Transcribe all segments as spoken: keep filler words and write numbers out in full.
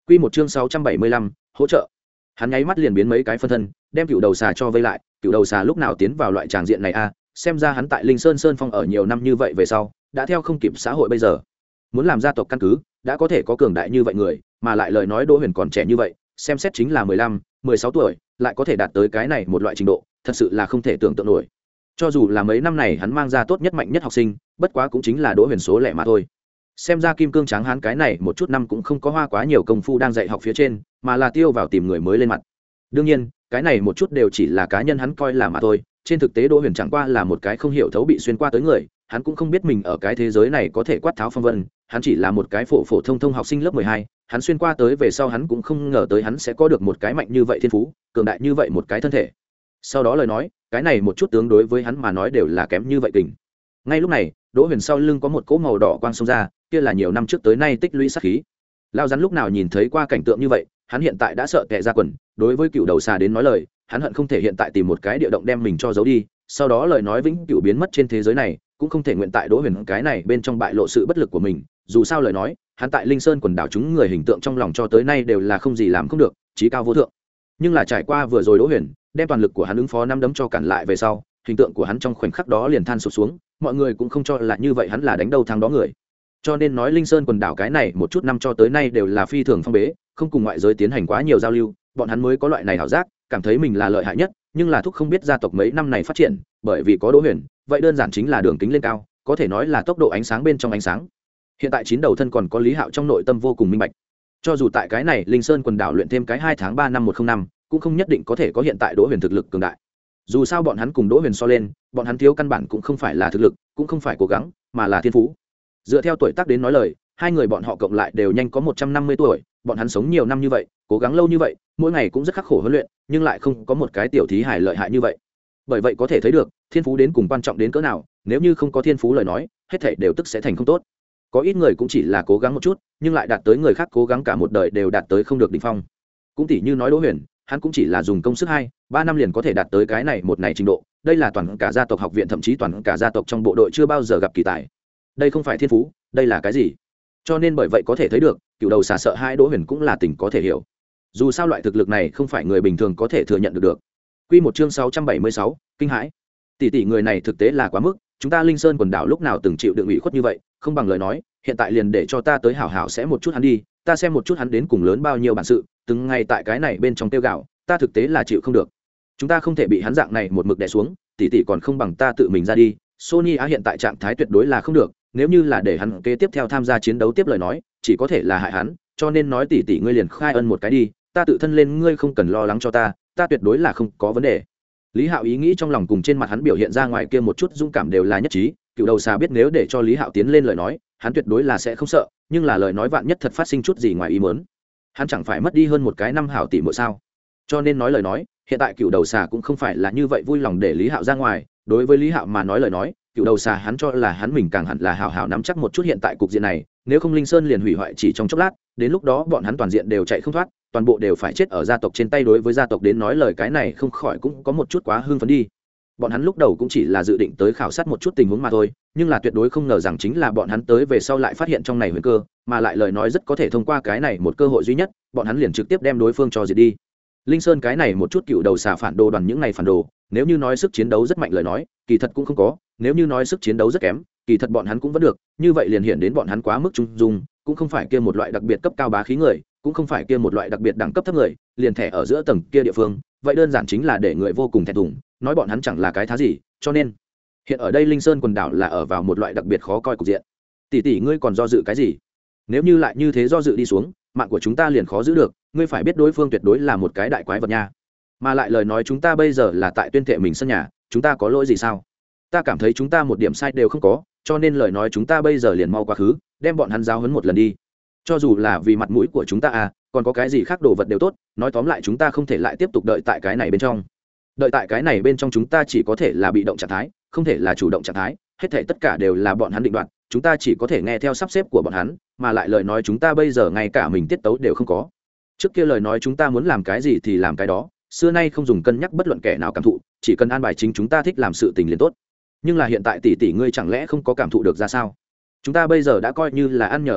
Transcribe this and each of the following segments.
Quy một chương sáu trăm bảy mươi lăm, hỗ trợ. Hắn nháy mắt liền biến mấy cái phân thân, đem cựu đầu xà cho vây lại. Cựu đầu xà lúc nào tiến vào loại tràng diện này a? Xem ra hắn tại Linh Sơn Sơn Phong ở nhiều năm như vậy về sau, đã theo không kịp xã hội bây giờ. Muốn làm gia tộc căn cứ, đã có thể có cường đại như vậy người, mà lại lời nói Đỗ Huyền còn trẻ như vậy, xem xét chính là mười lăm, mười sáu tuổi, lại có thể đạt tới cái này một loại trình độ, thật sự là không thể tưởng tượng nổi. Cho dù là mấy năm này hắn mang ra tốt nhất mạnh nhất học sinh, bất quá cũng chính là Đỗ Huyền số lẻ mà thôi. Xem ra kim cương tráng hán cái này một chút năm cũng không có hoa quá nhiều công phu đang dạy học phía trên, mà là tiêu vào tìm người mới lên mặt. Đương nhiên cái này một chút đều chỉ là cá nhân hắn coi là mà thôi, trên thực tế Đỗ Huyền chẳng qua là một cái không hiểu thấu bị xuyên qua tới người, hắn cũng không biết mình ở cái thế giới này có thể quát tháo phong vân, hắn chỉ là một cái phổ phổ thông thông học sinh lớp mười hai, hắn xuyên qua tới về sau hắn cũng không ngờ tới hắn sẽ có được một cái mạnh như vậy thiên phú, cường đại như vậy một cái thân thể. Sau đó lời nói, cái này một chút tướng đối với hắn mà nói đều là kém như vậy kình. Ngay lúc này, Đỗ Huyền sau lưng có một cỗ màu đỏ quang xông ra, kia là nhiều năm trước tới nay tích lũy sát khí. Lao rắn lúc nào nhìn thấy qua cảnh tượng như vậy, hắn hiện tại đã sợ tè ra quần, đối với cựu đầu xà đến nói lời, hắn hận không thể hiện tại tìm một cái địa động đem mình cho giấu đi, sau đó lời nói vĩnh cửu biến mất trên thế giới này, cũng không thể nguyện tại Đỗ Huyền cái này bên trong bại lộ sự bất lực của mình, dù sao lời nói, hắn tại Linh Sơn quần đảo chúng người hình tượng trong lòng cho tới nay đều là không gì làm không được, chí cao vô thượng. Nhưng là trải qua vừa rồi Đỗ Huyền, đem toàn lực của hắn ứng phó năm đấm cho cản lại về sau, hình tượng của hắn trong khoảnh khắc đó liền than sụp xuống, mọi người cũng không cho là như vậy hắn là đánh đầu thắng đó người. Cho nên nói Linh Sơn quần đảo cái này một chút năm cho tới nay đều là phi thường phong bế, không cùng ngoại giới tiến hành quá nhiều giao lưu, bọn hắn mới có loại này ảo giác, cảm thấy mình là lợi hại nhất, nhưng là thúc không biết gia tộc mấy năm này phát triển, bởi vì có Đỗ Huyền, vậy đơn giản chính là đường kính lên cao, có thể nói là tốc độ ánh sáng bên trong ánh sáng. Hiện tại chín đầu thân còn có Lý Hạo trong nội tâm vô cùng minh bạch, cho dù tại cái này Linh Sơn quần đảo luyện thêm cái hai tháng ba năm một không năm, cũng không nhất định có thể có hiện tại Đỗ Huyền thực lực cường đại. Dù sao bọn hắn cùng Đỗ Huyền so lên, bọn hắn thiếu căn bản cũng không phải là thực lực, cũng không phải cố gắng, mà là thiên phú. Dựa theo tuổi tác đến nói lời, hai người bọn họ cộng lại đều nhanh có một trăm năm mươi tuổi, bọn hắn sống nhiều năm như vậy, cố gắng lâu như vậy, mỗi ngày cũng rất khắc khổ huấn luyện, nhưng lại không có một cái tiểu thí hài lợi hại như vậy. Bởi vậy có thể thấy được, thiên phú đến cùng quan trọng đến cỡ nào, nếu như không có thiên phú lời nói, hết thảy đều tức sẽ thành không tốt. Có ít người cũng chỉ là cố gắng một chút, nhưng lại đạt tới người khác cố gắng cả một đời đều đạt tới không được đỉnh phong. Cũng tỉ như nói Đỗ Huyền, hắn cũng chỉ là dùng công sức hai, ba năm liền có thể đạt tới cái này một này trình độ, đây là toàn cả gia tộc học viện thậm chí toàn cả gia tộc trong bộ đội chưa bao giờ gặp kỳ tài. Đây không phải thiên phú, đây là cái gì? Cho nên bởi vậy có thể thấy được, cựu đầu xà sợ hai Đỗ Huyền cũng là tình có thể hiểu. Dù sao loại thực lực này không phải người bình thường có thể thừa nhận được được. Quy một chương sáu trăm bảy mươi sáu, kinh hãi. Tỷ tỷ người này thực tế là quá mức, chúng ta Linh Sơn quần đảo lúc nào từng chịu đựng ủy khuất như vậy, không bằng lời nói, hiện tại liền để cho ta tới hảo hảo sẽ một chút hắn đi, ta xem một chút hắn đến cùng lớn bao nhiêu bản sự, từng ngày tại cái này bên trong tiêu gạo, ta thực tế là chịu không được. Chúng ta không thể bị hắn dạng này một mực đè xuống, tỷ tỷ còn không bằng ta tự mình ra đi. Sony Á hiện tại trạng thái tuyệt đối là không được, nếu như là để hắn kế tiếp theo tham gia chiến đấu tiếp lời nói, chỉ có thể là hại hắn, cho nên nói tỷ tỷ ngươi liền khai ân một cái đi, ta tự thân lên ngươi không cần lo lắng cho ta, ta tuyệt đối là không có vấn đề. Lý Hạo ý nghĩ trong lòng cùng trên mặt hắn biểu hiện ra ngoài kia một chút dũng cảm đều là nhất trí, cựu đầu xà biết nếu để cho Lý Hạo tiến lên lời nói, hắn tuyệt đối là sẽ không sợ, nhưng là lời nói vạn nhất thật phát sinh chút gì ngoài ý muốn, hắn chẳng phải mất đi hơn một cái năm hảo tỷ muội sao? Cho nên nói lời nói, hiện tại cựu đầu xà cũng không phải là như vậy vui lòng để Lý Hạo ra ngoài, đối với Lý Hạo mà nói lời nói, cựu đầu xà hắn cho là hắn mình càng hẳn là hảo hảo nắm chắc một chút hiện tại cục diện này, nếu không Linh Sơn liền hủy hoại chỉ trong chốc lát, đến lúc đó bọn hắn toàn diện đều chạy không thoát, toàn bộ đều phải chết ở gia tộc trên tay. Đối với gia tộc đến nói lời cái này không khỏi cũng có một chút quá hưng phấn đi. Bọn hắn lúc đầu cũng chỉ là dự định tới khảo sát một chút tình huống mà thôi, nhưng là tuyệt đối không ngờ rằng chính là bọn hắn tới về sau lại phát hiện trong này huyền cơ, mà lại lời nói rất có thể thông qua cái này một cơ hội duy nhất, bọn hắn liền trực tiếp đem đối phương cho diệt đi. Linh Sơn cái này một chút cựu đầu xà phản đồ đoàn những này phản đồ, nếu như nói sức chiến đấu rất mạnh lời nói, kỳ thật cũng không có, nếu như nói sức chiến đấu rất kém, kỳ thật bọn hắn cũng vẫn được, như vậy liền hiện đến bọn hắn quá mức trung dung, cũng không phải kia một loại đặc biệt cấp cao bá khí người, cũng không phải kia một loại đặc biệt đẳng cấp thấp người, liền thẻ ở giữa tầng kia địa phương, vậy đơn giản chính là để người vô cùng thẹn thùng, nói bọn hắn chẳng là cái thá gì, cho nên hiện ở đây Linh Sơn quần đảo là ở vào một loại đặc biệt khó coi cục diện. Tỷ tỷ ngươi còn do dự cái gì? Nếu như lại như thế do dự đi xuống, mạng của chúng ta liền khó giữ được, ngươi phải biết đối phương tuyệt đối là một cái đại quái vật nha. Mà lại lời nói chúng ta bây giờ là tại tuyên thệ mình sân nhà, chúng ta có lỗi gì sao? Ta cảm thấy chúng ta một điểm sai đều không có, cho nên lời nói chúng ta bây giờ liền mau quá khứ, đem bọn hắn giáo huấn một lần đi. Cho dù là vì mặt mũi của chúng ta à, còn có cái gì khác đồ vật đều tốt, nói tóm lại chúng ta không thể lại tiếp tục đợi tại cái này bên trong. Đợi tại cái này bên trong chúng ta chỉ có thể là bị động trạng thái, không thể là chủ động trạng thái, hết thảy tất cả đều là bọn hắn định đoạt, chúng ta chỉ có thể nghe theo sắp xếp của bọn hắn, mà lại lời nói chúng ta bây giờ ngay cả mình tiết tấu đều không có. Trước kia lời nói chúng ta muốn làm cái gì thì làm cái đó, xưa nay không dùng cân nhắc bất luận kẻ nào cảm thụ, chỉ cần an bài chính chúng ta thích làm sự tình liền tốt. Nhưng là hiện tại tỷ tỷ ngươi chẳng lẽ không có cảm thụ được ra sao? Chúng ta bây giờ đã coi như là ăn nhờ ở đậu,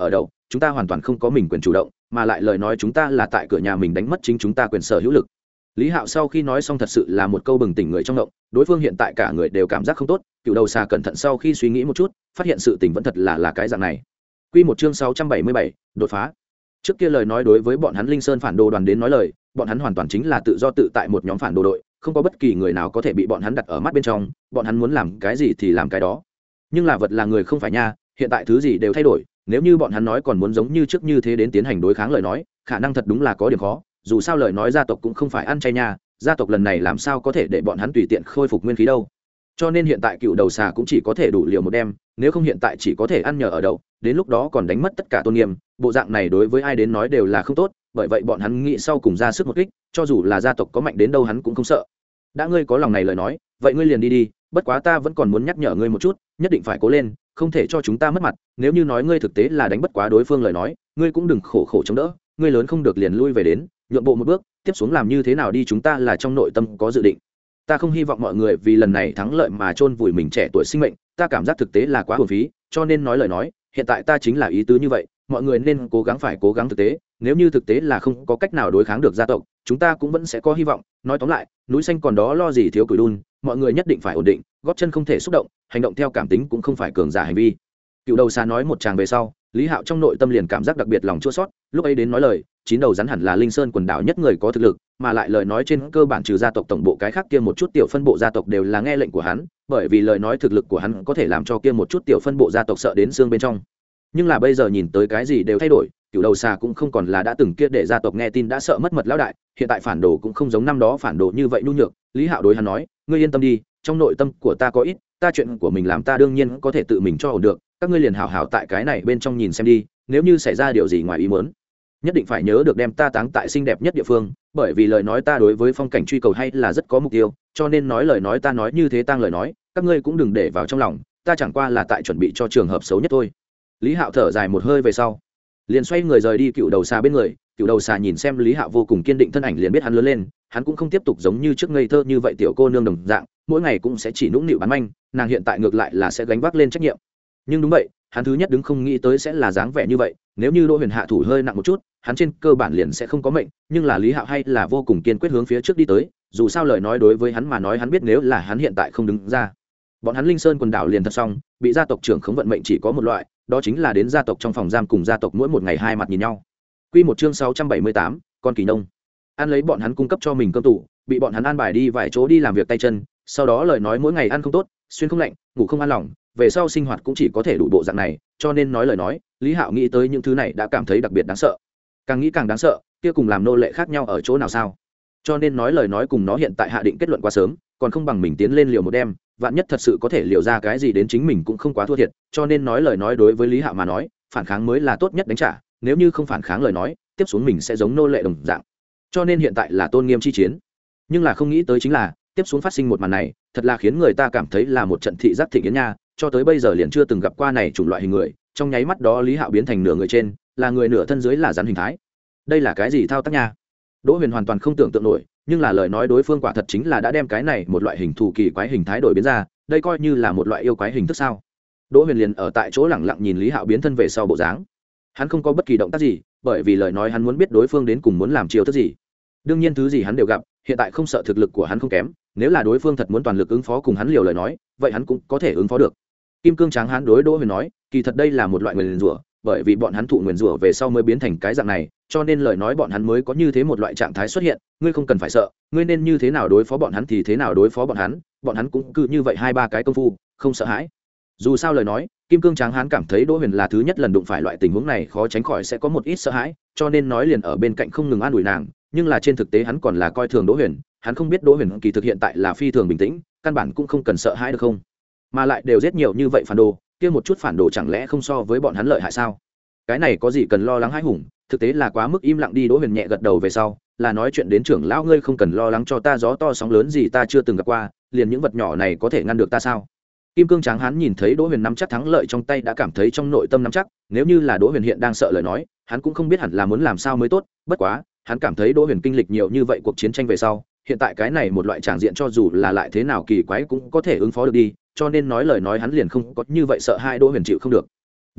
chúng ta hoàn toàn không có mình quyền chủ động, mà lại lời nói chúng ta là tại cửa nhà mình đánh mất chính chúng ta quyền sở hữu lực. Lý Hạo sau khi nói xong thật sự là một câu bừng tỉnh người trong động, đối phương hiện tại cả người đều cảm giác không tốt. Cựu đầu xà cẩn thận sau khi suy nghĩ một chút, phát hiện sự tình vẫn thật là là cái dạng này. Quy một chương sáu trăm bảy mươi bảy, đột phá. Trước kia lời nói đối với bọn hắn Linh Sơn phản đồ đoàn đến nói lời, bọn hắn hoàn toàn chính là tự do tự tại một nhóm phản đồ đội, không có bất kỳ người nào có thể bị bọn hắn đặt ở mắt bên trong, bọn hắn muốn làm cái gì thì làm cái đó. Nhưng là vật là người không phải nha, hiện tại thứ gì đều thay đổi, nếu như bọn hắn nói còn muốn giống như trước như thế đến tiến hành đối kháng lời nói, khả năng thật đúng là có điểm khó, dù sao lời nói gia tộc cũng không phải ăn chay nha, gia tộc lần này làm sao có thể để bọn hắn tùy tiện khôi phục nguyên khí đâu. Cho nên hiện tại cựu đầu xà cũng chỉ có thể đủ liều một đêm, nếu không hiện tại chỉ có thể ăn nhờ ở đậu, đến lúc đó còn đánh mất tất cả tôn nghiêm, bộ dạng này đối với ai đến nói đều là không tốt, bởi vậy bọn hắn nghĩ sau cùng ra sức một kích, cho dù là gia tộc có mạnh đến đâu hắn cũng không sợ. Đã ngươi có lòng này lời nói, vậy ngươi liền đi đi, bất quá ta vẫn còn muốn nhắc nhở ngươi một chút, nhất định phải cố lên, không thể cho chúng ta mất mặt, nếu như nói ngươi thực tế là đánh bất quá đối phương lời nói, ngươi cũng đừng khổ khổ chống đỡ, ngươi lớn không được liền lui về đến, nhượng bộ một bước, tiếp xuống làm như thế nào đi chúng ta là trong nội tâm có dự định. Ta không hy vọng mọi người vì lần này thắng lợi mà chôn vùi mình trẻ tuổi sinh mệnh, ta cảm giác thực tế là quá uổng phí, cho nên nói lời nói, hiện tại ta chính là ý tứ như vậy, mọi người nên cố gắng phải cố gắng thực tế, nếu như thực tế là không có cách nào đối kháng được gia tộc, chúng ta cũng vẫn sẽ có hy vọng. Nói tóm lại, núi xanh còn đó lo gì thiếu củi đun, mọi người nhất định phải ổn định, gót chân không thể xúc động, hành động theo cảm tính cũng không phải cường giả hành vi. Cựu đầu xà nói một tràng về sau, Lý Hạo trong nội tâm liền cảm giác đặc biệt lòng chua xót, lúc ấy đến nói lời, chín đầu rắn hẳn là Linh Sơn quần đảo nhất người có thực lực, mà lại lời nói trên cơ bản trừ gia tộc tổng bộ cái khác kia một chút tiểu phân bộ gia tộc đều là nghe lệnh của hắn, bởi vì lời nói thực lực của hắn có thể làm cho kia một chút tiểu phân bộ gia tộc sợ đến xương bên trong. Nhưng là bây giờ nhìn tới cái gì đều thay đổi, cựu đầu xà cũng không còn là đã từng kia để gia tộc nghe tin đã sợ mất mật lão đại, hiện tại phản đồ cũng không giống năm đó phản đồ như vậy nhu nhược. Lý Hạo đối hắn nói, ngươi yên tâm đi, trong nội tâm của ta có ít, ta chuyện của mình làm ta đương nhiên có thể tự mình cho ổn được, các ngươi liền hảo hảo tại cái này bên trong nhìn xem đi, nếu như xảy ra điều gì ngoài ý muốn, nhất định phải nhớ được đem ta táng tại xinh đẹp nhất địa phương, bởi vì lời nói ta đối với phong cảnh truy cầu hay là rất có mục tiêu, cho nên nói lời nói ta nói như thế tang lời nói, các ngươi cũng đừng để vào trong lòng, ta chẳng qua là tại chuẩn bị cho trường hợp xấu nhất thôi. Lý Hạo thở dài một hơi về sau, liền xoay người rời đi cựu đầu xà bên người. Cựu đầu xà nhìn xem Lý Hạo vô cùng kiên định thân ảnh liền biết hắn lớn lên, hắn cũng không tiếp tục giống như trước ngây thơ như vậy tiểu cô nương đồng dạng, mỗi ngày cũng sẽ chỉ nũng nịu bán manh, nàng hiện tại ngược lại là sẽ gánh vác lên trách nhiệm. Nhưng đúng vậy, hắn thứ nhất đứng không nghĩ tới sẽ là dáng vẻ như vậy, nếu như Đỗ Huyền hạ thủ hơi nặng một chút, hắn trên cơ bản liền sẽ không có mệnh, nhưng là Lý Hạo hay là vô cùng kiên quyết hướng phía trước đi tới, dù sao lời nói đối với hắn mà nói hắn biết nếu là hắn hiện tại không đứng ra, bọn hắn Linh Sơn quần đảo liền thật xong, bị gia tộc trưởng khống vận mệnh chỉ có một loại, đó chính là đến gia tộc trong phòng giam cùng gia tộc mỗi một ngày hai mặt nhìn nhau. Quy một chương sáu trăm bảy mươi tám, con kỳ nông. Ăn lấy bọn hắn cung cấp cho mình cơm tủ, bị bọn hắn an bài đi vài chỗ đi làm việc tay chân, sau đó lời nói mỗi ngày ăn không tốt, xuyên không lạnh, ngủ không an lòng, về sau sinh hoạt cũng chỉ có thể đủ bộ dạng này, cho nên nói lời nói, Lý Hạo nghĩ tới những thứ này đã cảm thấy đặc biệt đáng sợ. Càng nghĩ càng đáng sợ, kia cùng làm nô lệ khác nhau ở chỗ nào sao? Cho nên nói lời nói cùng nó hiện tại hạ định kết luận quá sớm, còn không bằng mình tiến lên liều một đêm, vạn nhất thật sự có thể liều ra cái gì đến chính mình cũng không quá thua thiệt, cho nên nói lời nói đối với Lý Hạo mà nói, phản kháng mới là tốt nhất đánh trả, nếu như không phản kháng lời nói, tiếp xuống mình sẽ giống nô lệ đồng dạng. Cho nên hiện tại là tôn nghiêm chi chiến. Nhưng là không nghĩ tới chính là, tiếp xuống phát sinh một màn này, thật là khiến người ta cảm thấy là một trận thị giác thịnh yến nha, cho tới bây giờ liền chưa từng gặp qua này chủng loại hình người, trong nháy mắt đó Lý Hạo biến thành nửa người trên, là người nửa thân dưới là rắn hình thái. Đây là cái gì thao tác nha? Đỗ Huyền hoàn toàn không tưởng tượng nổi, nhưng là lời nói đối phương quả thật chính là đã đem cái này một loại hình thù kỳ quái hình thái đổi biến ra, đây coi như là một loại yêu quái hình thức sao? Đỗ Huyền liền ở tại chỗ lẳng lặng nhìn Lý Hạo biến thân về sau bộ dáng. Hắn không có bất kỳ động tác gì, bởi vì lời nói hắn muốn biết đối phương đến cùng muốn làm chiêu thức gì. Đương nhiên thứ gì hắn đều gặp, hiện tại không sợ thực lực của hắn không kém, nếu là đối phương thật muốn toàn lực ứng phó cùng hắn liều lời nói, vậy hắn cũng có thể ứng phó được. Kim Cương Tráng Hán đối Đỗ Huyền nói, kỳ thật đây là một loại nguyền rủa, bởi vì bọn hắn thụ nguyền rủa về sau mới biến thành cái dạng này, cho nên lời nói bọn hắn mới có như thế một loại trạng thái xuất hiện, ngươi không cần phải sợ, ngươi nên như thế nào đối phó bọn hắn thì thế nào đối phó bọn hắn, bọn hắn cũng cứ như vậy hai ba cái công phu, không sợ hãi. Dù sao lời nói, Kim Cương Tráng Hán cảm thấy Đỗ Huyền là thứ nhất lần đụng phải loại tình huống này, khó tránh khỏi sẽ có một ít sợ hãi, cho nên nói liền ở bên cạnh không ngừng an ủi nàng, nhưng là trên thực tế hắn còn là coi thường Đỗ Huyền, hắn không biết Đỗ Huyền kỳ thực hiện tại là phi thường bình tĩnh, căn bản cũng không cần sợ hãi được không? Mà lại đều giết nhiều như vậy phản đồ, kia một chút phản đồ chẳng lẽ không so với bọn hắn lợi hại sao? Cái này có gì cần lo lắng hãi hùng, thực tế là quá mức im lặng đi. Đỗ Huyền nhẹ gật đầu về sau, là nói chuyện đến trưởng lão, ngươi không cần lo lắng cho ta, gió to sóng lớn gì ta chưa từng gặp qua, liền những vật nhỏ này có thể ngăn được ta sao? Kim Cương Tráng Hán nhìn thấy Đỗ Huyền nắm chắc thắng lợi trong tay đã cảm thấy trong nội tâm nắm chắc, nếu như là Đỗ Huyền hiện đang sợ lời nói, hắn cũng không biết hẳn là muốn làm sao mới tốt, bất quá, hắn cảm thấy Đỗ Huyền kinh lịch nhiều như vậy cuộc chiến tranh về sau, hiện tại cái này một loại tràng diện cho dù là lại thế nào kỳ quái cũng có thể ứng phó được đi, cho nên nói lời nói hắn liền không có như vậy sợ hai Đỗ Huyền chịu không được. Được rồi,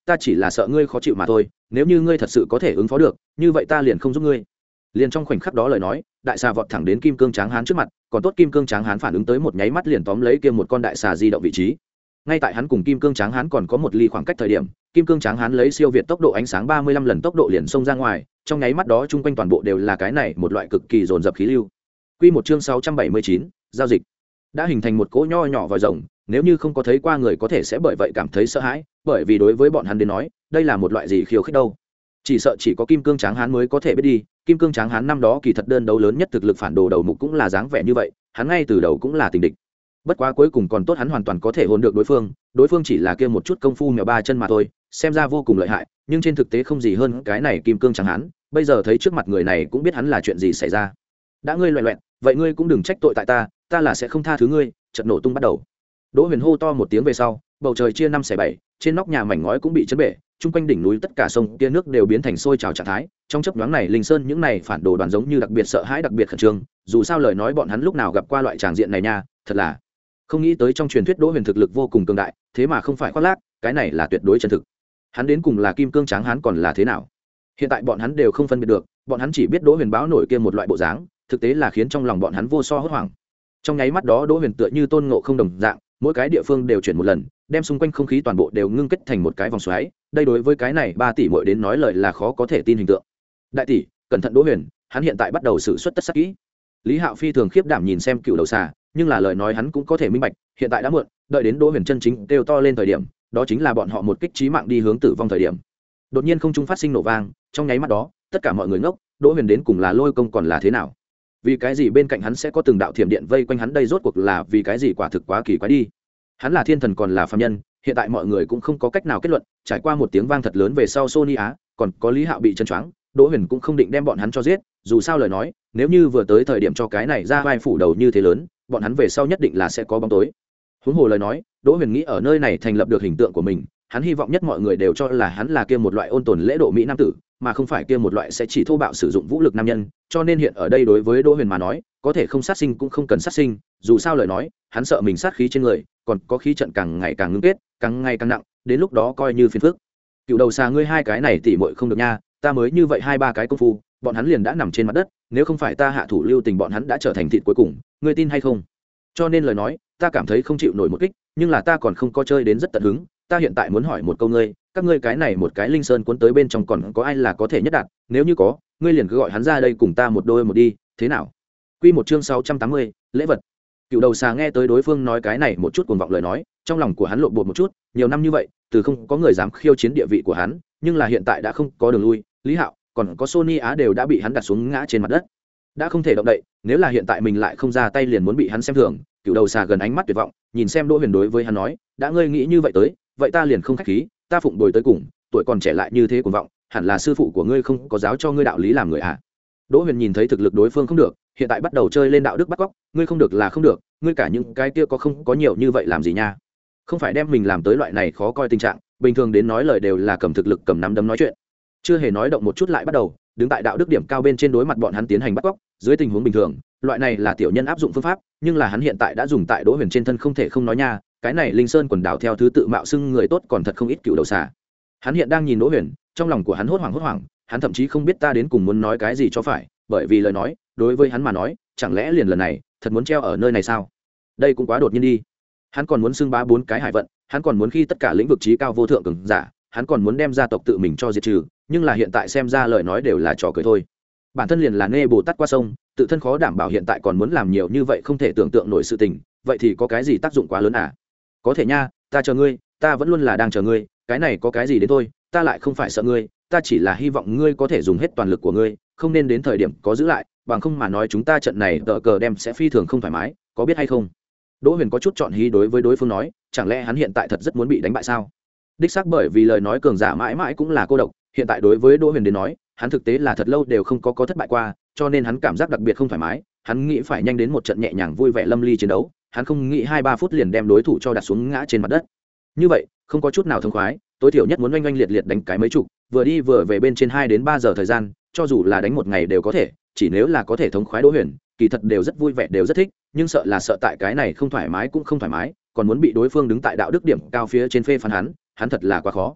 ta chỉ là sợ ngươi khó chịu mà thôi, nếu như ngươi thật sự có thể ứng phó được như vậy ta liền không giúp ngươi. Liền trong khoảnh khắc đó lời nói, đại xà vọt thẳng đến kim cương tráng hán trước mặt, còn tốt kim cương tráng hán phản ứng tới một nháy mắt liền tóm lấy kia một con đại xà di động vị trí. Ngay tại hắn cùng kim cương tráng hán còn có một ly khoảng cách thời điểm, kim cương tráng hán lấy siêu việt tốc độ ánh sáng ba mươi lăm lần tốc độ liền xông ra ngoài, trong nháy mắt đó chung quanh toàn bộ đều là cái này một loại cực kỳ dồn dập khí lưu. Quy một chương sáu trăm bảy mươi chín, giao dịch. Đã hình thành một cỗ nho nhỏ vòi rồng, nếu như không có thấy qua người có thể sẽ bởi vậy cảm thấy sợ hãi, bởi vì đối với bọn hắn đến nói, đây là một loại gì khiêu khích đâu. Chỉ sợ chỉ có kim cương tráng hán mới có thể biết đi, kim cương tráng hán năm đó kỳ thật đơn đấu lớn nhất thực lực phản đồ đầu mục cũng là dáng vẻ như vậy, hắn ngay từ đầu cũng là tình địch. Bất quá cuối cùng còn tốt hắn hoàn toàn có thể hồn được đối phương, đối phương chỉ là kia một chút công phu mèo ba chân mà thôi, xem ra vô cùng lợi hại, nhưng trên thực tế không gì hơn cái này kim cương tráng hán, bây giờ thấy trước mặt người này cũng biết hắn là chuyện gì xảy ra. Đã ngươi loẹt loẹt, vậy ngươi cũng đừng trách tội tại ta, ta là sẽ không tha thứ ngươi. Chợt nổ tung bắt đầu. Đỗ Huyền hô to một tiếng về sau, bầu trời chia năm xẻ bảy, trên nóc nhà mảnh ngói cũng bị chấn bể, chung quanh đỉnh núi tất cả sông kia nước đều biến thành sôi trào trạng thái. Trong chớp nhoáng này Linh Sơn những này phản đồ đoàn giống như đặc biệt sợ hãi, đặc biệt khẩn trương, dù sao lời nói bọn hắn lúc nào gặp qua loại tràng diện này nha, thật là không nghĩ tới trong truyền thuyết Đỗ Huyền thực lực vô cùng cường đại, thế mà không phải khoác lác, cái này là tuyệt đối chân thực. Hắn đến cùng là kim cương tráng hán còn là thế nào? Hiện tại bọn hắn đều không phân biệt được, bọn hắn chỉ biết Đỗ Huyền báo nổi kia một loại bộ dáng, thực tế là khiến trong lòng bọn hắn vô so hốt hoảng. Trong nháy mắt đó Đỗ Huyền tựa như tôn ngộ không đồng dạng, mỗi cái địa phương đều chuyển một lần, đem xung quanh không khí toàn bộ đều ngưng kết thành một cái vòng xoáy. Đây đối với cái này ba tỷ muội đến nói lời là khó có thể tin hình tượng. Đại tỷ, cẩn thận Đỗ Huyền, hắn hiện tại bắt đầu sử xuất tất sát kỹ. Lý Hạo phi thường khiếp đảm nhìn xem cựu đầu xà, nhưng là lời nói hắn cũng có thể minh bạch, hiện tại đã muộn, đợi đến Đỗ Huyền chân chính kêu to lên thời điểm, đó chính là bọn họ một kích chí mạng đi hướng tử vong thời điểm. Đột nhiên không trung phát sinh nổ vang, trong nháy mắt đó, tất cả mọi người ngốc, Đỗ Huyền đến cùng là lôi công còn là thế nào? Vì cái gì bên cạnh hắn sẽ có từng đạo thiểm điện vây quanh hắn, đây rốt cuộc là vì cái gì, quả thực quá kỳ quái đi. Hắn là thiên thần còn là phàm nhân, hiện tại mọi người cũng không có cách nào kết luận, trải qua một tiếng vang thật lớn về sau Sony Á, còn có Lý Hạo bị chân choáng, Đỗ Huyền cũng không định đem bọn hắn cho giết, dù sao lời nói, nếu như vừa tới thời điểm cho cái này ra vai phủ đầu như thế lớn, bọn hắn về sau nhất định là sẽ có bóng tối. Huống hồ lời nói, Đỗ Huyền nghĩ ở nơi này thành lập được hình tượng của mình, hắn hy vọng nhất mọi người đều cho là hắn là kia một loại ôn tồn lễ độ mỹ nam tử, mà không phải kia một loại sẽ chỉ thô bạo sử dụng vũ lực nam nhân, cho nên hiện ở đây đối với Đỗ Huyền mà nói, có thể không sát sinh cũng không cần sát sinh, dù sao lời nói, hắn sợ mình sát khí trên người, còn có khí trận càng ngày càng ngưng kết, càng ngày càng nặng, đến lúc đó coi như phiền phức. Cựu đầu xà ngươi hai cái này tỉ muội không được nha, ta mới như vậy hai ba cái công phu, bọn hắn liền đã nằm trên mặt đất, nếu không phải ta hạ thủ lưu tình bọn hắn đã trở thành thịt cuối cùng, ngươi tin hay không? Cho nên lời nói, ta cảm thấy không chịu nổi một kích, nhưng là ta còn không có chơi đến rất tận hứng, ta hiện tại muốn hỏi một câu ngươi, các ngươi cái này một cái linh sơn cuốn tới bên trong còn có ai là có thể nhất đạt, nếu như có, ngươi liền cứ gọi hắn ra đây cùng ta một đôi một đi, thế nào? Quy một chương sáu trăm tám mươi, lễ vật. Cựu đầu xà nghe tới đối phương nói cái này một chút cuồng vọng lời nói, trong lòng của hắn lộn bột một chút, nhiều năm như vậy, từ không có người dám khiêu chiến địa vị của hắn, nhưng là hiện tại đã không có đường lui, Lý Hạo, còn có Sony Á đều đã bị hắn đặt xuống ngã trên mặt đất, đã không thể động đậy, nếu là hiện tại mình lại không ra tay liền muốn bị hắn xem thường. Cựu đầu xà gần ánh mắt tuyệt vọng, nhìn xem Đỗ Huyền đối với hắn nói, đã ngươi nghĩ như vậy tới, vậy ta liền không khách khí, ta phụng bồi tới cùng, tuổi còn trẻ lại như thế cuồng vọng, hẳn là sư phụ của ngươi không có giáo cho ngươi đạo lý làm người à? Đỗ Huyền nhìn thấy thực lực đối phương không được, hiện tại bắt đầu chơi lên đạo đức bắt cóc, ngươi không được là không được, ngươi cả những cái kia có không có nhiều như vậy làm gì nha? Không phải đem mình làm tới loại này khó coi tình trạng, bình thường đến nói lời đều là cầm thực lực cầm nắm đấm nói chuyện, chưa hề nói động một chút lại bắt đầu đứng tại đạo đức điểm cao bên trên đối mặt bọn hắn tiến hành bắt cóc. Dưới tình huống bình thường, loại này là tiểu nhân áp dụng phương pháp, nhưng là hắn hiện tại đã dùng tại Đỗ Huyền trên thân, không thể không nói nha, cái này Linh Sơn quần đảo theo thứ tự mạo xưng người tốt còn thật không ít cựu đầu xà. Hắn hiện đang nhìn Đỗ Huyền, trong lòng của hắn hốt hoảng hốt hoảng, hắn thậm chí không biết ta đến cùng muốn nói cái gì cho phải, bởi vì lời nói, đối với hắn mà nói, chẳng lẽ liền lần này, thật muốn treo ở nơi này sao? Đây cũng quá đột nhiên đi. Hắn còn muốn xưng bá bốn cái hải vận, hắn còn muốn khi tất cả lĩnh vực trí cao vô thượng cường giả, hắn còn muốn đem gia tộc tự mình cho diệt trừ, nhưng là hiện tại xem ra lời nói đều là trò cười thôi. Bản thân liền là nê Bồ Tát qua sông, tự thân khó đảm bảo, hiện tại còn muốn làm nhiều như vậy không thể tưởng tượng nổi sự tình, vậy thì có cái gì tác dụng quá lớn à? Có thể nha, ta chờ ngươi, ta vẫn luôn là đang chờ ngươi, cái này có cái gì đến thôi, ta lại không phải sợ ngươi, ta chỉ là hy vọng ngươi có thể dùng hết toàn lực của ngươi, không nên đến thời điểm có giữ lại, bằng không mà nói chúng ta trận này tờ cờ đem sẽ phi thường không thoải mái, có biết hay không? Đỗ Huyền có chút chọn hí đối với đối phương nói, chẳng lẽ hắn hiện tại thật rất muốn bị đánh bại sao? Đích xác, bởi vì lời nói cường giả mãi mãi cũng là cô độc, hiện tại đối với Đỗ Huyền đến nói, hắn thực tế là thật lâu đều không có có thất bại qua, cho nên hắn cảm giác đặc biệt không thoải mái, hắn nghĩ phải nhanh đến một trận nhẹ nhàng vui vẻ lâm ly chiến đấu, hắn không nghĩ hai ba phút liền đem đối thủ cho đặt xuống ngã trên mặt đất. Như vậy, không có chút nào thông khoái, tối thiểu nhất muốn oanh oanh liệt liệt đánh cái mấy chục, vừa đi vừa về bên trên hai đến ba giờ thời gian, cho dù là đánh một ngày đều có thể, chỉ nếu là có thể thống khoái Đỗ Huyền, kỳ thật đều rất vui vẻ, đều rất thích, nhưng sợ là sợ tại cái này không thoải mái cũng không thoải mái, còn muốn bị đối phương đứng tại đạo đức điểm cao phía trên phê phán hắn, hắn thật là quá khó.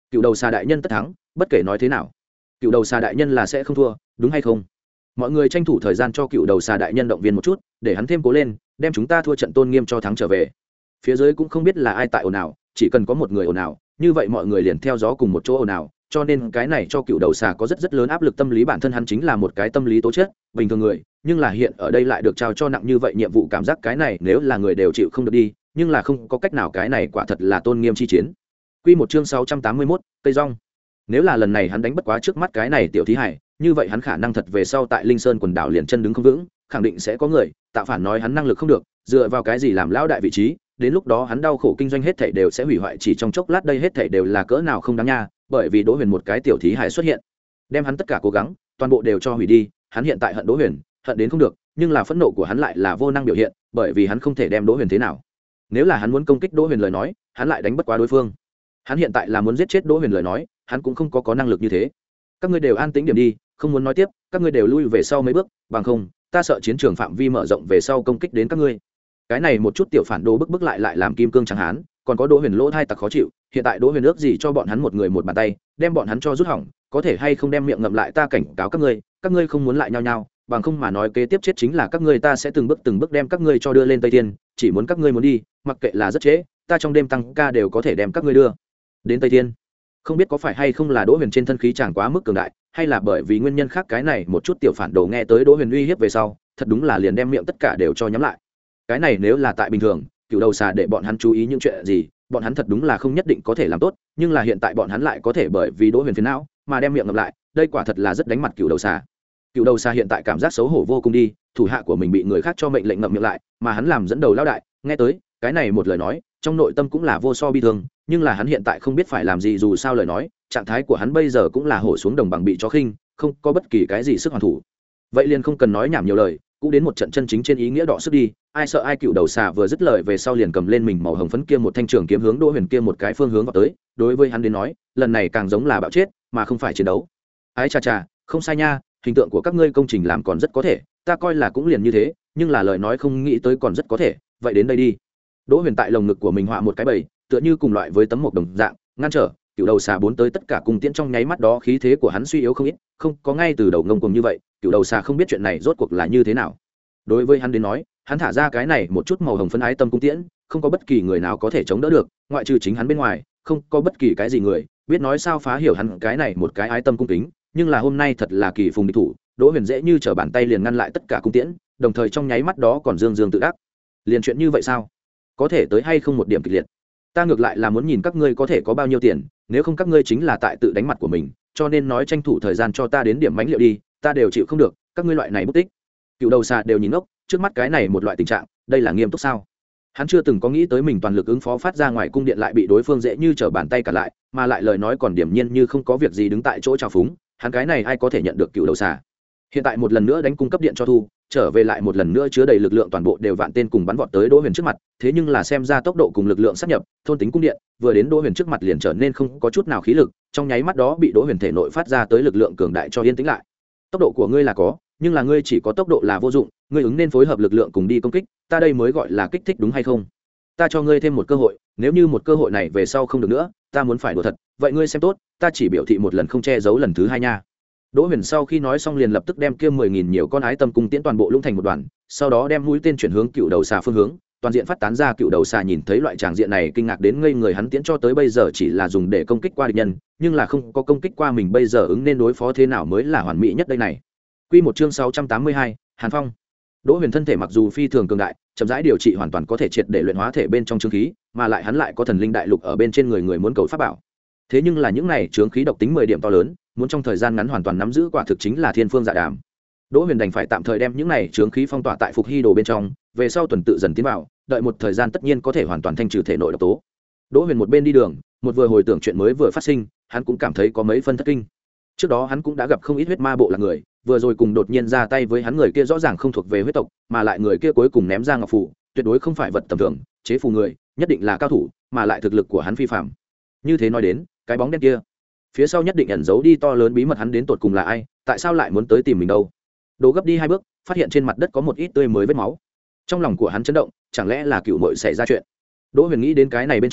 cựu đầu xà đại nhân tất thắng, bất kể nói thế nào cựu đầu xà đại nhân là sẽ không thua, đúng hay không? Mọi người tranh thủ thời gian cho cựu đầu xà đại nhân động viên một chút, để hắn thêm cố lên, đem chúng ta thua trận tôn nghiêm cho thắng trở về. Phía dưới cũng không biết là ai tại ồn ào, chỉ cần có một người ồn ào, như vậy mọi người liền theo gió cùng một chỗ ồn ào, cho nên cái này cho cựu đầu xà có rất rất lớn áp lực tâm lý. Bản thân hắn chính là một cái tâm lý tố chất bình thường người, nhưng là hiện ở đây lại được trao cho nặng như vậy nhiệm vụ, cảm giác cái này nếu là người đều chịu không được đi, nhưng là không có cách nào, cái này quả thật là tôn nghiêm chi chiến. Quy một chương sáu trăm tám mươi mốt, cây rong. Nếu là lần này hắn đánh bất quá trước mắt cái này tiểu thí hải, như vậy hắn khả năng thật về sau tại Linh Sơn quần đảo liền chân đứng không vững, khẳng định sẽ có người tạo phản nói hắn năng lực không được, dựa vào cái gì làm lão đại vị trí, đến lúc đó hắn đau khổ kinh doanh hết thảy đều sẽ hủy hoại chỉ trong chốc lát, đây hết thảy đều là cỡ nào không đáng nha, bởi vì Đỗ Huyền một cái tiểu thí hải xuất hiện, đem hắn tất cả cố gắng, toàn bộ đều cho hủy đi, hắn hiện tại hận Đỗ Huyền, hận đến không được, nhưng là phẫn nộ của hắn lại là vô năng biểu hiện, bởi vì hắn không thể đem Đỗ Huyền thế nào. Nếu là hắn muốn công kích Đỗ Huyền lời nói, hắn lại đánh bất quá đối phương. Hắn hiện tại là muốn giết chết Đỗ Huyền lời nói, hắn cũng không có có năng lực như thế. Các ngươi đều an tĩnh điểm đi, không muốn nói tiếp, các ngươi đều lui về sau mấy bước, bằng không, ta sợ chiến trường phạm vi mở rộng về sau công kích đến các ngươi. Cái này một chút tiểu phản đồ bức bức lại lại làm kim cương chẳng hán, còn có Đỗ Huyền lỗ thai tặc khó chịu, hiện tại Đỗ Huyền ước gì cho bọn hắn một người một bàn tay, đem bọn hắn cho rút hỏng, có thể hay không đem miệng ngậm lại, ta cảnh cáo các ngươi, các ngươi không muốn lại nhau nhau, bằng không mà nói kế tiếp chết chính là các ngươi, ta sẽ từng bước từng bước đem các ngươi cho đưa lên Tây Thiên, chỉ muốn các ngươi muốn đi, mặc kệ là rất trễ, ta trong đêm tăng ca đều có thể đem các ngươi đưa đến Tây Thiên. Không biết có phải hay không là Đỗ Huyền trên thân khí chàng quá mức cường đại, hay là bởi vì nguyên nhân khác, cái này một chút tiểu phản đồ nghe tới Đỗ Huyền uy hiếp về sau, thật đúng là liền đem miệng tất cả đều cho nhắm lại. Cái này nếu là tại bình thường, cựu đầu xà để bọn hắn chú ý những chuyện gì, bọn hắn thật đúng là không nhất định có thể làm tốt, nhưng là hiện tại bọn hắn lại có thể bởi vì Đỗ Huyền phiền não mà đem miệng ngậm lại, đây quả thật là rất đánh mặt cựu đầu xà. Cựu đầu xà hiện tại cảm giác xấu hổ vô cùng đi, thủ hạ của mình bị người khác cho mệnh lệnh ngậm miệng lại, mà hắn làm dẫn đầu lão đại, nghe tới cái này một lời nói, trong nội tâm cũng là vô so bi thương, nhưng là hắn hiện tại không biết phải làm gì, dù sao lời nói, trạng thái của hắn bây giờ cũng là hổ xuống đồng bằng bị chó khinh, không có bất kỳ cái gì sức hoàn thủ. Vậy liền không cần nói nhảm nhiều lời, cũng đến một trận chân chính trên ý nghĩa đọ sức đi, ai sợ ai. Cựu đầu xà vừa dứt lời về sau liền cầm lên mình màu hồng phấn kia một thanh trường kiếm hướng Đỗ Huyền kia một cái phương hướng vào tới, đối với hắn đến nói, lần này càng giống là bạo chết, mà không phải chiến đấu. Ái chà chà, không sai nha, hình tượng của các ngươi công trình làm còn rất có thể, ta coi là cũng liền như thế, nhưng là lời nói không nghĩ tới còn rất có thể, vậy đến đây đi. Đỗ Huyền tại lồng ngực của mình họa một cái bầy, tựa như cùng loại với tấm mộc đồng dạng, ngăn trở cựu đầu xà bốn tới tất cả cung tiễn, trong nháy mắt đó khí thế của hắn suy yếu không ít, không có ngay từ đầu ngông cuồng như vậy. Cựu đầu xà không biết chuyện này rốt cuộc là như thế nào. Đối với hắn đến nói, hắn thả ra cái này một chút màu hồng phân ái tâm cung tiễn, không có bất kỳ người nào có thể chống đỡ được, ngoại trừ chính hắn bên ngoài, không có bất kỳ cái gì người biết nói sao phá hiểu hắn cái này một cái ái tâm cung kính. Nhưng là hôm nay thật là kỳ phùng địch thủ, Đỗ Huyền dễ như trở bàn tay liền ngăn lại tất cả cung tiễn, đồng thời trong nháy mắt đó còn dương dương tự đắc. Liền chuyện như vậy sao? Có thể tới hay không một điểm kịch liệt? Ta ngược lại là muốn nhìn các ngươi có thể có bao nhiêu tiền, nếu không các ngươi chính là tại tự đánh mặt của mình, cho nên nói tranh thủ thời gian cho ta đến điểm mánh liệu đi, ta đều chịu không được các ngươi loại này bút tích. Cựu đầu xà đều nhìn ngốc, trước mắt cái này một loại tình trạng, đây là nghiêm túc sao? Hắn chưa từng có nghĩ tới mình toàn lực ứng phó phát ra ngoài cung điện lại bị đối phương dễ như trở bàn tay cả lại, mà lại lời nói còn điểm nhiên như không có việc gì đứng tại chỗ trào phúng, hắn cái này ai có thể nhận được cựu đầu xà. Hiện tại một lần nữa đánh cung cấp điện cho thu, trở về lại một lần nữa chứa đầy lực lượng, toàn bộ đều vạn tên cùng bắn vọt tới Đỗ Huyền trước mặt, thế nhưng là xem ra tốc độ cùng lực lượng sát nhập, thôn tính cung điện, vừa đến Đỗ Huyền trước mặt liền trở nên không có chút nào khí lực, trong nháy mắt đó bị Đỗ Huyền thể nội phát ra tới lực lượng cường đại cho yên tĩnh lại. Tốc độ của ngươi là có, nhưng là ngươi chỉ có tốc độ là vô dụng, ngươi ứng nên phối hợp lực lượng cùng đi công kích, ta đây mới gọi là kích thích đúng hay không? Ta cho ngươi thêm một cơ hội, nếu như một cơ hội này về sau không được nữa, ta muốn phải đùa thật, vậy ngươi xem tốt, ta chỉ biểu thị một lần không che giấu lần thứ hai nha. Đỗ Huyền sau khi nói xong liền lập tức đem kia mười nghìn nhiều con ái tâm cung tiễn toàn bộ lũng thành một đoàn, sau đó đem mũi tên chuyển hướng cựu đầu xà phương hướng, toàn diện phát tán ra. Cựu đầu xà nhìn thấy loại tràng diện này kinh ngạc đến ngây người, hắn tiễn cho tới bây giờ chỉ là dùng để công kích qua địch nhân, nhưng là không có công kích qua mình, bây giờ ứng nên đối phó thế nào mới là hoàn mỹ nhất đây này. Quy một chương sáu trăm tám mươi hai, Hàn Phong. Đỗ Huyền thân thể mặc dù phi thường cường đại, chậm rãi điều trị hoàn toàn có thể triệt để luyện hóa thể bên trong chướng khí, mà lại hắn lại có thần linh đại lục ở bên trên người, người muốn cầu pháp bảo. Thế nhưng là những này chướng khí độc tính mười điểm to lớn, muốn trong thời gian ngắn hoàn toàn nắm giữ quả thực chính là thiên phương dạ đàm. Đỗ Huyền đành phải tạm thời đem những này chướng khí phong tỏa tại Phục Hy Đồ bên trong, về sau tuần tự dần tiến vào, đợi một thời gian tất nhiên có thể hoàn toàn thanh trừ thể nội độc tố. Đỗ Huyền một bên đi đường, một vừa hồi tưởng chuyện mới vừa phát sinh, hắn cũng cảm thấy có mấy phân thất kinh. Trước đó hắn cũng đã gặp không ít huyết ma bộ là người, vừa rồi cùng đột nhiên ra tay với hắn người kia rõ ràng không thuộc về huyết tộc, mà lại người kia cuối cùng ném ra ngọc phù, tuyệt đối không phải vật tầm thường, chế phù người, nhất định là cao thủ, mà lại thực lực của hắn phi phàm. Như thế nói đến, cái bóng đen kia phía sau nhất định ẩn giấu đi to lớn bí mật, hắn đến tột cùng là ai, tại sao lại muốn tới tìm mình đâu? Đỗ gấp đi hai bước, phát hiện trên mặt đất có một ít tươi mới vết máu, trong lòng của hắn chấn động, chẳng lẽ là cựu muội xảy ra chuyện? Đỗ Huyền nghĩ đến cái này bên trong,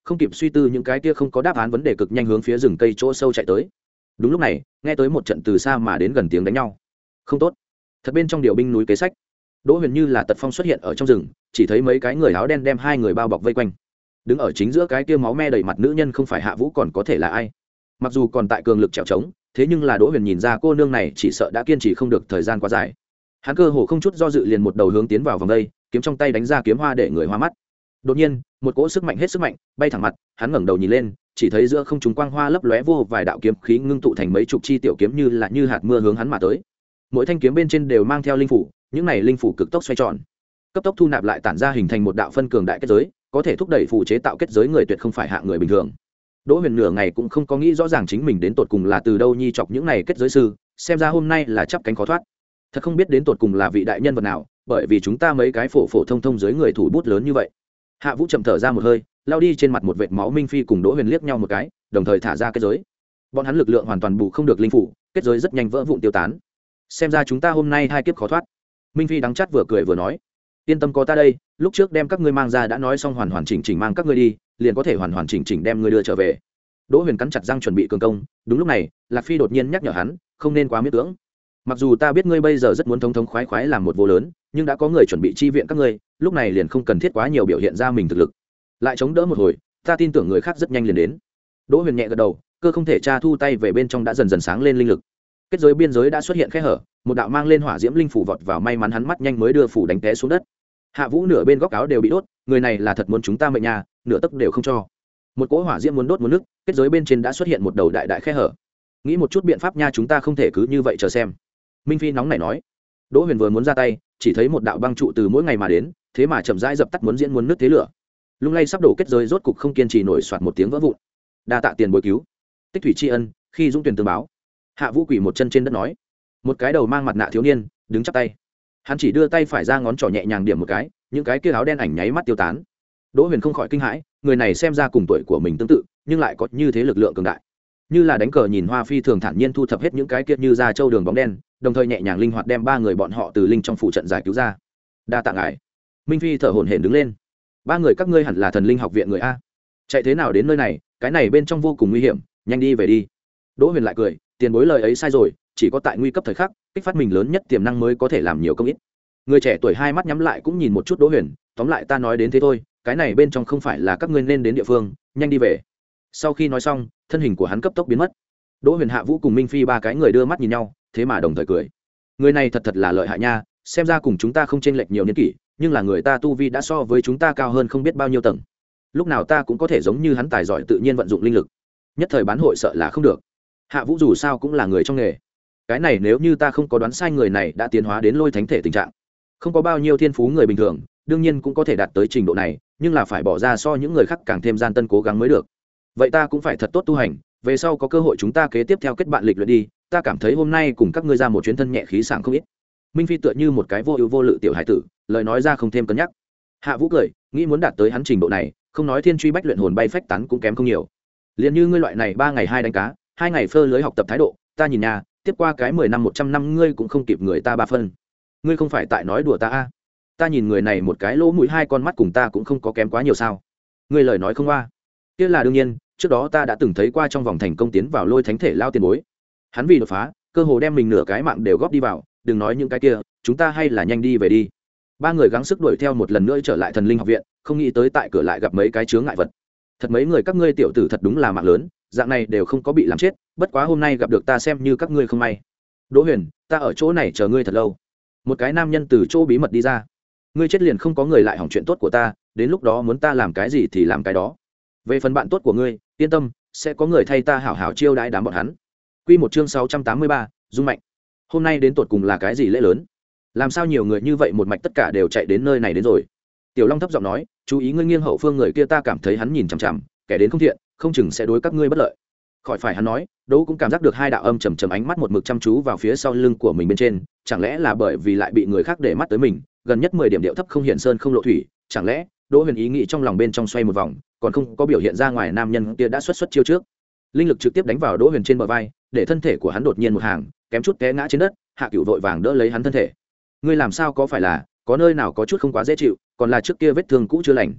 không kịp suy tư những cái kia không có đáp án vấn đề, cực nhanh hướng phía rừng cây chỗ sâu chạy tới. Đúng lúc này nghe tới một trận từ xa mà đến gần tiếng đánh nhau. Không tốt, thật bên trong điều binh núi kế sách. Đỗ Huyền như là tật phong xuất hiện ở trong rừng, chỉ thấy mấy cái người áo đen đem hai người bao bọc vây quanh. Đứng ở chính giữa cái kia máu me đầy mặt nữ nhân không phải Hạ Vũ còn có thể là ai? Mặc dù còn tại cường lực trèo trống, thế nhưng là Đỗ Huyền nhìn ra cô nương này chỉ sợ đã kiên trì không được thời gian quá dài. Hắn cơ hồ không chút do dự liền một đầu hướng tiến vào vòng đây, kiếm trong tay đánh ra kiếm hoa để người hoa mắt. Đột nhiên một cỗ sức mạnh hết sức mạnh bay thẳng mặt, hắn ngẩng đầu nhìn lên, chỉ thấy giữa không trung quang hoa lấp lóe vô vài đạo kiếm khí ngưng tụ thành mấy chục chi tiểu kiếm như là như hạt mưa hướng hắn mà tới. Mỗi thanh kiếm bên trên đều mang theo linh phủ, những này linh phủ cực tốc xoay tròn, cấp tốc thu nạp lại tản ra hình thành một đạo phân cường đại kết giới, có thể thúc đẩy phù chế tạo kết giới người tuyệt không phải hạng người bình thường. Đỗ Huyền nửa ngày cũng không có nghĩ rõ ràng chính mình đến tột cùng là từ đâu nhi chọc những này kết giới sư, xem ra hôm nay là chắp cánh khó thoát. Thật không biết đến tột cùng là vị đại nhân vật nào, bởi vì chúng ta mấy cái phổ phổ thông thông dưới người thủ bút lớn như vậy. Hạ Vũ chậm thở ra một hơi, lao đi trên mặt một vệt máu. Minh Phi cùng Đỗ Huyền liếc nhau một cái, đồng thời thả ra kết giới. Bọn hắn lực lượng hoàn toàn bù không được linh phủ, kết giới rất nhanh vỡ vụn tiêu tán. Xem ra chúng ta hôm nay hai kiếp khó thoát. Minh Phi đắng chát vừa cười vừa nói, yên tâm có ta đây, lúc trước đem các ngươi mang ra đã nói xong hoàn hoàn chỉnh chỉnh mang các ngươi đi, liền có thể hoàn hoàn chỉnh chỉnh đem ngươi đưa trở về. Đỗ Huyền cắn chặt răng chuẩn bị cường công, đúng lúc này Lạc Phi đột nhiên nhắc nhở hắn, không nên quá miễn cưỡng. Mặc dù ta biết ngươi bây giờ rất muốn thống thống khoái khoái làm một vô lớn, nhưng đã có người chuẩn bị chi viện các ngươi, lúc này liền không cần thiết quá nhiều biểu hiện ra mình thực lực, lại chống đỡ một hồi, ta tin tưởng người khác rất nhanh liền đến. Đỗ Huyền nhẹ gật đầu, cơ không thể tra thu tay về bên trong đã dần dần sáng lên linh lực. Kết giới biên giới đã xuất hiện khe hở, một đạo mang lên hỏa diễm linh phủ vọt vào, may mắn hắn mắt nhanh mới đưa phủ đánh té xuống đất. Hạ Vũ nửa bên góc áo đều bị đốt, người này là thật muốn chúng ta mệnh nhà, nửa tấc đều không cho. Một cỗ hỏa diễm muốn đốt muốn nứt, kết giới bên trên đã xuất hiện một đầu đại đại khe hở. Nghĩ một chút biện pháp nha, chúng ta không thể cứ như vậy chờ xem. Minh Phi nóng nảy nói. Đỗ Huyền vừa muốn ra tay, chỉ thấy một đạo băng trụ từ mỗi ngày mà đến, thế mà chậm rãi dập tắt muốn diễn muốn nứt thế lửa. Lung lay sắp đổ kết giới rốt cục không kiên trì nổi, xoạt một tiếng vỡ vụn. Đa tạ tiền bồi cứu, tích thủy tri ân, khi dũng tuyển tương báo. Hạ Vũ quỳ một chân trên đất nói. Một cái đầu mang mặt nạ thiếu niên đứng chắp tay, hắn chỉ đưa tay phải ra ngón trỏ nhẹ nhàng điểm một cái, những cái kia áo đen ảnh nháy mắt tiêu tán. Đỗ Huyền không khỏi kinh hãi, người này xem ra cùng tuổi của mình tương tự, nhưng lại có như thế lực lượng cường đại. Như là đánh cờ nhìn hoa phi thường thản nhiên thu thập hết những cái kia như ra châu đường bóng đen, đồng thời nhẹ nhàng linh hoạt đem ba người bọn họ từ linh trong phủ trận giải cứu ra. Đa tạ ngài. Minh Phi thở hổn hển đứng lên. Ba người các ngươi hẳn là thần linh học viện người a, chạy thế nào đến nơi này, cái này bên trong vô cùng nguy hiểm, nhanh đi về đi. Đỗ Huyền lại cười, tiền bối lời ấy sai rồi, chỉ có tại nguy cấp thời khắc, kích phát mình lớn nhất tiềm năng mới có thể làm nhiều công ít. Người trẻ tuổi hai mắt nhắm lại cũng nhìn một chút Đỗ Huyền, tóm lại ta nói đến thế thôi, cái này bên trong không phải là các ngươi nên đến địa phương, nhanh đi về. Sau khi nói xong, thân hình của hắn cấp tốc biến mất. Đỗ Huyền, Hạ Vũ cùng Minh Phi ba cái người đưa mắt nhìn nhau, thế mà đồng thời cười. Người này thật thật là lợi hại nha, xem ra cùng chúng ta không chênh lệch nhiều niên kỷ, nhưng là người ta tu vi đã so với chúng ta cao hơn không biết bao nhiêu tầng. Lúc nào ta cũng có thể giống như hắn tài giỏi tự nhiên vận dụng linh lực. Nhất thời bán hội sợ là không được. Hạ Vũ dù sao cũng là người trong nghề. Cái này nếu như ta không có đoán sai, người này đã tiến hóa đến lôi thánh thể tình trạng. Không có bao nhiêu thiên phú người bình thường, đương nhiên cũng có thể đạt tới trình độ này, nhưng là phải bỏ ra so những người khác càng thêm gian tân cố gắng mới được. Vậy ta cũng phải thật tốt tu hành, về sau có cơ hội chúng ta kế tiếp theo kết bạn lịch luyện đi, ta cảm thấy hôm nay cùng các ngươi ra một chuyến thân nhẹ khí sảng không ít. Minh Phi tựa như một cái vô ưu vô lự tiểu hải tử, lời nói ra không thêm cân nhắc. Hạ Vũ cười, nghĩ muốn đạt tới hắn trình độ này, không nói thiên truy bách luyện hồn bay phách tán cũng kém không nhiều. Liên như ngươi loại này ba ngày hai đánh cá, hai ngày phơ lưới học tập thái độ, ta nhìn nhà, tiếp qua cái mười năm một trăm năm ngươi cũng không kịp người ta ba phân. Ngươi không phải tại nói đùa ta a? Ta nhìn người này một cái lỗ mũi hai con mắt cùng ta cũng không có kém quá nhiều sao? Ngươi lời nói không qua. Kia là đương nhiên, trước đó ta đã từng thấy qua trong vòng thành công tiến vào lôi thánh thể lao tiền bối. Hắn vì đột phá, cơ hồ đem mình nửa cái mạng đều góp đi vào, đừng nói những cái kia, chúng ta hay là nhanh đi về đi. Ba người gắng sức đuổi theo một lần nữa trở lại thần linh học viện, không nghĩ tới tại cửa lại gặp mấy cái chướng ngại vật. Thật mấy người các ngươi tiểu tử thật đúng là mạng lớn, dạng này đều không có bị làm chết, bất quá hôm nay gặp được ta xem như các ngươi không may. Đỗ Huyền, ta ở chỗ này chờ ngươi thật lâu. Một cái nam nhân từ chỗ bí mật đi ra. Ngươi chết liền không có người lại hỏng chuyện tốt của ta, đến lúc đó muốn ta làm cái gì thì làm cái đó. Về phần bạn tốt của ngươi, yên tâm, sẽ có người thay ta hảo hảo chiêu đãi đám bọn hắn. Quy một chương sáu trăm tám mươi ba, Dung Mạnh. Hôm nay đến tột cùng là cái gì lễ lớn? Làm sao nhiều người như vậy một mạch tất cả đều chạy đến nơi này đến rồi? Tiểu Long thấp giọng nói, chú ý ngươi nghiêng hậu phương người kia, ta cảm thấy hắn nhìn chằm chằm, kẻ đến không thiện, không chừng sẽ đối các ngươi bất lợi. Khỏi phải hắn nói, Đỗ cũng cảm giác được hai đạo âm trầm trầm ánh mắt một mực chăm chú vào phía sau lưng của mình bên trên, chẳng lẽ là bởi vì lại bị người khác để mắt tới mình, gần nhất mười điểm điệu thấp không hiện sơn không lộ thủy, chẳng lẽ Đỗ Huyền ý nghĩ trong lòng bên trong xoay một vòng, còn không có biểu hiện ra ngoài, nam nhân kia đã xuất xuất chiêu trước. Linh lực trực tiếp đánh vào Đỗ Huyền trên bờ vai, để thân thể của hắn đột nhiên một hàng, kém chút té ngã trên đất. Hạ Cửu vội vàng đỡ lấy hắn thân thể. Ngươi làm sao, có phải là có nơi nào có chút không quá dễ chịu, còn là trước kia vết thương cũ chưa lành?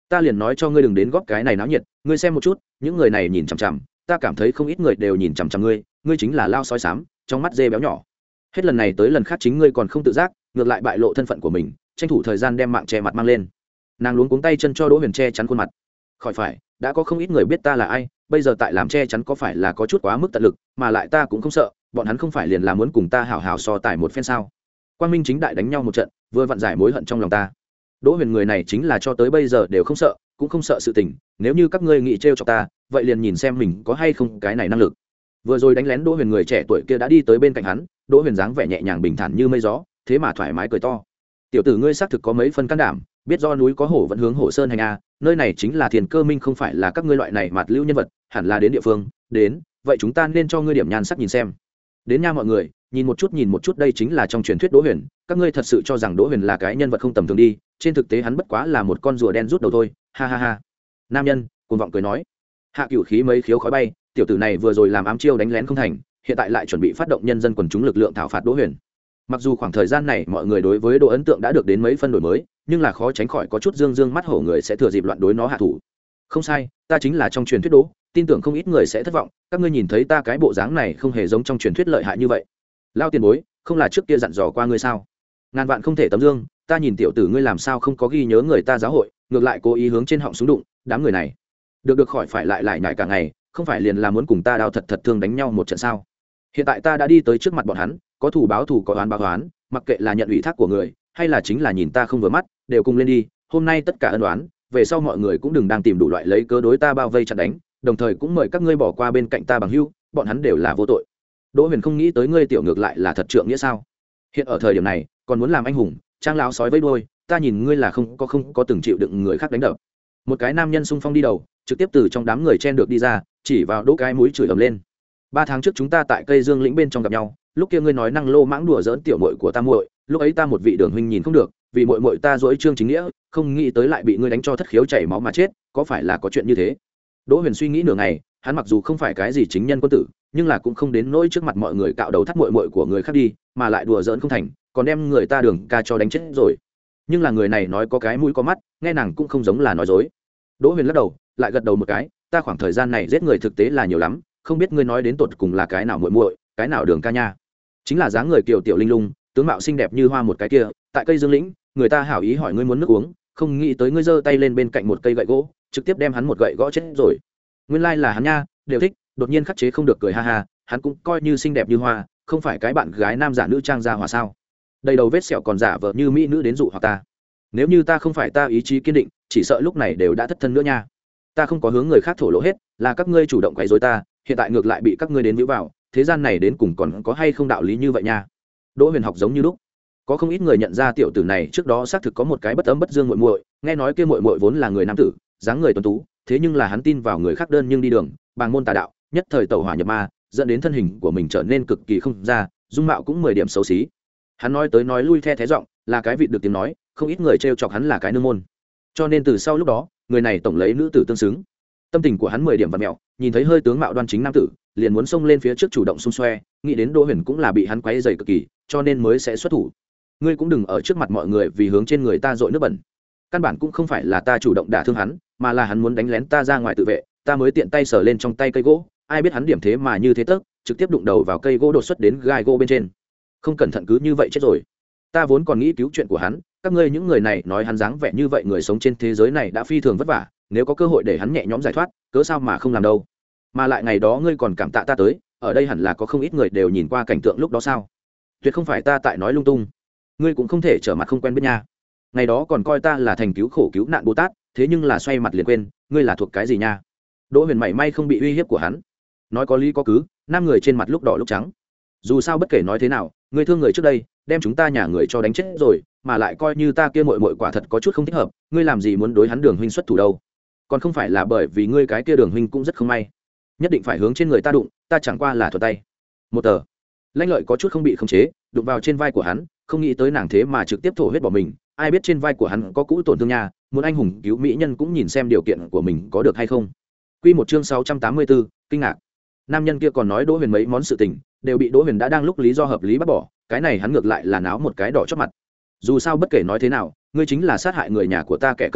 ta liền nói cho ngươi đừng đến góp cái này náo nhiệt, ngươi xem một chút những người này nhìn chằm chằm, ta cảm thấy không ít người đều nhìn chằm chằm ngươi, ngươi chính là lao sói xám trong mắt dê béo nhỏ. Hết lần này tới lần khác chính ngươi còn không tự giác, ngược lại bại lộ thân phận của mình, tranh thủ thời gian đem mạng che mặt mang lên. Nàng luống cuống tay chân cho Đỗ Huyền che chắn khuôn mặt. Khỏi phải, đã có không ít người biết ta là ai, bây giờ tại làm che chắn có phải là có chút quá mức tận lực, mà lại ta cũng không sợ, bọn hắn không phải liền là muốn cùng ta hảo hảo so tài một phen sao? Quang minh chính đại đánh nhau một trận, vừa vặn giải mối hận trong lòng ta. Đỗ Huyền người này chính là cho tới bây giờ đều không sợ, cũng không sợ sự tình, nếu như các ngươi nghĩ trêu chọc ta, vậy liền nhìn xem mình có hay không cái này năng lực. Vừa rồi đánh lén Đỗ Huyền người trẻ tuổi kia đã đi tới bên cạnh hắn, Đỗ Huyền dáng vẻ nhẹ nhàng bình thản như mây gió, thế mà thoải mái cười to. Tiểu tử ngươi xác thực có mấy phân can đảm, biết do núi có hổ vẫn hướng hổ sơn hành a, nơi này chính là Thiền Cơ Minh, không phải là các ngươi loại này mạt lưu nhân vật, hẳn là đến địa phương, đến, vậy chúng ta nên cho ngươi điểm nhan sắc nhìn xem. Đến nha mọi người, nhìn một chút nhìn một chút, đây chính là trong truyền thuyết Đỗ Huyền, các ngươi thật sự cho rằng Đỗ Huyền là cái nhân vật không tầm thường đi, trên thực tế hắn bất quá là một con rùa đen rút đầu thôi, ha ha ha. Nam nhân cuồng vọng cười nói. Hạ Cửu khí mấy khiếu khói bay, tiểu tử này vừa rồi làm ám chiêu đánh lén không thành, hiện tại lại chuẩn bị phát động nhân dân quần chúng lực lượng thảo phạt Đỗ Huyền. Mặc dù khoảng thời gian này mọi người đối với Đỗ ấn tượng đã được đến mấy phân đổi mới, nhưng là khó tránh khỏi có chút dương dương mắt hổ người sẽ thừa dịp loạn đối nó hạ thủ. Không sai, ta chính là trong truyền thuyết Đỗ, tin tưởng không ít người sẽ thất vọng, các ngươi nhìn thấy ta cái bộ dáng này không hề giống trong truyền thuyết lợi hại như vậy. Lao tiền bối, không là trước kia dặn dò qua ngươi sao? Ngàn vạn không thể tấm dương, ta nhìn tiểu tử ngươi làm sao không có ghi nhớ người ta giáo hội, ngược lại cố ý hướng trên họng súng đụng, đám người này. Được được khỏi phải lại lại nhảy cả ngày, không phải liền là muốn cùng ta đao thật thật thương đánh nhau một trận sao? Hiện tại ta đã đi tới trước mặt bọn hắn, có thù báo thù, có oán báo oán, mặc kệ là nhận ủy thác của người, hay là chính là nhìn ta không vừa mắt, đều cùng lên đi. Hôm nay tất cả ân oán, về sau mọi người cũng đừng đang tìm đủ loại lấy cớ đối ta bao vây chặn đánh, đồng thời cũng mời các ngươi bỏ qua bên cạnh ta bằng hữu, bọn hắn đều là vô tội. Đỗ Huyền không nghĩ tới ngươi tiểu ngược lại là thật trượng nghĩa sao? Hiện ở thời điểm này, còn muốn làm anh hùng, trang láo sói với đuôi, ta nhìn ngươi là không có không có từng chịu đựng người khác đánh đập. Một cái nam nhân xung phong đi đầu, trực tiếp từ trong đám người chen được đi ra, chỉ vào Đỗ cái mũi chửi ầm lên. Ba tháng trước chúng ta tại cây dương lĩnh bên trong gặp nhau, lúc kia ngươi nói năng lô mãng đùa giỡn tiểu muội của ta muội, lúc ấy ta một vị đường huynh nhìn không được, vì muội muội ta dỗi trương chính nghĩa, không nghĩ tới lại bị ngươi đánh cho thất khiếu chảy máu mà chết, có phải là có chuyện như thế? Đỗ Huyền suy nghĩ nửa ngày, hắn mặc dù không phải cái gì chính nhân quân tử, nhưng là cũng không đến nỗi trước mặt mọi người cạo đầu thắt muội muội của người khác đi, mà lại đùa giỡn không thành, còn đem người ta Đường ca cho đánh chết rồi. Nhưng là người này nói có cái mũi có mắt, nghe nàng cũng không giống là nói dối. Đỗ Huyền lắc đầu, lại gật đầu một cái, ta khoảng thời gian này giết người thực tế là nhiều lắm, không biết ngươi nói đến tột cùng là cái nào muội muội, cái nào Đường ca nha? Chính là dáng người kiều tiểu linh lung, tướng mạo xinh đẹp như hoa một cái kia, tại cây dương lĩnh, người ta hảo ý hỏi ngươi muốn nước uống, không nghĩ tới ngươi giơ tay lên bên cạnh một cây gậy gỗ, trực tiếp đem hắn một gậy gõ chết rồi. Nguyên lai like là hắn nha, đều thích, đột nhiên khắc chế không được cười ha ha, hắn cũng coi như xinh đẹp như hoa, không phải cái bạn gái nam giả nữ trang ra hòa sao? Đầy đầu vết sẹo còn giả vờ như mỹ nữ đến dụ hoặc ta. Nếu như ta không phải ta ý chí kiên định, chỉ sợ lúc này đều đã thất thân nữa nha. Ta không có hướng người khác thổ lộ hết, là các ngươi chủ động quấy rối ta, hiện tại ngược lại bị các ngươi đến víu vào, thế gian này đến cùng còn có hay không đạo lý như vậy nha? Đỗ Huyền học giống như lúc, có không ít người nhận ra tiểu tử này trước đó xác thực có một cái bất ấm bất dương muội muội, nghe nói kia muội muội vốn là người nam tử, dáng người tuấn tú, thế nhưng là hắn tin vào người khác đơn nhưng đi đường, bàng môn tà đạo, nhất thời tẩu hỏa nhập ma, dẫn đến thân hình của mình trở nên cực kỳ không ra, dung mạo cũng mười điểm xấu xí. Hắn nói tới nói lui the thế giọng, là cái vịt được tiếng nói, không ít người trêu chọc hắn là cái nương môn. Cho nên từ sau lúc đó, người này tổng lấy nữ tử tương xứng. Tâm tình của hắn mười điểm vặn mèo, nhìn thấy hơi tướng mạo đoan chính nam tử, liền muốn xông lên phía trước chủ động xung xoe, nghĩ đến Đỗ Huyền cũng là bị hắn quấy rầy cực kỳ, cho nên mới sẽ xuất thủ. Ngươi cũng đừng ở trước mặt mọi người vì hướng trên người ta dội nước bẩn. Căn bản cũng không phải là ta chủ động đả thương hắn, mà là hắn muốn đánh lén ta ra ngoài tự vệ, ta mới tiện tay sờ lên trong tay cây gỗ, ai biết hắn điểm thế mà như thế tức, trực tiếp đụng đầu vào cây gỗ đột xuất đến gai gỗ bên trên. Không cẩn thận cứ như vậy chết rồi. Ta vốn còn nghĩ cứu chuyện của hắn, các ngươi những người này nói hắn dáng vẻ như vậy người sống trên thế giới này đã phi thường vất vả, nếu có cơ hội để hắn nhẹ nhõm giải thoát, cớ sao mà không làm đâu. Mà lại ngày đó ngươi còn cảm tạ ta tới, ở đây hẳn là có không ít người đều nhìn qua cảnh tượng lúc đó sao? Tuyệt không phải ta tại nói lung tung. Ngươi cũng không thể trở mặt không quen biết nha. Ngày đó còn coi ta là thành cứu khổ cứu nạn Bồ Tát, thế nhưng là xoay mặt liền quên, ngươi là thuộc cái gì nha? Đỗ Huyền mảy may không bị uy hiếp của hắn, nói có lý có cứ, nam người trên mặt lúc đỏ lúc trắng. Dù sao bất kể nói thế nào, ngươi thương người trước đây, đem chúng ta nhà người cho đánh chết rồi, mà lại coi như ta kia muội muội quả thật có chút không thích hợp, ngươi làm gì muốn đối hắn Đường huynh xuất thủ đâu? Còn không phải là bởi vì ngươi cái kia Đường huynh cũng rất không may, nhất định phải hướng trên người ta đụng, ta chẳng qua là thuật tay. Một tờ Lanh Lợi có chút không bị khống chế, đụng vào trên vai của hắn, không nghĩ tới nàng thế mà trực tiếp thổ huyết bỏ mình, ai biết trên vai của hắn có cũ tổn thương nha, muốn anh hùng cứu mỹ nhân cũng nhìn xem điều kiện của mình có được hay không. Quy một chương sáu trăm tám mươi tư, kinh ngạc. Nam nhân kia còn nói Đỗ Huyền mấy món sự tình, đều bị Đỗ Huyền đã đang lúc lý do hợp lý bắt bỏ, cái này hắn ngược lại là náo một cái đỏ chót mặt. Dù sao bất kể nói thế nào, ngươi chính là sát hại người nhà của ta kẻ cầm đầu,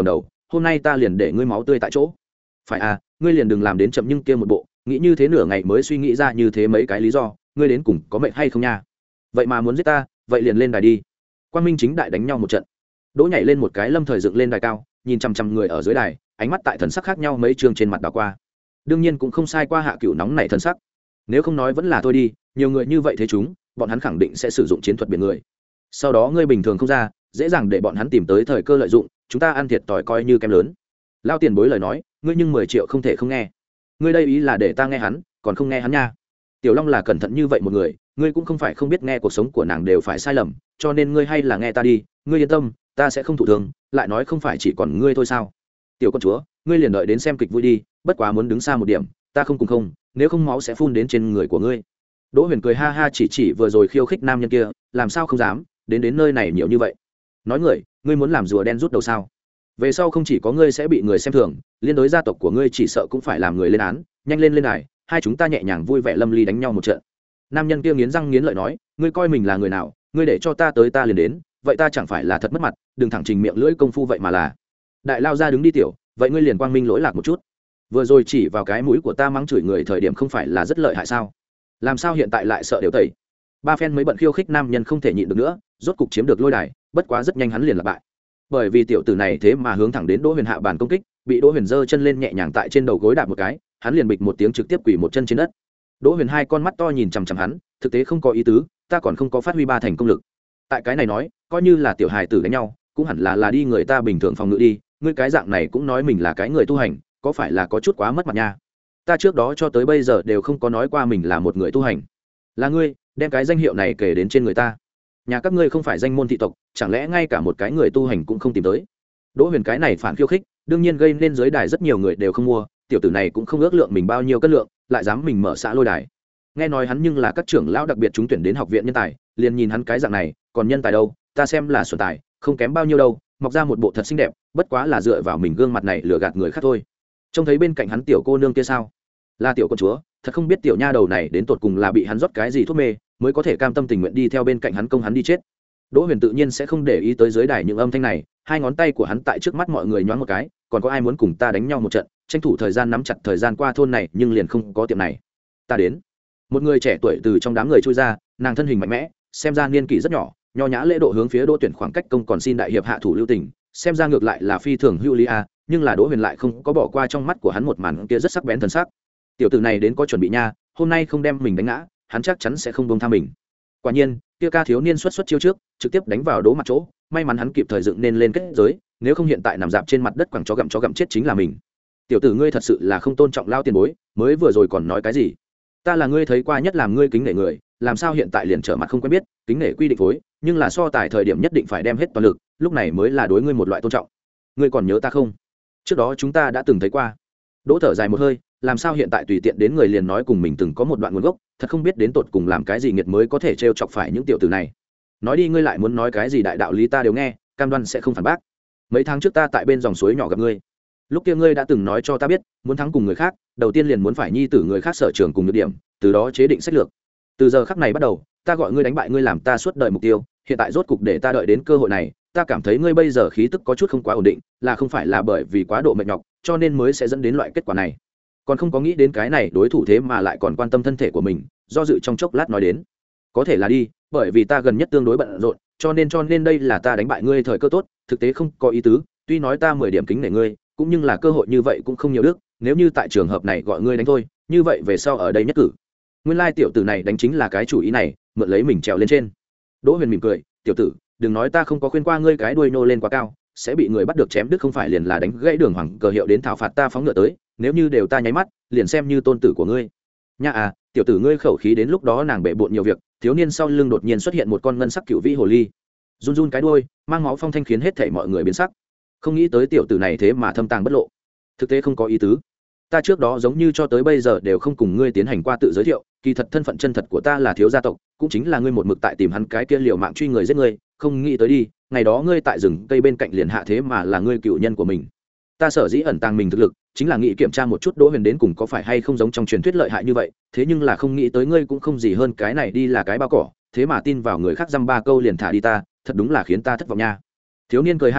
hôm nay ta liền để ngươi máu tươi tại chỗ. Phải à, ngươi liền đừng làm đến chậm nhưng kia một bộ, nghĩ như thế nửa ngày mới suy nghĩ ra như thế mấy cái lý do, ngươi đến cùng có mệnh hay không nha? Vậy mà muốn giết ta, vậy liền lên đài đi. Quang Minh chính đại đánh nhau một trận. Đỗ nhảy lên một cái, Lâm Thời dựng lên đài cao, nhìn chằm chằm người ở dưới đài, ánh mắt tại thần sắc khác nhau mấy trường trên mặt đảo qua. Đương nhiên cũng không sai qua Hạ Cửu nóng nảy thần sắc. Nếu không nói vẫn là thôi đi, nhiều người như vậy thế chúng, bọn hắn khẳng định sẽ sử dụng chiến thuật biển người. Sau đó ngươi bình thường không ra, dễ dàng để bọn hắn tìm tới thời cơ lợi dụng, chúng ta ăn thiệt tỏi coi như kem lớn. Lao tiền bối lời nói, ngươi nhưng mười triệu không thể không nghe. Ngươi đây ý là để ta nghe hắn, còn không nghe hắn nha. Tiểu Long là cẩn thận như vậy một người, ngươi cũng không phải không biết nghe cuộc sống của nàng đều phải sai lầm, cho nên ngươi hay là nghe ta đi, ngươi yên tâm, ta sẽ không thụ thương, lại nói không phải chỉ còn ngươi thôi sao? Tiểu con chúa, ngươi liền đợi đến xem kịch vui đi, bất quá muốn đứng xa một điểm, ta không cùng không, nếu không máu sẽ phun đến trên người của ngươi. Đỗ Huyền cười ha ha, chỉ chỉ vừa rồi khiêu khích nam nhân kia, làm sao không dám, đến đến nơi này nhiều như vậy. Nói người, ngươi muốn làm rùa đen rút đầu sao? Về sau không chỉ có ngươi sẽ bị người xem thường, liên đối gia tộc của ngươi chỉ sợ cũng phải làm người lên án, nhanh lên lên đài, hai chúng ta nhẹ nhàng vui vẻ lâm ly đánh nhau một trận. Nam nhân kia nghiến răng nghiến lợi nói, ngươi coi mình là người nào, ngươi để cho ta tới ta liền đến, vậy ta chẳng phải là thật mất mặt, đừng thẳng trình miệng lưỡi công phu vậy mà là. Đại lao ra đứng đi tiểu, vậy ngươi liền quang minh lỗi lạc một chút. Vừa rồi chỉ vào cái mũi của ta mắng chửi người thời điểm không phải là rất lợi hại sao? Làm sao hiện tại lại sợ đều tẩy? Ba phen mới bận khiêu khích nam nhân không thể nhịn được nữa, rốt cục chiếm được lôi đài, bất quá rất nhanh hắn liền là bại. Bởi vì tiểu tử này thế mà hướng thẳng đến Đỗ Huyền hạ bàn công kích, bị Đỗ Huyền giơ chân lên nhẹ nhàng tại trên đầu gối đạp một cái, hắn liền bịch một tiếng trực tiếp quỳ một chân trên đất. Đỗ Huyền hai con mắt to nhìn chằm chằm hắn, thực tế không có ý tứ, ta còn không có phát huy ba thành công lực. Tại cái này nói, coi như là tiểu hài tử đánh nhau, cũng hẳn là là đi người ta bình thường phòng ngự đi, ngươi cái dạng này cũng nói mình là cái người tu hành, có phải là có chút quá mất mặt nha? Ta trước đó cho tới bây giờ đều không có nói qua mình là một người tu hành. Là ngươi đem cái danh hiệu này kể đến trên người ta. Nhà các ngươi không phải danh môn thị tộc, chẳng lẽ ngay cả một cái người tu hành cũng không tìm tới? Đỗ Huyền cái này phản khiêu khích, đương nhiên gây nên dưới đài rất nhiều người đều không mua, tiểu tử này cũng không ước lượng mình bao nhiêu cân lượng, lại dám mình mở xã lôi đài. Nghe nói hắn nhưng là các trưởng lão đặc biệt trúng tuyển đến học viện nhân tài, liền nhìn hắn cái dạng này, còn nhân tài đâu, ta xem là xuẩn tài, không kém bao nhiêu đâu, mọc ra một bộ thật xinh đẹp, bất quá là dựa vào mình gương mặt này lừa gạt người khác thôi. Trông thấy bên cạnh hắn tiểu cô nương kia sao? Là tiểu con chúa, thật không biết tiểu nha đầu này đến tột cùng là bị hắn rót cái gì thuốc mê, mới có thể cam tâm tình nguyện đi theo bên cạnh hắn công hắn đi chết. Đỗ Huyền tự nhiên sẽ không để ý tới dưới đài những âm thanh này, hai ngón tay của hắn tại trước mắt mọi người nhoáng một cái, còn có ai muốn cùng ta đánh nhau một trận, tranh thủ thời gian nắm chặt thời gian qua thôn này, nhưng liền không có tiệm này. Ta đến. Một người trẻ tuổi từ trong đám người chui ra, nàng thân hình mạnh mẽ, xem ra niên kỷ rất nhỏ, nho nhã lễ độ hướng phía Đỗ Tuyển khoảng cách công còn xin đại hiệp hạ thủ lưu tình, xem ra ngược lại là phi thường hữu lý a, nhưng là Đỗ Huyền lại không có bỏ qua trong mắt của hắn một màn kia rất sắc bén thần sắc. Tiểu tử này đến có chuẩn bị nha, hôm nay không đem mình đánh ngã, hắn chắc chắn sẽ không buông tha mình. Quả nhiên, kia ca thiếu niên xuất xuất chiêu trước, trực tiếp đánh vào Đỗ mặt chỗ, may mắn hắn kịp thời dựng nên lên kết giới, nếu không hiện tại nằm dạp trên mặt đất quẳng chó gặm chó gặm chết chính là mình. Tiểu tử ngươi thật sự là không tôn trọng lao tiền bối, mới vừa rồi còn nói cái gì? Ta là ngươi thấy qua nhất làm ngươi kính nể người, làm sao hiện tại liền trở mặt không quen biết, kính nể quy định phối, nhưng là so tài thời điểm nhất định phải đem hết toàn lực, lúc này mới là đối ngươi một loại tôn trọng. Ngươi còn nhớ ta không? Trước đó chúng ta đã từng thấy qua. Đỗ thở dài một hơi, làm sao hiện tại tùy tiện đến người liền nói cùng mình từng có một đoạn nguồn gốc, thật không biết đến tột cùng làm cái gì nghiệt mới có thể trêu chọc phải những tiểu tử này. Nói đi, ngươi lại muốn nói cái gì đại đạo lý ta đều nghe, cam đoan sẽ không phản bác. Mấy tháng trước ta tại bên dòng suối nhỏ gặp ngươi, lúc kia ngươi đã từng nói cho ta biết, muốn thắng cùng người khác, đầu tiên liền muốn phải nhi tử người khác sở trường cùng nhược điểm, từ đó chế định sách lược. Từ giờ khắc này bắt đầu, ta gọi ngươi đánh bại ngươi làm ta suốt đời mục tiêu, hiện tại rốt cục để ta đợi đến cơ hội này, ta cảm thấy ngươi bây giờ khí tức có chút không quá ổn định, là không phải là bởi vì quá độ mệt nhọc, cho nên mới sẽ dẫn đến loại kết quả này. Còn không có nghĩ đến cái này đối thủ thế mà lại còn quan tâm thân thể của mình, do dự trong chốc lát nói đến, có thể là đi, bởi vì ta gần nhất tương đối bận rộn, cho nên cho nên đây là ta đánh bại ngươi thời cơ tốt, thực tế không có ý tứ, tuy nói ta mười điểm kính nể ngươi, cũng nhưng là cơ hội như vậy cũng không nhiều đức, nếu như tại trường hợp này gọi ngươi đánh thôi, như vậy về sau ở đây nhất cử. Nguyên lai tiểu tử này đánh chính là cái chủ ý này, mượn lấy mình trèo lên trên. Đỗ Huyền mỉm cười, tiểu tử, đừng nói ta không có khuyên qua ngươi cái đuôi nô lên quá cao, sẽ bị người bắt được chém đứt không phải liền là đánh gãy đường hoàng cờ hiệu đến thảo phạt ta phóng ngựa tới, nếu như đều ta nháy mắt, liền xem như tôn tử của ngươi. Nha à, tiểu tử ngươi khẩu khí đến lúc đó nàng bệ bội nhiều việc, thiếu niên sau lưng đột nhiên xuất hiện một con ngân sắc cựu vĩ hồ ly, run run cái đuôi, mang máu phong thanh khiến hết thảy mọi người biến sắc. Không nghĩ tới tiểu tử này thế mà thâm tàng bất lộ, thực tế không có ý tứ. Ta trước đó giống như cho tới bây giờ đều không cùng ngươi tiến hành qua tự giới thiệu, kỳ thật thân phận chân thật của ta là thiếu gia tộc, cũng chính là ngươi một mực tại tìm hắn cái kia liều mạng truy người giết ngươi, không nghĩ tới đi, ngày đó ngươi tại rừng cây bên cạnh liền hạ thế mà là ngươi cựu nhân của mình. Ta sở dĩ ẩn tàng mình thực lực, chính là nghĩ kiểm tra một chút Đỗ Huyền đến cùng có phải hay không giống trong truyền thuyết lợi hại như vậy, thế nhưng là không nghĩ tới ngươi cũng không gì hơn cái này đi là cái bao cỏ, thế mà tin vào người khác dăm ba câu liền thả đi ta, thật đúng là khiến ta thất vọng nha. Thiếu niên cười ha ha,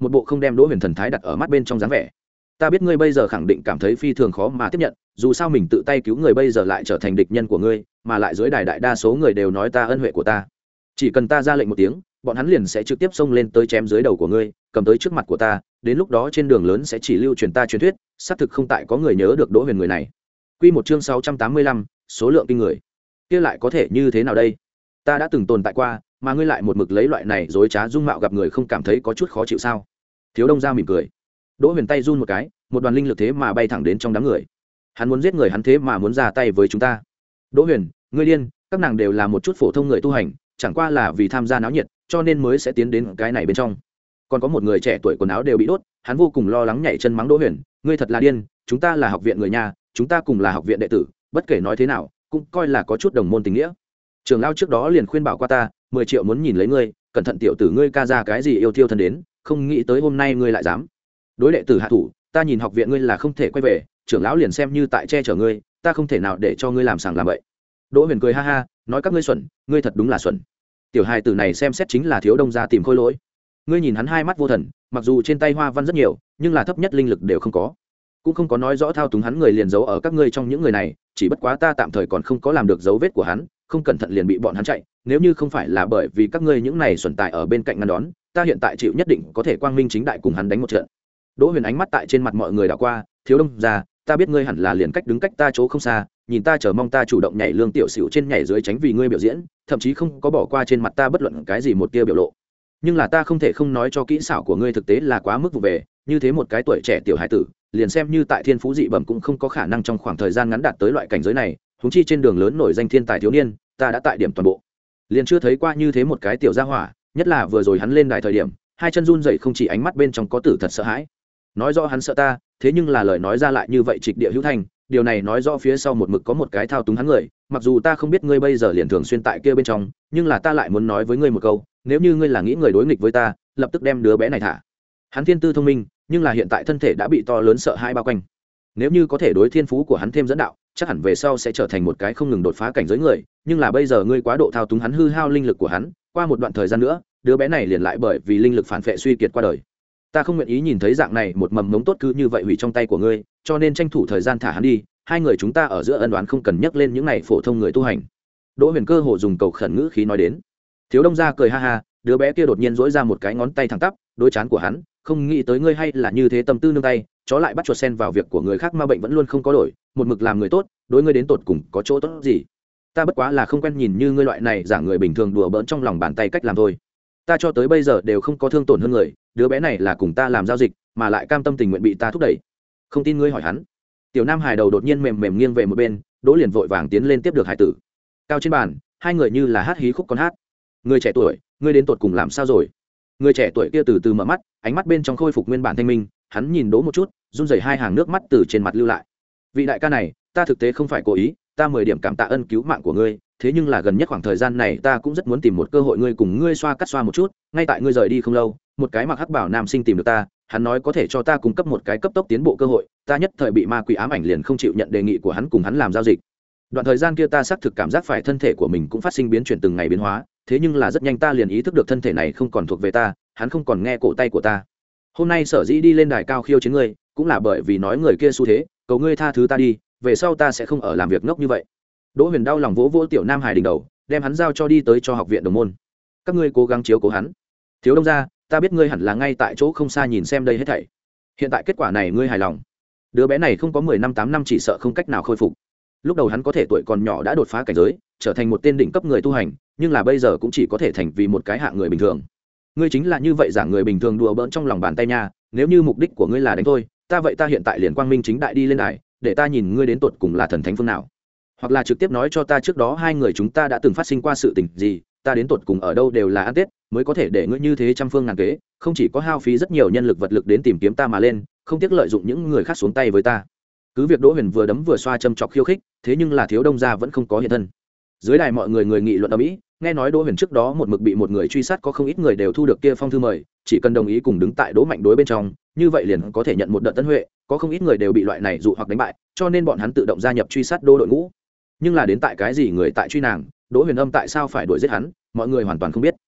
một bộ không đem Đỗ Huyền thần thái đặt ở mắt bên trong dáng vẻ. Ta biết ngươi bây giờ khẳng định cảm thấy phi thường khó mà tiếp nhận, dù sao mình tự tay cứu người bây giờ lại trở thành địch nhân của ngươi, mà lại dưới đài đại đa số người đều nói ta ân huệ của ta. Chỉ cần ta ra lệnh một tiếng, bọn hắn liền sẽ trực tiếp xông lên tới chém dưới đầu của ngươi, cầm tới trước mặt của ta, đến lúc đó trên đường lớn sẽ chỉ lưu truyền ta truyền thuyết, xác thực không tại có người nhớ được Đỗ Huyền người này. Quy một chương sáu trăm tám mươi lăm, số lượng kinh người. Kia lại có thể như thế nào đây? Ta đã từng tồn tại qua, mà ngươi lại một mực lấy loại này dối trá dung mạo gặp người không cảm thấy có chút khó chịu sao? Thiếu Đông Gia mỉm cười. Đỗ Huyền tay run một cái, một đoàn linh lực thế mà bay thẳng đến trong đám người. Hắn muốn giết người, hắn thế mà muốn ra tay với chúng ta. Đỗ Huyền, ngươi điên, các nàng đều là một chút phổ thông người tu hành, chẳng qua là vì tham gia náo nhiệt, cho nên mới sẽ tiến đến cái này bên trong. Còn có một người trẻ tuổi quần áo đều bị đốt, hắn vô cùng lo lắng nhảy chân mắng Đỗ Huyền, ngươi thật là điên, chúng ta là học viện người nhà, chúng ta cùng là học viện đệ tử, bất kể nói thế nào, cũng coi là có chút đồng môn tình nghĩa. Trưởng lão trước đó liền khuyên bảo qua ta, mười triệu muốn nhìn lấy ngươi, cẩn thận tiểu tử ngươi ca ra cái gì yêu thiêu thân đến, không nghĩ tới hôm nay ngươi lại dám đối đệ tử hạ thủ. Ta nhìn học viện ngươi là không thể quay về, trưởng lão liền xem như tại che chở ngươi, ta không thể nào để cho ngươi làm sàng làm bậy. Đỗ Huyền cười ha ha, nói các ngươi xuẩn, ngươi thật đúng là xuẩn. Tiểu hài tử này xem xét chính là Thiếu Đông Gia tìm khôi lỗi. Ngươi nhìn hắn hai mắt vô thần, mặc dù trên tay hoa văn rất nhiều, nhưng là thấp nhất linh lực đều không có, cũng không có nói rõ thao túng hắn người liền giấu ở các ngươi trong những người này, chỉ bất quá ta tạm thời còn không có làm được dấu vết của hắn, không cẩn thận liền bị bọn hắn chạy, nếu như không phải là bởi vì các ngươi những này xuẩn tài ở bên cạnh ngăn đón, ta hiện tại chịu nhất định có thể quang minh chính đại cùng hắn đánh một trận. Đỗ Huyền ánh mắt tại trên mặt mọi người đảo qua, Thiếu Đông Gia, ta biết ngươi hẳn là liền cách đứng cách ta chỗ không xa, nhìn ta chờ mong ta chủ động nhảy lương tiểu xỉu trên nhảy dưới tránh vì ngươi biểu diễn, thậm chí không có bỏ qua trên mặt ta bất luận cái gì một tia biểu lộ. Nhưng là ta không thể không nói cho kỹ xảo của ngươi thực tế là quá mức vụ về, như thế một cái tuổi trẻ tiểu hải tử, liền xem như tại thiên phú dị bẩm cũng không có khả năng trong khoảng thời gian ngắn đạt tới loại cảnh giới này, huống chi trên đường lớn nổi danh thiên tài thiếu niên, ta đã tại điểm toàn bộ. Liền chưa thấy qua như thế một cái tiểu gia hỏa, nhất là vừa rồi hắn lên đài thời điểm, hai chân run rẩy không chỉ ánh mắt bên trong có tử thật sợ hãi. Nói rõ hắn sợ ta, thế nhưng là lời nói ra lại như vậy trịch địa hữu thành, điều này nói rõ phía sau một mực có một cái thao túng hắn người, mặc dù ta không biết ngươi bây giờ liền thường xuyên tại kia bên trong, nhưng là ta lại muốn nói với ngươi một câu, nếu như ngươi là nghĩ người đối nghịch với ta, lập tức đem đứa bé này thả. Hắn thiên tư thông minh, nhưng là hiện tại thân thể đã bị to lớn sợ hãi bao quanh. Nếu như có thể đối thiên phú của hắn thêm dẫn đạo, chắc hẳn về sau sẽ trở thành một cái không ngừng đột phá cảnh giới người, nhưng là bây giờ ngươi quá độ thao túng hắn, hư hao linh lực của hắn, qua một đoạn thời gian nữa, đứa bé này liền lại bởi vì linh lực phản phệ suy kiệt qua đời. Ta không nguyện ý nhìn thấy dạng này một mầm mống tốt cứ như vậy hủy trong tay của ngươi, cho nên tranh thủ thời gian thả hắn đi, hai người chúng ta ở giữa ân oán không cần nhắc lên những này phổ thông người tu hành. Đỗ Huyền cơ hồ dùng cầu khẩn ngữ khí nói đến. Thiếu Đông Gia cười ha ha, đứa bé kia đột nhiên dỗi ra một cái ngón tay thẳng tắp, đối trán của hắn, không nghĩ tới ngươi hay là như thế tâm tư nương tay, chó lại bắt chuột sen vào việc của người khác mà bệnh vẫn luôn không có đổi, một mực làm người tốt, đối ngươi đến tột cùng có chỗ tốt gì? Ta bất quá là không quen nhìn như ngươi loại này giả người bình thường đùa bỡn trong lòng bàn tay cách làm thôi. Ta cho tới bây giờ đều không có thương tổn hơn người, đứa bé này là cùng ta làm giao dịch, mà lại cam tâm tình nguyện bị ta thúc đẩy. Không tin ngươi hỏi hắn. Tiểu Nam Hải đầu đột nhiên mềm mềm nghiêng về một bên, Đỗ liền vội vàng tiến lên tiếp được hải tử. Cao trên bàn, hai người như là hát hí khúc con hát. Người trẻ tuổi, ngươi đến tột cùng làm sao rồi? Người trẻ tuổi kia từ từ mở mắt, ánh mắt bên trong khôi phục nguyên bản thanh minh, hắn nhìn Đỗ một chút, run rẩy hai hàng nước mắt từ trên mặt lưu lại. Vị đại ca này, ta thực tế không phải cố ý, ta mười điểm cảm tạ ân cứu mạng của ngươi, thế nhưng là gần nhất khoảng thời gian này ta cũng rất muốn tìm một cơ hội ngươi cùng ngươi xoa cắt xoa một chút, ngay tại ngươi rời đi không lâu, một cái mặc hắc bảo nam sinh tìm được ta, hắn nói có thể cho ta cung cấp một cái cấp tốc tiến bộ cơ hội, ta nhất thời bị ma quỷ ám ảnh liền không chịu nhận đề nghị của hắn cùng hắn làm giao dịch. Đoạn thời gian kia ta xác thực cảm giác phải thân thể của mình cũng phát sinh biến chuyển từng ngày biến hóa, thế nhưng là rất nhanh ta liền ý thức được thân thể này không còn thuộc về ta, hắn không còn nghe cổ tay của ta. Hôm nay sở dĩ đi lên đài cao khiêu chiến ngươi, cũng là bởi vì nói người kia xu thế, cầu ngươi tha thứ ta đi, về sau ta sẽ không ở làm việc ngốc như vậy. Đỗ Huyền đau lòng vỗ vỗ Tiểu Nam Hải đỉnh đầu, đem hắn giao cho đi tới cho học viện đồng môn. Các ngươi cố gắng chiếu cố hắn. Thiếu Đông Gia, ta biết ngươi hẳn là ngay tại chỗ không xa nhìn xem đây hết thảy. Hiện tại kết quả này ngươi hài lòng? Đứa bé này không có mười năm tám năm chỉ sợ không cách nào khôi phục. Lúc đầu hắn có thể tuổi còn nhỏ đã đột phá cảnh giới, trở thành một tên đỉnh cấp người tu hành, nhưng là bây giờ cũng chỉ có thể thành vì một cái hạng người bình thường. Ngươi chính là như vậy giả người bình thường đùa bỡn trong lòng bàn tay nha, nếu như mục đích của ngươi là đánh thôi, ta vậy ta hiện tại liền quang minh chính đại đi lên đài, để ta nhìn ngươi đến tột cùng là thần thánh phương nào. Hoặc là trực tiếp nói cho ta trước đó hai người chúng ta đã từng phát sinh qua sự tình gì, ta đến tột cùng ở đâu đều là ăn tết mới có thể để ngươi như thế trăm phương ngàn kế, không chỉ có hao phí rất nhiều nhân lực vật lực đến tìm kiếm ta mà lên, không tiếc lợi dụng những người khác xuống tay với ta. Cứ việc Đỗ Huyền vừa đấm vừa xoa châm chọc khiêu khích, thế nhưng là Thiếu Đông Gia vẫn không có hiện thân. Dưới đài mọi người người nghị luận ở mỹ, nghe nói Đỗ Huyền trước đó một mực bị một người truy sát, có không ít người đều thu được kia phong thư mời, chỉ cần đồng ý cùng đứng tại Đỗ Mạnh đối bên trong, như vậy liền có thể nhận một đợt tân huệ, có không ít người đều bị loại này dụ hoặc đánh bại, cho nên bọn hắn tự động gia nhập truy sát Đỗ đội ngũ. Nhưng là đến tại cái gì người tại truy nàng, Đỗ Huyền Âm tại sao phải đuổi giết hắn, mọi người hoàn toàn không biết.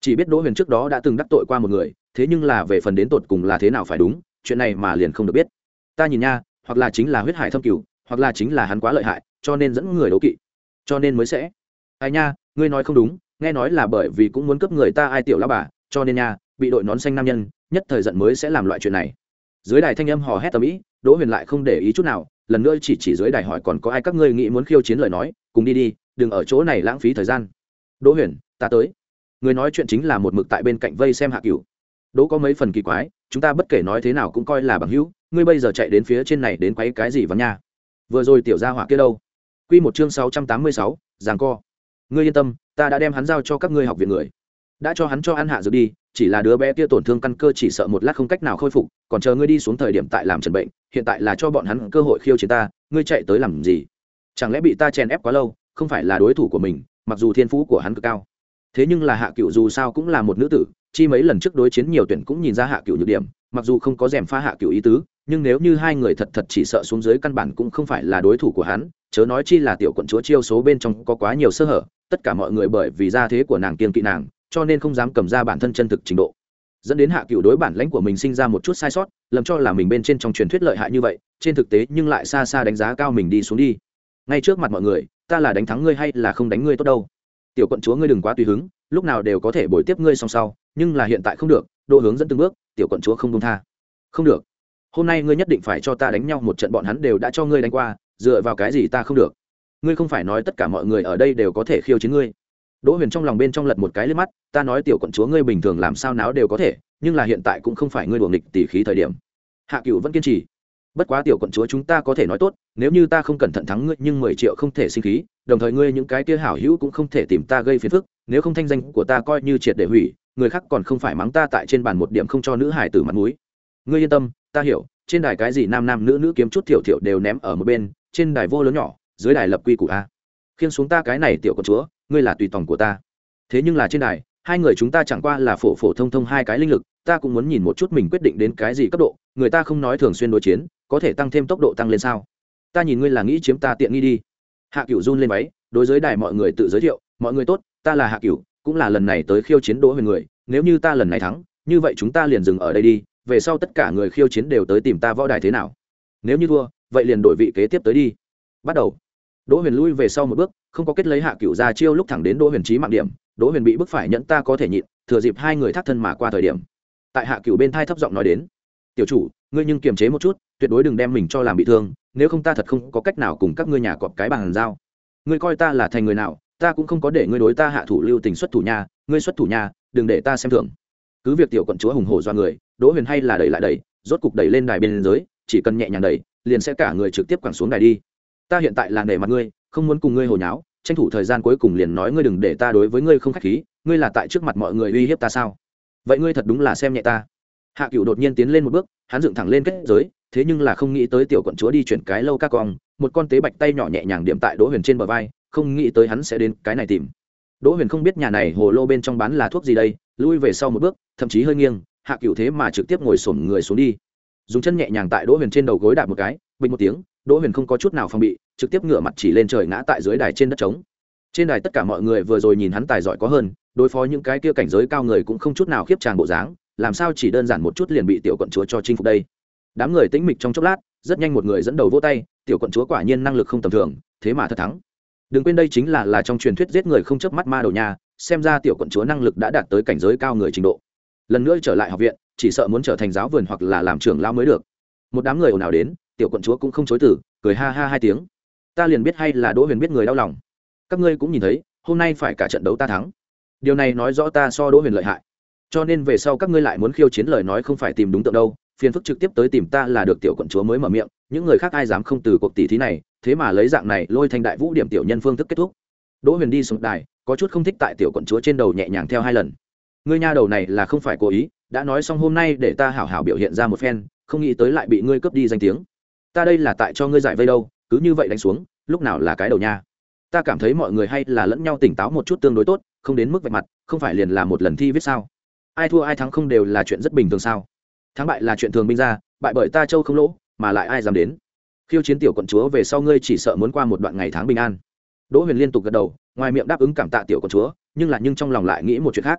chỉ biết Đỗ Huyền trước đó đã từng đắc tội qua một người, thế nhưng là về phần đến tột cùng là thế nào phải đúng, chuyện này mà liền không được biết. Ta nhìn nha, hoặc là chính là huyết hải thâm cửu, hoặc là chính là hắn quá lợi hại, cho nên dẫn người đấu kỵ, cho nên mới sẽ. Ai nha, ngươi nói không đúng, nghe nói là bởi vì cũng muốn cướp người ta ai tiểu lão bà, cho nên nha, bị đội nón xanh nam nhân, nhất thời giận mới sẽ làm loại chuyện này. Dưới đài thanh âm hò hét tầm ý, Đỗ Huyền lại không để ý chút nào, lần nữa chỉ chỉ dưới đài hỏi còn có ai các ngươi nghĩ muốn khiêu chiến lời nói, cùng đi đi, đừng ở chỗ này lãng phí thời gian. Đỗ Huyền, ta tới. Người nói chuyện chính là một mực tại bên cạnh vây xem Hạ Cửu. Đỗ có mấy phần kỳ quái, chúng ta bất kể nói thế nào cũng coi là bằng hữu, ngươi bây giờ chạy đến phía trên này đến quấy cái gì vắng nha? Vừa rồi tiểu gia hỏa kia đâu? Quy một chương sáu trăm tám mươi sáu, giằng co. Ngươi yên tâm, ta đã đem hắn giao cho các ngươi học viện người, đã cho hắn cho ăn hạ dược đi, chỉ là đứa bé kia tổn thương căn cơ chỉ sợ một lát không cách nào khôi phục, còn chờ ngươi đi xuống thời điểm tại làm trần bệnh, hiện tại là cho bọn hắn cơ hội khiêu chiến ta, ngươi chạy tới làm gì? Chẳng lẽ bị ta chèn ép quá lâu, không phải là đối thủ của mình, mặc dù thiên phú của hắn cực cao. Thế nhưng là Hạ Cửu dù sao cũng là một nữ tử, chi mấy lần trước đối chiến nhiều tuyển cũng nhìn ra Hạ Cửu nhược điểm, mặc dù không có rèm pha Hạ Cửu ý tứ, nhưng nếu như hai người thật thật chỉ sợ xuống dưới căn bản cũng không phải là đối thủ của hắn, chớ nói chi là tiểu quận chúa chiêu số bên trong có quá nhiều sơ hở, tất cả mọi người bởi vì gia thế của nàng kiêng kỵ nàng, cho nên không dám cầm ra bản thân chân thực trình độ, dẫn đến Hạ Cửu đối bản lãnh của mình sinh ra một chút sai sót, lầm cho là mình bên trên trong truyền thuyết lợi hại như vậy, trên thực tế nhưng lại xa xa đánh giá cao mình đi xuống đi. Ngay trước mặt mọi người, ta là đánh thắng ngươi hay là không đánh ngươi tốt đâu? Tiểu quận chúa ngươi đừng quá tùy hứng, lúc nào đều có thể bồi tiếp ngươi song sau, nhưng là hiện tại không được, Đỗ hướng dẫn từng bước, tiểu quận chúa không buông tha. Không được, hôm nay ngươi nhất định phải cho ta đánh nhau một trận, bọn hắn đều đã cho ngươi đánh qua, dựa vào cái gì ta không được? Ngươi không phải nói tất cả mọi người ở đây đều có thể khiêu chiến ngươi? Đỗ Huyền trong lòng bên trong lật một cái liếc mắt, ta nói tiểu quận chúa ngươi bình thường làm sao náo đều có thể, nhưng là hiện tại cũng không phải ngươi đùa nghịch tỉ khí thời điểm. Hạ Cửu vẫn kiên trì, bất quá tiểu quận chúa chúng ta có thể nói tốt, nếu như ta không cẩn thận thắng ngươi nhưng mười triệu không thể sinh khí, đồng thời ngươi những cái kia hảo hữu cũng không thể tìm ta gây phiền phức, nếu không thanh danh của ta coi như triệt để hủy, người khác còn không phải mắng ta tại trên bàn một điểm không cho nữ hải tử mặt mũi. Ngươi yên tâm, ta hiểu, trên đài cái gì nam nam nữ nữ kiếm chút thiểu thiểu đều ném ở một bên, trên đài vô lớn nhỏ, dưới đài lập quy củ a. Khiêng xuống ta cái này tiểu quận chúa, ngươi là tùy tòng của ta. Thế nhưng là trên đài, hai người chúng ta chẳng qua là phổ phổ thông thông hai cái linh lực, ta cũng muốn nhìn một chút mình quyết định đến cái gì cấp độ, người ta không nói thường xuyên đối chiến, có thể tăng thêm tốc độ tăng lên sao? Ta nhìn ngươi là nghĩ chiếm ta tiện nghi đi. Hạ Cửu run lên váy, đối với đài mọi người tự giới thiệu, mọi người tốt, ta là Hạ Cửu, cũng là lần này tới khiêu chiến Đỗ Huyền người, nếu như ta lần này thắng, như vậy chúng ta liền dừng ở đây đi, về sau tất cả người khiêu chiến đều tới tìm ta võ đài thế nào? Nếu như thua, vậy liền đổi vị kế tiếp tới đi. Bắt đầu. Đỗ Huyền lui về sau một bước, không có kết lấy Hạ Cửu ra chiêu lúc thẳng đến Đỗ Huyền chí mạng điểm, Đỗ Huyền bị bức phải nhẫn ta có thể nhịn, thừa dịp hai người thác thân mà qua thời điểm. Tại Hạ Cửu bên thai thấp giọng nói đến, tiểu chủ, ngươi nhưng kiềm chế một chút, tuyệt đối đừng đem mình cho làm bị thương, nếu không ta thật không có cách nào cùng các ngươi nhà cọp cái bàn giao. Ngươi coi ta là thành người nào, ta cũng không có để ngươi đối ta hạ thủ lưu tình xuất thủ nha, ngươi xuất thủ nha, đừng để ta xem thường. Cứ việc tiểu quận chúa hùng hổ do người, Đỗ Huyền hay là đẩy lại đẩy, rốt cục đẩy lên đài bên dưới, chỉ cần nhẹ nhàng đẩy, liền sẽ cả người trực tiếp quẳng xuống đài đi. Ta hiện tại là nể mặt ngươi, không muốn cùng ngươi hồ nháo, tranh thủ thời gian cuối cùng liền nói ngươi đừng để ta đối với ngươi không khách khí, ngươi là tại trước mặt mọi người uy hiếp ta sao? Vậy ngươi thật đúng là xem nhẹ ta. Hạ Cửu đột nhiên tiến lên một bước, hắn dựng thẳng lên kết giới, thế nhưng là không nghĩ tới tiểu quận chúa đi chuyển cái lâu ca cong, một con tế bạch tay nhỏ nhẹ nhàng điểm tại Đỗ Huyền trên bờ vai, không nghĩ tới hắn sẽ đến cái này tìm. Đỗ Huyền không biết nhà này hồ lô bên trong bán là thuốc gì đây, lui về sau một bước, thậm chí hơi nghiêng, Hạ Cửu thế mà trực tiếp ngồi xổm người xuống đi, dùng chân nhẹ nhàng tại Đỗ Huyền trên đầu gối đạp một cái, bình một tiếng, Đỗ Huyền không có chút nào phòng bị, trực tiếp ngửa mặt chỉ lên trời ngã tại dưới đài trên đất trống. Trên đài tất cả mọi người vừa rồi nhìn hắn tài giỏi có hơn, đối phó những cái kia cảnh giới cao người cũng không chút nào khiếp tràn bộ dáng, làm sao chỉ đơn giản một chút liền bị tiểu quận chúa cho chinh phục đây. Đám người tĩnh mịch trong chốc lát, rất nhanh một người dẫn đầu vỗ tay, tiểu quận chúa quả nhiên năng lực không tầm thường, thế mà thật thắng. Đừng quên đây chính là là trong truyền thuyết giết người không chớp mắt ma đầu nha, xem ra tiểu quận chúa năng lực đã đạt tới cảnh giới cao người trình độ. Lần nữa trở lại học viện, chỉ sợ muốn trở thành giáo vườn hoặc là làm trưởng lão mới được. Một đám người ồn ào đến, tiểu quận chúa cũng không chối từ, cười ha ha hai tiếng. Ta liền biết hay là Đỗ Huyền biết người đau lòng. Các ngươi cũng nhìn thấy, hôm nay phải cả trận đấu ta thắng. Điều này nói rõ ta so Đỗ Huyền lợi hại. Cho nên về sau các ngươi lại muốn khiêu chiến lời nói không phải tìm đúng tượng đâu, phiền phức trực tiếp tới tìm ta là được, tiểu quận chúa mới mở miệng, những người khác ai dám không từ cuộc tỷ thí này, thế mà lấy dạng này lôi thành đại vũ điểm tiểu nhân phương thức kết thúc. Đỗ Huyền đi xuống đài, có chút không thích tại tiểu quận chúa trên đầu nhẹ nhàng theo hai lần. Ngươi nha đầu này là không phải cố ý, đã nói xong hôm nay để ta hảo hảo biểu hiện ra một phen, không nghĩ tới lại bị ngươi cướp đi danh tiếng. Ta đây là tại cho ngươi giải vây đâu, cứ như vậy đánh xuống, lúc nào là cái đầu nha. Ta cảm thấy mọi người hay là lẫn nhau tỉnh táo một chút tương đối tốt, không đến mức vạch mặt, không phải liền là một lần thi viết sao? Ai thua ai thắng không đều là chuyện rất bình thường sao? Thắng bại là chuyện thường binh ra, bại bởi ta châu không lỗ, mà lại ai dám đến? Khiêu chiến tiểu quận chúa về sau ngươi chỉ sợ muốn qua một đoạn ngày tháng bình an. Đỗ Huyền liên tục gật đầu, ngoài miệng đáp ứng cảm tạ tiểu quận chúa, nhưng là nhưng trong lòng lại nghĩ một chuyện khác.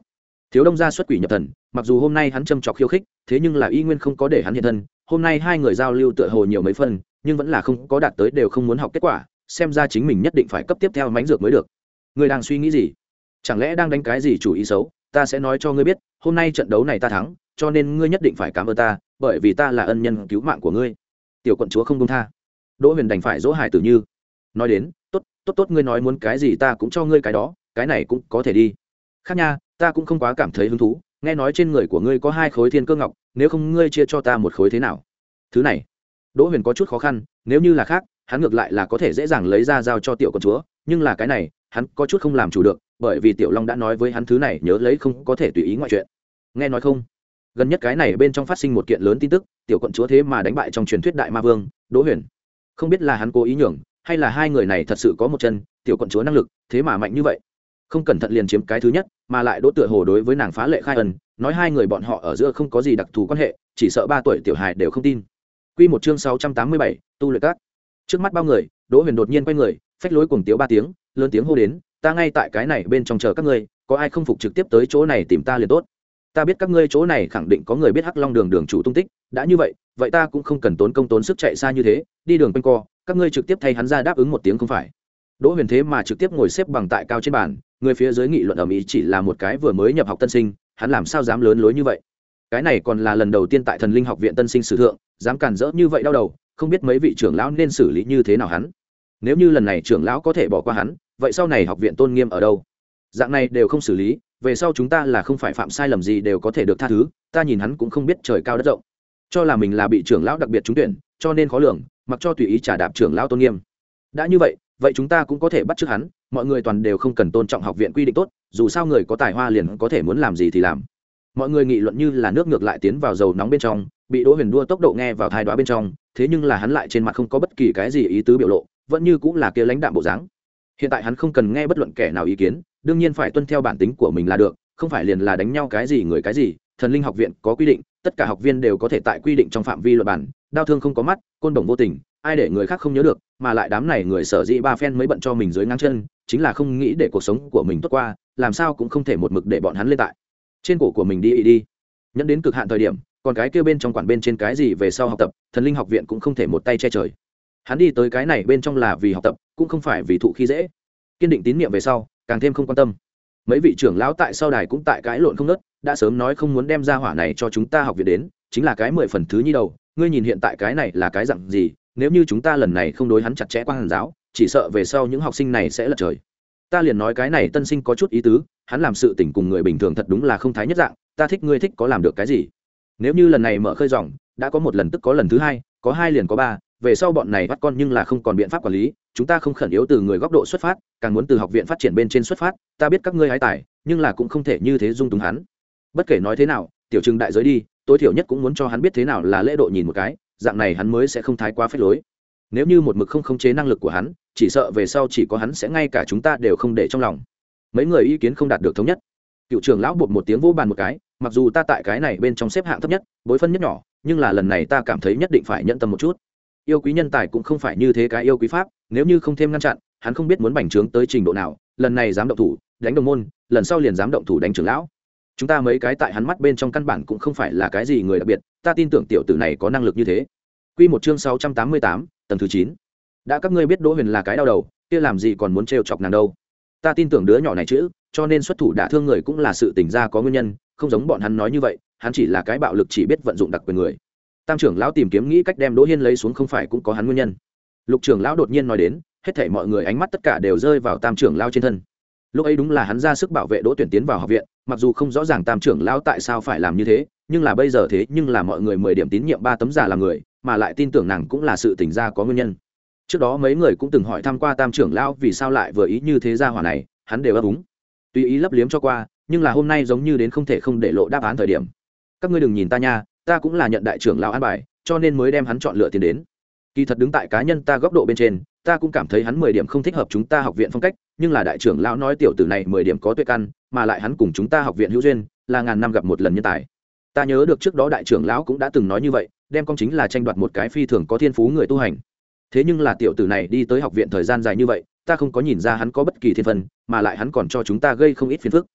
Thiếu Đông gia xuất quỷ nhập thần, mặc dù hôm nay hắn châm chọc khiêu khích, thế nhưng là y nguyên không có để hắn hiện thân. Hôm nay hai người giao lưu tựa hồ nhiều mấy phần, nhưng vẫn là không có đạt tới đều không muốn học kết quả, xem ra chính mình nhất định phải cấp tiếp theo mánh dược mới được. Ngươi đang suy nghĩ gì? Chẳng lẽ đang đánh cái gì chủ ý xấu? Ta sẽ nói cho ngươi biết, hôm nay trận đấu này ta thắng, cho nên ngươi nhất định phải cảm ơn ta, bởi vì ta là ân nhân cứu mạng của ngươi. Tiểu quận chúa không buông tha. Đỗ Huyền đành phải dỗ hài tử như. Nói đến, tốt, tốt tốt ngươi nói muốn cái gì ta cũng cho ngươi cái đó, cái này cũng có thể đi. Khác nha, ta cũng không quá cảm thấy hứng thú, nghe nói trên người của ngươi có hai khối thiên cơ ngọc, nếu không ngươi chia cho ta một khối thế nào? Thứ này, Đỗ Huyền có chút khó khăn, nếu như là khác, hắn ngược lại là có thể dễ dàng lấy ra giao cho tiểu quận chúa, nhưng là cái này, hắn có chút không làm chủ được, bởi vì Tiểu Long đã nói với hắn thứ này nhớ lấy không có thể tùy ý ngoại chuyện. Nghe nói không? Gần nhất cái này bên trong phát sinh một kiện lớn tin tức, tiểu quận chúa thế mà đánh bại trong truyền thuyết đại ma vương, Đỗ Huyền. Không biết là hắn cố ý nhường, hay là hai người này thật sự có một chân, tiểu quận chúa năng lực, thế mà mạnh như vậy. Không cẩn thận liền chiếm cái thứ nhất, mà lại Đỗ tựa hồ đối với nàng phá lệ khai ân, nói hai người bọn họ ở giữa không có gì đặc thù quan hệ, chỉ sợ ba tuổi tiểu hài đều không tin. Quy một chương sáu trăm tám mươi bảy, tu luyện các. Trước mắt bao người, Đỗ Huyền đột nhiên quay người, phách lối cuồng tiếu ba tiếng, lớn tiếng hô đến, ta ngay tại cái này bên trong chờ các ngươi, có ai không phục trực tiếp tới chỗ này tìm ta liền tốt. Ta biết các ngươi chỗ này khẳng định có người biết Hắc Long đường đường chủ tung tích, đã như vậy, vậy ta cũng không cần tốn công tốn sức chạy xa như thế, đi đường quanh co, các ngươi trực tiếp thay hắn ra đáp ứng một tiếng không phải. Đỗ Huyền thế mà trực tiếp ngồi xếp bằng tại cao trên bàn, người phía dưới nghị luận ầm ĩ chỉ là một cái vừa mới nhập học tân sinh, hắn làm sao dám lớn lối như vậy. Cái này còn là lần đầu tiên tại Thần Linh học viện tân sinh sử thượng, dám cản rỡ như vậy đau đầu, không biết mấy vị trưởng lão nên xử lý như thế nào hắn. Nếu như lần này trưởng lão có thể bỏ qua hắn, vậy sau này học viện tôn nghiêm ở đâu? Dạng này đều không xử lý, về sau chúng ta là không phải phạm sai lầm gì đều có thể được tha thứ, ta nhìn hắn cũng không biết trời cao đất rộng, cho là mình là bị trưởng lão đặc biệt trúng tuyển, cho nên khó lường, mặc cho tùy ý trả đạp trưởng lão tôn nghiêm. Đã như vậy, vậy chúng ta cũng có thể bắt chước hắn, mọi người toàn đều không cần tôn trọng học viện quy định tốt, dù sao người có tài hoa liền có thể muốn làm gì thì làm. Mọi người nghị luận như là nước ngược lại tiến vào dầu nóng bên trong, bị Đỗ Huyền đua tốc độ nghe vào thai đoá bên trong, thế nhưng là hắn lại trên mặt không có bất kỳ cái gì ý tứ biểu lộ, vẫn như cũng là kia lãnh đạm bộ dáng. Hiện tại hắn không cần nghe bất luận kẻ nào ý kiến, đương nhiên phải tuân theo bản tính của mình là được, không phải liền là đánh nhau cái gì người cái gì. Thần Linh học viện có quy định, tất cả học viên đều có thể tại quy định trong phạm vi luật bản, đao thương không có mắt, côn đồng vô tình, ai để người khác không nhớ được, mà lại đám này người sở dĩ ba phen mới bận cho mình dưới ngang chân, chính là không nghĩ để cuộc sống của mình tốt qua, làm sao cũng không thể một mực để bọn hắn lên tại trên cổ của mình đi ý đi. Nhận đến cực hạn thời điểm, còn cái kia bên trong quản bên trên cái gì về sau học tập, Thần Linh học viện cũng không thể một tay che trời. Hắn đi tới cái này bên trong là vì học tập, cũng không phải vì thụ khi dễ. Kiên định tín niệm về sau, càng thêm không quan tâm. Mấy vị trưởng lão tại sau đài cũng tại cãi lộn không nớt, đã sớm nói không muốn đem ra hỏa này cho chúng ta học viện đến, chính là cái mười phần thứ nhi đầu, ngươi nhìn hiện tại cái này là cái dạng gì, nếu như chúng ta lần này không đối hắn chặt chẽ quan giáo, chỉ sợ về sau những học sinh này sẽ lật trời. Ta liền nói cái này tân sinh có chút ý tứ, hắn làm sự tình cùng người bình thường thật đúng là không thái nhất dạng, ta thích ngươi thích có làm được cái gì. Nếu như lần này mở khơi dòng, đã có một lần tức có lần thứ hai, có hai liền có ba, về sau bọn này bắt con nhưng là không còn biện pháp quản lý, chúng ta không khẩn yếu từ người góc độ xuất phát, càng muốn từ học viện phát triển bên trên xuất phát, ta biết các ngươi hái tài, nhưng là cũng không thể như thế dung túng hắn. Bất kể nói thế nào, tiểu trừng đại giới đi, tối thiểu nhất cũng muốn cho hắn biết thế nào là lễ độ nhìn một cái, dạng này hắn mới sẽ không thái quá phép lối. Nếu như một mực không khống chế năng lực của hắn, chỉ sợ về sau chỉ có hắn sẽ ngay cả chúng ta đều không để trong lòng. Mấy người ý kiến không đạt được thống nhất. Cựu trưởng lão bột một tiếng vỗ bàn một cái, mặc dù ta tại cái này bên trong xếp hạng thấp nhất, bối phân nhất nhỏ, nhưng là lần này ta cảm thấy nhất định phải nhận tâm một chút. Yêu quý nhân tài cũng không phải như thế cái yêu quý pháp, nếu như không thêm ngăn chặn, hắn không biết muốn bành trướng tới trình độ nào, lần này dám động thủ, đánh đồng môn, lần sau liền dám động thủ đánh trưởng lão. Chúng ta mấy cái tại hắn mắt bên trong căn bản cũng không phải là cái gì người đặc biệt, ta tin tưởng tiểu tử này có năng lực như thế. Quy một chương sáu trăm tám mươi tám, tầng thứ chín. Đã các ngươi biết Đỗ Huyền là cái đau đầu, kia làm gì còn muốn trêu chọc nàng đâu? Ta tin tưởng đứa nhỏ này chữ, cho nên xuất thủ đả thương người cũng là sự tình ra có nguyên nhân, không giống bọn hắn nói như vậy, hắn chỉ là cái bạo lực chỉ biết vận dụng đặc quyền người. Tam trưởng lão tìm kiếm nghĩ cách đem Đỗ Hiên lấy xuống không phải cũng có hắn nguyên nhân. Lục trưởng lão đột nhiên nói đến, hết thảy mọi người ánh mắt tất cả đều rơi vào Tam trưởng lão trên thân. Lúc ấy đúng là hắn ra sức bảo vệ Đỗ Tuyển tiến vào học viện, mặc dù không rõ ràng Tam trưởng lão tại sao phải làm như thế, nhưng là bây giờ thế nhưng là mọi người mười điểm tín nhiệm ba tấm giả là người, mà lại tin tưởng nàng cũng là sự tình ra có nguyên nhân. Trước đó mấy người cũng từng hỏi thăm qua Tam trưởng lão vì sao lại vừa ý như thế ra hỏa này, hắn đều ấp úng, tùy ý lấp liếm cho qua, nhưng là hôm nay giống như đến không thể không để lộ đáp án thời điểm. Các ngươi đừng nhìn ta nha, ta cũng là nhận đại trưởng lão an bài, cho nên mới đem hắn chọn lựa tiền đến. Kỳ thật đứng tại cá nhân ta góc độ bên trên, ta cũng cảm thấy hắn mười điểm không thích hợp chúng ta học viện phong cách, nhưng là đại trưởng lão nói tiểu tử này mười điểm có tuệ căn, mà lại hắn cùng chúng ta học viện hữu duyên, là ngàn năm gặp một lần nhân tài. Ta nhớ được trước đó đại trưởng lão cũng đã từng nói như vậy, đem công chính là tranh đoạt một cái phi thường có thiên phú người tu hành. Thế nhưng là tiểu tử này đi tới học viện thời gian dài như vậy, ta không có nhìn ra hắn có bất kỳ thiên phân, mà lại hắn còn cho chúng ta gây không ít phiền phức.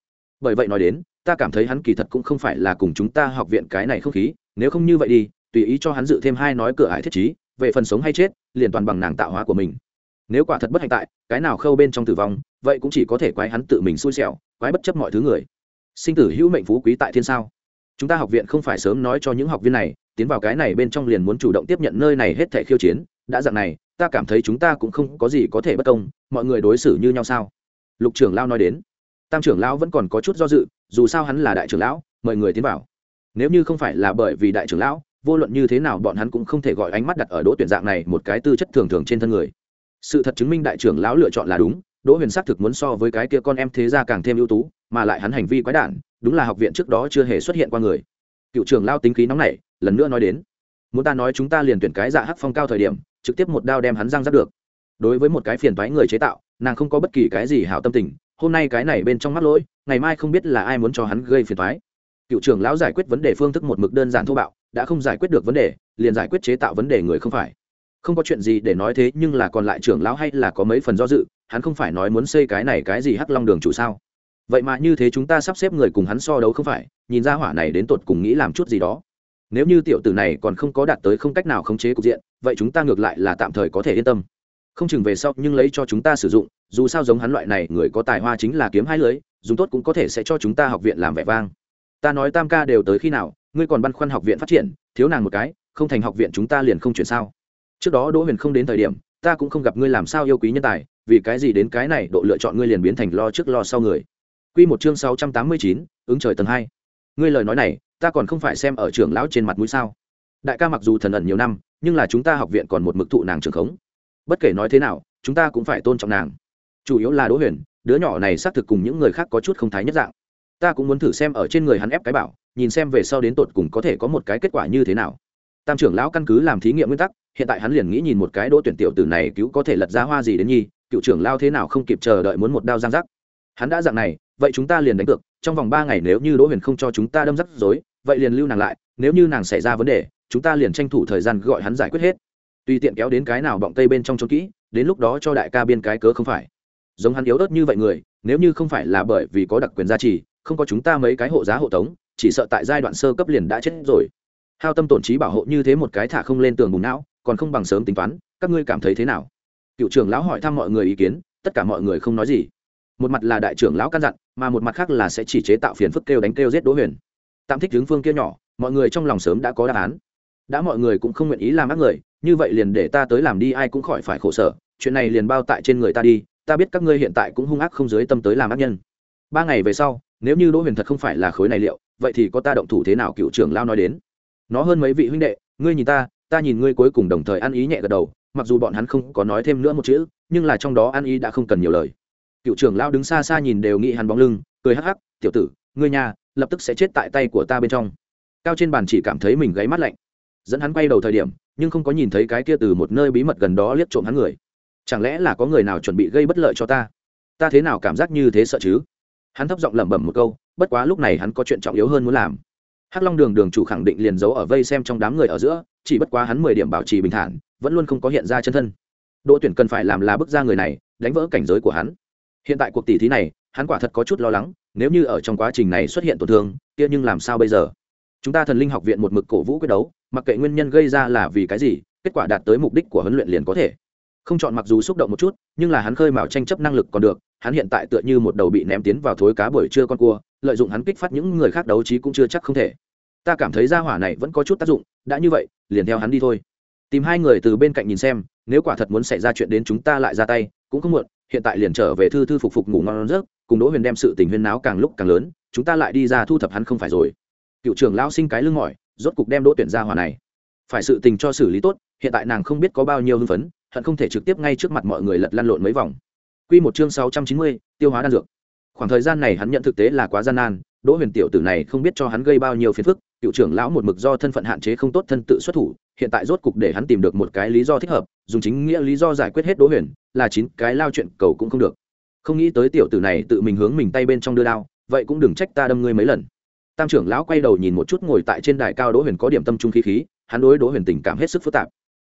bởi vậy nói đến ta cảm thấy hắn kỳ thật cũng không phải là cùng chúng ta học viện cái này không khí, nếu không như vậy đi tùy ý cho hắn dự thêm hai nói cửa ải thiết trí, về phần sống hay chết liền toàn bằng nàng tạo hóa của mình. Nếu quả thật bất hạnh tại cái nào khâu bên trong tử vong, vậy cũng chỉ có thể quái hắn tự mình xui xẻo, quái bất chấp mọi thứ người. Sinh tử hữu mệnh phú quý tại thiên sao. Chúng ta học viện không phải sớm nói cho những học viên này tiến vào cái này bên trong liền muốn chủ động tiếp nhận nơi này hết thảy khiêu chiến, đã dạng này ta cảm thấy chúng ta cũng không có gì có thể bất công, mọi người đối xử như nhau sao. Lục trưởng lão nói đến. Tam trưởng lão vẫn còn có chút do dự, dù sao hắn là đại trưởng lão, mời người tiến vào. Nếu như không phải là bởi vì đại trưởng lão, vô luận như thế nào bọn hắn cũng không thể gọi ánh mắt đặt ở Đỗ Tuyển dạng này một cái tư chất thường thường trên thân người. Sự thật chứng minh đại trưởng lão lựa chọn là đúng, Đỗ Huyền xác thực muốn so với cái kia con em thế gia càng thêm ưu tú, mà lại hắn hành vi quái đản, đúng là học viện trước đó chưa hề xuất hiện qua người. Cựu trưởng lão tính khí nóng nảy, lần nữa nói đến, muốn ta nói chúng ta liền tuyển cái dạ hắc phong cao thời điểm, trực tiếp một đao đem hắn răng rắc được. Đối với một cái phiền toái người chế tạo, nàng không có bất kỳ cái gì hảo tâm tình, hôm nay cái này bên trong mắc lỗi, ngày mai không biết là ai muốn cho hắn gây phiền toái. Cựu trưởng lão giải quyết vấn đề phương thức một mực đơn giản thô bạo, đã không giải quyết được vấn đề, liền giải quyết chế tạo vấn đề người không phải. Không có chuyện gì để nói thế, nhưng là còn lại trưởng lão hay là có mấy phần do dự, hắn không phải nói muốn xây cái này cái gì Hắc Long đường chủ sao? Vậy mà như thế chúng ta sắp xếp người cùng hắn so đấu không phải, nhìn ra hỏa này đến tột cùng nghĩ làm chút gì đó. Nếu như tiểu tử này còn không có đạt tới không cách nào khống chế cục diện, vậy chúng ta ngược lại là tạm thời có thể yên tâm. Không chừng về sau nhưng lấy cho chúng ta sử dụng, dù sao giống hắn loại này người có tài hoa chính là kiếm hai lưới, dùng tốt cũng có thể sẽ cho chúng ta học viện làm vẻ vang. Ta nói Tam ca đều tới khi nào, ngươi còn băn khoăn học viện phát triển, thiếu nàng một cái, không thành học viện chúng ta liền không chuyển sao? Trước đó Đỗ Huyền không đến thời điểm, ta cũng không gặp ngươi làm sao yêu quý nhân tài, vì cái gì đến cái này độ lựa chọn ngươi liền biến thành lo trước lo sau người. Quy một chương sáu trăm tám mươi chín, ứng trời tầng hai. Ngươi lời nói này, ta còn không phải xem ở trưởng lão trên mặt mũi sao? Đại ca mặc dù thần ẩn nhiều năm, nhưng là chúng ta học viện còn một mực thụ nàng trưởng khống. Bất kể nói thế nào, chúng ta cũng phải tôn trọng nàng. Chủ yếu là Đỗ Huyền, đứa nhỏ này xác thực cùng những người khác có chút không thái nhất dạng. Ta cũng muốn thử xem ở trên người hắn ép cái bảo, nhìn xem về sau đến tột cùng có thể có một cái kết quả như thế nào. Tam trưởng lão căn cứ làm thí nghiệm nguyên tắc, hiện tại hắn liền nghĩ nhìn một cái Đỗ Tuyển tiểu tử này cứu có thể lật ra hoa gì đến nhi, cựu trưởng lão thế nào không kịp chờ đợi muốn một đao giang rắc. Hắn đã dạng này, vậy chúng ta liền đánh cược, trong vòng ba ngày nếu như Đỗ Huyền không cho chúng ta đâm rắc rối, vậy liền lưu nàng lại, nếu như nàng xảy ra vấn đề, chúng ta liền tranh thủ thời gian gọi hắn giải quyết hết. Tùy tiện kéo đến cái nào bọng tây bên trong trốn kỹ, đến lúc đó cho đại ca biên cái cớ không phải. Giống hắn yếu ớt như vậy người, nếu như không phải là bởi vì có đặc quyền gia trì, không có chúng ta mấy cái hộ giá hộ tống, chỉ sợ tại giai đoạn sơ cấp liền đã chết rồi. Hao tâm tổn trí bảo hộ như thế một cái thả không lên tường bùng não, còn không bằng sớm tính toán, các ngươi cảm thấy thế nào? Cựu trưởng lão hỏi thăm mọi người ý kiến, tất cả mọi người không nói gì. Một mặt là đại trưởng lão căn dặn, mà một mặt khác là sẽ chỉ chế tạo phiền phức kêu đánh kêu giết Đỗ Huyền. Tạm thích hướng phương kia nhỏ, mọi người trong lòng sớm đã có đáp án. Đã mọi người cũng không nguyện ý làm ác người, như vậy liền để ta tới làm đi, ai cũng khỏi phải khổ sở, chuyện này liền bao tại trên người ta đi, ta biết các ngươi hiện tại cũng hung ác không dưới tâm tới làm ác nhân. Ba ngày về sau, nếu như Đỗ Huyền thật không phải là khối này liệu, vậy thì có ta động thủ thế nào? Cựu trưởng lão nói đến. Nó hơn mấy vị huynh đệ, ngươi nhìn ta, ta nhìn ngươi, cuối cùng đồng thời ăn ý nhẹ gật đầu, mặc dù bọn hắn không có nói thêm nữa một chữ, nhưng là trong đó ăn ý đã không cần nhiều lời. Cựu trưởng lão đứng xa xa nhìn đều nghĩ hắn bóng lưng, cười hắc hắc, tiểu tử, ngươi nhà lập tức sẽ chết tại tay của ta bên trong. Cao trên bàn chỉ cảm thấy mình gáy mắt lạnh, dẫn hắn quay đầu thời điểm, nhưng không có nhìn thấy cái kia từ một nơi bí mật gần đó liếc trộm hắn người. Chẳng lẽ là có người nào chuẩn bị gây bất lợi cho ta? Ta thế nào cảm giác như thế sợ chứ? Hắn thấp giọng lẩm bẩm một câu, bất quá lúc này hắn có chuyện trọng yếu hơn muốn làm. Hắc Long đường đường chủ khẳng định liền giấu ở vây xem trong đám người ở giữa, chỉ bất quá hắn mười điểm bảo trì bình thản, vẫn luôn không có hiện ra chân thân. Đỗ Tuyển cần phải làm là bức ra người này, đánh vỡ cảnh giới của hắn. Hiện tại cuộc tỷ thí này, hắn quả thật có chút lo lắng, nếu như ở trong quá trình này xuất hiện tổn thương, kia nhưng làm sao bây giờ? Chúng ta Thần Linh học viện một mực cổ vũ quyết đấu, mặc kệ nguyên nhân gây ra là vì cái gì, kết quả đạt tới mục đích của huấn luyện liền có thể. Không chọn mặc dù xúc động một chút, nhưng là hắn khơi mào tranh chấp năng lực còn được, hắn hiện tại tựa như một đầu bị ném tiến vào thối cá buổi trưa con cua, lợi dụng hắn kích phát những người khác đấu trí cũng chưa chắc không thể. Ta cảm thấy gia hỏa này vẫn có chút tác dụng, đã như vậy, liền theo hắn đi thôi. Tìm hai người từ bên cạnh nhìn xem, nếu quả thật muốn xảy ra chuyện đến chúng ta lại ra tay, cũng không muộn, hiện tại liền trở về thư thư phục phục ngủ ngon giấc, cùng Đỗ Huyền đem sự tình huyên náo càng lúc càng lớn, chúng ta lại đi ra thu thập hắn không phải rồi. Cựu trưởng lão sinh cái lưng mỏi, rốt cục đem Đỗ Tuyển gia hỏa này, phải sự tình cho xử lý tốt, hiện tại nàng không biết có bao nhiêu hưng phấn, hận không thể trực tiếp ngay trước mặt mọi người lật lăn lộn mấy vòng. Quy một chương sáu trăm chín mươi, tiêu hóa đan dược. Khoảng thời gian này hắn nhận thực tế là quá gian nan, Đỗ Huyền tiểu tử này không biết cho hắn gây bao nhiêu phiền phức, cựu trưởng lão một mực do thân phận hạn chế không tốt thân tự xuất thủ, hiện tại rốt cục để hắn tìm được một cái lý do thích hợp, dùng chính nghĩa lý do giải quyết hết Đỗ Huyền, là chín cái lao chuyện cầu cũng không được. Không nghĩ tới tiểu tử này tự mình hướng mình tay bên trong đưa đao, vậy cũng đừng trách ta đâm ngươi mấy lần. Tam trưởng lão quay đầu nhìn một chút ngồi tại trên đài cao Đỗ Huyền có điểm tâm trung khí khí, hắn đối Đỗ Huyền tình cảm hết sức phức tạp.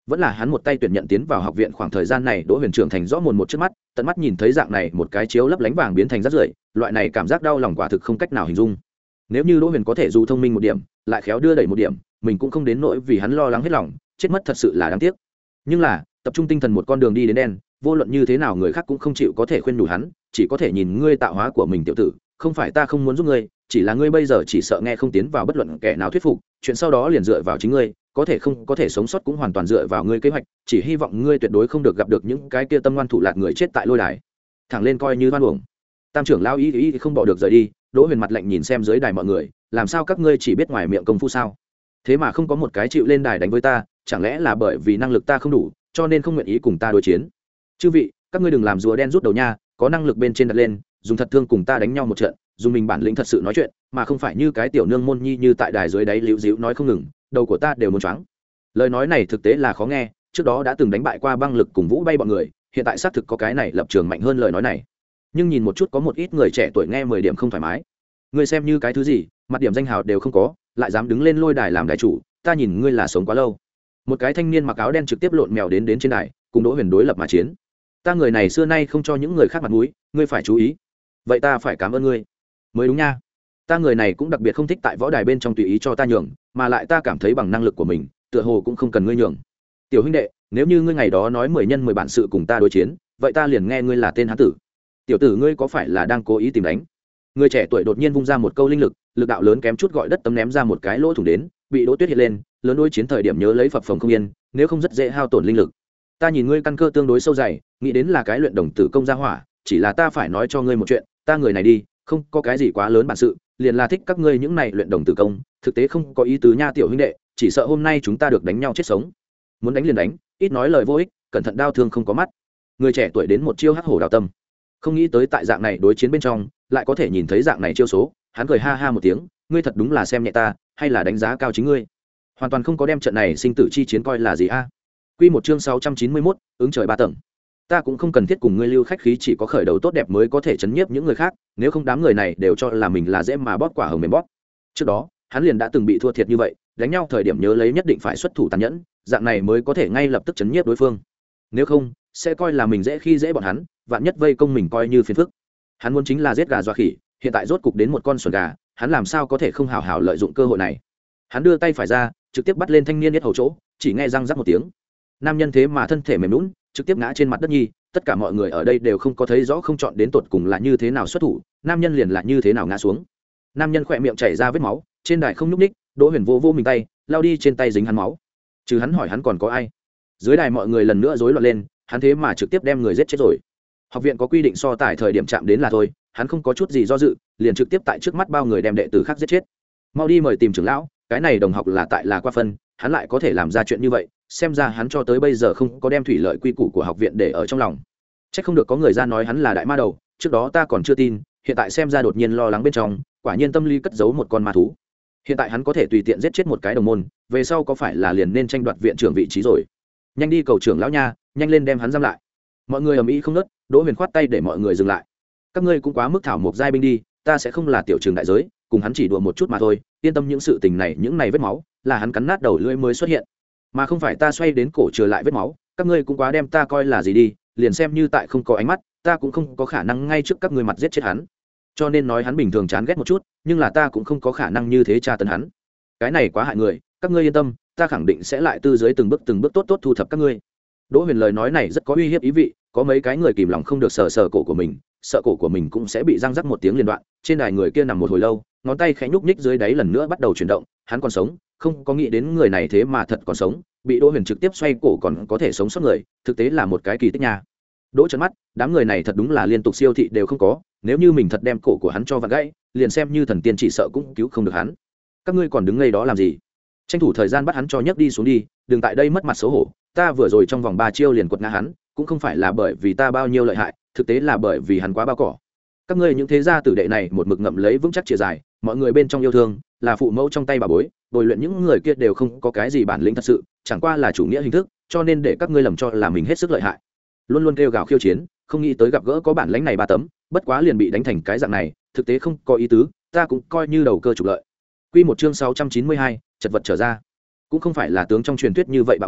vẫn là hắn một tay tuyển nhận tiến vào học viện. Khoảng thời gian này Đỗ Huyền trưởng thành rõ mồn một trước mắt, tận mắt nhìn thấy dạng này một cái chiếu lấp lánh vàng biến thành rác rưởi, loại này cảm giác đau lòng quả thực không cách nào hình dung. Nếu như Đỗ Huyền có thể dù thông minh một điểm, lại khéo đưa đẩy một điểm, mình cũng không đến nỗi vì hắn lo lắng hết lòng, chết mất thật sự là đáng tiếc. Nhưng là, tập trung tinh thần một con đường đi đến đen, vô luận như thế nào người khác cũng không chịu có thể khuyên nhủ hắn, chỉ có thể nhìn ngươi tạo hóa của mình tiểu tử, không phải ta không muốn giúp ngươi, chỉ là ngươi bây giờ chỉ sợ nghe không tiến vào bất luận kẻ nào thuyết phục, chuyện sau đó liền dựa vào chính ngươi, có thể không có thể sống sót cũng hoàn toàn dựa vào ngươi kế hoạch, chỉ hy vọng ngươi tuyệt đối không được gặp được những cái kia tâm ngoan thủ lạt người chết tại lôi đài. Thẳng lên coi như oan uổng. Tam trưởng lão ý ý không bỏ được rời đi, Đỗ Huyền mặt lạnh nhìn xem dưới đài mọi người, làm sao các ngươi chỉ biết ngoài miệng công phu sao? Thế mà không có một cái chịu lên đài đánh với ta, chẳng lẽ là bởi vì năng lực ta không đủ, cho nên không nguyện ý cùng ta đối chiến? Chư vị, các ngươi đừng làm rùa đen rút đầu nha, có năng lực bên trên đặt lên, dùng thật thương cùng ta đánh nhau một trận, dùng mình bản lĩnh thật sự nói chuyện, mà không phải như cái tiểu nương môn nhi như tại đài dưới đáy liễu díu nói không ngừng, đầu của ta đều muốn choáng. Lời nói này thực tế là khó nghe, trước đó đã từng đánh bại qua băng lực cùng vũ bay bọn người, hiện tại xác thực có cái này lập trường mạnh hơn lời nói này. Nhưng nhìn một chút có một ít người trẻ tuổi nghe mười điểm không thoải mái. Ngươi xem như cái thứ gì, mặt điểm danh hào đều không có, lại dám đứng lên lôi đài làm đài chủ, ta nhìn ngươi là sống quá lâu. Một cái thanh niên mặc áo đen trực tiếp lộn mèo đến đến trên đài, cùng Đỗ Huyền đối lập mà chiến. Ta người này xưa nay không cho những người khác mặt mũi, ngươi phải chú ý. Vậy ta phải cảm ơn ngươi. Mới đúng nha. Ta người này cũng đặc biệt không thích tại võ đài bên trong tùy ý cho ta nhường, mà lại ta cảm thấy bằng năng lực của mình, tựa hồ cũng không cần ngươi nhường. Tiểu huynh đệ, nếu như ngươi ngày đó nói mười nhân mười bản sự cùng ta đối chiến, vậy ta liền nghe ngươi là tên hán tử. Tiểu tử ngươi có phải là đang cố ý tìm đánh? Người trẻ tuổi đột nhiên vung ra một câu linh lực, lực đạo lớn kém chút gọi đất tấm ném ra một cái lỗ thủng đến, bị Đỗ Tuyết hiện lên, lớn đối chiến thời điểm nhớ lấy phập phồng không yên, nếu không rất dễ hao tổn linh lực. Ta nhìn ngươi căn cơ tương đối sâu dày, nghĩ đến là cái luyện đồng tử công gia hỏa, chỉ là ta phải nói cho ngươi một chuyện, ta người này đi, không có cái gì quá lớn bản sự, liền là thích các ngươi những này luyện đồng tử công, thực tế không có ý tứ nha tiểu huynh đệ, chỉ sợ hôm nay chúng ta được đánh nhau chết sống. Muốn đánh liền đánh, ít nói lời vô ích, cẩn thận đau thương không có mắt. Người trẻ tuổi đến một chiêu hắc hổ đào tâm. Không nghĩ tới tại dạng này đối chiến bên trong, lại có thể nhìn thấy dạng này chiêu số, hắn cười ha ha một tiếng, ngươi thật đúng là xem nhẹ ta, hay là đánh giá cao chính ngươi. Hoàn toàn không có đem trận này sinh tử chi chiến coi là gì a. Quy một chương sáu trăm chín mươi mốt, ứng trời ba tầng. Ta cũng không cần thiết cùng ngươi lưu khách khí, chỉ có khởi đầu tốt đẹp mới có thể chấn nhiếp những người khác, nếu không đám người này đều cho là mình là dễ mà bóp quả hồng mềm bóp. Trước đó, hắn liền đã từng bị thua thiệt như vậy, đánh nhau thời điểm nhớ lấy nhất định phải xuất thủ tàn nhẫn, dạng này mới có thể ngay lập tức chấn nhiếp đối phương. Nếu không, sẽ coi là mình dễ khi dễ bọn hắn, vạn nhất vây công mình coi như phiền phức. Hắn muốn chính là giết gà dọa khỉ, hiện tại rốt cục đến một con xuẩn gà, hắn làm sao có thể không hào hào lợi dụng cơ hội này. Hắn đưa tay phải ra, trực tiếp bắt lên thanh niên nhất hầu chỗ, chỉ nghe răng rắc một tiếng. Nam nhân thế mà thân thể mềm nhũn, trực tiếp ngã trên mặt đất nhi, tất cả mọi người ở đây đều không có thấy rõ không chọn đến tột cùng là như thế nào xuất thủ, nam nhân liền là như thế nào ngã xuống. Nam nhân khỏe miệng chảy ra vết máu, trên đài không nhúc ních, Đỗ Huyền vô vô mình tay, lao đi trên tay dính hắn máu. Trừ hắn hỏi hắn còn có ai? Dưới đài mọi người lần nữa rối loạn lên, hắn thế mà trực tiếp đem người giết chết rồi. Học viện có quy định so tài thời điểm chạm đến là thôi, hắn không có chút gì do dự, liền trực tiếp tại trước mắt bao người đem đệ tử khác giết chết. Mau đi mời tìm trưởng lão, cái này đồng học là tại là qua phân, hắn lại có thể làm ra chuyện như vậy, xem ra hắn cho tới bây giờ không có đem thủy lợi quy củ của học viện để ở trong lòng. Chắc không được có người ra nói hắn là đại ma đầu, trước đó ta còn chưa tin, hiện tại xem ra đột nhiên lo lắng bên trong, quả nhiên tâm lý cất giấu một con ma thú. Hiện tại hắn có thể tùy tiện giết chết một cái đồng môn, về sau có phải là liền nên tranh đoạt viện trưởng vị trí rồi? Nhanh đi cầu trưởng lão nha, nhanh lên đem hắn giam lại. Mọi người ầm ĩ không ngớt, Đỗ Huyền khoát tay để mọi người dừng lại. Các ngươi cũng quá mức thảo mộc giai binh đi, ta sẽ không là tiểu trường đại giới, cùng hắn chỉ đùa một chút mà thôi, yên tâm, những sự tình này, những này vết máu, là hắn cắn nát đầu lưỡi mới xuất hiện, mà không phải ta xoay đến cổ trừ lại vết máu. Các ngươi cũng quá đem ta coi là gì đi, liền xem như tại không có ánh mắt, ta cũng không có khả năng ngay trước các ngươi mặt giết chết hắn. Cho nên nói hắn bình thường chán ghét một chút, nhưng là ta cũng không có khả năng như thế tra tấn hắn. Cái này quá hại người, các ngươi yên tâm, ta khẳng định sẽ lại tư dưới từng bước từng bước tốt tốt thu thập các ngươi. Đỗ Huyền lời nói này rất có uy hiếp ý vị, có mấy cái người kìm lòng không được sờ sờ cổ của mình, sợ cổ của mình cũng sẽ bị răng rắc một tiếng liên đoạn. Trên đài người kia nằm một hồi lâu, ngón tay khẽ nhúc nhích dưới đáy lần nữa bắt đầu chuyển động, hắn còn sống, không có nghĩ đến người này thế mà thật còn sống, bị Đỗ Huyền trực tiếp xoay cổ còn có thể sống sót người, thực tế là một cái kỳ tích nha. Đỗ trợn mắt, đám người này thật đúng là liên tục siêu thị đều không có, nếu như mình thật đem cổ của hắn cho vặn gãy, liền xem như thần tiên chỉ sợ cũng cứu không được hắn. Các ngươi còn đứng ngây đó làm gì? Tranh thủ thời gian bắt hắn cho nhấc đi xuống đi, đừng tại đây mất mặt xấu hổ. Ta vừa rồi trong vòng ba chiêu liền quật ngã hắn, cũng không phải là bởi vì ta bao nhiêu lợi hại, thực tế là bởi vì hắn quá bao cỏ. Các ngươi những thế gia tử đệ này một mực ngậm lấy vững chắc chìa dài, mọi người bên trong yêu thương, là phụ mẫu trong tay bà bối, bồi luyện những người kia đều không có cái gì bản lĩnh thật sự, chẳng qua là chủ nghĩa hình thức, cho nên để các ngươi lầm cho là mình hết sức lợi hại, luôn luôn kêu gào khiêu chiến, không nghĩ tới gặp gỡ có bản lĩnh này ba tấm, bất quá liền bị đánh thành cái dạng này, thực tế không có ý tứ, ta cũng coi như đầu cơ trục lợi. Quy một chương sáu trăm chín mươi hai, chật vật trở ra. Cũng không phải là tướng trong truyền thuyết như vậy bạo ngược,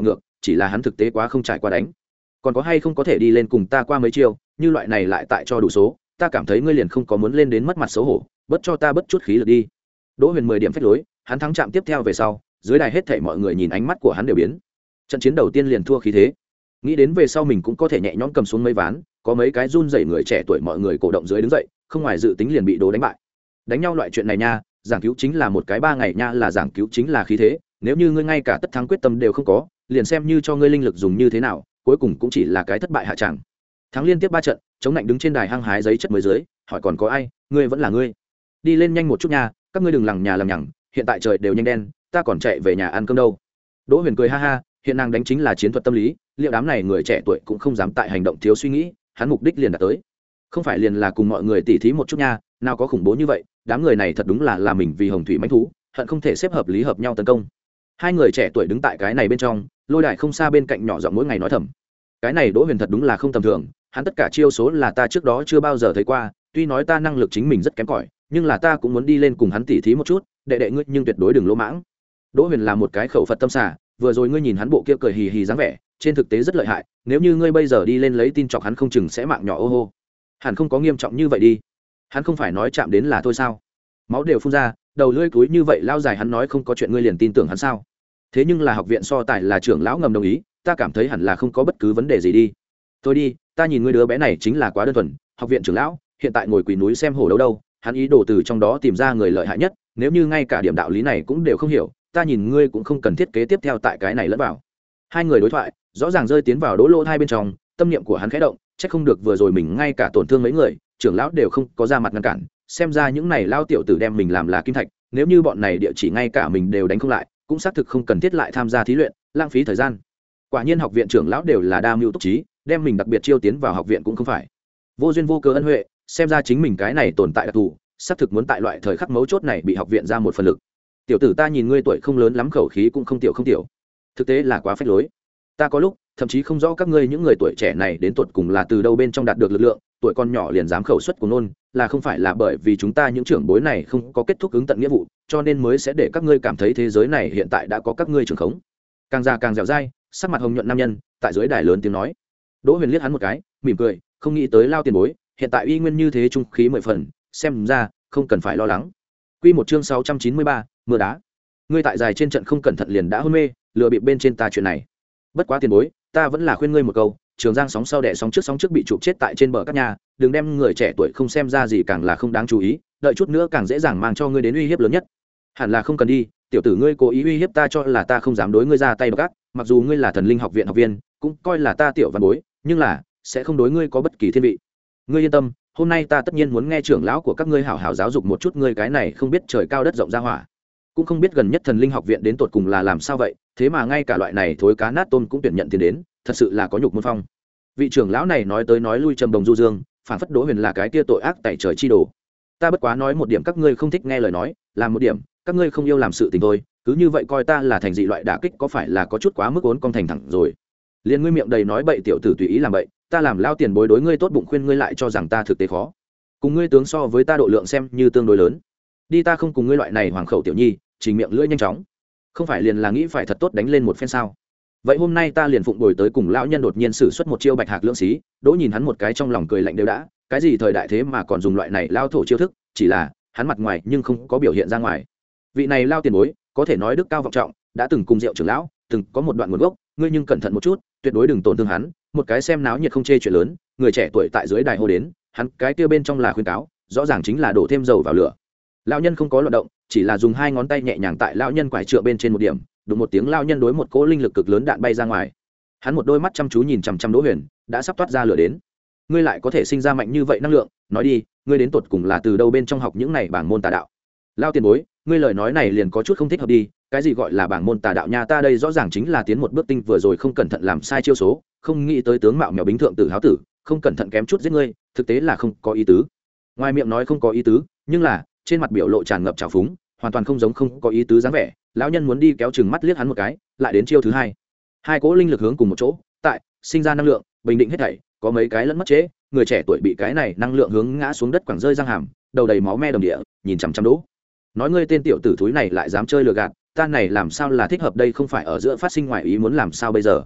chỉ là hắn thực tế quá không trải qua đánh. Còn có hay không có thể đi lên cùng ta qua mấy chiêu, như loại này lại tại cho đủ số, ta cảm thấy ngươi liền không có muốn lên đến mất mặt xấu hổ, bất cho ta bất chút khí lực đi. Đỗ Huyền mười điểm phách lối, hắn thắng chạm tiếp theo về sau, dưới đài hết thảy mọi người nhìn ánh mắt của hắn đều biến. Trận chiến đầu tiên liền thua khí thế, nghĩ đến về sau mình cũng có thể nhẹ nhõm cầm xuống mấy ván, có mấy cái run rẩy người trẻ tuổi mọi người cổ động dưới đứng dậy, không ngoài dự tính liền bị Đỗ đánh bại. Đánh nhau loại chuyện này nha, giảng cứu chính là một cái ba ngày nha, là giảng cứu chính là khí thế, nếu như ngươi ngay cả tất thắng quyết tâm đều không có, liền xem như cho ngươi linh lực dùng như thế nào, cuối cùng cũng chỉ là cái thất bại hạ tràng. Thắng liên tiếp ba trận, chống lạnh đứng trên đài hăng hái giấy chất mới dưới, hỏi còn có ai, ngươi vẫn là ngươi, đi lên nhanh một chút nha, các ngươi đừng lằng nhà lằng nhằng, hiện tại trời đều nhanh đen, ta còn chạy về nhà ăn cơm đâu. Đỗ Huyền cười ha ha, hiện nàng đánh chính là chiến thuật tâm lý, liệu đám này người trẻ tuổi cũng không dám tại hành động thiếu suy nghĩ, hắn mục đích liền đạt tới, không phải liền là cùng mọi người tỉ thí một chút nha, nào có khủng bố như vậy, đám người này thật đúng là là mình vì hồng thủy mãnh thú, hận không thể xếp hợp lý hợp nhau tấn công. Hai người trẻ tuổi đứng tại cái này bên trong, lôi đài không xa bên cạnh nhỏ giọng mỗi ngày nói thầm, cái này Đỗ Huyền thật đúng là không tầm thường, hắn tất cả chiêu số là ta trước đó chưa bao giờ thấy qua, tuy nói ta năng lực chính mình rất kém cỏi, nhưng là ta cũng muốn đi lên cùng hắn tỉ thí một chút, đệ đệ ngươi nhưng tuyệt đối đừng lỗ mãng. Đỗ Huyền là một cái khẩu Phật tâm xả, vừa rồi ngươi nhìn hắn bộ kia cười hì hì dáng vẻ, trên thực tế rất lợi hại, nếu như ngươi bây giờ đi lên lấy tin chọc hắn không chừng sẽ mạng nhỏ ô hô. Hẳn không có nghiêm trọng như vậy đi, hắn không phải nói chạm đến là thôi sao? Máu đều phun ra, đầu lưỡi cúi như vậy lao dài, hắn nói không có chuyện ngươi liền tin tưởng hắn sao? Thế nhưng là học viện so tài là trưởng lão ngầm đồng ý, ta cảm thấy hẳn là không có bất cứ vấn đề gì đi. Thôi đi, ta nhìn ngươi đứa bé này chính là quá đơn thuần, học viện trưởng lão hiện tại ngồi quỳ núi xem hổ đấu đâu, hắn ý đồ từ trong đó tìm ra người lợi hại nhất, nếu như ngay cả điểm đạo lý này cũng đều không hiểu, ta nhìn ngươi cũng không cần thiết kế tiếp theo tại cái này lẫn vào. Hai người đối thoại rõ ràng rơi tiến vào Đỗ lỗ hai bên trong, tâm niệm của hắn khẽ động, chắc không được vừa rồi mình ngay cả tổn thương mấy người, trưởng lão đều không có ra mặt ngăn cản, xem ra những này lao tiểu tử đem mình làm là kim thạch, nếu như bọn này địa chỉ ngay cả mình đều đánh không lại, cũng xác thực không cần thiết lại tham gia thí luyện, lãng phí thời gian. Quả nhiên học viện trưởng lão đều là đa mưu túc trí, đem mình đặc biệt chiêu tiến vào học viện cũng không phải vô duyên vô cớ ân huệ, xem ra chính mình cái này tồn tại đặc thù, xác thực muốn tại loại thời khắc mấu chốt này bị học viện ra một phần lực. Tiểu tử, ta nhìn ngươi tuổi không lớn lắm, khẩu khí cũng không tiểu không tiểu, thực tế là quá phách lối. Ta có lúc thậm chí không rõ các ngươi những người tuổi trẻ này đến tuột cùng là từ đâu bên trong đạt được lực lượng, tuổi con nhỏ liền dám khẩu xuất của nôn, là không phải là bởi vì chúng ta những trưởng bối này không có kết thúc ứng tận nghĩa vụ, cho nên mới sẽ để các ngươi cảm thấy thế giới này hiện tại đã có các ngươi trưởng khống. Càng già càng dẻo dai, sắc mặt hồng nhuận nam nhân tại dưới đài lớn tiếng nói. Đỗ Huyền liếc hắn một cái, mỉm cười, không nghĩ tới lao tiền bối hiện tại uy nguyên như thế, trung khí mười phần, xem ra không cần phải lo lắng. Quy một chương sáu trăm chín mươi ba, mưa đá. Ngươi tại dài trên trận không cẩn thận liền đã hôn mê, lừa bịp bên trên ta chuyện này. Bất quá tiền bối, ta vẫn là khuyên ngươi một câu, Trường Giang sóng sau đẻ sóng trước, sóng trước bị chụp chết tại trên bờ các nhà, đừng đem người trẻ tuổi không xem ra gì càng là không đáng chú ý, đợi chút nữa càng dễ dàng mang cho ngươi đến uy hiếp lớn nhất. Hẳn là không cần đi, tiểu tử ngươi cố ý uy hiếp ta cho là ta không dám đối ngươi ra tay độc ác, mặc dù ngươi là Thần Linh học viện học viên, cũng coi là ta tiểu văn bối, nhưng là sẽ không đối ngươi có bất kỳ thiên vị. Ngươi yên tâm, hôm nay ta tất nhiên muốn nghe trưởng lão của các ngươi hảo hảo giáo dục một chút ngươi cái này không biết trời cao đất rộng ra hỏa, cũng không biết gần nhất Thần Linh học viện đến tột cùng là làm sao vậy, thế mà ngay cả loại này thối cá nát tôm cũng tuyển nhận tiền đến, thật sự là có nhục môn phong. Vị trưởng lão này nói tới nói lui trầm đồng du dương, phản phất Đỗ Huyền là cái tia tội ác tại trời chi đồ. Ta bất quá nói một điểm các ngươi không thích nghe lời nói, làm một điểm các ngươi không yêu làm sự tình thôi, cứ như vậy coi ta là thành dị loại đả kích, có phải là có chút quá mức ốn con thành thẳng rồi. Liên ngươi miệng đầy nói bậy tiểu tử tùy ý làm bậy, ta làm lao tiền bối đối ngươi tốt bụng khuyên ngươi lại cho rằng ta thực tế khó. Cùng ngươi tướng so với ta độ lượng xem như tương đối lớn. Đi, ta không cùng ngươi loại này hoàng khẩu tiểu nhi, trình miệng lưỡi nhanh chóng. Không phải liền là nghĩ phải thật tốt đánh lên một phen sao? Vậy hôm nay ta liền phụng bồi tới cùng lão nhân đột nhiên sử xuất một chiêu bạch hạc lưỡng xí, Đỗ nhìn hắn một cái trong lòng cười lạnh đều đã, cái gì thời đại thế mà còn dùng loại này lao thổ chiêu thức, chỉ là hắn mặt ngoài nhưng không có biểu hiện ra ngoài. Vị này lao tiền bối có thể nói đức cao vọng trọng, đã từng cùng Diệu trưởng lão từng có một đoạn nguồn gốc, ngươi nhưng cẩn thận một chút, tuyệt đối đừng tổn thương hắn. Một cái xem náo nhiệt không chê chuyện lớn, người trẻ tuổi tại dưới đài hô đến, hắn cái kia bên trong là khuyên cáo, rõ ràng chính là đổ thêm dầu vào lửa. Lão nhân không có loạn động, chỉ là dùng hai ngón tay nhẹ nhàng tại lão nhân quải trượng bên trên một điểm, đụng một tiếng, lão nhân đối một cỗ linh lực cực lớn đạn bay ra ngoài. Hắn một đôi mắt chăm chú nhìn chằm chằm Đỗ Huyền, đã sắp toát ra lửa đến. Ngươi lại có thể sinh ra mạnh như vậy năng lượng, nói đi, ngươi đến tột cùng là từ đâu bên trong học những này bảng môn tà đạo? Lão tiền bối, ngươi lời nói này liền có chút không thích hợp đi, cái gì gọi là bảng môn tà đạo nha, ta đây rõ ràng chính là tiến một bước tinh, vừa rồi không cẩn thận làm sai chiêu số, không nghĩ tới tướng mạo mèo bính thượng tử háo tử, không cẩn thận kém chút giết ngươi, thực tế là không có ý tứ. Ngoài miệng nói không có ý tứ, nhưng là trên mặt biểu lộ tràn ngập trào phúng, hoàn toàn không giống không có ý tứ dáng vẻ. Lão nhân muốn đi kéo chừng mắt liếc hắn một cái, lại đến chiêu thứ hai. Hai cỗ linh lực hướng cùng một chỗ, tại sinh ra năng lượng, bình định hết thảy, có mấy cái lẫn mất chế, người trẻ tuổi bị cái này năng lượng hướng ngã xuống đất quẳng rơi răng hàm, đầu đầy máu me đồng địa, nhìn chằm chằm Đỗ. Nói ngươi tên tiểu tử thúi này lại dám chơi lừa gạt, ta này làm sao là thích hợp đây, không phải ở giữa phát sinh ngoài ý muốn làm sao bây giờ?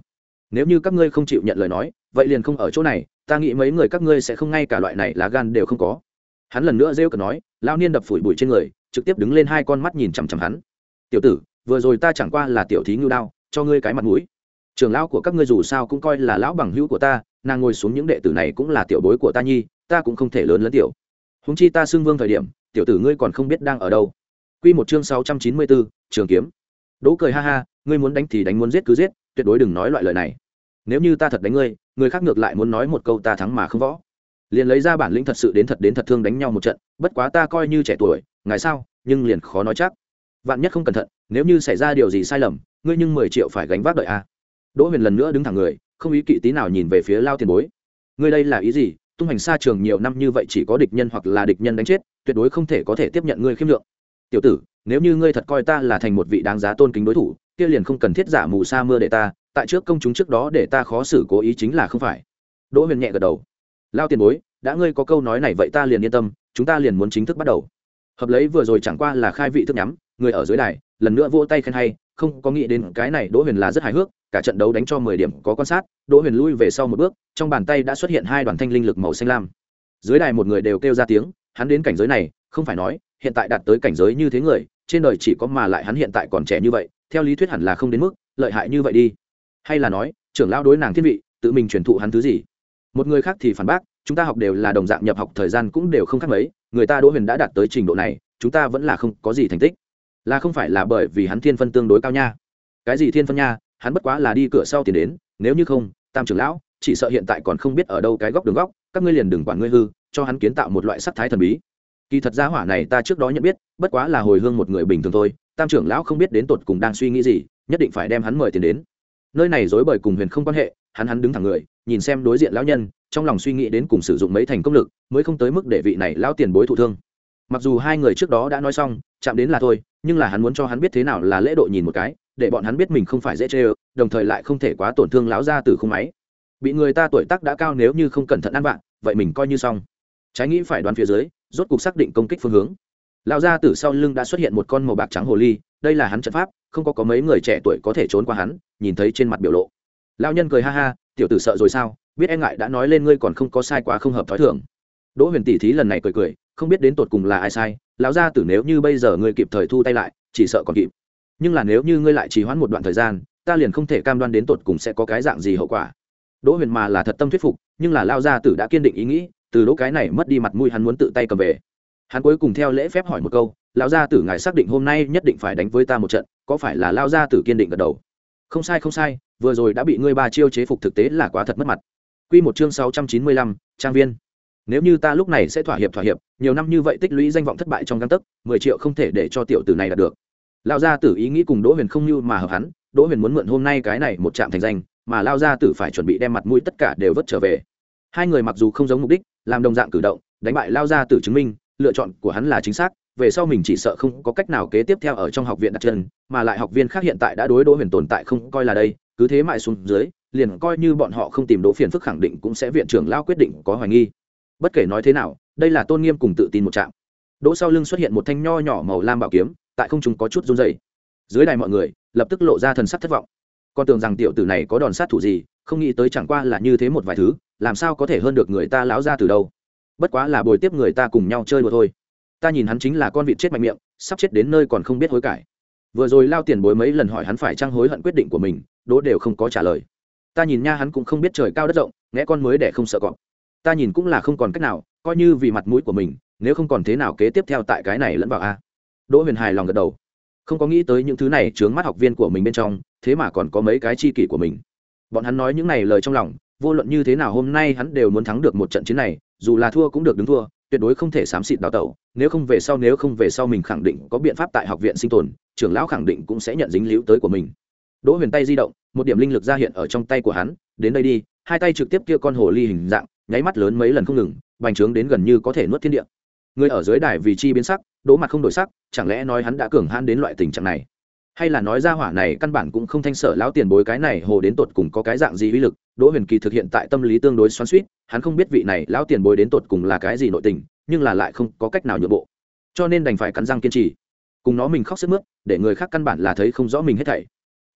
nếu như các ngươi không chịu nhận lời nói vậy liền không ở chỗ này, ta nghĩ mấy người các ngươi sẽ không ngay cả loại này lá gan đều không có. Hắn lần nữa rêu cợt nói, lao niên đập phủi bụi trên người, trực tiếp đứng lên, hai con mắt nhìn chằm chằm hắn. Tiểu tử, vừa rồi ta chẳng qua là tiểu thí ngưu đao, cho ngươi cái mặt mũi. Trưởng lão của các ngươi dù sao cũng coi là lão bằng hữu của ta, nàng ngồi xuống, những đệ tử này cũng là tiểu bối của ta nhi, ta cũng không thể lớn lớn tiểu. Huống chi ta xưng vương thời điểm, tiểu tử ngươi còn không biết đang ở đâu. Quy một chương sáu trăm chín mươi bốn, trường kiếm. Đỗ cười ha ha, ngươi muốn đánh thì đánh, muốn giết cứ giết, tuyệt đối đừng nói loại lời này. Nếu như ta thật đánh ngươi, người khác ngược lại muốn nói một câu ta thắng mà không võ. Liền lấy ra bản lĩnh thật sự đến thật đến thật thương đánh nhau một trận, bất quá ta coi như trẻ tuổi, ngài sao, nhưng liền khó nói chắc. Vạn nhất không cẩn thận, nếu như xảy ra điều gì sai lầm, ngươi nhưng mười triệu phải gánh vác đợi a. Đỗ Huyền lần nữa đứng thẳng người, không ý kỵ tí nào nhìn về phía Lao tiền bối. Ngươi đây là ý gì? Tung hành xa trường nhiều năm như vậy, chỉ có địch nhân hoặc là địch nhân đánh chết, tuyệt đối không thể có thể tiếp nhận ngươi khiêm lượng. Tiểu tử, nếu như ngươi thật coi ta là thành một vị đáng giá tôn kính đối thủ, kia liền không cần thiết giả mù sa mưa để ta, tại trước công chúng trước đó để ta khó xử, cố ý chính là không phải. Đỗ Huyền nhẹ gật đầu. Lao tiền bối, đã ngươi có câu nói này vậy ta liền yên tâm, chúng ta liền muốn chính thức bắt đầu. Hợp lấy vừa rồi chẳng qua là khai vị thức nhắm, người ở dưới đài lần nữa vỗ tay khen hay, không có nghĩ đến cái này Đỗ Huyền là rất hài hước, cả trận đấu đánh cho mười điểm có quan sát. Đỗ Huyền lui về sau một bước, trong bàn tay đã xuất hiện hai đoàn thanh linh lực màu xanh lam. Dưới đài một người đều kêu ra tiếng, hắn đến cảnh giới này, không phải nói, hiện tại đạt tới cảnh giới như thế người, trên đời chỉ có, mà lại hắn hiện tại còn trẻ như vậy, theo lý thuyết hẳn là không đến mức lợi hại như vậy đi. Hay là nói, trưởng lão đối nàng thiên vị, tự mình truyền thụ hắn thứ gì? Một người khác thì phản bác, chúng ta học đều là đồng dạng, nhập học thời gian cũng đều không khác mấy, người ta Đỗ Huyền đã đạt tới trình độ này, chúng ta vẫn là không có gì thành tích. Là không phải là bởi vì hắn thiên phân tương đối cao nha? Cái gì thiên phân nha, hắn bất quá là đi cửa sau tiền đến, nếu như không, Tam trưởng lão chỉ sợ hiện tại còn không biết ở đâu cái góc đường góc, các ngươi liền đừng quản ngươi hư, cho hắn kiến tạo một loại sắc thái thần bí. Kỳ thật gia hỏa này ta trước đó nhận biết, bất quá là hồi hương một người bình thường thôi, Tam trưởng lão không biết đến tột cùng đang suy nghĩ gì, nhất định phải đem hắn mời tiền đến. Nơi này dối bời cùng Huyền không quan hệ, hắn hắn đứng thẳng người, nhìn xem đối diện lão nhân, trong lòng suy nghĩ đến cùng sử dụng mấy thành công lực, mới không tới mức để vị này lão tiền bối thụ thương. Mặc dù hai người trước đó đã nói xong, chạm đến là thôi, nhưng là hắn muốn cho hắn biết thế nào là lễ độ, nhìn một cái, để bọn hắn biết mình không phải dễ chơi, đồng thời lại không thể quá tổn thương lão gia tử không máy. Bị người ta tuổi tác đã cao, nếu như không cẩn thận ăn vạ, vậy mình coi như xong. Trái nghĩ phải đoán phía dưới, rốt cục xác định công kích phương hướng. Lão gia tử sau lưng đã xuất hiện một con màu bạc trắng hồ ly, đây là hắn trận pháp, không có có mấy người trẻ tuổi có thể trốn qua hắn. Nhìn thấy trên mặt biểu lộ, lão nhân cười ha ha, tiểu tử sợ rồi sao, biết e ngại đã nói lên, ngươi còn không có sai quá không hợp thói thường. Đỗ Huyền tỷ thí lần này cười cười, không biết đến tột cùng là ai sai. Lão gia tử, nếu như bây giờ ngươi kịp thời thu tay lại, chỉ sợ còn kịp, nhưng là nếu như ngươi lại trì hoãn một đoạn thời gian, ta liền không thể cam đoan đến tột cùng sẽ có cái dạng gì hậu quả. Đỗ Huyền mà là thật tâm thuyết phục, nhưng là lão gia tử đã kiên định ý nghĩ, từ Đỗ cái này mất đi mặt mũi, hắn muốn tự tay cầm về. Hắn cuối cùng theo lễ phép hỏi một câu, lão gia tử, ngài xác định hôm nay nhất định phải đánh với ta một trận, có phải là? Lão gia tử kiên định gật đầu. Không sai không sai, vừa rồi đã bị ngươi ba chiêu chế phục, thực tế là quá thật mất mặt. Quy một chương sáu trăm chín mươi lăm, trang viên. Nếu như ta lúc này sẽ thỏa hiệp thỏa hiệp, nhiều năm như vậy tích lũy danh vọng thất bại trong gang tấc, mười triệu không thể để cho tiểu tử này đạt được. Lão gia tử ý nghĩ cùng Đỗ Huyền không như mà hợp hắn, Đỗ Huyền muốn mượn hôm nay cái này một trạm thành danh, mà lão gia tử phải chuẩn bị đem mặt mũi tất cả đều vứt trở về. Hai người mặc dù không giống mục đích, làm đồng dạng cử động, đánh bại lão gia tử chứng minh lựa chọn của hắn là chính xác, về sau mình chỉ sợ không có cách nào kế tiếp theo ở trong học viện đặt chân, mà lại học viên khác hiện tại đã đối Đỗ Huyền tồn tại không coi là đây, cứ thế mãi xuống dưới, liền coi như bọn họ không tìm Đỗ phiền phức, khẳng định cũng sẽ viện trưởng lão quyết định có hoài nghi. Bất kể nói thế nào, đây là tôn nghiêm cùng tự tin một trạng. Đỗ sau lưng xuất hiện một thanh nho nhỏ màu lam bảo kiếm, tại không trung có chút run rẩy. Dưới đài mọi người lập tức lộ ra thần sắc thất vọng. Con tưởng rằng tiểu tử này có đòn sát thủ gì, không nghĩ tới chẳng qua là như thế một vài thứ, làm sao có thể hơn được người ta lão ra từ đâu. Bất quá là bồi tiếp người ta cùng nhau chơi đùa thôi. Ta nhìn hắn chính là con vịt chết mạnh miệng, sắp chết đến nơi còn không biết hối cải. Vừa rồi Lao tiền bối mấy lần hỏi hắn phải trang hối hận quyết định của mình, Đỗ đều không có trả lời. Ta nhìn nha, hắn cũng không biết trời cao đất rộng, nghe con mới để không sợ cọp. Ta nhìn cũng là không còn cách nào, coi như vì mặt mũi của mình, nếu không còn thế nào kế tiếp theo tại cái này lẫn vào a. Đỗ Huyền hài lòng gật đầu, không có nghĩ tới những thứ này chướng mắt học viên của mình bên trong, thế mà còn có mấy cái chi kỷ của mình. Bọn hắn nói những này lời trong lòng, vô luận như thế nào hôm nay hắn đều muốn thắng được một trận chiến này, dù là thua cũng được đứng thua, tuyệt đối không thể xám xịt đào tẩu, nếu không về sau nếu không về sau mình khẳng định có biện pháp tại học viện sinh tồn, trưởng lão khẳng định cũng sẽ nhận dính líu tới của mình. Đỗ Huyền tay di động, một điểm linh lực ra hiện ở trong tay của hắn, đến đây đi, hai tay trực tiếp kia con hồ ly hình dạng, nháy mắt lớn mấy lần không ngừng, bành trướng đến gần như có thể nuốt thiên địa. Người ở dưới đài vì chi biến sắc, Đỗ mặt không đổi sắc, chẳng lẽ nói hắn đã cường hãn đến loại tình trạng này, hay là nói ra hỏa này căn bản cũng không thanh sợ lão tiền bối cái này hồ đến tột cùng có cái dạng gì uy lực. Đỗ Huyền Kỳ thực hiện tại tâm lý tương đối xoắn xuýt, hắn không biết vị này lão tiền bối đến tột cùng là cái gì nội tình, nhưng là lại không có cách nào nhượng bộ, cho nên đành phải cắn răng kiên trì. Cùng nó mình khóc sướt mướt, để người khác căn bản là thấy không rõ mình hết thảy.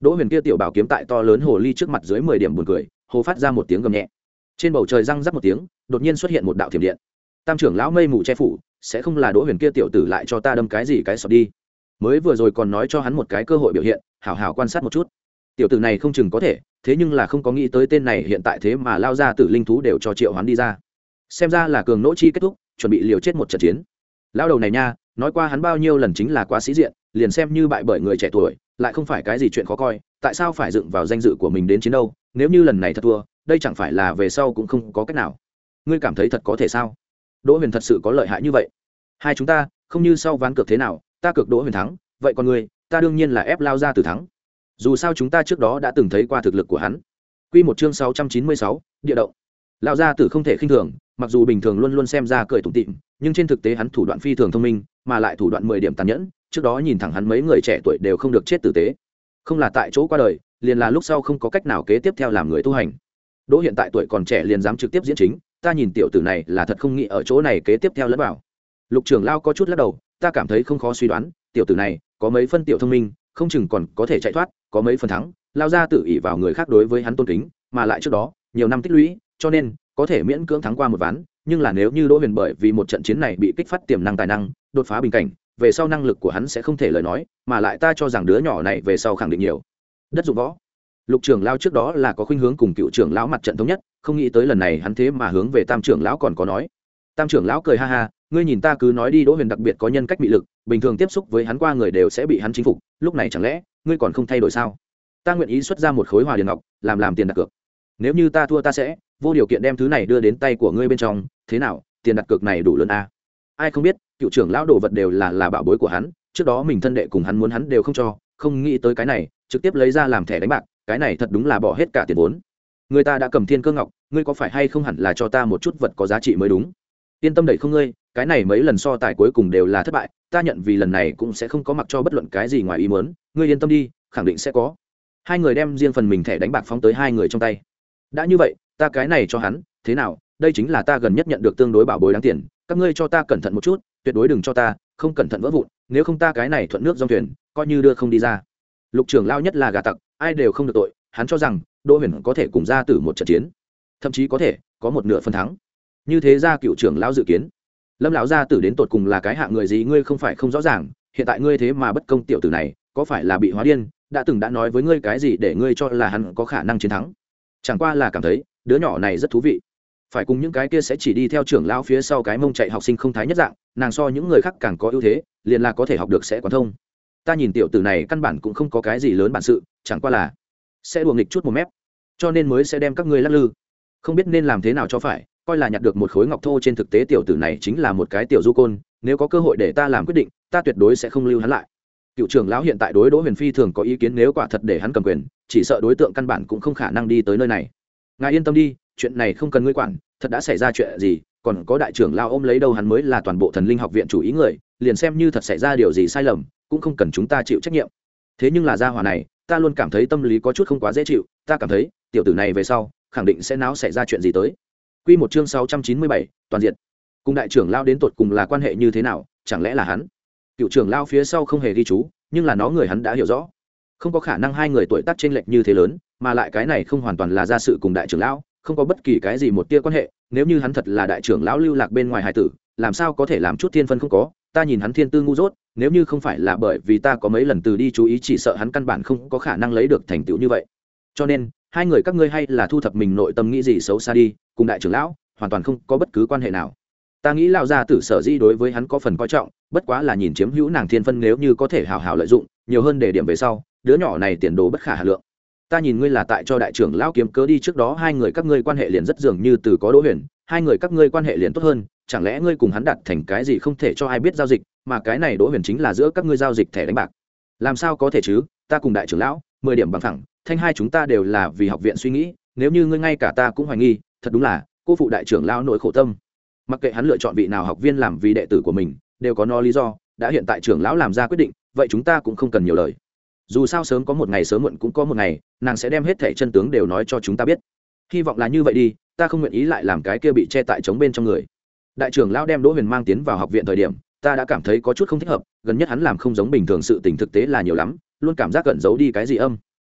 Đỗ Huyền kia tiểu bảo kiếm tại to lớn hồ ly trước mặt dưới mười điểm buồn cười, hồ phát ra một tiếng gầm nhẹ. Trên bầu trời răng rắc một tiếng, đột nhiên xuất hiện một đạo thiểm điện. Tam trưởng lão mây mù che phủ, sẽ không là Đỗ Huyền kia tiểu tử lại cho ta đâm cái gì cái sọt đi. Mới vừa rồi còn nói cho hắn một cái cơ hội biểu hiện, hảo hảo quan sát một chút. Tiểu tử này không chừng có thể, thế nhưng là không có nghĩ tới tên này hiện tại thế mà lao ra tử linh thú đều cho triệu hoán đi ra. Xem ra là cường nỗ chi kết thúc, chuẩn bị liều chết một trận chiến. Lão đầu này nha, nói qua hắn bao nhiêu lần chính là quá sĩ diện, liền xem như bại bởi người trẻ tuổi, lại không phải cái gì chuyện khó coi, tại sao phải dựng vào danh dự của mình đến chiến đâu? Nếu như lần này thật thua, đây chẳng phải là về sau cũng không có cách nào. Ngươi cảm thấy thật có thể sao? Đỗ Huyền thật sự có lợi hại như vậy? Hai chúng ta, không như sau ván cược thế nào, ta cược Đỗ Huyền thắng, vậy còn ngươi, ta đương nhiên là ép lao ra từ thắng. Dù sao chúng ta trước đó đã từng thấy qua thực lực của hắn. Quy một chương sáu trăm chín mươi sáu, địa động. Lão gia tử không thể khinh thường, mặc dù bình thường luôn luôn xem ra cười tủm tỉm, nhưng trên thực tế hắn thủ đoạn phi thường thông minh, mà lại thủ đoạn mười điểm tàn nhẫn, trước đó nhìn thẳng hắn mấy người trẻ tuổi đều không được chết tử tế. Không là tại chỗ qua đời, liền là lúc sau không có cách nào kế tiếp theo làm người tu hành. Đỗ hiện tại tuổi còn trẻ liền dám trực tiếp diễn chính, ta nhìn tiểu tử này là thật không nghĩ ở chỗ này kế tiếp theo lẫn vào. Lục trưởng lão có chút lắc đầu, ta cảm thấy không khó suy đoán, tiểu tử này có mấy phân tiểu thông minh, không chừng còn có thể chạy thoát, có mấy phần thắng, lao ra tự ỷ vào người khác đối với hắn tôn kính, mà lại trước đó nhiều năm tích lũy, cho nên có thể miễn cưỡng thắng qua một ván. Nhưng là nếu như Đỗ Huyền bởi vì một trận chiến này bị kích phát tiềm năng tài năng, đột phá bình cảnh, về sau năng lực của hắn sẽ không thể lời nói, mà lại ta cho rằng đứa nhỏ này về sau khẳng định nhiều đất dụng võ. Lục trưởng lão trước đó là có khuynh hướng cùng cựu trưởng lão mặt trận thống nhất, không nghĩ tới lần này hắn thế mà hướng về tam trưởng lão còn có nói. Tam trưởng lão cười ha ha, ngươi nhìn ta cứ nói đi, Đỗ Huyền đặc biệt có nhân cách bị lực, bình thường tiếp xúc với hắn qua người đều sẽ bị hắn chinh phục, lúc này chẳng lẽ ngươi còn không thay đổi sao? Ta nguyện ý xuất ra một khối hòa điền ngọc làm làm tiền đặt cược, nếu như ta thua ta sẽ vô điều kiện đem thứ này đưa đến tay của ngươi bên trong, thế nào, tiền đặt cược này đủ lớn à? Ai không biết cựu trưởng lão đồ vật đều là là bảo bối của hắn, trước đó mình thân đệ cùng hắn muốn hắn đều không cho, không nghĩ tới cái này trực tiếp lấy ra làm thẻ đánh bạc, cái này thật đúng là bỏ hết cả tiền vốn. Người ta đã cầm thiên cơ ngọc, ngươi có phải hay không hẳn là cho ta một chút vật có giá trị mới đúng. Yên tâm đẩy không ngươi, cái này mấy lần so tài cuối cùng đều là thất bại, ta nhận vì lần này cũng sẽ không có mặc cho bất luận cái gì ngoài ý muốn, ngươi yên tâm đi, khẳng định sẽ có. Hai người đem riêng phần mình thẻ đánh bạc phóng tới hai người trong tay. Đã như vậy, ta cái này cho hắn, thế nào, đây chính là ta gần nhất nhận được tương đối bảo bối đáng tiền, các ngươi cho ta cẩn thận một chút, tuyệt đối đừng cho ta không cẩn thận vỡ vụn, nếu không ta cái này thuận nước dòng thuyền, coi như đưa không đi ra. Lục trưởng lao nhất là gà tặc, ai đều không được tội, hắn cho rằng Đỗ Huyền có thể cùng ra từ một trận chiến, thậm chí có thể có một nửa phần thắng. Như thế ra cựu trưởng lão dự kiến, Lâm lão gia tử đến tột cùng là cái hạng người gì ngươi không phải không rõ ràng, hiện tại ngươi thế mà bất công tiểu tử này, có phải là bị hóa điên, đã từng đã nói với ngươi cái gì để ngươi cho là hắn có khả năng chiến thắng? Chẳng qua là cảm thấy đứa nhỏ này rất thú vị, phải cùng những cái kia sẽ chỉ đi theo trưởng lão phía sau cái mông chạy học sinh không thái nhất dạng, nàng so những người khác càng có ưu thế, liền là có thể học được sẽ quán thông. Ta nhìn tiểu tử này căn bản cũng không có cái gì lớn bản sự, chẳng qua là sẽ đùa nghịch chút một mép, cho nên mới sẽ đem các ngươi lắc lư, không biết nên làm thế nào cho phải, coi là nhặt được một khối ngọc thô. Trên thực tế tiểu tử này chính là một cái tiểu du côn, nếu có cơ hội để ta làm quyết định, ta tuyệt đối sẽ không lưu hắn lại. Cựu trưởng lão hiện tại đối Đỗ Huyền phi thường có ý kiến, nếu quả thật để hắn cầm quyền, chỉ sợ đối tượng căn bản cũng không khả năng đi tới nơi này. Ngài yên tâm đi, chuyện này không cần ngươi quản, thật đã xảy ra chuyện gì, còn có đại trưởng lão ôm lấy đâu, hắn mới là toàn bộ Thần Linh học viện chủ ý người, liền xem như thật xảy ra điều gì sai lầm, cũng không cần chúng ta chịu trách nhiệm. Thế nhưng là gia hỏa này, ta luôn cảm thấy tâm lý có chút không quá dễ chịu, ta cảm thấy tiểu tử này về sau khẳng định sẽ náo xảy ra chuyện gì tới. Quy một chương sáu trăm chín mươi bảy, toàn diện. Cùng đại trưởng lão đến tột cùng là quan hệ như thế nào, chẳng lẽ là hắn? Cựu trưởng lão phía sau không hề ghi chú, nhưng là nó người hắn đã hiểu rõ, không có khả năng hai người tuổi tác chênh lệch như thế lớn, mà lại cái này không hoàn toàn là gia sự cùng đại trưởng lão, không có bất kỳ cái gì một tia quan hệ. Nếu như hắn thật là đại trưởng lão lưu lạc bên ngoài hải tử, làm sao có thể làm chút thiên phân không có? Ta nhìn hắn thiên tư ngu dốt, nếu như không phải là bởi vì ta có mấy lần từ đi chú ý, chỉ sợ hắn căn bản không có khả năng lấy được thành tựu như vậy. Cho nên hai người các ngươi hay là thu thập mình nội tâm nghĩ gì xấu xa đi, cùng đại trưởng lão hoàn toàn không có bất cứ quan hệ nào. Ta nghĩ lão gia tử sở di đối với hắn có phần coi trọng, bất quá là nhìn chiếm hữu nàng thiên phân, nếu như có thể hào hào lợi dụng nhiều hơn để điểm về sau, đứa nhỏ này tiền đồ bất khả hà lượng. Ta nhìn ngươi là tại cho đại trưởng lão kiếm cớ đi, trước đó hai người các ngươi quan hệ liền rất dường như từ có Đỗ Huyền, hai người các ngươi quan hệ liền tốt hơn, chẳng lẽ ngươi cùng hắn đặt thành cái gì không thể cho ai biết giao dịch, mà cái này Đỗ Huyền chính là giữa các ngươi giao dịch thẻ đánh bạc? Làm sao có thể chứ? Ta cùng đại trưởng lão mười điểm bằng thẳng, thanh hai chúng ta đều là vì học viện suy nghĩ, nếu như ngươi ngay cả ta cũng hoài nghi, thật đúng là cô phụ đại trưởng lão nỗi khổ tâm. Mặc kệ hắn lựa chọn vị nào học viên làm vì đệ tử của mình, đều có nó lý do, đã hiện tại trưởng lão làm ra quyết định, vậy chúng ta cũng không cần nhiều lời. Dù sao sớm có một ngày sớm muộn cũng có một ngày, nàng sẽ đem hết thảy chân tướng đều nói cho chúng ta biết. Hy vọng là như vậy đi, ta không nguyện ý lại làm cái kia bị che tại chống bên trong người. Đại trưởng lão đem Đỗ Huyền mang tiến vào học viện thời điểm, ta đã cảm thấy có chút không thích hợp, gần nhất hắn làm không giống bình thường, sự tình thực tế là nhiều lắm, luôn cảm giác cẩn giấu đi cái gì âm.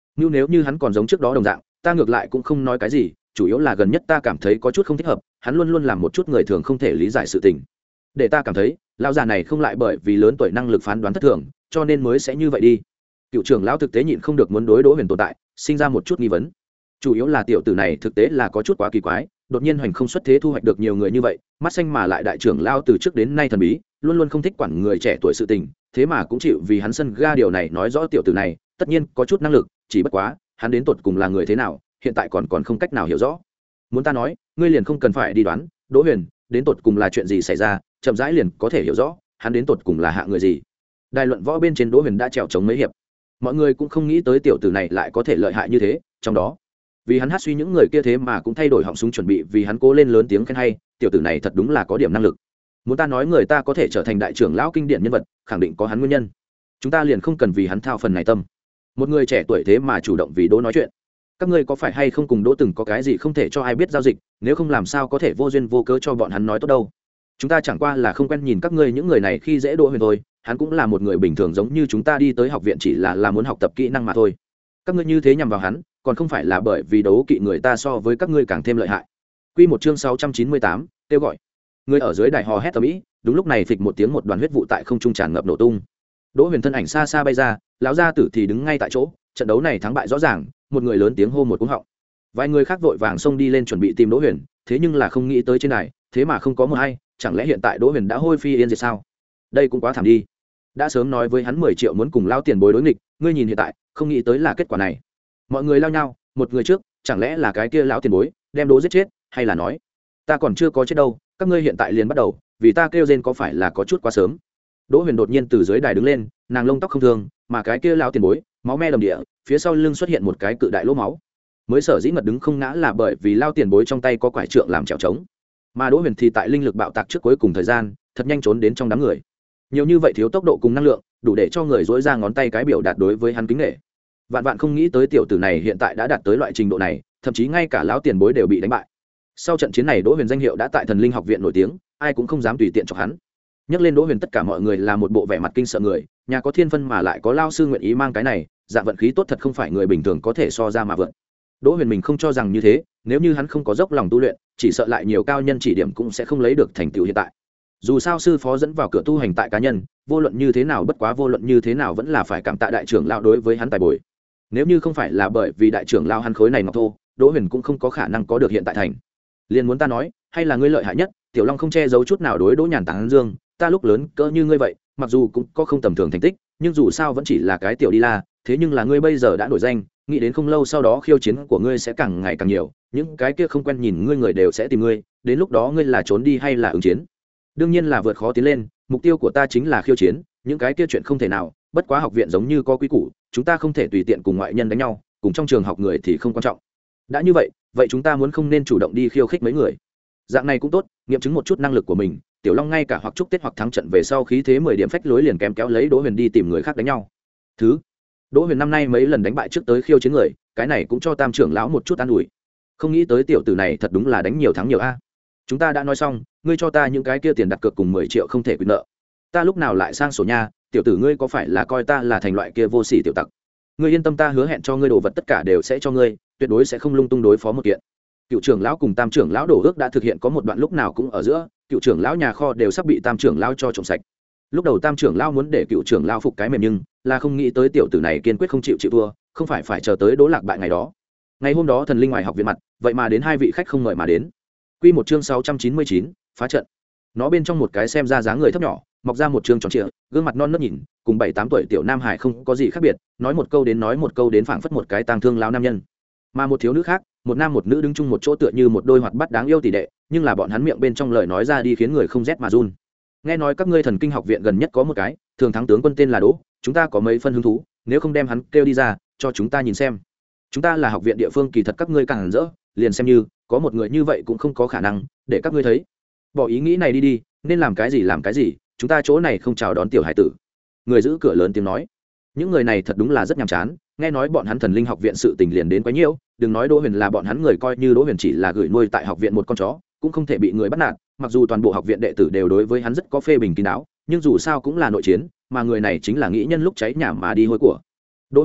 như nếu như hắn còn giống trước đó đồng dạng ta ngược lại cũng không nói cái gì, chủ yếu là gần nhất ta cảm thấy có chút không thích hợp, hắn luôn luôn làm một chút người thường không thể lý giải sự tình, để ta cảm thấy lão già này không lại bởi vì lớn tuổi năng lực phán đoán thất thường cho nên mới sẽ như vậy đi. Cựu trưởng lão thực tế nhịn không được muốn đối Đỗ Huyền tồn tại sinh ra một chút nghi vấn, chủ yếu là tiểu tử này thực tế là có chút quá kỳ quái, đột nhiên hoành không xuất thế thu hoạch được nhiều người như vậy, mắt xanh mà lại đại trưởng lão từ trước đến nay thần bí, luôn luôn không thích quản người trẻ tuổi sự tình, thế mà cũng chịu vì hắn sân ga, điều này nói rõ tiểu tử này tất nhiên có chút năng lực, chỉ bất quá hắn đến tột cùng là người thế nào hiện tại còn còn không cách nào hiểu rõ. Muốn ta nói ngươi liền không cần phải đi đoán Đỗ Huyền đến tột cùng là chuyện gì xảy ra, chậm rãi liền có thể hiểu rõ hắn đến tột cùng là hạ người gì. Đài luận võ bên trên Đỗ Huyền đã trèo chống mấy hiệp, mọi người cũng không nghĩ tới tiểu tử này lại có thể lợi hại như thế, trong đó vì hắn hát suy những người kia thế mà cũng thay đổi họng súng chuẩn bị vì hắn cố lên lớn tiếng khen hay, tiểu tử này thật đúng là có điểm năng lực. Muốn ta nói người ta có thể trở thành đại trưởng lão kinh điển nhân vật khẳng định có hắn nguyên nhân, chúng ta liền không cần vì hắn thao phần này tâm. Một người trẻ tuổi thế mà chủ động vì Đỗ nói chuyện, các ngươi có phải hay không cùng Đỗ từng có cái gì không thể cho ai biết giao dịch, nếu không làm sao có thể vô duyên vô cớ cho bọn hắn nói tốt đâu. Chúng ta chẳng qua là không quen nhìn các ngươi những người này khi dễ Đỗ Huyền thôi, hắn cũng là một người bình thường giống như chúng ta đi tới học viện chỉ là là muốn học tập kỹ năng mà thôi. Các ngươi như thế nhằm vào hắn còn không phải là bởi vì đấu kỵ người ta so với các ngươi càng thêm lợi hại. Quy một chương sáu trăm chín mươi tám, kêu gọi. Người ở dưới đài hò hét ầm ĩ, đúng lúc này phịch một tiếng một đoàn huyết vụ tại không trung tràn ngập nổ tung. Đỗ Huyền thân ảnh xa xa bay ra, lão gia tử thì đứng ngay tại chỗ, trận đấu này thắng bại rõ ràng, một người lớn tiếng hô một cú họng. Vài người khác vội vàng xông đi lên chuẩn bị tìm Đỗ Huyền, thế nhưng là không nghĩ tới trên này, thế mà không có một ai, chẳng lẽ hiện tại Đỗ Huyền đã hôi phi yên diệt sao? Đây cũng quá thảm đi. Đã sớm nói với hắn mười triệu muốn cùng lao tiền bối đối nghịch, ngươi nhìn hiện tại, không nghĩ tới là kết quả này. Mọi người lao nhau, một người trước, chẳng lẽ là cái kia lão tiền bối, đem Đỗ giết chết, hay là nói, ta còn chưa có chết đâu, các ngươi hiện tại liền bắt đầu, vì ta kêu rên có phải là có chút quá sớm. Đỗ Huyền đột nhiên từ dưới đài đứng lên, nàng lông tóc không thường, mà cái kia lão tiền bối, máu me đầm địa, phía sau lưng xuất hiện một cái cự đại lỗ máu. Mới sở dĩ ngật đứng không ngã là bởi vì lao tiền bối trong tay có quải trượng làm trèo trống, mà Đỗ Huyền thì tại linh lực bạo tạc trước cuối cùng thời gian, thật nhanh trốn đến trong đám người. Nhiều như vậy thiếu tốc độ cùng năng lượng, đủ để cho người dỗi ra ngón tay cái biểu đạt đối với hắn kính nể. Vạn vạn không nghĩ tới tiểu tử này hiện tại đã đạt tới loại trình độ này, thậm chí ngay cả lão tiền bối đều bị đánh bại. Sau trận chiến này Đỗ Huyền danh hiệu đã tại Thần Linh học viện nổi tiếng, ai cũng không dám tùy tiện chọc hắn. Nhắc lên Đỗ Huyền tất cả mọi người là một bộ vẻ mặt kinh sợ người, nhà có thiên phân mà lại có lao sư nguyện ý mang cái này, dạng vận khí tốt thật không phải người bình thường có thể so ra mà vượt. Đỗ Huyền mình không cho rằng như thế, nếu như hắn không có dốc lòng tu luyện, chỉ sợ lại nhiều cao nhân chỉ điểm cũng sẽ không lấy được thành tựu hiện tại. Dù sao sư phó dẫn vào cửa tu hành tại cá nhân, vô luận như thế nào bất quá vô luận như thế nào vẫn là phải cảm tạ đại trưởng lão đối với hắn tài bồi. Nếu như không phải là bởi vì đại trưởng lão hắn khối này ngọc thô, Đỗ Huyền cũng không có khả năng có được hiện tại thành. Liên muốn ta nói, hay là ngươi lợi hại nhất, Tiểu Long không che giấu chút nào đối Đỗ Nhàn tán dương, ta lúc lớn cỡ như ngươi vậy, mặc dù cũng có không tầm thường thành tích, nhưng dù sao vẫn chỉ là cái tiểu đi la, thế nhưng là ngươi bây giờ đã nổi danh, nghĩ đến không lâu sau đó khiêu chiến của ngươi sẽ càng ngày càng nhiều, những cái kia không quen nhìn ngươi người đều sẽ tìm ngươi, đến lúc đó ngươi là trốn đi hay là ứng chiến? Đương nhiên là vượt khó tiến lên, mục tiêu của ta chính là khiêu chiến, những cái kia chuyện không thể nào, bất quá học viện giống như có quy củ, chúng ta không thể tùy tiện cùng ngoại nhân đánh nhau, cùng trong trường học người thì không quan trọng. Đã như vậy, vậy chúng ta muốn không nên chủ động đi khiêu khích mấy người. Dạng này cũng tốt, nghiệm chứng một chút năng lực của mình, Tiểu Long ngay cả hoặc chúc Tết hoặc thắng trận về sau khí thế mười điểm phách lối liền kém kéo lấy Đỗ Huyền đi tìm người khác đánh nhau. Thứ, Đỗ Huyền năm nay mấy lần đánh bại trước tới khiêu chiến người, cái này cũng cho Tam trưởng lão một chút an ủi. Không nghĩ tới tiểu tử này thật đúng là đánh nhiều thắng nhiều a. Chúng ta đã nói xong, ngươi cho ta những cái kia tiền đặt cược cùng mười triệu không thể quyền nợ. Ta lúc nào lại sang sổ nha, tiểu tử ngươi có phải là coi ta là thành loại kia vô sỉ tiểu tặc? Ngươi yên tâm, ta hứa hẹn cho ngươi đồ vật tất cả đều sẽ cho ngươi, tuyệt đối sẽ không lung tung đối phó một kiện. Cựu trưởng lão cùng Tam trưởng lão đổ ước đã thực hiện có một đoạn lúc nào cũng ở giữa, cựu trưởng lão nhà kho đều sắp bị Tam trưởng lão cho trộm sạch. Lúc đầu Tam trưởng lão muốn để cựu trưởng lão phục cái mềm nhưng là không nghĩ tới tiểu tử này kiên quyết không chịu chịu thua, không phải phải chờ tới Đỗ Lạc bại ngày đó. Ngày hôm đó Thần Linh ngoài học viện mặt, vậy mà đến hai vị khách không mời mà đến. Quy một chương sáu trăm chín mươi chín, phá trận. Nó bên trong một cái xem ra dáng người thấp nhỏ, mọc ra một trương tròn trịa, gương mặt non nớt nhìn, cùng bảy tám tuổi tiểu nam hải không có gì khác biệt, nói một câu đến nói một câu đến phảng phất một cái tang thương lão nam nhân. Mà một thiếu nữ khác, một nam một nữ đứng chung một chỗ tựa như một đôi hoạt bát đáng yêu tỷ đệ, nhưng là bọn hắn miệng bên trong lời nói ra đi khiến người không rét mà run. Nghe nói các ngươi Thần Kinh học viện gần nhất có một cái thường thắng tướng quân tên là Đỗ, chúng ta có mấy phân hứng thú, nếu không đem hắn kêu đi ra cho chúng ta nhìn xem. Chúng ta là học viện địa phương, kỳ thật các ngươi càng rỡ, liền xem như có một người như vậy cũng không có khả năng để các ngươi thấy. Bỏ ý nghĩ này đi đi, nên làm cái gì làm cái gì, chúng ta chỗ này không chào đón tiểu hải tử. Người giữ cửa lớn tiếng nói. Những người này thật đúng là rất nhàm chán, nghe nói bọn hắn Thần Linh học viện sự tình liền đến quá nhiều, đừng nói Đỗ Huyền là bọn hắn người, coi như Đỗ Huyền chỉ là gửi nuôi tại học viện một con chó, cũng không thể bị người bắt nạt. Mặc dù toàn bộ học viện đệ tử đều đối với hắn rất có phê bình kín đáo, nhưng dù sao cũng là nội chiến, mà người này chính là nghĩ nhân lúc cháy nhà mà đi hôi của. Đỗ Huyền,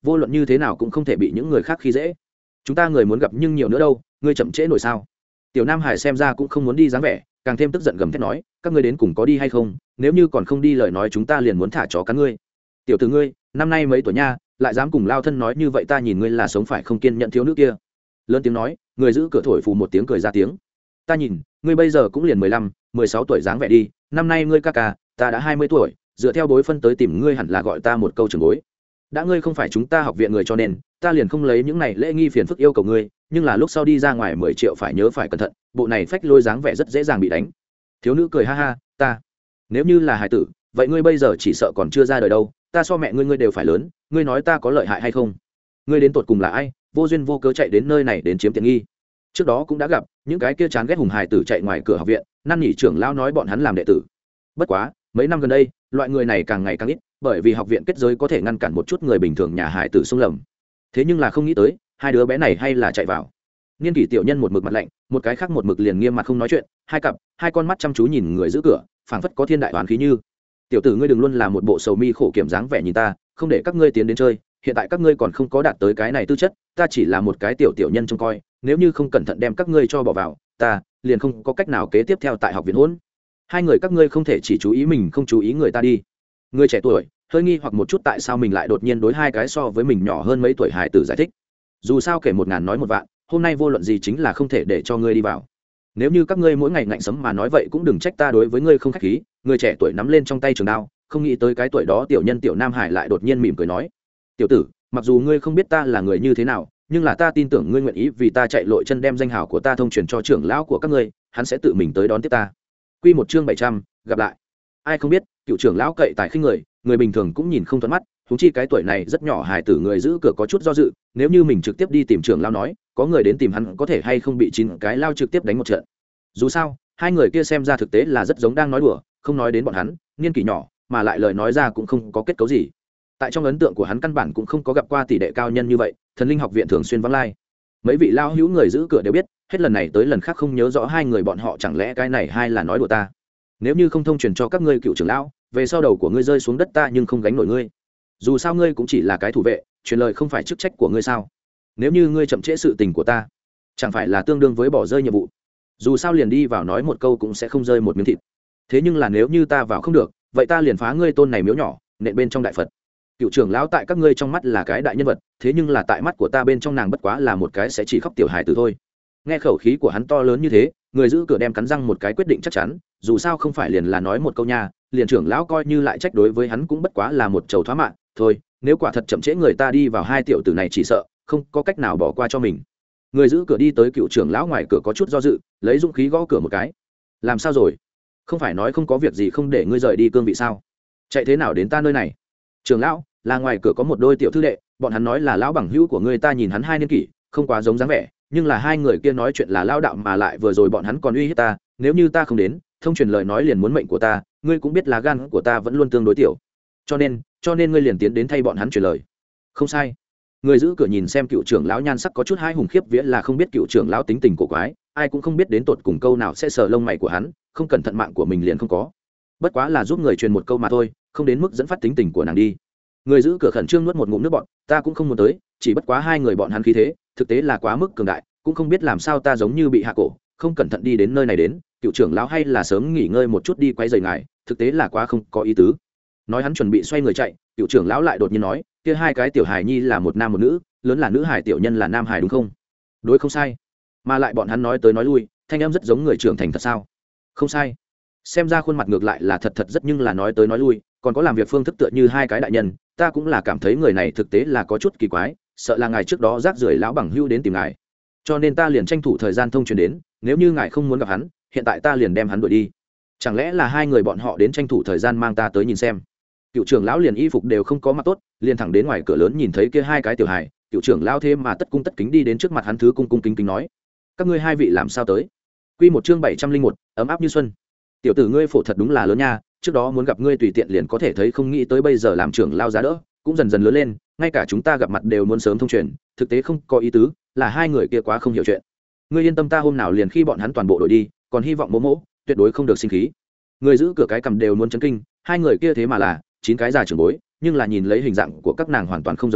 vô luận như thế nào cũng không thể bị những người khác khi dễ. Chúng ta người muốn gặp nhưng nhiều nữa đâu, ngươi chậm trễ nổi sao? Tiểu Nam Hải xem ra cũng không muốn đi dáng vẻ, càng thêm tức giận gầm thét nói, các ngươi đến cùng có đi hay không? Nếu như còn không đi lời nói chúng ta liền muốn thả chó cắn ngươi. Tiểu tử ngươi, năm nay mấy tuổi nha, lại dám cùng lao thân nói như vậy, ta nhìn ngươi là sống phải không kiên nhẫn thiếu nữ kia. Lớn tiếng nói, người giữ cửa thổi phù một tiếng cười ra tiếng. Ta nhìn, ngươi bây giờ cũng liền mười lăm, mười sáu tuổi dáng vẻ đi, năm nay ngươi ca ca, ta đã hai mươi tuổi, dựa theo bối phân tới tìm ngươi hẳn là gọi ta một câu trưởng bối. Đã ngươi không phải chúng ta học viện người cho nên, ta liền không lấy những này lễ nghi phiền phức yêu cầu ngươi, nhưng là lúc sau đi ra ngoài mười triệu phải nhớ phải cẩn thận, bộ này phách lôi dáng vẻ rất dễ dàng bị đánh. Thiếu nữ cười ha ha, ta, nếu như là hài tử, vậy ngươi bây giờ chỉ sợ còn chưa ra đời đâu, ta so mẹ ngươi ngươi đều phải lớn, ngươi nói ta có lợi hại hay không? Ngươi đến tột cùng là ai, vô duyên vô cớ chạy đến nơi này đến chiếm tiện nghi? Trước đó cũng đã gặp những cái kia chán ghét hùng hài tử chạy ngoài cửa học viện, năn nỉ trưởng lão nói bọn hắn làm đệ tử. Bất quá, mấy năm gần đây, loại người này càng ngày càng ít, bởi vì học viện kết giới có thể ngăn cản một chút người bình thường nhà hài tử xông lầm. Thế nhưng là không nghĩ tới, hai đứa bé này hay là chạy vào. Niên kỷ tiểu nhân một mực mặt lạnh, một cái khác một mực liền nghiêm mặt không nói chuyện, hai cặp, hai con mắt chăm chú nhìn người giữ cửa, phảng phất có thiên đại oán khí như. Tiểu tử ngươi đừng luôn là một bộ sầu mi khổ kiểm dáng vẻ nhìn ta, không để các ngươi tiến đến chơi, hiện tại các ngươi còn không có đạt tới cái này tư chất, ta chỉ là một cái tiểu tiểu nhân trông coi, nếu như không cẩn thận đem các ngươi cho bỏ vào, ta liền không có cách nào kế tiếp theo tại học viện hỗn. Hai người các ngươi không thể chỉ chú ý mình không chú ý người ta đi. Người trẻ tuổi hơi nghi hoặc một chút tại sao mình lại đột nhiên đối hai cái so với mình nhỏ hơn mấy tuổi hài tử giải thích. Dù sao kể một ngàn nói một vạn, hôm nay vô luận gì chính là không thể để cho ngươi đi vào. Nếu như các ngươi mỗi ngày ngạnh sấm mà nói vậy cũng đừng trách ta đối với ngươi không khách khí. Người trẻ tuổi nắm lên trong tay trường đao, không nghĩ tới cái tuổi đó tiểu nhân tiểu Nam Hải lại đột nhiên mỉm cười nói, tiểu tử, mặc dù ngươi không biết ta là người như thế nào, nhưng là ta tin tưởng ngươi nguyện ý vì ta chạy lội chân đem danh hào của ta thông truyền cho trưởng lão của các ngươi, hắn sẽ tự mình tới đón tiếp ta. Quy một chương bảy trăm, gặp lại. Ai không biết, cựu trưởng lão cậy tài khinh người, người bình thường cũng nhìn không thuận mắt, huống chi cái tuổi này rất nhỏ hài tử người giữ cửa có chút do dự, nếu như mình trực tiếp đi tìm trưởng lão nói, có người đến tìm hắn có thể hay không bị chín cái lao trực tiếp đánh một trận. Dù sao, hai người kia xem ra thực tế là rất giống đang nói đùa, không nói đến bọn hắn, niên kỷ nhỏ, mà lại lời nói ra cũng không có kết cấu gì. Tại trong ấn tượng của hắn căn bản cũng không có gặp qua tỷ đệ cao nhân như vậy, thần linh học viện thường xuyên vắng lai. Mấy vị lao hữu người giữ cửa đều biết, hết lần này tới lần khác không nhớ rõ hai người bọn họ, chẳng lẽ cái này hai là nói đùa ta. Nếu như không thông truyền cho các ngươi cựu trưởng lão, về sau đầu của ngươi rơi xuống đất ta nhưng không gánh nổi ngươi. Dù sao ngươi cũng chỉ là cái thủ vệ, truyền lời không phải chức trách của ngươi sao? Nếu như ngươi chậm trễ sự tình của ta, chẳng phải là tương đương với bỏ rơi nhiệm vụ? Dù sao liền đi vào nói một câu cũng sẽ không rơi một miếng thịt. Thế nhưng là nếu như ta vào không được, vậy ta liền phá ngươi tôn này miếu nhỏ, nện bên trong đại Phật. Cựu trưởng lão tại các ngươi trong mắt là cái đại nhân vật, thế nhưng là tại mắt của ta bên trong nàng bất quá là một cái sẽ chỉ khóc tiểu hài tử thôi. Nghe khẩu khí của hắn to lớn như thế, người giữ cửa đem cắn răng một cái quyết định chắc chắn, dù sao không phải liền là nói một câu nha, liền trưởng lão coi như lại trách đối với hắn cũng bất quá là một trầu thoá mạng thôi. Nếu quả thật chậm trễ người ta đi vào hai tiểu tử này chỉ sợ không có cách nào bỏ qua cho mình. Người giữ cửa đi tới cựu trưởng lão ngoài cửa có chút do dự, lấy dũng khí gõ cửa một cái. Làm sao rồi? Không phải nói không có việc gì không để ngươi rời đi cương vị sao? Chạy thế nào đến ta nơi này? Trưởng lão, là ngoài cửa có một đôi tiểu thư đệ, bọn hắn nói là lão bằng hữu của ngươi, ta nhìn hắn hai niên kỷ không quá giống dáng vẻ, nhưng là hai người kia nói chuyện là lao đạo, mà lại vừa rồi bọn hắn còn uy hiếp ta, nếu như ta không đến thông truyền lời nói liền muốn mệnh của ta, ngươi cũng biết là gan của ta vẫn luôn tương đối tiểu, cho nên cho nên ngươi liền tiến đến thay bọn hắn truyền lời. Không sai. Người giữ cửa nhìn xem cựu trưởng lão nhan sắc có chút hai hùng khiếp vía, là không biết cựu trưởng lão tính tình cổ quái, ai cũng không biết đến tột cùng câu nào sẽ sờ lông mày của hắn, không cẩn thận mạng của mình liền không có. Bất quá là giúp người truyền một câu mà thôi, không đến mức dẫn phát tính tình của nàng đi. Người giữ cửa khẩn trương nuốt một ngụm nước bọt, ta cũng không muốn tới, chỉ bất quá hai người bọn hắn khí thế thực tế là quá mức cường đại, cũng không biết làm sao ta giống như bị hạ cổ, không cẩn thận đi đến nơi này đến, cựu trưởng lão hay là sớm nghỉ ngơi một chút đi quay rời ngài, thực tế là quá không có ý tứ. Nói hắn chuẩn bị xoay người chạy, cựu trưởng lão lại đột nhiên nói, kia hai cái tiểu hài nhi là một nam một nữ, lớn là nữ hài, tiểu nhân là nam hài đúng không? Đối không sai. Mà lại bọn hắn nói tới nói lui, thanh em rất giống người trưởng thành thật sao? Không sai. Xem ra khuôn mặt ngược lại là thật thật rất, nhưng là nói tới nói lui, còn có làm việc phương thức tựa như hai cái đại nhân, ta cũng là cảm thấy người này thực tế là có chút kỳ quái, sợ là ngài trước đó rác rưởi lão bằng hưu đến tìm ngài, cho nên ta liền tranh thủ thời gian thông truyền đến, nếu như ngài không muốn gặp hắn, hiện tại ta liền đem hắn đuổi đi. Chẳng lẽ là hai người bọn họ đến tranh thủ thời gian mang ta tới nhìn xem? Cựu trưởng lão liền y phục đều không có mặc tốt, liền thẳng đến ngoài cửa lớn nhìn thấy kia hai cái tiểu hài, cựu trưởng lão thêm mà tất cung tất kính đi đến trước mặt hắn, thứ cung cung kính kính nói, các ngươi hai vị làm sao tới? Quy một chương bảy trăm linh một, ấm áp như xuân. Tiểu tử ngươi phổ thật đúng là lớn nha, trước đó muốn gặp ngươi tùy tiện liền có thể thấy, không nghĩ tới bây giờ làm trưởng lao giá đỡ, cũng dần dần lớn lên, ngay cả chúng ta gặp mặt đều muốn sớm thông truyền, thực tế không có ý tứ, là hai người kia quá không hiểu chuyện. Ngươi yên tâm, ta hôm nào liền khi bọn hắn toàn bộ đội đi, còn hy vọng mỗ mỗ tuyệt đối không được sinh khí. Người giữ cửa cái cầm đều muốn chấn kinh, hai người kia thế mà là chín cái già trưởng bối, nhưng là nhìn lấy hình dạng của các nàng hoàn toàn không giống a,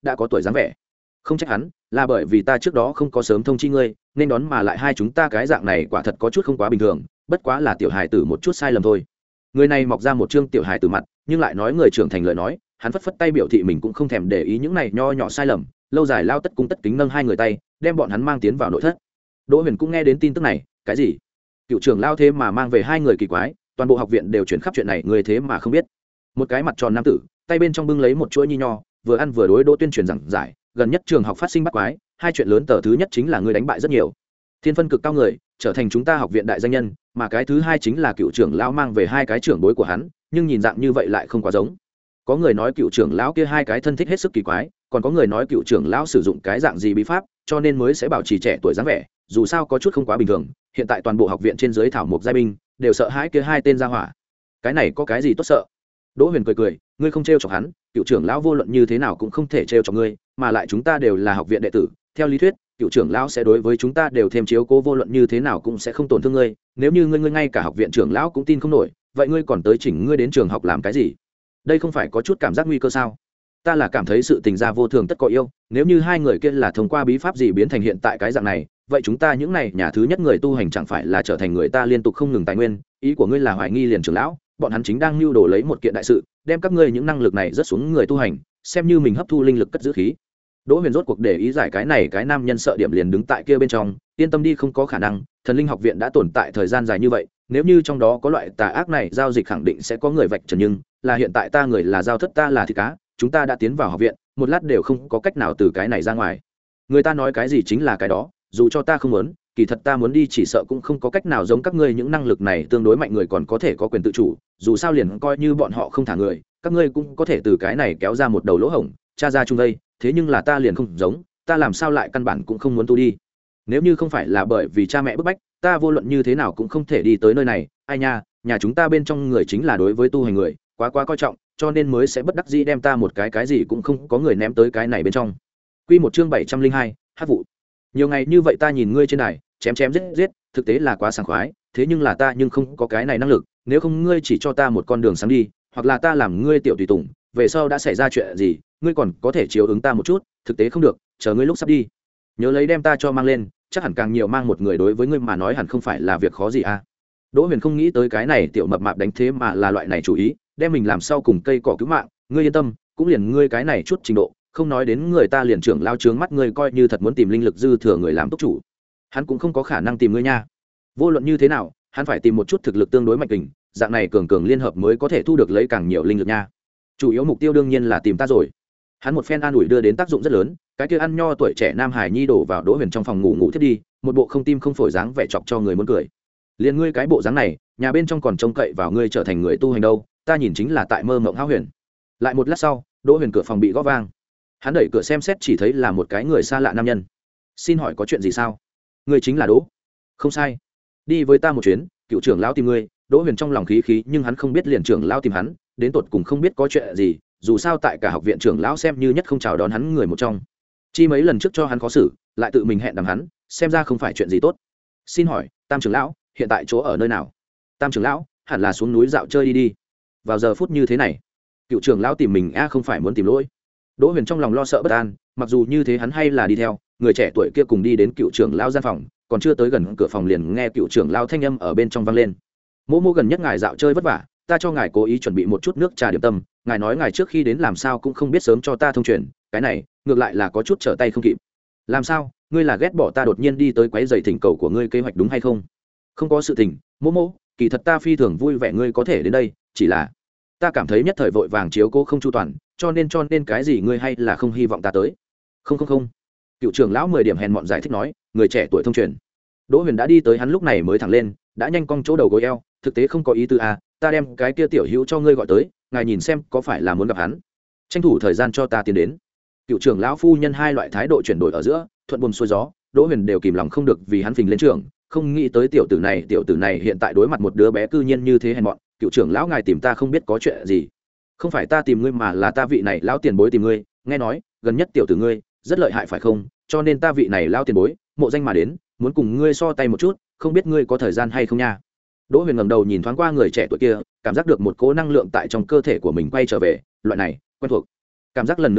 đã có tuổi dáng vẻ. Không trách hắn, là bởi vì ta trước đó không có sớm thông chi ngươi, nên đón mà lại hai chúng ta cái dạng này quả thật có chút không quá bình thường, bất quá là tiểu hài tử một chút sai lầm thôi. Người này mọc ra một trương tiểu hài tử mặt, nhưng lại nói người trưởng thành lời nói, hắn phất phất tay biểu thị mình cũng không thèm để ý những này nho nhỏ sai lầm, lâu dài lao tất cung tất kính nâng hai người tay, đem bọn hắn mang tiến vào nội thất. Đỗ Huyền cũng nghe đến tin tức này, cái gì? Cựu trưởng lao thế mà mang về hai người kỳ quái, toàn bộ học viện đều chuyển khắp chuyện này, người thế mà không biết. Một cái mặt tròn nam tử, tay bên trong bưng lấy một chuỗi nhi nho, vừa ăn vừa đối Đỗ Tuyên truyền giảng giải, gần nhất trường học phát sinh bắt quái, hai chuyện lớn tờ thứ nhất chính là ngươi đánh bại rất nhiều thiên phân cực cao người, trở thành chúng ta học viện đại danh nhân, mà cái thứ hai chính là cựu trưởng lão mang về hai cái trưởng bối của hắn, nhưng nhìn dạng như vậy lại không quá giống. Có người nói cựu trưởng lão kia hai cái thân thích hết sức kỳ quái, còn có người nói cựu trưởng lão sử dụng cái dạng gì bí pháp, cho nên mới sẽ bảo trì trẻ tuổi dáng vẻ, dù sao có chút không quá bình thường. Hiện tại toàn bộ học viện trên dưới thảo mộc giai binh đều sợ hãi kia hai tên gia hỏa. Cái này có cái gì tốt sợ? Đỗ Huyền cười cười, ngươi không trêu chọc hắn, cựu trưởng lão vô luận như thế nào cũng không thể trêu chọc ngươi, mà lại chúng ta đều là học viện đệ tử, theo lý thuyết cựu trưởng lão sẽ đối với chúng ta đều thêm chiếu cố, vô luận như thế nào cũng sẽ không tổn thương ngươi. Nếu như ngươi ngươi ngay cả học viện trưởng lão cũng tin không nổi, vậy ngươi còn tới chỉnh ngươi đến trường học làm cái gì? Đây không phải có chút cảm giác nguy cơ sao? Ta là cảm thấy sự tình gia vô thường tất có yêu, nếu như hai người kia là thông qua bí pháp gì biến thành hiện tại cái dạng này, vậy chúng ta những này nhà thứ nhất người tu hành chẳng phải là trở thành người ta liên tục không ngừng tài nguyên? Ý của ngươi là hoài nghi liền trưởng lão, bọn hắn chính đang lưu đồ lấy một kiện đại sự, đem các ngươi những năng lực này rất xuống người tu hành, xem như mình hấp thu linh lực cất giữ khí. Đỗ Huyền rốt cuộc để ý giải cái này, cái nam nhân sợ điểm liền đứng tại kia bên trong, yên tâm đi, không có khả năng, thần linh học viện đã tồn tại thời gian dài như vậy, nếu như trong đó có loại tà ác này giao dịch khẳng định sẽ có người vạch trần, nhưng là hiện tại ta người là giao thất, ta là thịt cá, chúng ta đã tiến vào học viện, một lát đều không có cách nào từ cái này ra ngoài. Người ta nói cái gì chính là cái đó, dù cho ta không muốn, kỳ thật ta muốn đi chỉ sợ cũng không có cách nào, giống các ngươi những năng lực này tương đối mạnh người còn có thể có quyền tự chủ, dù sao liền coi như bọn họ không thả người, các ngươi cũng có thể từ cái này kéo ra một đầu lỗ hổng, tra ra chung đây, thế nhưng là ta liền không giống, ta làm sao lại căn bản cũng không muốn tu đi. Nếu như không phải là bởi vì cha mẹ bức bách, ta vô luận như thế nào cũng không thể đi tới nơi này. Ai nha, nhà chúng ta bên trong người chính là đối với tu hành người quá quá coi trọng, cho nên mới sẽ bất đắc dĩ đem ta một cái cái gì cũng không có người ném tới cái này bên trong. Quy một chương bảy trăm linh hai, hát vụ. Nhiều ngày như vậy ta nhìn ngươi trên đài chém chém giết giết, thực tế là quá sảng khoái, thế nhưng là ta nhưng không có cái này năng lực, nếu không ngươi chỉ cho ta một con đường sáng đi, hoặc là ta làm ngươi tiểu tùy tùng, về sau đã xảy ra chuyện gì, ngươi còn có thể chiếu ứng ta một chút, thực tế không được, chờ ngươi lúc sắp đi, nhớ lấy đem ta cho mang lên, chắc hẳn càng nhiều mang một người đối với ngươi mà nói hẳn không phải là việc khó gì à. Đỗ Huyền không nghĩ tới cái này tiểu mập mạp đánh thế mà là loại này chủ ý, đem mình làm sau cùng cây cỏ cứu mạng, ngươi yên tâm, cũng liền ngươi cái này chút trình độ, không nói đến người ta liền trưởng lao trướng mắt ngươi, coi như thật muốn tìm linh lực dư thừa người làm túc chủ, hắn cũng không có khả năng tìm ngươi nha. Vô luận như thế nào, hắn phải tìm một chút thực lực tương đối mạnh kình, dạng này cường cường liên hợp mới có thể thu được lấy càng nhiều linh lực nha. Chủ yếu mục tiêu đương nhiên là tìm ta rồi. Hắn một phen an ủi đưa đến tác dụng rất lớn, cái kia ăn nho tuổi trẻ nam hải nhi đổ vào Đỗ Huyền trong phòng ngủ ngủ thiết đi, một bộ không tim không phổi dáng vẻ chọc cho người muốn cười. Liên ngươi cái bộ dáng này, nhà bên trong còn trông cậy vào ngươi trở thành người tu hành đâu, ta nhìn chính là tại mơ mộng hão huyền. Lại một lát sau, Đỗ Huyền cửa phòng bị gõ vang. Hắn đẩy cửa xem xét chỉ thấy là một cái người xa lạ nam nhân. Xin hỏi có chuyện gì sao? Ngươi chính là Đỗ? Không sai. Đi với ta một chuyến, cựu trưởng lão tìm ngươi. Đỗ Huyền trong lòng khí khí, nhưng hắn không biết liền trưởng lão tìm hắn, đến tột cùng không biết có chuyện gì, dù sao tại cả học viện trưởng lão xem như nhất không chào đón hắn người một trong. Chi mấy lần trước cho hắn khó xử, lại tự mình hẹn đàm hắn, xem ra không phải chuyện gì tốt. Xin hỏi, Tam trưởng lão, hiện tại chỗ ở nơi nào? Tam trưởng lão, hẳn là xuống núi dạo chơi đi đi. Vào giờ phút như thế này, cựu trưởng lão tìm mình a không phải muốn tìm lỗi. Đỗ Huyền trong lòng lo sợ bất an, mặc dù như thế hắn hay là đi theo người trẻ tuổi kia cùng đi đến cựu trưởng lão gian phòng, còn chưa tới gần cửa phòng liền nghe cựu trưởng lão thanh âm ở bên trong vang lên. Mỗ mỗ gần nhất ngài dạo chơi vất vả, ta cho ngài cố ý chuẩn bị một chút nước trà điểm tâm, ngài nói ngài trước khi đến làm sao cũng không biết sớm cho ta thông truyền, cái này ngược lại là có chút trở tay không kịp. Làm sao, ngươi là ghét bỏ ta đột nhiên đi tới quấy rầy thỉnh cầu của ngươi kế hoạch đúng hay không? Không có sự tình, mỗ mỗ, kỳ thật ta phi thường vui vẻ ngươi có thể đến đây, chỉ là ta cảm thấy nhất thời vội vàng chiếu cố không chu toàn, cho nên cho nên cái gì ngươi hay là không hy vọng ta tới. Không không không. Cựu trưởng lão mười điểm hèn mọn giải thích nói, người trẻ tuổi thông truyền. Đỗ Huyền đã đi tới, hắn lúc này mới thẳng lên, đã nhanh cong chỗ đầu gối eo, thực tế không có ý tư à, ta đem cái kia tiểu hữu cho ngươi gọi tới, ngài nhìn xem có phải là muốn gặp hắn, tranh thủ thời gian cho ta tiến đến. Cựu trưởng lão phu nhân hai loại thái độ chuyển đổi ở giữa, thuận buồm xuôi gió, Đỗ Huyền đều kìm lòng không được vì hắn phình lên trường, không nghĩ tới tiểu tử này tiểu tử này hiện tại đối mặt một đứa bé cư nhiên như thế hèn mọn. Cựu trưởng lão ngài tìm ta không biết có chuyện gì? Không phải ta tìm ngươi mà là ta vị này lão tiền bối tìm ngươi, nghe nói gần nhất tiểu tử ngươi rất lợi hại phải không, cho nên ta vị này lão tiền bối mộ danh mà đến, muốn cùng ngươi so tay một chút, không biết ngươi có thời gian hay không nha. Đỗ Huyền ngẩng đầu nhìn thoáng qua người trẻ tuổi kia, cảm giác được một cỗ năng lượng tại trong cơ thể của mình quay trở về, loại này quen thuộc cảm giác lần nữa đến,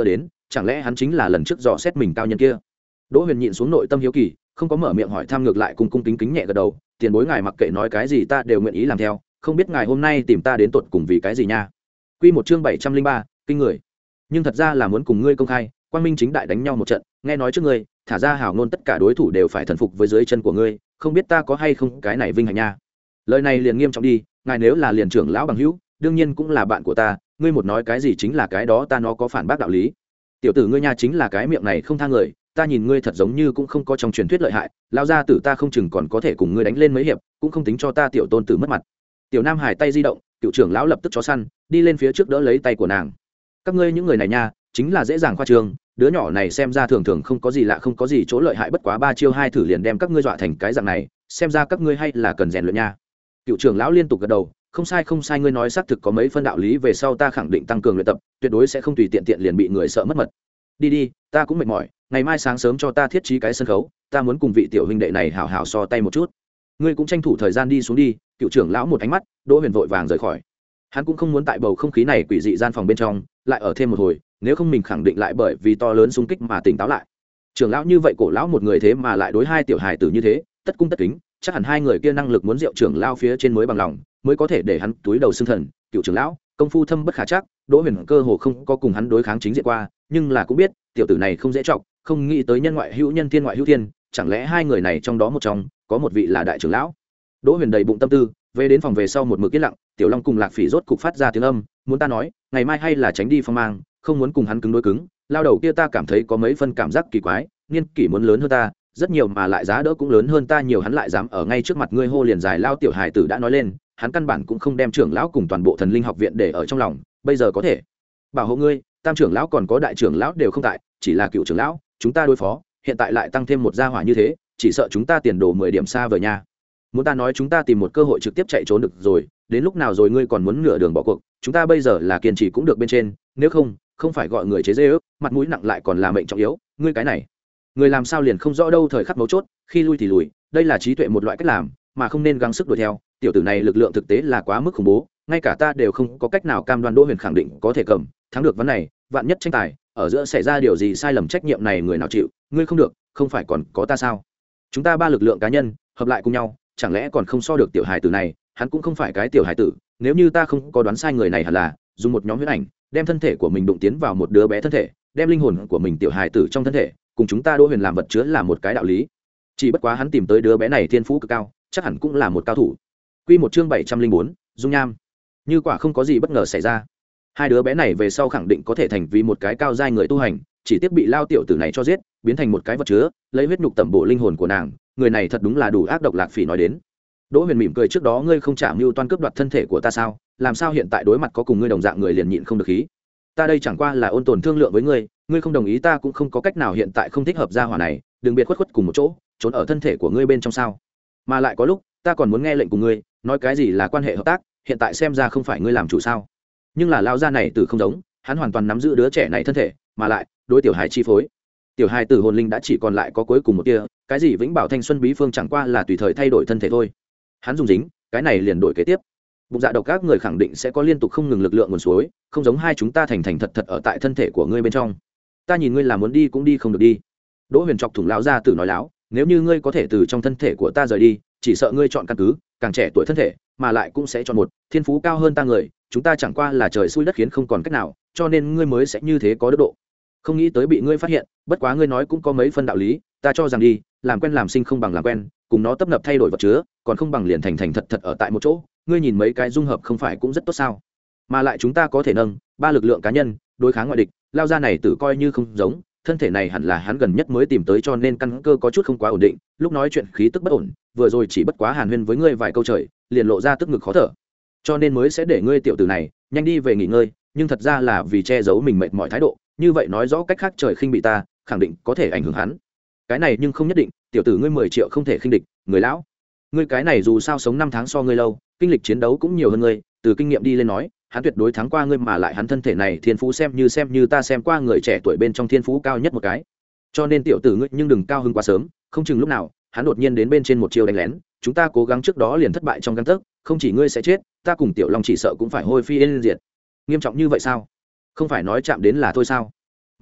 chẳng lẽ hắn chính là lần trước dò xét mình cao nhân kia? Đỗ Huyền nhịn xuống nội tâm hiếu kỳ, không có mở miệng hỏi thăm, ngược lại cung cung kính kính nhẹ gật đầu. Tiền bối ngài mặc kệ nói cái gì ta đều nguyện ý làm theo, không biết ngài hôm nay tìm ta đến tột cùng vì cái gì nha? Quy một chương bảy trăm linh ba, kinh người. Nhưng thật ra là muốn cùng ngươi công khai, quang minh chính đại đánh nhau một trận, nghe nói trước ngươi, thả ra hảo ngôn tất cả đối thủ đều phải thần phục với dưới chân của ngươi, không biết ta có hay không cái này vinh hạnh nha. Lời này liền nghiêm trọng đi, ngài nếu là liền trưởng lão bằng hữu, đương nhiên cũng là bạn của ta, ngươi một nói cái gì chính là cái đó, ta nó có phản bác đạo lý. Tiểu tử ngươi nha chính là cái miệng này không tha người, ta nhìn ngươi thật giống như cũng không có trong truyền thuyết lợi hại, lao ra tử ta không chừng còn có thể cùng ngươi đánh lên mấy hiệp, cũng không tính cho ta tiểu tôn tử mất mặt. Tiểu Nam Hải tay di động, cựu trưởng lão lập tức chó săn, đi lên phía trước đỡ lấy tay của nàng. Các ngươi những người này nha, chính là dễ dàng khoa trương, đứa nhỏ này xem ra thường thường không có gì lạ, không có gì chỗ lợi hại, bất quá ba chiêu hai thử liền đem các ngươi dọa thành cái dạng này, xem ra các ngươi hay là cần rèn luyện nha. Cựu trưởng lão liên tục gật đầu, không sai không sai, ngươi nói xác thực có mấy phân đạo lý, về sau ta khẳng định tăng cường luyện tập, tuyệt đối sẽ không tùy tiện tiện liền bị người sợ mất mật. Đi đi, ta cũng mệt mỏi, ngày mai sáng sớm cho ta thiết trí cái sân khấu, ta muốn cùng vị tiểu huynh đệ này hảo hảo so tay một chút. Ngươi cũng tranh thủ thời gian đi xuống đi. Cựu trưởng lão một ánh mắt, Đỗ Huyền vội vàng rời khỏi. Hắn cũng không muốn tại bầu không khí này quỷ dị gian phòng bên trong lại ở thêm một hồi, nếu không mình khẳng định lại bởi vì to lớn xung kích mà tỉnh táo lại. Trưởng lão như vậy cổ lão một người thế mà lại đối hai tiểu hài tử như thế, tất cung tất kính, chắc hẳn hai người kia năng lực muốn rượu trưởng lão phía trên mới bằng lòng, mới có thể để hắn túi đầu xưng thần. Cựu trưởng lão công phu thâm bất khả trắc, Đỗ Huyền cơ hồ không có cùng hắn đối kháng chính diện qua, nhưng là cũng biết tiểu tử này không dễ trọng, không nghĩ tới nhân ngoại hữu nhân, thiên ngoại hữu thiên, chẳng lẽ hai người này trong đó một trong có một vị là đại trưởng lão? Đỗ Huyền đầy bụng tâm tư, về đến phòng về sau một mực yên lặng. Tiểu Long cùng Lạc Phỉ rốt cục phát ra tiếng âm, muốn ta nói, ngày mai hay là tránh đi phong mang, không muốn cùng hắn cứng đối cứng. Lao đầu kia ta cảm thấy có mấy phân cảm giác kỳ quái, niên kỷ muốn lớn hơn ta rất nhiều, mà lại giá đỡ cũng lớn hơn ta nhiều, hắn lại dám ở ngay trước mặt ngươi hô liền dài. Lao tiểu hài tử đã nói lên, hắn căn bản cũng không đem trưởng lão cùng toàn bộ Thần Linh học viện để ở trong lòng, bây giờ có thể bảo hộ ngươi, tam trưởng lão còn có đại trưởng lão đều không tại, chỉ là cựu trưởng lão chúng ta đối phó, hiện tại lại tăng thêm một gia hỏa như thế, chỉ sợ chúng ta tiền đồ mười điểm xa vời nha. Muốn ta nói chúng ta tìm một cơ hội trực tiếp chạy trốn được rồi, đến lúc nào rồi ngươi còn muốn nửa đường bỏ cuộc? Chúng ta bây giờ là kiên trì cũng được bên trên, nếu không không phải gọi người chế dê ước, mặt mũi nặng lại còn là mệnh trọng yếu. Ngươi cái này người làm sao liền không rõ đâu, thời khắc mấu chốt khi lui thì lùi, đây là trí tuệ một loại cách làm, mà không nên gắng sức đuổi theo. Tiểu tử này lực lượng thực tế là quá mức khủng bố, ngay cả ta đều không có cách nào cam đoan Đỗ Huyền khẳng định có thể cầm thắng được ván này. Vạn nhất tranh tài ở giữa xảy ra điều gì sai lầm, trách nhiệm này người nào chịu? Ngươi không được, không phải còn có ta sao? Chúng ta ba lực lượng cá nhân hợp lại cùng nhau, chẳng lẽ còn không so được tiểu hài tử này? Hắn cũng không phải cái tiểu hài tử, nếu như ta không có đoán sai, người này hẳn là dùng một nhóm huyết ảnh đem thân thể của mình đụng tiến vào một đứa bé thân thể, đem linh hồn của mình tiểu hài tử trong thân thể, cùng chúng ta Đỗ Huyền làm vật chứa là một cái đạo lý. Chỉ bất quá hắn tìm tới đứa bé này thiên phú cực cao, chắc hẳn cũng là một cao thủ. Quy một chương bảy trăm linh bốn, dung nham. Như quả không có gì bất ngờ xảy ra, hai đứa bé này về sau khẳng định có thể thành vì một cái cao giai người tu hành, chỉ tiếc bị Lao tiểu tử này cho giết, biến thành một cái vật chứa, lấy huyết nhục tẩm bổ linh hồn của nàng. Người này thật đúng là đủ ác độc. Lạc Phỉ nói đến. Đỗ Huyền mỉm cười, trước đó ngươi không trả mưu toan cướp đoạt thân thể của ta sao? Làm sao hiện tại đối mặt có cùng ngươi đồng dạng người liền nhịn không được khí? Ta đây chẳng qua là ôn tồn thương lượng với ngươi, ngươi không đồng ý ta cũng không có cách nào, hiện tại không thích hợp gia hỏa này, đừng biệt khuất khuất cùng một chỗ, trốn ở thân thể của ngươi bên trong sao? Mà lại có lúc ta còn muốn nghe lệnh của ngươi, nói cái gì là quan hệ hợp tác, hiện tại xem ra không phải ngươi làm chủ sao? Nhưng là lao gia này từ không giống, hắn hoàn toàn nắm giữ đứa trẻ này thân thể, mà lại đối tiểu hài chi phối. Tiểu hài tử hồn linh đã chỉ còn lại có cuối cùng một tia, cái gì vĩnh bảo thanh xuân bí phương chẳng qua là tùy thời thay đổi thân thể thôi. Hắn dùng dính cái này liền đổi kế tiếp. Bụng dạ độc các người khẳng định sẽ có liên tục không ngừng lực lượng nguồn suối, không giống hai chúng ta thành thành thật thật ở tại thân thể của ngươi bên trong. Ta nhìn ngươi là muốn đi cũng đi không được đi. Đỗ Huyền chọc thủng lão gia tử nói láo, nếu như ngươi có thể từ trong thân thể của ta rời đi, chỉ sợ ngươi chọn căn cứ càng trẻ tuổi thân thể, mà lại cũng sẽ chọn một thiên phú cao hơn ta người, chúng ta chẳng qua là trời xui đất khiến không còn cách nào, cho nên ngươi mới sẽ như thế có đức độ. Không nghĩ tới bị ngươi phát hiện, bất quá ngươi nói cũng có mấy phân đạo lý, ta cho rằng đi, làm quen làm sinh không bằng làm quen, cùng nó tấp nập thay đổi vật chứa, còn không bằng liền thành thành thật thật ở tại một chỗ. Ngươi nhìn mấy cái dung hợp không phải cũng rất tốt sao? Mà lại chúng ta có thể nâng ba lực lượng cá nhân đối kháng ngoại địch, lao ra này tự coi như không giống, thân thể này hẳn là hắn gần nhất mới tìm tới, cho nên căn cơ có chút không quá ổn định, lúc nói chuyện khí tức bất ổn, vừa rồi chỉ bất quá hàn huyên với ngươi vài câu trời, liền lộ ra tức ngực khó thở, cho nên mới sẽ để ngươi tiểu tử này nhanh đi về nghỉ ngơi, nhưng thật ra là vì che giấu mình mệt mỏi thái độ, như vậy nói rõ cách khác trời khinh bị ta, khẳng định có thể ảnh hưởng hắn. Cái này nhưng không nhất định, tiểu tử ngươi mười triệu không thể khinh địch, người lão, ngươi cái này dù sao sống năm tháng so ngươi lâu, kinh lịch chiến đấu cũng nhiều hơn ngươi, từ kinh nghiệm đi lên nói, hắn tuyệt đối thắng qua ngươi, mà lại hắn thân thể này thiên phú xem như xem như ta xem qua người trẻ tuổi bên trong thiên phú cao nhất một cái. Cho nên tiểu tử ngươi nhưng đừng cao hứng quá sớm, không chừng lúc nào hắn đột nhiên đến bên trên một chiêu đánh lén, chúng ta cố gắng trước đó liền thất bại trong gang tấc, không chỉ ngươi sẽ chết, ta cùng tiểu Long chỉ sợ cũng phải hôi phi yên diệt. Nghiêm trọng như vậy sao? Không phải nói chạm đến là thôi sao?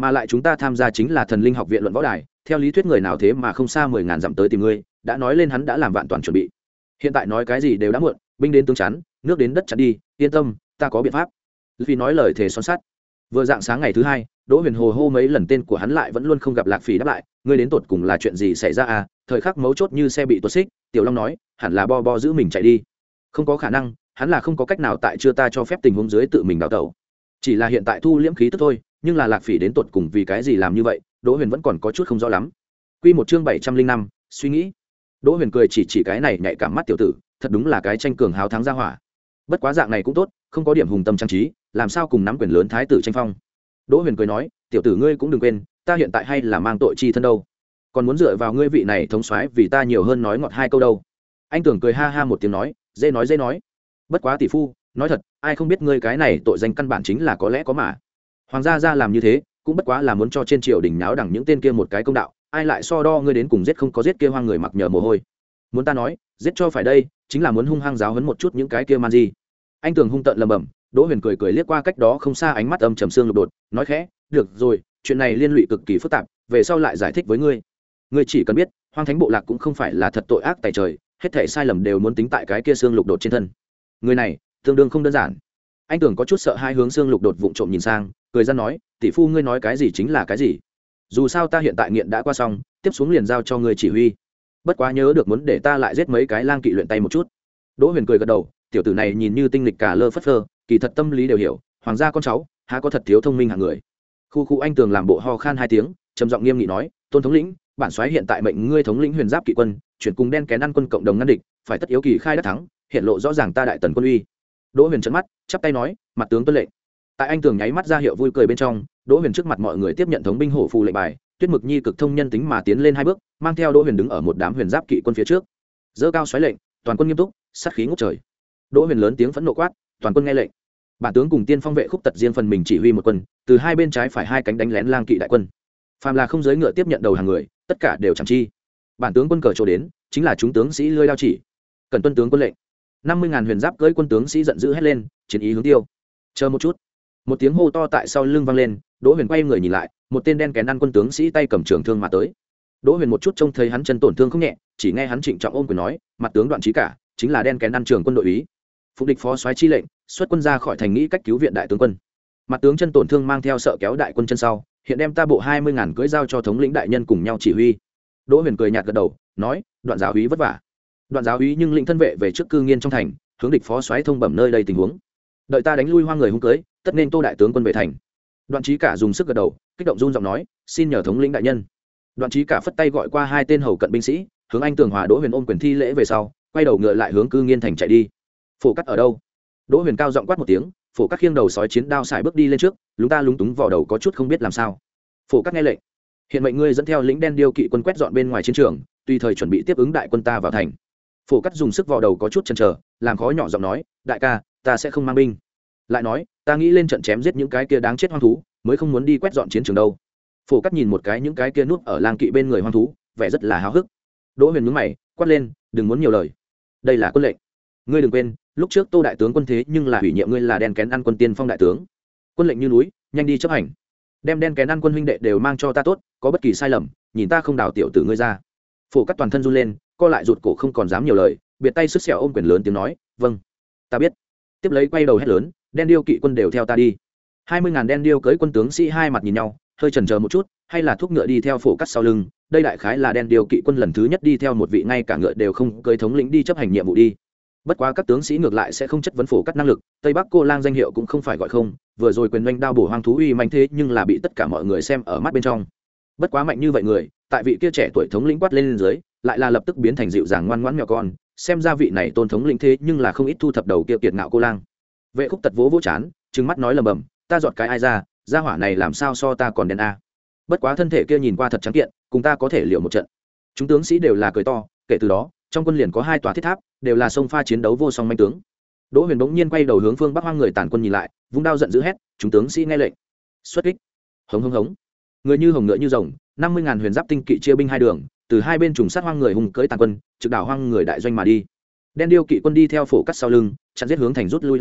mà lại chúng ta tham gia chính là thần linh học viện luận võ đài, theo lý thuyết người nào thế mà không xa mười ngàn dặm tới tìm ngươi, đã nói lên hắn đã làm vạn toàn chuẩn bị. Hiện tại nói cái gì đều đã muộn, binh đến tướng chắn, nước đến đất chắn đi, yên tâm, ta có biện pháp. Vì nói lời thề son sắt. Vừa dạng sáng ngày thứ hai, Đỗ Huyền hồ hô mấy lần tên của hắn lại vẫn luôn không gặp Lạc Phỉ đáp lại, ngươi đến tột cùng là chuyện gì xảy ra à? Thời khắc mấu chốt như xe bị tuột xích, Tiểu Long nói, hẳn là Bo Bo giữ mình chạy đi. Không có khả năng, hắn là không có cách nào tại chưa ta cho phép tình huống dưới tự mình đào tẩu. Chỉ là hiện tại thu liễm khí tức thôi, nhưng là Lạc Phỉ đến tột cùng vì cái gì làm như vậy, Đỗ Huyền vẫn còn có chút không rõ lắm. Quy một chương bảy trăm linh năm, suy nghĩ. Đỗ Huyền cười chỉ chỉ cái này nhạy cảm mắt tiểu tử, thật đúng là cái tranh cường hào thắng ra hỏa. Bất quá dạng này cũng tốt, không có điểm hùng tâm trang trí, làm sao cùng nắm quyền lớn thái tử tranh phong. Đỗ Huyền cười nói, tiểu tử ngươi cũng đừng quên, ta hiện tại hay là mang tội chi thân đâu, còn muốn dựa vào ngươi vị này thống soái vì ta nhiều hơn nói ngọt hai câu đâu. Anh Tưởng cười ha ha một tiếng nói, dễ nói dễ nói. Bất quá tỷ phu, nói thật, ai không biết ngươi cái này tội danh căn bản chính là có lẽ có mà. Hoàng gia gia làm như thế, cũng bất quá là muốn cho trên triều đình náo đẳng những tên kia một cái công đạo, ai lại so đo ngươi đến cùng giết không có giết kia hoang người mặc nhờ mồ hôi. Muốn ta nói, giết cho phải đây, chính là muốn hung hăng giáo huấn một chút những cái kia man gì. Anh Tưởng hung tợn lầm bầm. Đỗ Huyền cười cười liếc qua cách đó không xa ánh mắt âm trầm xương lục đột, nói khẽ, được rồi, chuyện này liên lụy cực kỳ phức tạp, về sau lại giải thích với ngươi. Ngươi chỉ cần biết, Hoang Thánh bộ lạc cũng không phải là thật tội ác tày trời, hết thảy sai lầm đều muốn tính tại cái kia xương lục đột trên thân. Người này, tương đương không đơn giản. Anh Tưởng có chút sợ hai hướng xương lục đột vụng trộm nhìn sang, cười ra nói, tỷ phu ngươi nói cái gì chính là cái gì. Dù sao ta hiện tại nghiện đã qua xong, tiếp xuống liền giao cho ngươi chỉ huy. Bất quá nhớ được muốn để ta lại giết mấy cái lang kỵ luyện tay một chút. Đỗ Huyền cười gật đầu, tiểu tử này nhìn như tinh lịch cả lơ phất phơ, kỳ thật tâm lý đều hiểu, hoàng gia con cháu há có thật thiếu thông minh hạng người. Khu khu anh Tường làm bộ ho khan hai tiếng, trầm giọng nghiêm nghị nói, tôn thống lĩnh, bản soái hiện tại mệnh ngươi thống lĩnh huyền giáp kỵ quân, chuyển cùng đen kén ăn quân cộng đồng ngăn địch, phải tất yếu kỳ khai đắc thắng, hiện lộ rõ ràng ta đại tần quân uy. Đỗ Huyền trợn mắt, chắp tay nói, mặt tướng tuân lệnh. Tại anh Tường nháy mắt ra hiệu vui cười bên trong, Đỗ Huyền trước mặt mọi người tiếp nhận thống binh hổ phù lệnh bài, Tuyết Mực Nhi cực thông nhân tính mà tiến lên hai bước, mang theo Đỗ Huyền đứng ở một đám huyền giáp kỵ quân phía trước, giơ cao xoáy lệnh, toàn quân nghiêm túc, sát khí ngút trời. Đỗ Huyền lớn tiếng phẫn nộ quát, toàn quân nghe lệnh. Bản tướng cùng tiên phong vệ khúc tật riêng phần mình chỉ huy một quân, từ hai bên trái phải hai cánh đánh lén lang kỵ đại quân. Phàm là không giới ngựa tiếp nhận đầu hàng người, tất cả đều chẳng chi. Bản tướng quân cờ chỗ đến, chính là chúng tướng sĩ lưỡi đao chỉ. Cần tuân tướng quân lệnh. năm mươi ngàn huyền giáp cưỡi quân tướng sĩ giận dữ hét lên, chiến ý hướng tiêu. Chờ một chút. Một tiếng hô to tại sau lưng vang lên, Đỗ Huyền quay người nhìn lại, một tên đen kén ăn quân tướng sĩ tay cầm trường thương mà tới. Đỗ Huyền một chút trông thấy hắn chân tổn thương không nhẹ, chỉ nghe hắn trịnh trọng ôm quyền nói, mặt tướng Đoạn Chí Cả, chính là đen kén ăn trường quân đội úy. Phục địch phó soái chi lệnh, xuất quân ra khỏi thành nghĩ cách cứu viện đại tướng quân. Mặt tướng chân tổn thương mang theo sợ kéo đại quân chân sau, hiện đem ta bộ hai mươi ngàn cưỡi giao cho thống lĩnh đại nhân cùng nhau chỉ huy. Đỗ Huyền cười nhạt gật đầu, nói, Đoạn giáo úy vất vả. Đoạn giáo úy nhưng lĩnh thân vệ về trước cư nghiên trong thành, hướng địch phó soái thông bẩm nơi đây tình huống. Đợi ta đánh lui hoang người hung cưới, tất nên Tô đại tướng quân về thành. Đoạn Chí Cả dùng sức gật đầu, kích động run giọng nói, xin nhờ thống lĩnh đại nhân. Đoạn Chí Cả phất tay gọi qua hai tên hầu cận binh sĩ, hướng anh Tường Hòa Đỗ Huyền ôm quyền thi lễ về sau, quay đầu ngựa lại hướng cư nghiên thành chạy đi. Phổ Cắt ở đâu? Đỗ Huyền cao giọng quát một tiếng, Phổ Cắt khiêng đầu sói chiến đao xài bước đi lên trước, lúng ta lúng túng vò đầu có chút không biết làm sao. Phổ Cắt nghe lệnh, hiện mệnh ngươi dẫn theo lĩnh đen điêu kỵ quân quét dọn bên ngoài chiến trường, tùy thời chuẩn bị tiếp ứng đại quân ta vào thành. Phổ Cắt dùng sức vò đầu có chút chần chờ, làm khó nhỏ giọng nói, đại ca, ta sẽ không mang binh. Lại nói, ta nghĩ lên trận chém giết những cái kia đáng chết hoang thú, mới không muốn đi quét dọn chiến trường đâu. Phổ Cắt nhìn một cái những cái kia núp ở lang kỵ bên người hoang thú, vẻ rất là háo hức. Đỗ Huyền nhướng mày, quát lên, đừng muốn nhiều lời. Đây là quân lệnh, ngươi đừng quên, lúc trước Tô đại tướng quân thế nhưng là ủy nhiệm ngươi là đen kén ăn quân tiên phong đại tướng. Quân lệnh như núi, nhanh đi chấp hành. Đem đen kén ăn quân huynh đệ đều mang cho ta tốt, có bất kỳ sai lầm, nhìn ta không đào tiểu tử ngươi ra. Phổ Cắt toàn thân run lên, co lại rụt cổ không còn dám nhiều lời, biệt tay sứt sẹo ôm quyền lớn tiếng nói, vâng, ta biết. Tiếp lấy quay đầu hét lớn, đen điêu kỵ quân đều theo ta đi. Hai mươi ngàn đen điêu cưỡi quân tướng sĩ hai mặt nhìn nhau, hơi chần chờ một chút, hay là thúc ngựa đi theo Phổ Cắt sau lưng. Đây đại khái là đen điêu kỵ quân lần thứ nhất đi theo một vị ngay cả ngựa đều không cưỡi thống lĩnh đi chấp hành nhiệm vụ đi. Bất quá các tướng sĩ ngược lại sẽ không chất vấn Phổ Cắt năng lực, Tây Bắc Cô Lang danh hiệu cũng không phải gọi không, vừa rồi quyền doanh đao bổ hoang thú uy mạnh thế nhưng là bị tất cả mọi người xem ở mắt bên trong. Bất quá mạnh như vậy người, tại vị kia trẻ tuổi thống lĩnh quát lên dưới, lại là lập tức biến thành dịu dàng ngoan ngoãn mèo con, xem ra vị này tôn thống lĩnh thế nhưng là không ít thu thập đầu kia kiệt ngạo Cô Lang. Vệ Khúc Tật vỗ vỗ chán, trừng mắt nói lầm bầm, ta dọn cái ai ra, gia hỏa này làm sao so ta còn đen a. Bất quá thân thể kia nhìn qua thật trắng kiện, cùng ta có thể liệu một trận. Chúng tướng sĩ đều là cười to, kể từ đó trong quân liền có hai tòa thiết tháp, đều là sông pha chiến đấu vô song manh tướng. Đỗ Huyền bỗng nhiên quay đầu hướng phương bắc hoang người tản quân nhìn lại, vung đao giận dữ hét, chúng tướng sĩ nghe lệnh, xuất kích. Hống hống hống, người như hồng ngựa như rồng, năm mươi ngàn huyền giáp tinh kỵ chia binh hai đường, từ hai bên trùng sát hoang người hùng cưỡi tàn quân, trực đảo hoang người đại doanh mà đi. Đen điêu kỵ quân đi theo Phổ Cắt sau lưng, chặn giết hướng thành rút lui lang kỵ,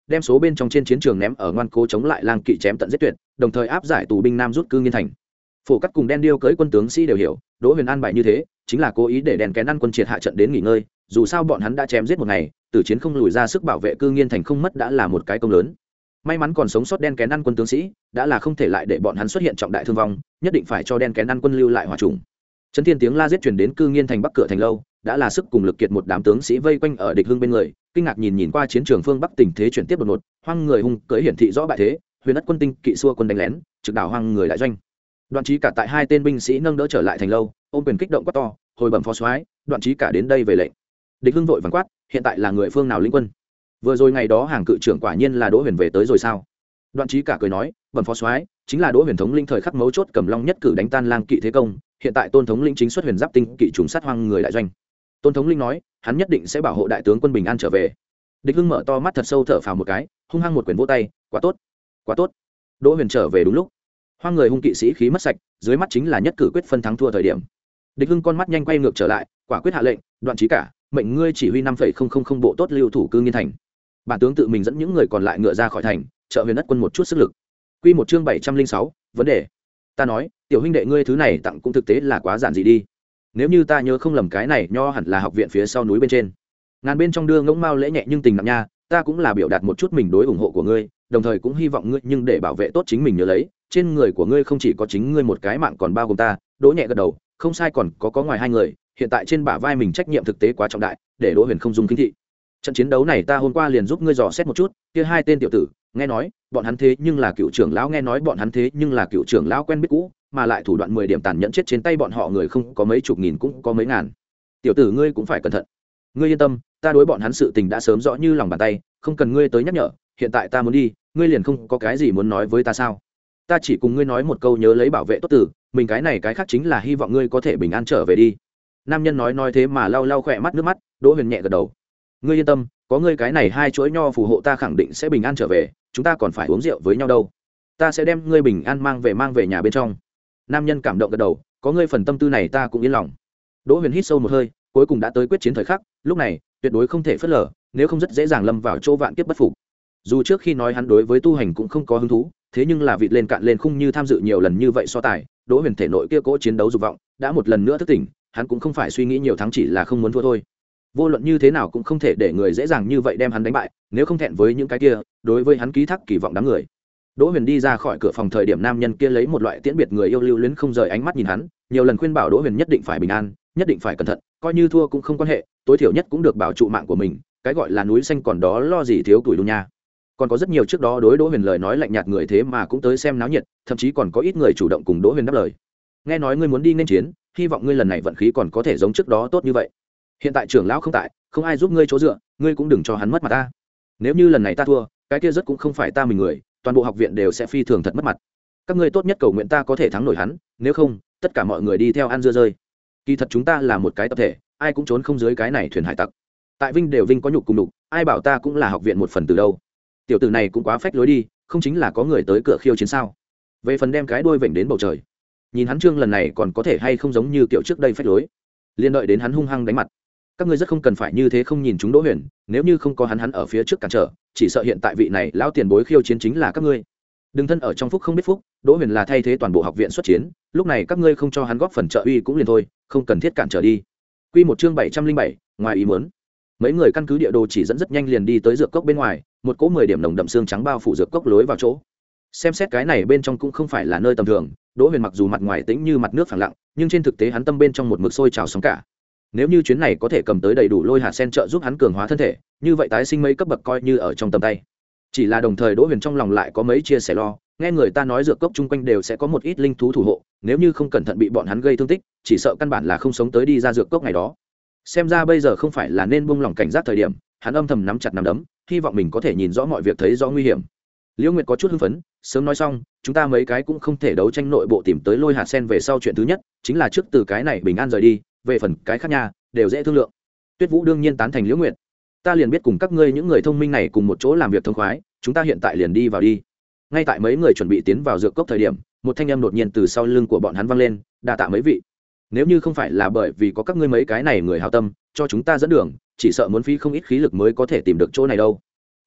đem số bên trong trên chiến trường ném ở ngoan cố chống lại lang kỵ chém tận giết tuyệt, đồng thời áp giải tù binh nam rút cư nghiên thành. Phổ Cắt cùng Đen Điêu cưỡi quân tướng sĩ đều hiểu, Đỗ Huyền an bài như thế, chính là cố ý để đèn kén ăn quân triệt hạ trận đến nghỉ ngơi, dù sao bọn hắn đã chém giết một ngày, tử chiến không lùi ra sức bảo vệ cư nghiên thành không mất đã là một cái công lớn. May mắn còn sống sót đen kén ăn quân tướng sĩ, đã là không thể lại để bọn hắn xuất hiện trọng đại thương vong, nhất định phải cho đen kén ăn quân lưu lại hỏa trùng. Chấn thiên tiếng la giết truyền đến cư nghiên thành bắc cửa thành lâu, đã là sức cùng lực kiệt một đám tướng sĩ vây quanh ở địch hưng bên người, kinh ngạc nhìn nhìn qua chiến trường phương bắc tình thế chuyển tiếp đột ngột, hoang người hung cưỡi hiển thị rõ bại thế, huyền ất quân tinh kỵ xua quân đánh lén, trực đảo hoang người đại doanh. Đoạn Chí Cả tại hai tên binh sĩ nâng đỡ trở lại thành lâu, ôm quyền kích động quát to, hồi bẩm phó soái, Đoạn Chí Cả đến đây về lệnh. Địch hưng vội vàng quát, hiện tại là người phương nào lĩnh quân? Vừa rồi ngày đó hàng cự trưởng quả nhiên là Đỗ Huyền về tới rồi sao? Đoạn Chí Cả cười nói, bẩm phó soái, chính là Đỗ Huyền thống linh thời khắc mấu chốt cầm long nhất cử đánh tan lang kỵ thế công, hiện tại Tôn thống linh chính xuất huyền giáp tinh kỵ trùng sát hoang người đại doanh. Tôn thống linh nói, hắn nhất định sẽ bảo hộ đại tướng quân bình an trở về. Địch hưng mở to mắt thật sâu thở phào một cái, hung hăng một quyền vỗ tay, quá tốt, quá tốt. Đỗ Huyền trở về đúng lúc. Hoang người hung kỵ sĩ khí mất sạch, dưới mắt chính là nhất cử quyết phân thắng thua thời điểm. Địch hưng con mắt nhanh quay ngược trở lại, quả quyết hạ lệnh, Đoạn Chí Cả, mệnh ngươi chỉ huy năm phẩy không không không bộ tốt lưu thủ cư nghiên thành. Bản tướng tự mình dẫn những người còn lại ngựa ra khỏi thành, trợ huyền đất quân một chút sức lực. Quy một chương bảy trăm linh sáu, vấn đề. Ta nói, tiểu huynh đệ ngươi thứ này tặng cũng thực tế là quá giản dị đi. Nếu như ta nhớ không lầm cái này nho hẳn là học viện phía sau núi bên trên. Ngàn bên trong đưa ngỗng mao lễ nhẹ nhưng tình nặng nha, ta cũng là biểu đạt một chút mình đối ủng hộ của ngươi, đồng thời cũng hy vọng ngươi nhưng để bảo vệ tốt chính mình nhớ lấy, trên người của ngươi không chỉ có chính ngươi một cái mạng còn bao gồm ta. Đỗ nhẹ gật đầu, không sai, còn có có ngoài hai người, hiện tại trên bả vai mình trách nhiệm thực tế quá trọng đại, để Đỗ Huyền không dung kinh thị. Trận chiến đấu này ta hôm qua liền giúp ngươi dò xét một chút, kia hai tên tiểu tử, nghe nói, bọn hắn thế nhưng là cựu trưởng lão, nghe nói bọn hắn thế nhưng là cựu trưởng lão quen biết cũ, mà lại thủ đoạn mười điểm tàn nhẫn, chết trên tay bọn họ người không có mấy chục nghìn cũng có mấy ngàn. Tiểu tử ngươi cũng phải cẩn thận. Ngươi yên tâm, ta đối bọn hắn sự tình đã sớm rõ như lòng bàn tay, không cần ngươi tới nhắc nhở, hiện tại ta muốn đi, ngươi liền không có cái gì muốn nói với ta sao? Ta chỉ cùng ngươi nói một câu nhớ lấy bảo vệ tốt tử, mình cái này cái khác chính là hy vọng ngươi có thể bình an trở về đi. Nam nhân nói nói thế mà lau lau khỏe mắt nước mắt. Đỗ Huyền nhẹ gật đầu. Ngươi yên tâm, có ngươi cái này hai chuỗi nho phù hộ ta khẳng định sẽ bình an trở về, chúng ta còn phải uống rượu với nhau đâu. Ta sẽ đem ngươi bình an mang về mang về nhà bên trong. Nam nhân cảm động gật đầu, có ngươi phần tâm tư này ta cũng yên lòng. Đỗ Huyền hít sâu một hơi, cuối cùng đã tới quyết chiến thời khắc, lúc này tuyệt đối không thể phớt lờ, nếu không rất dễ dàng lâm vào chỗ vạn kiếp bất phục. Dù trước khi nói hắn đối với tu hành cũng không có hứng thú, thế nhưng là vịt lên cạn lên khung như tham dự nhiều lần như vậy so tài, Đỗ Huyền thể nội kia cỗ chiến đấu dục vọng đã một lần nữa thức tỉnh, hắn cũng không phải suy nghĩ nhiều thắng, chỉ là không muốn thua thôi. Vô luận như thế nào cũng không thể để người dễ dàng như vậy đem hắn đánh bại, nếu không thẹn với những cái kia đối với hắn ký thác kỳ vọng đám người. Đỗ Huyền đi ra khỏi cửa phòng thời điểm, nam nhân kia lấy một loại tiễn biệt người yêu lưu luyến không rời ánh mắt nhìn hắn, nhiều lần khuyên bảo Đỗ Huyền nhất định phải bình an, nhất định phải cẩn thận, coi như thua cũng không quan hệ, tối thiểu nhất cũng được bảo trụ mạng của mình, cái gọi là núi xanh còn đó lo gì thiếu tuổi luôn nha. Còn có rất nhiều trước đó đối Đỗ Huyền lời nói lạnh nhạt người thế mà cũng tới xem náo nhiệt, thậm chí còn có ít người chủ động cùng Đỗ Huyền đáp lời. Nghe nói ngươi muốn đi nên chiến, hy vọng ngươi lần này vận khí còn có thể giống trước đó tốt như vậy. Hiện tại trưởng lão không tại, không ai giúp ngươi chỗ dựa, ngươi cũng đừng cho hắn mất mặt ta. Nếu như lần này ta thua, cái kia rất cũng không phải ta mình người, toàn bộ học viện đều sẽ phi thường thật mất mặt. Các ngươi tốt nhất cầu nguyện ta có thể thắng nổi hắn, nếu không, tất cả mọi người đi theo ăn dưa rơi. Kỳ thật chúng ta là một cái tập thể, ai cũng trốn không dưới cái này thuyền hải tặc. Tại vinh đều vinh có nhục cùng nhục, ai bảo ta cũng là học viện một phần từ đâu. Tiểu tử này cũng quá phách lối đi, không chính là có người tới cửa khiêu chiến sao? Về phần đem cái đuôi vểnh đến bầu trời, nhìn hắn trương lần này còn có thể hay không giống như kiểu trước đây phách lối, liên đợi đến hắn hung hăng đánh mặt. Các ngươi rất không cần phải như thế không nhìn chúng Đỗ Huyền, nếu như không có hắn hắn ở phía trước cản trở, chỉ sợ hiện tại vị này lão tiền bối khiêu chiến chính là các ngươi. Đừng thân ở trong phúc không biết phúc, Đỗ Huyền là thay thế toàn bộ học viện xuất chiến, lúc này các ngươi không cho hắn góp phần trợ uy cũng liền thôi, không cần thiết cản trở đi. Quy một chương bảy trăm linh bảy, ngoài ý muốn. Mấy người căn cứ địa đồ chỉ dẫn rất nhanh liền đi tới dược cốc bên ngoài, một cỗ mười điểm nồng đậm xương trắng bao phủ dược cốc lối vào chỗ. Xem xét cái này bên trong cũng không phải là nơi tầm thường, Đỗ Huyền mặc dù mặt ngoài tĩnh như mặt nước phẳng lặng, nhưng trên thực tế hắn tâm bên trong một mực sôi trào sóng cả. Nếu như chuyến này có thể cầm tới đầy đủ lôi hạt sen trợ giúp hắn cường hóa thân thể, như vậy tái sinh mấy cấp bậc coi như ở trong tầm tay. Chỉ là đồng thời Đỗ Huyền trong lòng lại có mấy chia sẻ lo, nghe người ta nói dược cốc chung quanh đều sẽ có một ít linh thú thủ hộ, nếu như không cẩn thận bị bọn hắn gây thương tích, chỉ sợ căn bản là không sống tới đi ra dược cốc ngày đó. Xem ra bây giờ không phải là nên buông lỏng cảnh giác thời điểm, hắn âm thầm nắm chặt nắm đấm, hy vọng mình có thể nhìn rõ mọi việc, thấy rõ nguy hiểm. Liễu Nguyệt có chút hưng phấn, sớm nói xong, chúng ta mấy cái cũng không thể đấu tranh nội bộ tìm tới lôi hạt sen về sau, chuyện thứ nhất chính là trước từ cái này bình an rời đi, về phần cái khác nha, đều dễ thương lượng. Tuyết Vũ đương nhiên tán thành Liễu Nguyệt. Ta liền biết cùng các ngươi những người thông minh này cùng một chỗ làm việc thông khoái, chúng ta hiện tại liền đi vào đi. Ngay tại mấy người chuẩn bị tiến vào dược cốc thời điểm, một thanh âm đột nhiên từ sau lưng của bọn hắn vang lên, đa tạ mấy vị. Nếu như không phải là bởi vì có các ngươi mấy cái này người hảo tâm cho chúng ta dẫn đường, chỉ sợ muốn phí không ít khí lực mới có thể tìm được chỗ này đâu.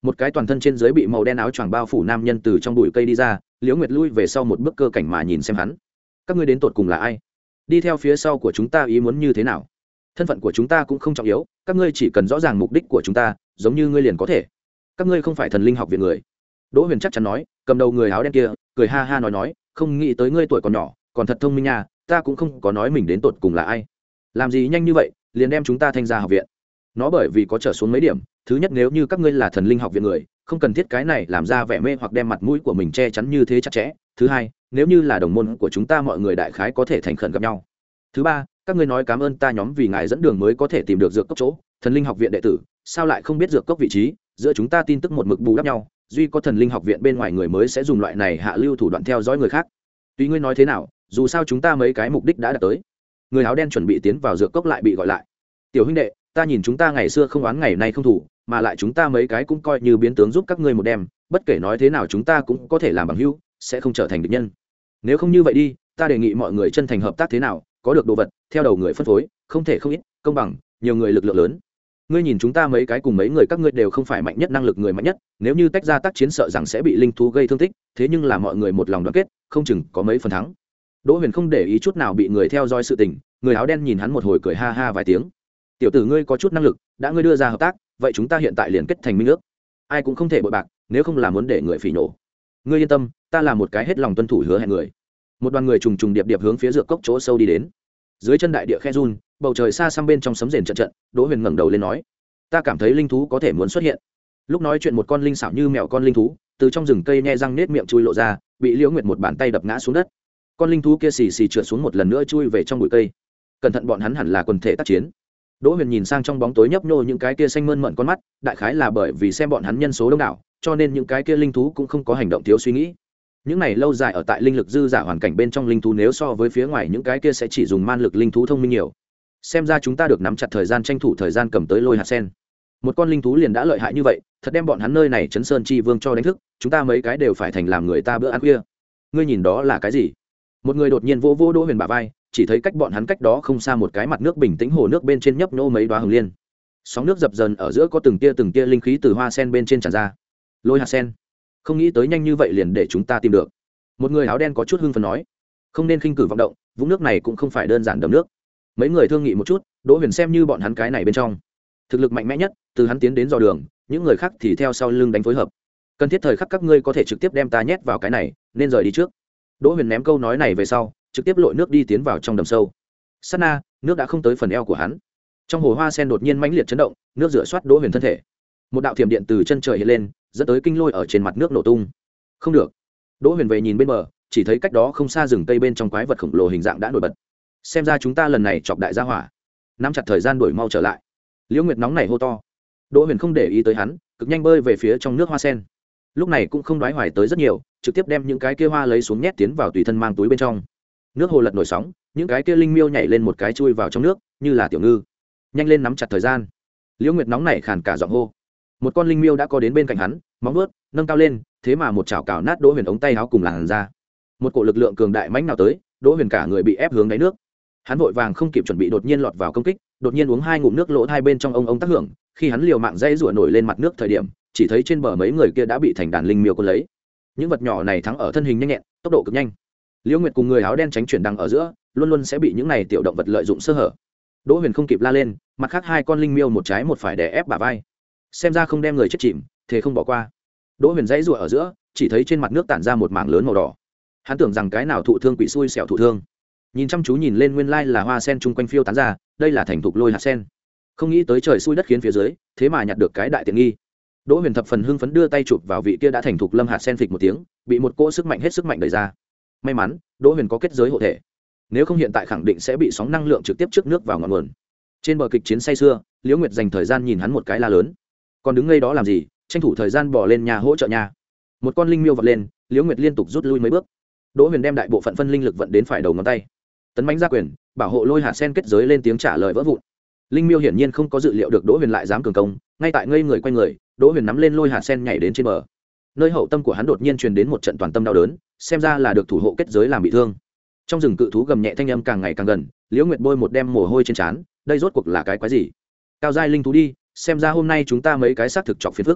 một cái toàn thân trên dưới bị màu đen áo choàng bao phủ nam nhân từ trong bụi cây đi ra. Liễu Nguyệt lui về sau một bước cơ cảnh mà nhìn xem hắn. Các ngươi đến tột cùng là ai? Đi theo phía sau của chúng ta ý muốn như thế nào? Thân phận của chúng ta cũng không trọng yếu, các ngươi chỉ cần rõ ràng mục đích của chúng ta, giống như ngươi liền có thể. Các ngươi không phải thần linh học viện người. Đỗ Huyền chắc chắn nói. Cầm đầu người áo đen kia cười ha ha nói nói, không nghĩ tới ngươi tuổi còn nhỏ còn thật thông minh nha, ta cũng không có nói mình đến tột cùng là ai. Làm gì nhanh như vậy liền đem chúng ta thanh ra học viện? Nó bởi vì có trở xuống mấy điểm. Thứ nhất, nếu như các ngươi là thần linh học viện người, không cần thiết cái này làm ra vẻ mê hoặc đem mặt mũi của mình che chắn như thế chặt chẽ. Thứ hai, nếu như là đồng môn của chúng ta, mọi người đại khái có thể thành khẩn gặp nhau. Thứ ba, các ngươi nói cảm ơn ta nhóm vì ngài dẫn đường mới có thể tìm được dược cốc chỗ. Thần linh học viện đệ tử sao lại không biết dược cốc vị trí? Giữa chúng ta tin tức một mực bù đắp nhau, duy có thần linh học viện bên ngoài người mới sẽ dùng loại này hạ lưu thủ đoạn theo dõi người khác. Tuy ngươi nói thế nào, dù sao chúng ta mấy cái mục đích đã đạt tới. Người áo đen chuẩn bị tiến vào dược cốc lại bị gọi lại. Tiểu huynh đệ, ta nhìn chúng ta ngày xưa không oán ngày nay không thủ, mà lại chúng ta mấy cái cũng coi như biến tướng giúp các ngươi một đêm, bất kể nói thế nào chúng ta cũng có thể làm bằng hữu, sẽ không trở thành địch nhân. Nếu không như vậy đi, ta đề nghị mọi người chân thành hợp tác thế nào, có được đồ vật theo đầu người phân phối, không thể không ít, công bằng, nhiều người lực lượng lớn. Ngươi nhìn chúng ta mấy cái cùng mấy người các ngươi đều không phải mạnh nhất năng lực người mạnh nhất, nếu như tách ra tác chiến sợ rằng sẽ bị linh thú gây thương tích, thế nhưng là mọi người một lòng đoàn kết, không chừng có mấy phần thắng. Đỗ Huyền không để ý chút nào bị người theo dõi sự tình, người áo đen nhìn hắn một hồi cười ha ha vài tiếng. Tiểu tử ngươi có chút năng lực, đã ngươi đưa ra hợp tác, vậy chúng ta hiện tại liền kết thành minh ước. Ai cũng không thể bội bạc, nếu không là muốn để người phỉ nổ. Ngươi yên tâm, ta là một cái hết lòng tuân thủ hứa hẹn người. Một đoàn người trùng trùng điệp điệp hướng phía dược cốc chỗ sâu đi đến. Dưới chân đại địa khe run, bầu trời xa xăm bên trong sấm rền trận trận. Đỗ Huyền ngẩng đầu lên nói, ta cảm thấy linh thú có thể muốn xuất hiện. Lúc nói chuyện một con linh xảo như mèo con linh thú từ trong rừng cây nhe răng nết miệng chui lộ ra, bị Liễu Nguyệt một bàn tay đập ngã xuống đất. Con linh thú kia xì xì trượt xuống một lần nữa chui về trong bụi cây. Cẩn thận, bọn hắn hẳn là quần thể tác chiến. Đỗ Huyền nhìn sang trong bóng tối nhấp nhô những cái kia xanh mơn mởn con mắt, đại khái là bởi vì xem bọn hắn nhân số đông đảo, cho nên những cái kia linh thú cũng không có hành động thiếu suy nghĩ. Những này lâu dài ở tại linh lực dư giả hoàn cảnh bên trong linh thú nếu so với phía ngoài những cái kia sẽ chỉ dùng man lực linh thú thông minh nhiều. Xem ra chúng ta được nắm chặt thời gian, tranh thủ thời gian cầm tới lôi hạt sen. Một con linh thú liền đã lợi hại như vậy, thật đem bọn hắn nơi này Trấn Sơn Chi Vương cho đánh thức, chúng ta mấy cái đều phải thành làm người ta bữa ăn khuya. Ngươi nhìn đó là cái gì? Một người đột nhiên vỗ vỗ Đỗ Huyền bả vai, chỉ thấy cách bọn hắn cách đó không xa một cái mặt nước bình tĩnh, hồ nước bên trên nhấp nhô mấy đóa hồng liên. Sóng nước dập dờn ở giữa có từng tia từng tia linh khí từ hoa sen bên trên tràn ra. Lôi hạt sen, không nghĩ tới nhanh như vậy liền để chúng ta tìm được. Một người áo đen có chút hưng phấn nói, không nên khinh cử vọng động, vũng nước này cũng không phải đơn giản đầm nước. Mấy người thương nghị một chút, Đỗ Huyền xem như bọn hắn cái này bên trong thực lực mạnh mẽ nhất, từ hắn tiến đến dò đường, những người khác thì theo sau lưng đánh phối hợp. Cần thiết thời khắc các ngươi có thể trực tiếp đem ta nhét vào cái này, nên rời đi trước. Đỗ Huyền ném câu nói này về sau, trực tiếp lội nước đi tiến vào trong đầm sâu. Sát na, nước đã không tới phần eo của hắn. Trong hồ hoa sen đột nhiên mãnh liệt chấn động, nước rửa soát Đỗ Huyền thân thể. Một đạo thiểm điện từ chân trời hiện lên, dẫn tới kinh lôi ở trên mặt nước nổ tung. Không được. Đỗ Huyền về nhìn bên bờ, chỉ thấy cách đó không xa rừng cây bên trong quái vật khổng lồ hình dạng đã nổi bật. Xem ra chúng ta lần này chọc đại gia hỏa. Nắm chặt thời gian đuổi mau trở lại. Liễu Nguyệt nóng nảy hô to. Đỗ Huyền không để ý tới hắn, cực nhanh bơi về phía trong nước hoa sen. Lúc này cũng không đoái hoài tới rất nhiều, trực tiếp đem những cái kia hoa lấy xuống nhét tiến vào tùy thân mang túi bên trong. Nước hồ lật nổi sóng, những cái kia linh miêu nhảy lên một cái chui vào trong nước, như là tiểu ngư. Nhanh lên, nắm chặt thời gian. Liễu Nguyệt nóng nảy khàn cả giọng hô. Một con linh miêu đã có đến bên cạnh hắn, móng vuốt nâng cao lên, thế mà một chảo cào nát Đỗ Huyền ống tay áo cùng làn da. Một cổ lực lượng cường đại mãnh nào tới, Đỗ Huyền cả người bị ép hướng đáy nước. Hắn vội vàng không kịp chuẩn bị, đột nhiên lọt vào công kích, đột nhiên uống hai ngụm nước, lỗ hai bên trong ông ông tác hưởng. Khi hắn liều mạng dây rủa nổi lên mặt nước thời điểm, chỉ thấy trên bờ mấy người kia đã bị thành đàn linh miêu cuốn lấy. Những vật nhỏ này thắng ở thân hình nhanh nhẹn, tốc độ cực nhanh. Liễu Nguyệt cùng người áo đen tránh chuyển đằng ở giữa, luôn luôn sẽ bị những này tiểu động vật lợi dụng sơ hở. Đỗ Huyền không kịp la lên, mặt khác hai con linh miêu một trái một phải đè ép bả vai. Xem ra không đem người chết chìm, thế không bỏ qua. Đỗ Huyền dãy rủa ở giữa, chỉ thấy trên mặt nước tản ra một mảng lớn màu đỏ. Hắn tưởng rằng cái nào thụ thương quỷ xui xẻo thụ thương. Nhìn chăm chú nhìn lên, nguyên lai là hoa sen chung quanh phiêu tán ra, đây là thành thục lôi hạt sen. Không nghĩ tới trời xui đất khiến phía dưới, thế mà nhặt được cái đại tiện nghi. Đỗ Huyền thập phần hưng phấn đưa tay chụp vào vị kia đã thành thục lâm hạt sen, phịch một tiếng, bị một cỗ sức mạnh hết sức mạnh đẩy ra. May mắn, Đỗ Huyền có kết giới hộ thể. Nếu không hiện tại khẳng định sẽ bị sóng năng lượng trực tiếp trước nước vào ngọn nguồn. Trên bờ kịch chiến say sưa, Liễu Nguyệt dành thời gian nhìn hắn một cái la lớn. Còn đứng ngây đó làm gì, tranh thủ thời gian bỏ lên nhà hỗ trợ nhà. Một con linh miêu vọt lên, Liễu Nguyệt liên tục rút lui mấy bước. Đỗ Huyền đem đại bộ phận phân linh lực vận đến phải đầu ngón tay. Tấn mãnh ra quyền, bảo hộ lôi hạt sen kết giới lên tiếng trả lời vỡ vụn. Linh miêu hiển nhiên không có dự liệu được Đỗ Huyền lại dám cường công, ngay tại ngây người quay người, Đỗ Huyền nắm lên lôi hạt sen nhảy đến trên bờ. Nơi hậu tâm của hắn đột nhiên truyền đến một trận toàn tâm đau đớn, xem ra là được thủ hộ kết giới làm bị thương. Trong rừng cự thú gầm nhẹ thanh âm càng ngày càng gần, Liễu Nguyệt bôi một đem mồ hôi trên trán, đây rốt cuộc là cái quái gì? Cao giai linh thú đi, xem ra hôm nay chúng ta mấy cái xác thực chọc phiền phức.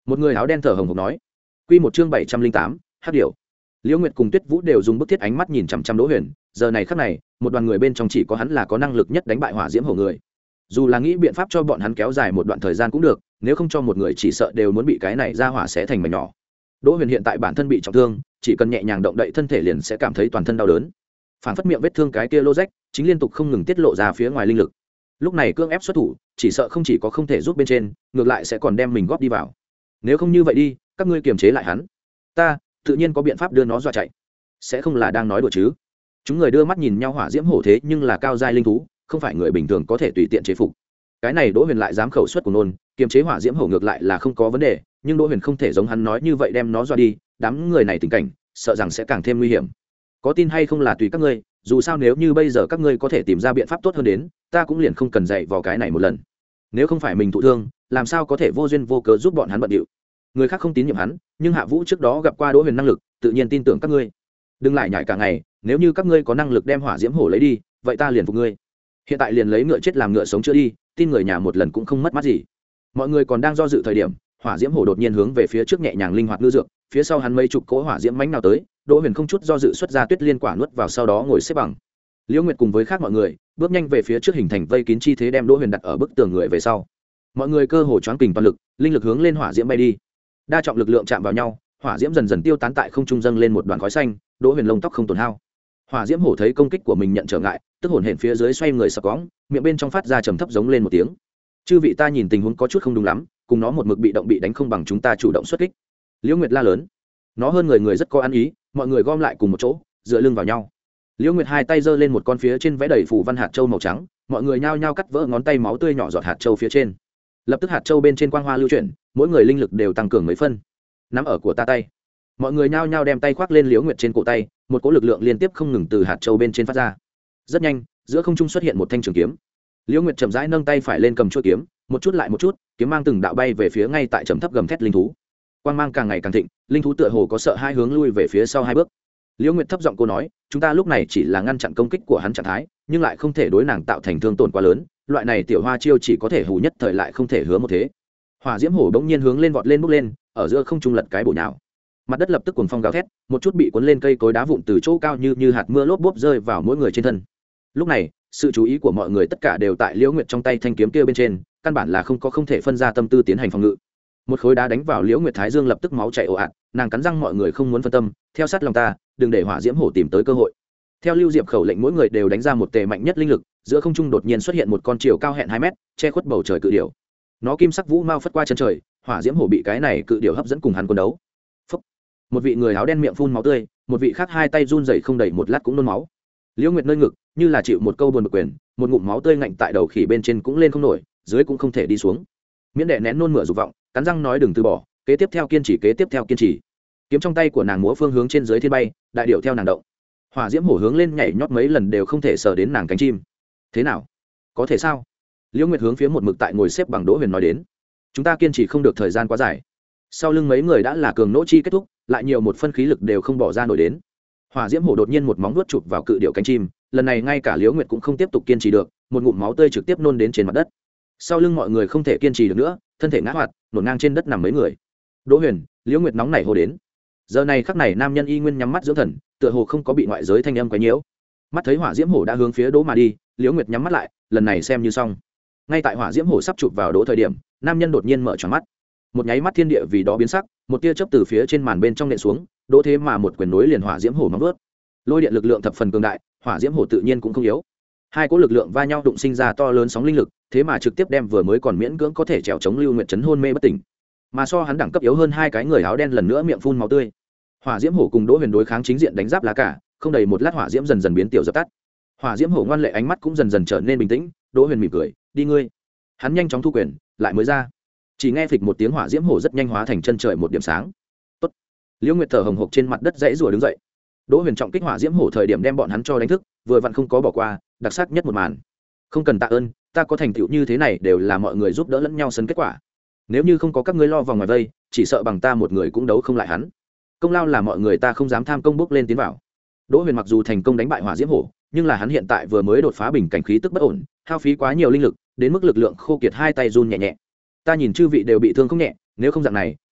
một người áo đen thở hồng hộc nói. Quy một chương bảy trăm linh tám, hắc điểu. Liễu Nguyệt cùng Tuyết Vũ đều dùng bức thiết ánh mắt nhìn chằm chằm Đỗ Huyền, giờ này khắc này, một đoàn người bên trong chỉ có hắn là có năng lực nhất đánh bại hỏa diễm hổ người. Dù là nghĩ biện pháp cho bọn hắn kéo dài một đoạn thời gian cũng được, nếu không cho một người chỉ sợ đều muốn bị cái này ra hỏa xé thành mảnh nhỏ. Đỗ Huyền hiện tại bản thân bị trọng thương, chỉ cần nhẹ nhàng động đậy thân thể liền sẽ cảm thấy toàn thân đau đớn. Phản phất miệng vết thương cái kia lô rách, chính liên tục không ngừng tiết lộ ra phía ngoài linh lực. Lúc này cương ép xuất thủ, chỉ sợ không chỉ có không thể giúp bên trên, ngược lại sẽ còn đem mình góp đi vào. Nếu không như vậy đi, các ngươi kiềm chế lại hắn, ta tự nhiên có biện pháp đưa nó dọa chạy. Sẽ không là đang nói đùa chứ? Chúng người đưa mắt nhìn nhau, hỏa diễm hổ thế nhưng là cao giai linh thú, không phải người bình thường có thể tùy tiện chế phục. Cái này Đỗ Huyền lại dám khẩu suất của nôn, kiềm chế hỏa diễm hổ ngược lại là không có vấn đề, nhưng Đỗ Huyền không thể giống hắn nói như vậy đem nó dọa đi, đám người này tình cảnh, sợ rằng sẽ càng thêm nguy hiểm. Có tin hay không là tùy các ngươi, dù sao nếu như bây giờ các ngươi có thể tìm ra biện pháp tốt hơn đến, ta cũng liền không cần dạy vào cái này một lần. Nếu không phải mình thụ thương, làm sao có thể vô duyên vô cớ giúp bọn hắn bận điệu. Người khác không tín nhiệm hắn, nhưng Hạ Vũ trước đó gặp qua Đỗ Huyền năng lực, tự nhiên tin tưởng các ngươi. Đừng lại nhảy cả ngày, nếu như các ngươi có năng lực đem hỏa diễm hổ lấy đi, vậy ta liền phục ngươi. Hiện tại liền lấy ngựa chết làm ngựa sống chữa đi, tin người nhà một lần cũng không mất mát gì. Mọi người còn đang do dự thời điểm, hỏa diễm hổ đột nhiên hướng về phía trước nhẹ nhàng linh hoạt ngư dược, phía sau hắn mấy chục cỗ hỏa diễm mãnh nào tới, Đỗ Huyền không chút do dự xuất ra tuyết liên quả nuốt vào, sau đó ngồi xếp bằng. Liễu Nguyệt cùng với khác mọi người bước nhanh về phía trước, hình thành vây kín chi thế, đem Đỗ Huyền đặt ở bức tường người về sau. Mọi người cơ hồ choáng kình toàn lực, linh lực hướng lên hỏa diễm bay đi. Đa trọng lực lượng chạm vào nhau, hỏa diễm dần dần tiêu tán, tại không trung dâng lên một đoàn khói xanh. Đỗ Huyền lông tóc không tổn hao. Hỏa diễm hổ thấy công kích của mình nhận trở ngại, tức hồn hển phía dưới xoay người sập cõng, miệng bên trong phát ra trầm thấp giống lên một tiếng. Chư vị, ta nhìn tình huống có chút không đúng lắm, cùng nó một mực bị động bị đánh không bằng chúng ta chủ động xuất kích. Liễu Nguyệt la lớn. Nó hơn người người rất có ăn ý, mọi người gom lại cùng một chỗ, dựa lưng vào nhau. Liễu Nguyệt hai tay giơ lên một con phía trên vẽ đầy phủ văn hạt châu màu trắng, mọi người nhao nhao cắt vỡ ngón tay, máu tươi nhỏ giọt hạt châu phía trên. Lập tức hạt châu bên trên quang hoa lưu chuyển, mỗi người linh lực đều tăng cường mấy phân. Nắm ở của ta tay. Mọi người nhao nhao đem tay khoác lên Liễu Nguyệt trên cổ tay, một cỗ lực lượng liên tiếp không ngừng từ hạt châu bên trên phát ra. Rất nhanh, giữa không trung xuất hiện một thanh trường kiếm. Liễu Nguyệt chậm rãi nâng tay phải lên cầm chuôi kiếm, một chút lại một chút, kiếm mang từng đạo bay về phía ngay tại trầm thấp gầm thét linh thú. Quang mang càng ngày càng thịnh, linh thú tựa hồ có sợ hai hướng lui về phía sau hai bước. Liễu Nguyệt thấp giọng cô nói, chúng ta lúc này chỉ là ngăn chặn công kích của hắn trạng thái, nhưng lại không thể đối nàng tạo thành thương tổn quá lớn, loại này tiểu hoa chiêu chỉ có thể hù nhất thời, lại không thể hứa một thế. Hỏa diễm hổ bỗng nhiên hướng lên vọt lên bốc lên, ở giữa không trung lật cái bổ nhào. Mặt đất lập tức cuồng phong gào thét, một chút bị cuốn lên cây cối đá vụn từ chỗ cao như như hạt mưa lốp bốp rơi vào mỗi người trên thân. Lúc này, sự chú ý của mọi người tất cả đều tại Liễu Nguyệt trong tay thanh kiếm kia bên trên, căn bản là không có không thể phân ra tâm tư tiến hành phòng ngự. Một khối đá đánh vào Liễu Nguyệt thái dương, lập tức máu chảy ồ ạt, nàng cắn răng, mọi người không muốn phân tâm, theo sát lòng ta, đừng để hỏa diễm hổ tìm tới cơ hội. Theo Lưu Diệp khẩu lệnh, mỗi người đều đánh ra một tề mạnh nhất linh lực, giữa không trung đột nhiên xuất hiện một con chiều cao hẹn hai mét, che khuất bầu trời cự điểu. Nó kim sắc vũ mao phất qua chân trời, hỏa diễm hổ bị cái này cự điểu hấp dẫn cùng hắn quân đấu. Phúc. Một vị người áo đen miệng phun máu tươi, một vị khác hai tay run rẩy không đầy một lát cũng nôn máu. Liễu Nguyệt nơi ngực như là chịu một câu buồn bực quyền, một ngụm máu tươi ngạnh tại đầu khỉ bên trên cũng lên không nổi, dưới cũng không thể đi xuống. Miễn đệ nén nôn mửa dục vọng, cắn răng nói đừng từ bỏ, kế tiếp theo kiên trì, kế tiếp theo kiên trì. Kiếm trong tay của nàng múa phương hướng trên dưới thiên bay, đại điệu theo nàng động. Hỏa diễm hổ hướng lên nhảy nhót mấy lần đều không thể sờ đến nàng cánh chim. Thế nào? Có thể sao? Liễu Nguyệt hướng phía một mực tại ngồi xếp bằng Đỗ Huyền nói đến. Chúng ta kiên trì không được thời gian quá dài. Sau lưng mấy người đã là cường nỗ chi kết thúc, lại nhiều một phân khí lực đều không bỏ ra nổi đến. Hỏa diễm hổ đột nhiên một móng vuốt chụp vào cự điệu cánh chim, lần này ngay cả Liễu Nguyệt cũng không tiếp tục kiên trì được, một ngụm máu tươi trực tiếp nôn đến trên mặt đất. Sau lưng mọi người không thể kiên trì được nữa, thân thể ngã hoạt, nổn ngang trên đất nằm mấy người. Đỗ Huyền, Liễu Nguyệt nóng nảy hô đến. Giờ này khắc này nam nhân y nguyên nhắm mắt dưỡng thần, tựa hồ không có bị ngoại giới thanh âm quấy nhiễu. Mắt thấy hỏa diễm hổ đã hướng phía Đỗ mà đi, Liễu Nguyệt nhắm mắt lại, lần này xem như xong. Ngay tại hỏa diễm hổ sắp chụp vào Đỗ thời điểm, nam nhân đột nhiên mở tròn mắt. Một nháy mắt thiên địa vì đó biến sắc, một tia chớp từ phía trên màn bên trong nện xuống, Đỗ thế mà một quyền nối liền hỏa diễm hổ móng vuốt. Lôi điện lực lượng thập phần cường đại, hỏa diễm hổ tự nhiên cũng không yếu. Hai cỗ lực lượng va nhau đụng sinh ra to lớn sóng linh lực, thế mà trực tiếp đem vừa mới còn miễn cưỡng có thể trèo chống Lưu Nguyệt chấn hôn mê bất tỉnh. Mà so hắn đẳng cấp yếu hơn hai cái người áo đen lần nữa miệng phun máu tươi. Hỏa diễm hổ cùng Đỗ Huyền đối kháng chính diện đánh giáp lá cả, không đầy một lát hỏa diễm dần dần biến tiểu dập tắt. Hỏa diễm hổ ngoan lệ ánh mắt cũng dần dần trở nên bình tĩnh, Đỗ Huyền mỉm cười, đi ngươi. Hắn nhanh chóng thu quyền, lại mới ra. Chỉ nghe phịch một tiếng, hỏa diễm hổ rất nhanh hóa thành chân trời một điểm sáng. Tốt. Liễu Nguyệt thở hồng hộc trên mặt đất dãy rủa đứng dậy. Đỗ Huyền trọng kích hỏa diễm hổ thời điểm đem bọn hắn cho đánh thức, vừa vặn không có bỏ qua, đặc sắc nhất một màn. Không cần tạ ơn, ta có thành tựu như thế này đều là mọi người giúp đỡ lẫn nhau sân kết quả. Nếu như không có các ngươi lo vòng ngoài vây, chỉ sợ bằng ta một người cũng đấu không lại hắn. Công lao là mọi người, ta không dám tham công bước lên tiến vào. Đỗ Huyền mặc dù thành công đánh bại hỏa diễm hổ, nhưng là hắn hiện tại vừa mới đột phá bình cảnh, khí tức bất ổn, hao phí quá nhiều linh lực, đến mức lực lượng khô kiệt, hai tay run nhẹ nhẹ. Ta nhìn chư vị đều bị thương không nhẹ, nếu không dạng này,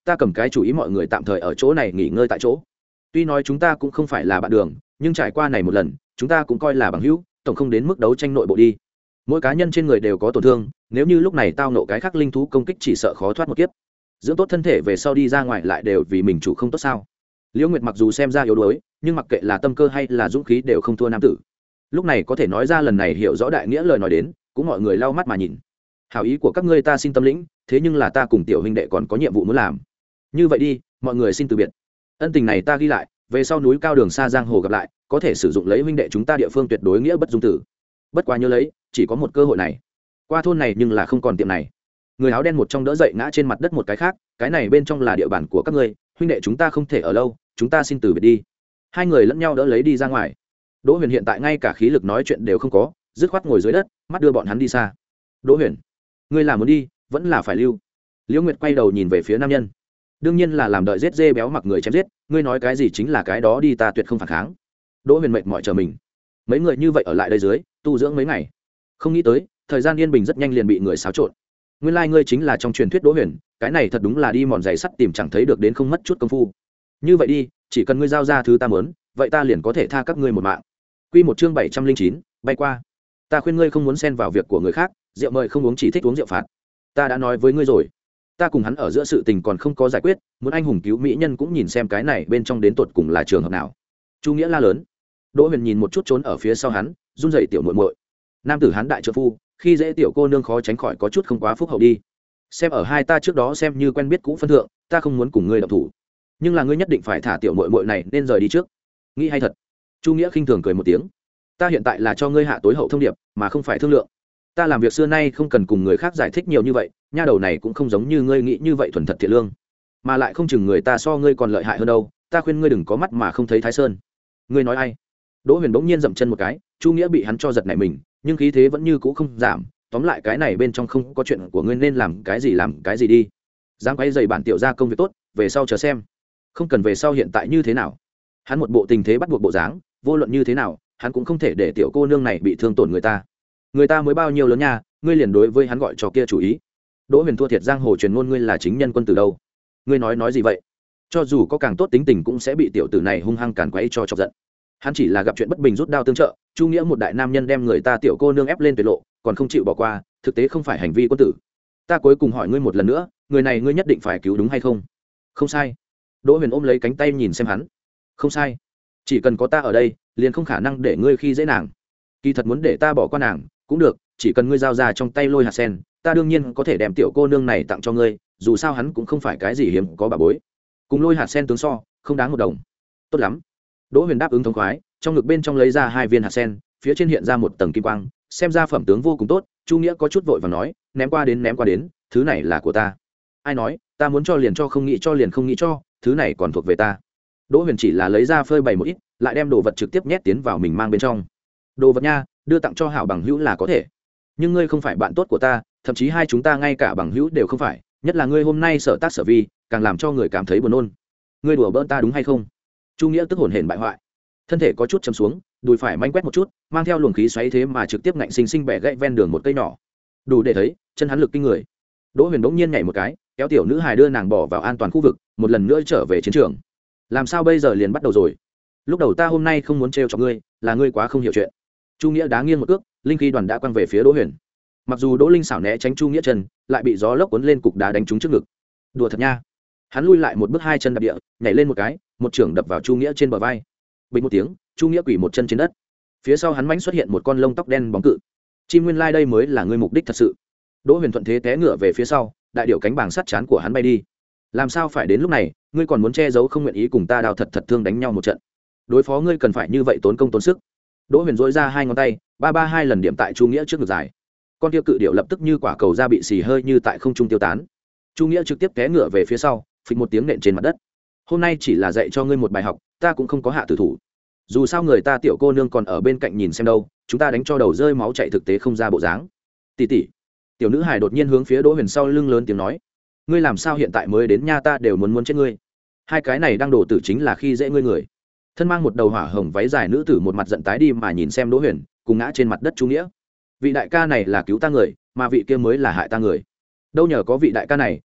ta cầm cái chủ ý mọi người tạm thời ở chỗ này nghỉ ngơi tại chỗ. Tuy nói chúng ta cũng không phải là bạn đường, nhưng trải qua này một lần chúng ta cũng coi là bằng hữu, tổng không đến mức đấu tranh nội bộ đi. Mỗi cá nhân trên người đều có tổn thương, nếu như lúc này tao nộ cái khác linh thú công kích chỉ sợ khó thoát một kiếp. Dưỡng tốt thân thể về sau đi ra ngoài lại đều vì mình chủ không tốt sao? Liễu Nguyệt mặc dù xem ra yếu đuối, nhưng mặc kệ là tâm cơ hay là dũng khí đều không thua nam tử. Lúc này có thể nói ra lần này hiểu rõ đại nghĩa lời nói đến, cũng mọi người lau mắt mà nhìn. Hảo ý của các ngươi ta xin tâm lĩnh, thế nhưng là ta cùng tiểu huynh đệ còn có nhiệm vụ muốn làm. Như vậy đi, mọi người xin từ biệt. Ân tình này ta ghi lại, về sau núi cao đường xa giang hồ gặp lại, có thể sử dụng lấy huynh đệ chúng ta địa phương tuyệt đối nghĩa bất dung tử. Bất quá nhớ lấy, chỉ có một cơ hội này. Qua thôn này nhưng là không còn tiệm này. Người áo đen một trong đỡ dậy ngã trên mặt đất một cái khác, cái này bên trong là địa bàn của các ngươi, huynh đệ chúng ta không thể ở lâu, chúng ta xin từ biệt đi. Hai người lẫn nhau đỡ lấy đi ra ngoài. Đỗ Huyền hiện tại ngay cả khí lực nói chuyện đều không có, dứt khoát ngồi dưới đất, mắt đưa bọn hắn đi xa. Đỗ Huyền, ngươi là muốn đi, vẫn là phải lưu? Liễu Nguyệt quay đầu nhìn về phía nam nhân. Đương nhiên là làm đợi giết dê béo mặc người chém giết, ngươi nói cái gì chính là cái đó đi, ta tuyệt không phản kháng. Đỗ Huyền mệt mỏi chờ mình. Mấy người như vậy ở lại đây dưới, tu dưỡng mấy ngày. Không nghĩ tới, thời gian yên bình rất nhanh liền bị người xáo trộn. Nguyên lai like ngươi chính là trong truyền thuyết Đỗ Huyền, cái này thật đúng là đi mòn giày sắt tìm chẳng thấy được đến không mất chút công phu. Như vậy đi, chỉ cần ngươi giao ra thứ ta muốn, vậy ta liền có thể tha các ngươi một mạng. Quy một chương bảy trăm linh chín, bay qua. Ta khuyên ngươi không muốn xen vào việc của người khác, rượu mời không uống chỉ thích uống rượu phạt. Ta đã nói với ngươi rồi, ta cùng hắn ở giữa sự tình còn không có giải quyết, muốn anh hùng cứu mỹ nhân cũng nhìn xem cái này bên trong đến tột cùng là trường hợp nào. Chu Nghĩa la lớn. Đỗ Huyền nhìn một chút trốn ở phía sau hắn, run rẩy tiểu muội muội. Nam tử hắn đại trợ phu, khi dễ tiểu cô nương khó tránh khỏi có chút không quá phúc hậu đi. Xem ở hai ta trước đó xem như quen biết cũ phân thượng, ta không muốn cùng ngươi động thủ, nhưng là ngươi nhất định phải thả tiểu muội muội này nên rời đi trước. Nghĩ hay thật. Chu Nghĩa khinh thường cười một tiếng. Ta hiện tại là cho ngươi hạ tối hậu thông điệp, mà không phải thương lượng. Ta làm việc xưa nay không cần cùng người khác giải thích nhiều như vậy, nha đầu này cũng không giống như ngươi nghĩ như vậy thuần thật thiện lương, mà lại không chừng người ta so ngươi còn lợi hại hơn đâu. Ta khuyên ngươi đừng có mắt mà không thấy Thái Sơn. Ngươi nói ai? Đỗ Huyền bỗng nhiên dậm chân một cái, Chu Nghĩa bị hắn cho giật nảy mình, nhưng khí thế vẫn như cũ không giảm. Tóm lại cái này bên trong không có chuyện của ngươi, nên làm cái gì làm cái gì đi. Dám quay dày bản tiểu ra công việc tốt, về sau chờ xem. Không cần về sau, hiện tại như thế nào? Hắn một bộ tình thế bắt buộc bộ dáng, vô luận như thế nào, hắn cũng không thể để tiểu cô nương này bị thương tổn người ta. Người ta mới bao nhiêu lớn nha, ngươi liền đối với hắn gọi trò kia chủ ý. Đỗ Huyền thua thiệt giang hồ truyền ngôn ngươi là chính nhân quân từ đâu? Ngươi nói nói gì vậy? Cho dù có càng tốt tính tình cũng sẽ bị tiểu tử này hung hăng càn quấy cho chọc giận. Hắn chỉ là gặp chuyện bất bình rút đao tương trợ, Chu Nghĩa một đại nam nhân đem người ta tiểu cô nương ép lên tuyệt lộ, còn không chịu bỏ qua, thực tế không phải hành vi quân tử. Ta cuối cùng hỏi ngươi một lần nữa, người này ngươi nhất định phải cứu đúng hay không? Không sai. Đỗ Huyền ôm lấy cánh tay nhìn xem hắn. Không sai. Chỉ cần có ta ở đây, liền không khả năng để ngươi khi dễ nàng. Kỳ thật muốn để ta bỏ qua nàng cũng được, chỉ cần ngươi giao ra trong tay lôi hạt sen, ta đương nhiên có thể đem tiểu cô nương này tặng cho ngươi, dù sao hắn cũng không phải cái gì hiếm có bà bối. Cùng lôi hạt sen tướng so, không đáng một đồng. Tốt lắm. Đỗ Huyền đáp ứng thống khoái, trong ngực bên trong lấy ra hai viên hạt sen, phía trên hiện ra một tầng kim quang, xem ra phẩm tướng vô cùng tốt. Chu Nghĩa có chút vội vàng nói, ném qua đến ném qua đến, thứ này là của ta. Ai nói, ta muốn cho liền cho, không nghĩ cho liền không nghĩ cho, thứ này còn thuộc về ta. Đỗ Huyền chỉ là lấy ra phơi bày một ít, lại đem đồ vật trực tiếp nhét tiến vào mình mang bên trong. Đồ vật nha, đưa tặng cho hảo bằng hữu là có thể, nhưng ngươi không phải bạn tốt của ta, thậm chí hai chúng ta ngay cả bằng hữu đều không phải, nhất là ngươi hôm nay sở tác sở vi, càng làm cho người cảm thấy buồn nôn. Ngươi đùa bỡn ta đúng hay không? Chu Nghĩa tức hồn hển bại hoại, thân thể có chút chầm xuống, đùi phải manh quét một chút, mang theo luồng khí xoáy thế mà trực tiếp ngạnh sinh sinh bẻ gãy ven đường một cây nhỏ, đủ để thấy chân hắn lực kinh người. Đỗ Huyền bỗng nhiên nhảy một cái, kéo tiểu nữ hài đưa nàng bỏ vào an toàn khu vực, một lần nữa trở về chiến trường. Làm sao bây giờ liền bắt đầu rồi? Lúc đầu ta hôm nay không muốn trêu chọc ngươi, là ngươi quá không hiểu chuyện. Chu Nghĩa đá nghiêng một cước, linh khí đoàn đã quăng về phía Đỗ Huyền. Mặc dù Đỗ Linh xảo né tránh Chu Nghĩa chân, lại bị gió lốc cuốn lên cục đá đánh trúng trước ngực. Đùa thật nha. Hắn lui lại một bước, hai chân đạp địa, nhảy lên một cái, một chưởng đập vào Chu Nghĩa trên bờ vai. Bình một tiếng, Chu Nghĩa quỳ một chân trên đất. Phía sau hắn mãnh xuất hiện một con lông tóc đen bóng cự. Chim nguyên lai đây mới là ngươi mục đích thật sự. Đỗ Huyền thuận thế té ngựa về phía sau, đại điệu cánh bàng sắt chán của hắn bay đi. Làm sao phải đến lúc này, ngươi còn muốn che giấu không nguyện ý cùng ta đào thật thật thương đánh nhau một trận. Đối phó ngươi cần phải như vậy tốn công tốn sức. Đỗ Huyền dỗi ra hai ngón tay, ba ba hai lần điểm tại Chu Nghĩa trước ngực dài. Con tiêu cự điệu lập tức như quả cầu da bị xì hơi như tại không trung tiêu tán. Chu Nghĩa trực tiếp té ngựa về phía sau, phịch một tiếng nện trên mặt đất. Hôm nay chỉ là dạy cho ngươi một bài học, ta cũng không có hạ tử thủ. Dù sao người ta tiểu cô nương còn ở bên cạnh nhìn xem đâu, chúng ta đánh cho đầu rơi máu chảy thực tế không ra bộ dáng. Tỷ tỷ. Tiểu nữ hài đột nhiên hướng phía Đỗ Huyền sau lưng lớn tiếng nói, ngươi làm sao hiện tại mới đến nha, ta đều muốn muốn chết ngươi. Hai cái này đang đổ tử chính là khi dễ ngươi người. Thân mang một đầu hỏa hồng váy dài nữ tử một mặt giận tái đi mà nhìn xem Đỗ Huyền, cùng ngã trên mặt đất Chu Nghĩa. Vị đại ca này là cứu ta người, mà vị kia mới là hại ta người. Đâu nhờ có vị đại ca này,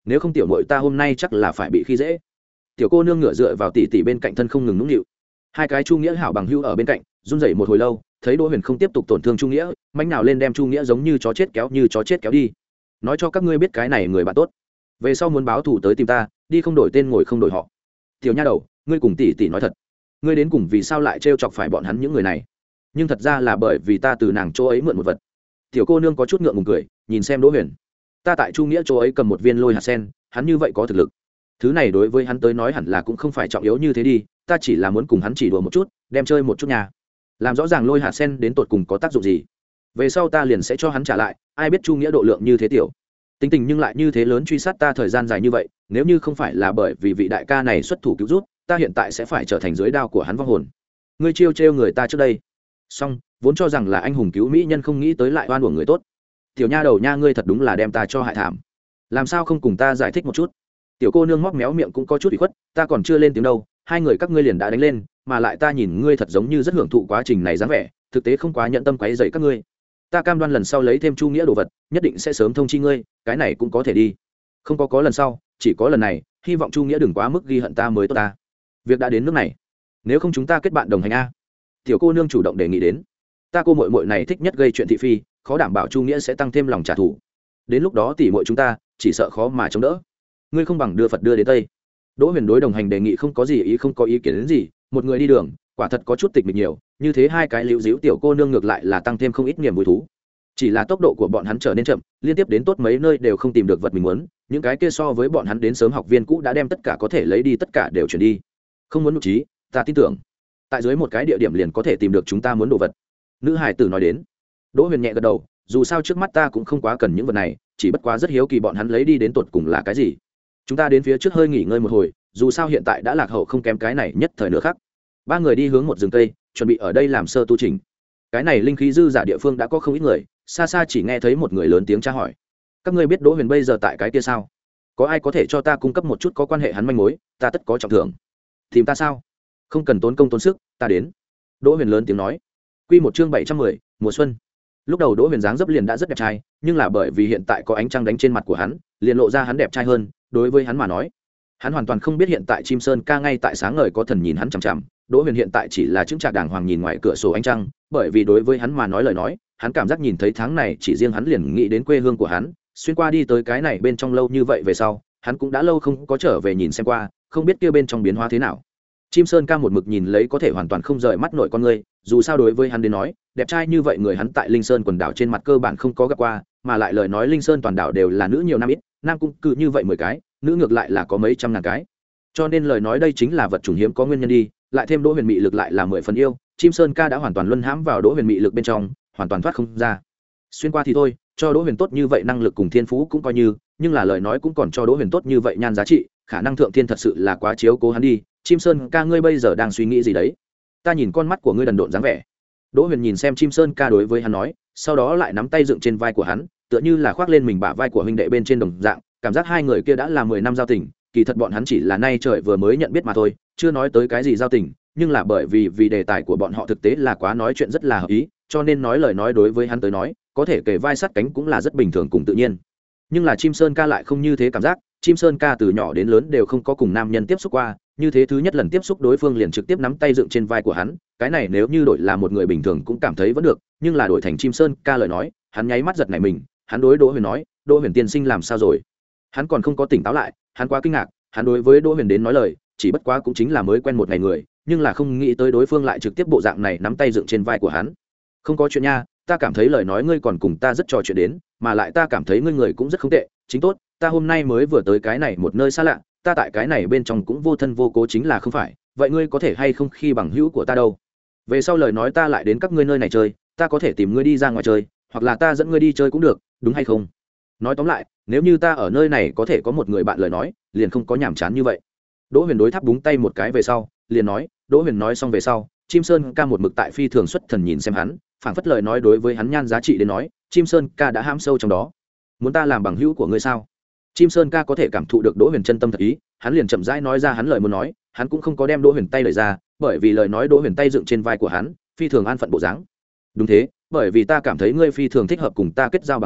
nếu không tiểu mội ta hôm nay chắc là phải bị khi dễ. Tiểu cô nương ngửa dựa vào tỷ tỷ bên cạnh thân không ngừng nũng nịu. Hai cái Chu Nghĩa hảo bằng hữu ở bên cạnh run rẩy một hồi lâu, thấy Đỗ Huyền không tiếp tục tổn thương Chu Nghĩa, mánh nào lên đem Chu Nghĩa giống như chó chết kéo như chó chết kéo đi. Nói cho các ngươi biết cái này người bạn tốt, về sau muốn báo thù tới tìm ta, đi không đổi tên ngồi không đổi họ. Tiểu nha đầu, ngươi cùng tỷ tỷ nói thật, ngươi đến cùng vì sao lại trêu chọc phải bọn hắn những người này? Nhưng thật ra là bởi vì ta từ nàng chỗ ấy mượn một vật. Tiểu cô nương có chút ngượng ngùng cười, nhìn xem Đỗ Huyền. Ta tại Chu Nghĩa chỗ ấy cầm một viên lôi hạt sen, hắn như vậy có thực lực. Thứ này đối với hắn tới nói hẳn là cũng không phải trọng yếu như thế đi, ta chỉ là muốn cùng hắn chỉ đùa một chút, đem chơi một chút nhà. Làm rõ ràng lôi hạt sen đến tột cùng có tác dụng gì. Về sau ta liền sẽ cho hắn trả lại, ai biết Chu Nghĩa độ lượng như thế tiểu. Tính tình nhưng lại như thế lớn truy sát ta thời gian dài như vậy, nếu như không phải là bởi vì vị đại ca này xuất thủ cứu giúp, ta hiện tại sẽ phải trở thành dưới đao của hắn vong hồn. Ngươi chiêu trêu người ta trước đây. Xong, vốn cho rằng là anh hùng cứu mỹ nhân không nghĩ tới lại oan uổng người tốt. Tiểu nha đầu nha, ngươi thật đúng là đem ta cho hại thảm. Làm sao không cùng ta giải thích một chút? Tiểu cô nương móc méo miệng cũng có chút ủy khuất, ta còn chưa lên tiếng đâu, hai người các ngươi liền đã đánh lên, mà lại ta nhìn ngươi thật giống như rất hưởng thụ quá trình này dáng vẻ, thực tế không quá nhận tâm quấy rầy các ngươi. Ta cam đoan lần sau lấy thêm Chu Nghĩa đồ vật, nhất định sẽ sớm thông chi ngươi, cái này cũng có thể đi. Không có có lần sau, chỉ có lần này, hy vọng Chu Nghĩa đừng quá mức ghi hận ta mới tốt ta. Việc đã đến nước này, nếu không chúng ta kết bạn đồng hành a. Tiểu cô nương chủ động đề nghị đến. Ta cô muội muội này thích nhất gây chuyện thị phi, khó đảm bảo Chu Nghĩa sẽ tăng thêm lòng trả thù. Đến lúc đó tỷ muội chúng ta chỉ sợ khó mà chống đỡ. Ngươi không bằng đưa Phật đưa đến Tây. Đỗ Huyền đối đồng hành đề nghị không có gì ý không có ý kiến đến gì, một người đi đường, quả thật có chút tịch mịch nhiều, như thế hai cái liễu díu tiểu cô nương ngược lại là tăng thêm không ít niềm vui thú. Chỉ là tốc độ của bọn hắn trở nên chậm, liên tiếp đến tốt mấy nơi đều không tìm được vật mình muốn, những cái kia so với bọn hắn đến sớm học viên cũ đã đem tất cả có thể lấy đi tất cả đều chuyển đi. Không muốn nụ trí, ta tin tưởng, tại dưới một cái địa điểm liền có thể tìm được chúng ta muốn đồ vật. Nữ hải tử nói đến. Đỗ Huyền nhẹ gật đầu, dù sao trước mắt ta cũng không quá cần những vật này, chỉ bất quá rất hiếu kỳ bọn hắn lấy đi đến tột cùng là cái gì. Chúng ta đến phía trước hơi nghỉ ngơi một hồi, dù sao hiện tại đã lạc hậu không kém cái này nhất thời nữa khác. Ba người đi hướng một rừng cây, chuẩn bị ở đây làm sơ tu trình. Cái này linh khí dư giả địa phương đã có không ít người, xa xa chỉ nghe thấy một người lớn tiếng tra hỏi. Các ngươi biết Đỗ Huyền bây giờ tại cái kia sao? Có ai có thể cho ta cung cấp một chút có quan hệ hắn manh mối, ta tất có trọng thưởng. Tìm ta sao? Không cần tốn công tốn sức, ta đến. Đỗ Huyền lớn tiếng nói. Quy một chương bảy trăm mười, mùa xuân. Lúc đầu Đỗ Huyền dáng dấp liền đã rất đẹp trai, nhưng là bởi vì hiện tại có ánh trăng đánh trên mặt của hắn, liền lộ ra hắn đẹp trai hơn. Đối với hắn mà nói, hắn hoàn toàn không biết hiện tại chim sơn ca ngay tại sáng ngời có thần nhìn hắn chằm chằm. Đỗ Huyền hiện tại chỉ là chứng trạc đàng hoàng nhìn ngoài cửa sổ ánh trăng, bởi vì đối với hắn mà nói lời nói, hắn cảm giác nhìn thấy tháng này chỉ riêng hắn liền nghĩ đến quê hương của hắn. Xuyên qua đi tới cái này bên trong lâu như vậy về sau, hắn cũng đã lâu không có trở về nhìn xem qua, không biết kia bên trong biến hóa thế nào. Chim sơn ca một mực nhìn lấy có thể hoàn toàn không rời mắt nội con người, dù sao đối với hắn đến nói, đẹp trai như vậy người hắn tại Linh Sơn quần đảo trên mặt cơ bản không có gặp qua, mà lại lời nói Linh Sơn toàn đảo đều là nữ nhiều nam ít, nam cũng cứ như vậy mười cái, nữ ngược lại là có mấy trăm ngàn cái. Cho nên lời nói đây chính là vật chủng hiếm có nguyên nhân đi, lại thêm Đỗ Huyền mị lực lại là mười phần yêu, chim sơn ca đã hoàn toàn luân hãm vào Đỗ Huyền mị lực bên trong, hoàn toàn thoát không ra. Xuyên qua thì thôi, cho Đỗ Huyền tốt như vậy năng lực cùng thiên phú cũng coi như, nhưng là lời nói cũng còn cho Đỗ Huyền tốt như vậy nhan giá trị, khả năng thượng thiên thật sự là quá chiếu cố hắn đi. Chim sơn ca, ngươi bây giờ đang suy nghĩ gì đấy? Ta nhìn con mắt của ngươi đần độn dáng vẻ. Đỗ Huyền nhìn xem chim sơn ca đối với hắn nói, sau đó lại nắm tay dựng trên vai của hắn, tựa như là khoác lên mình bả vai của huynh đệ bên trên đồng dạng, cảm giác hai người kia đã là mười năm giao tình, kỳ thật bọn hắn chỉ là nay trời vừa mới nhận biết mà thôi, chưa nói tới cái gì giao tình, nhưng là bởi vì vì đề tài của bọn họ thực tế là quá nói chuyện rất là hợp ý, cho nên nói lời nói đối với hắn tới nói, có thể kề vai sát cánh cũng là rất bình thường cùng tự nhiên. Nhưng là chim sơn ca lại không như thế cảm giác, chim sơn ca từ nhỏ đến lớn đều không có cùng nam nhân tiếp xúc qua, như thế thứ nhất lần tiếp xúc đối phương liền trực tiếp nắm tay dựng trên vai của hắn, cái này nếu như đổi là một người bình thường cũng cảm thấy vẫn được, nhưng là đổi thành chim sơn ca lời nói, hắn nháy mắt giật nảy mình, hắn đối Đỗ Huyền nói, Đỗ Huyền tiên sinh làm sao rồi? Hắn còn không có tỉnh táo lại, hắn quá kinh ngạc, hắn đối với Đỗ Huyền đến nói lời, chỉ bất quá cũng chính là mới quen một ngày người, nhưng là không nghĩ tới đối phương lại trực tiếp bộ dạng này nắm tay dựng trên vai của hắn. Không có chuyện nha, ta cảm thấy lời nói ngươi còn cùng ta rất trò chuyện đến, mà lại ta cảm thấy ngươi người cũng rất không tệ, chính tốt, ta hôm nay mới vừa tới cái này một nơi xa lạ, ta tại cái này bên trong cũng vô thân vô cố chính là không phải, vậy ngươi có thể hay không khi bằng hữu của ta đâu? Về sau lời nói ta lại đến các ngươi nơi này chơi, ta có thể tìm ngươi đi ra ngoài chơi, hoặc là ta dẫn ngươi đi chơi cũng được, đúng hay không? Nói tóm lại, nếu như ta ở nơi này có thể có một người bạn lời nói, liền không có nhàm chán như vậy. Đỗ Huyền đối tháp búng tay một cái về sau, liền nói, Đỗ Huyền nói xong về sau, chim sơn ca một mực tại phi thường xuất thần nhìn xem hắn, phảng phất lời nói đối với hắn nhan giá trị đến nói, chim sơn ca đã hãm sâu trong đó. Muốn ta làm bằng hữu của ngươi sao? Chim sơn ca có thể cảm thụ được Đỗ Huyền chân tâm thật ý, hắn liền chậm rãi nói ra hắn lời muốn nói, hắn cũng không có đem Đỗ Huyền tay lời ra, bởi vì lời nói Đỗ Huyền tay dựng trên vai của hắn, phi thường an phận bộ dáng. Đúng thế, bởi vì ta cảm thấy ngươi phi thường thích hợp cùng ta kết giao bằng hữu,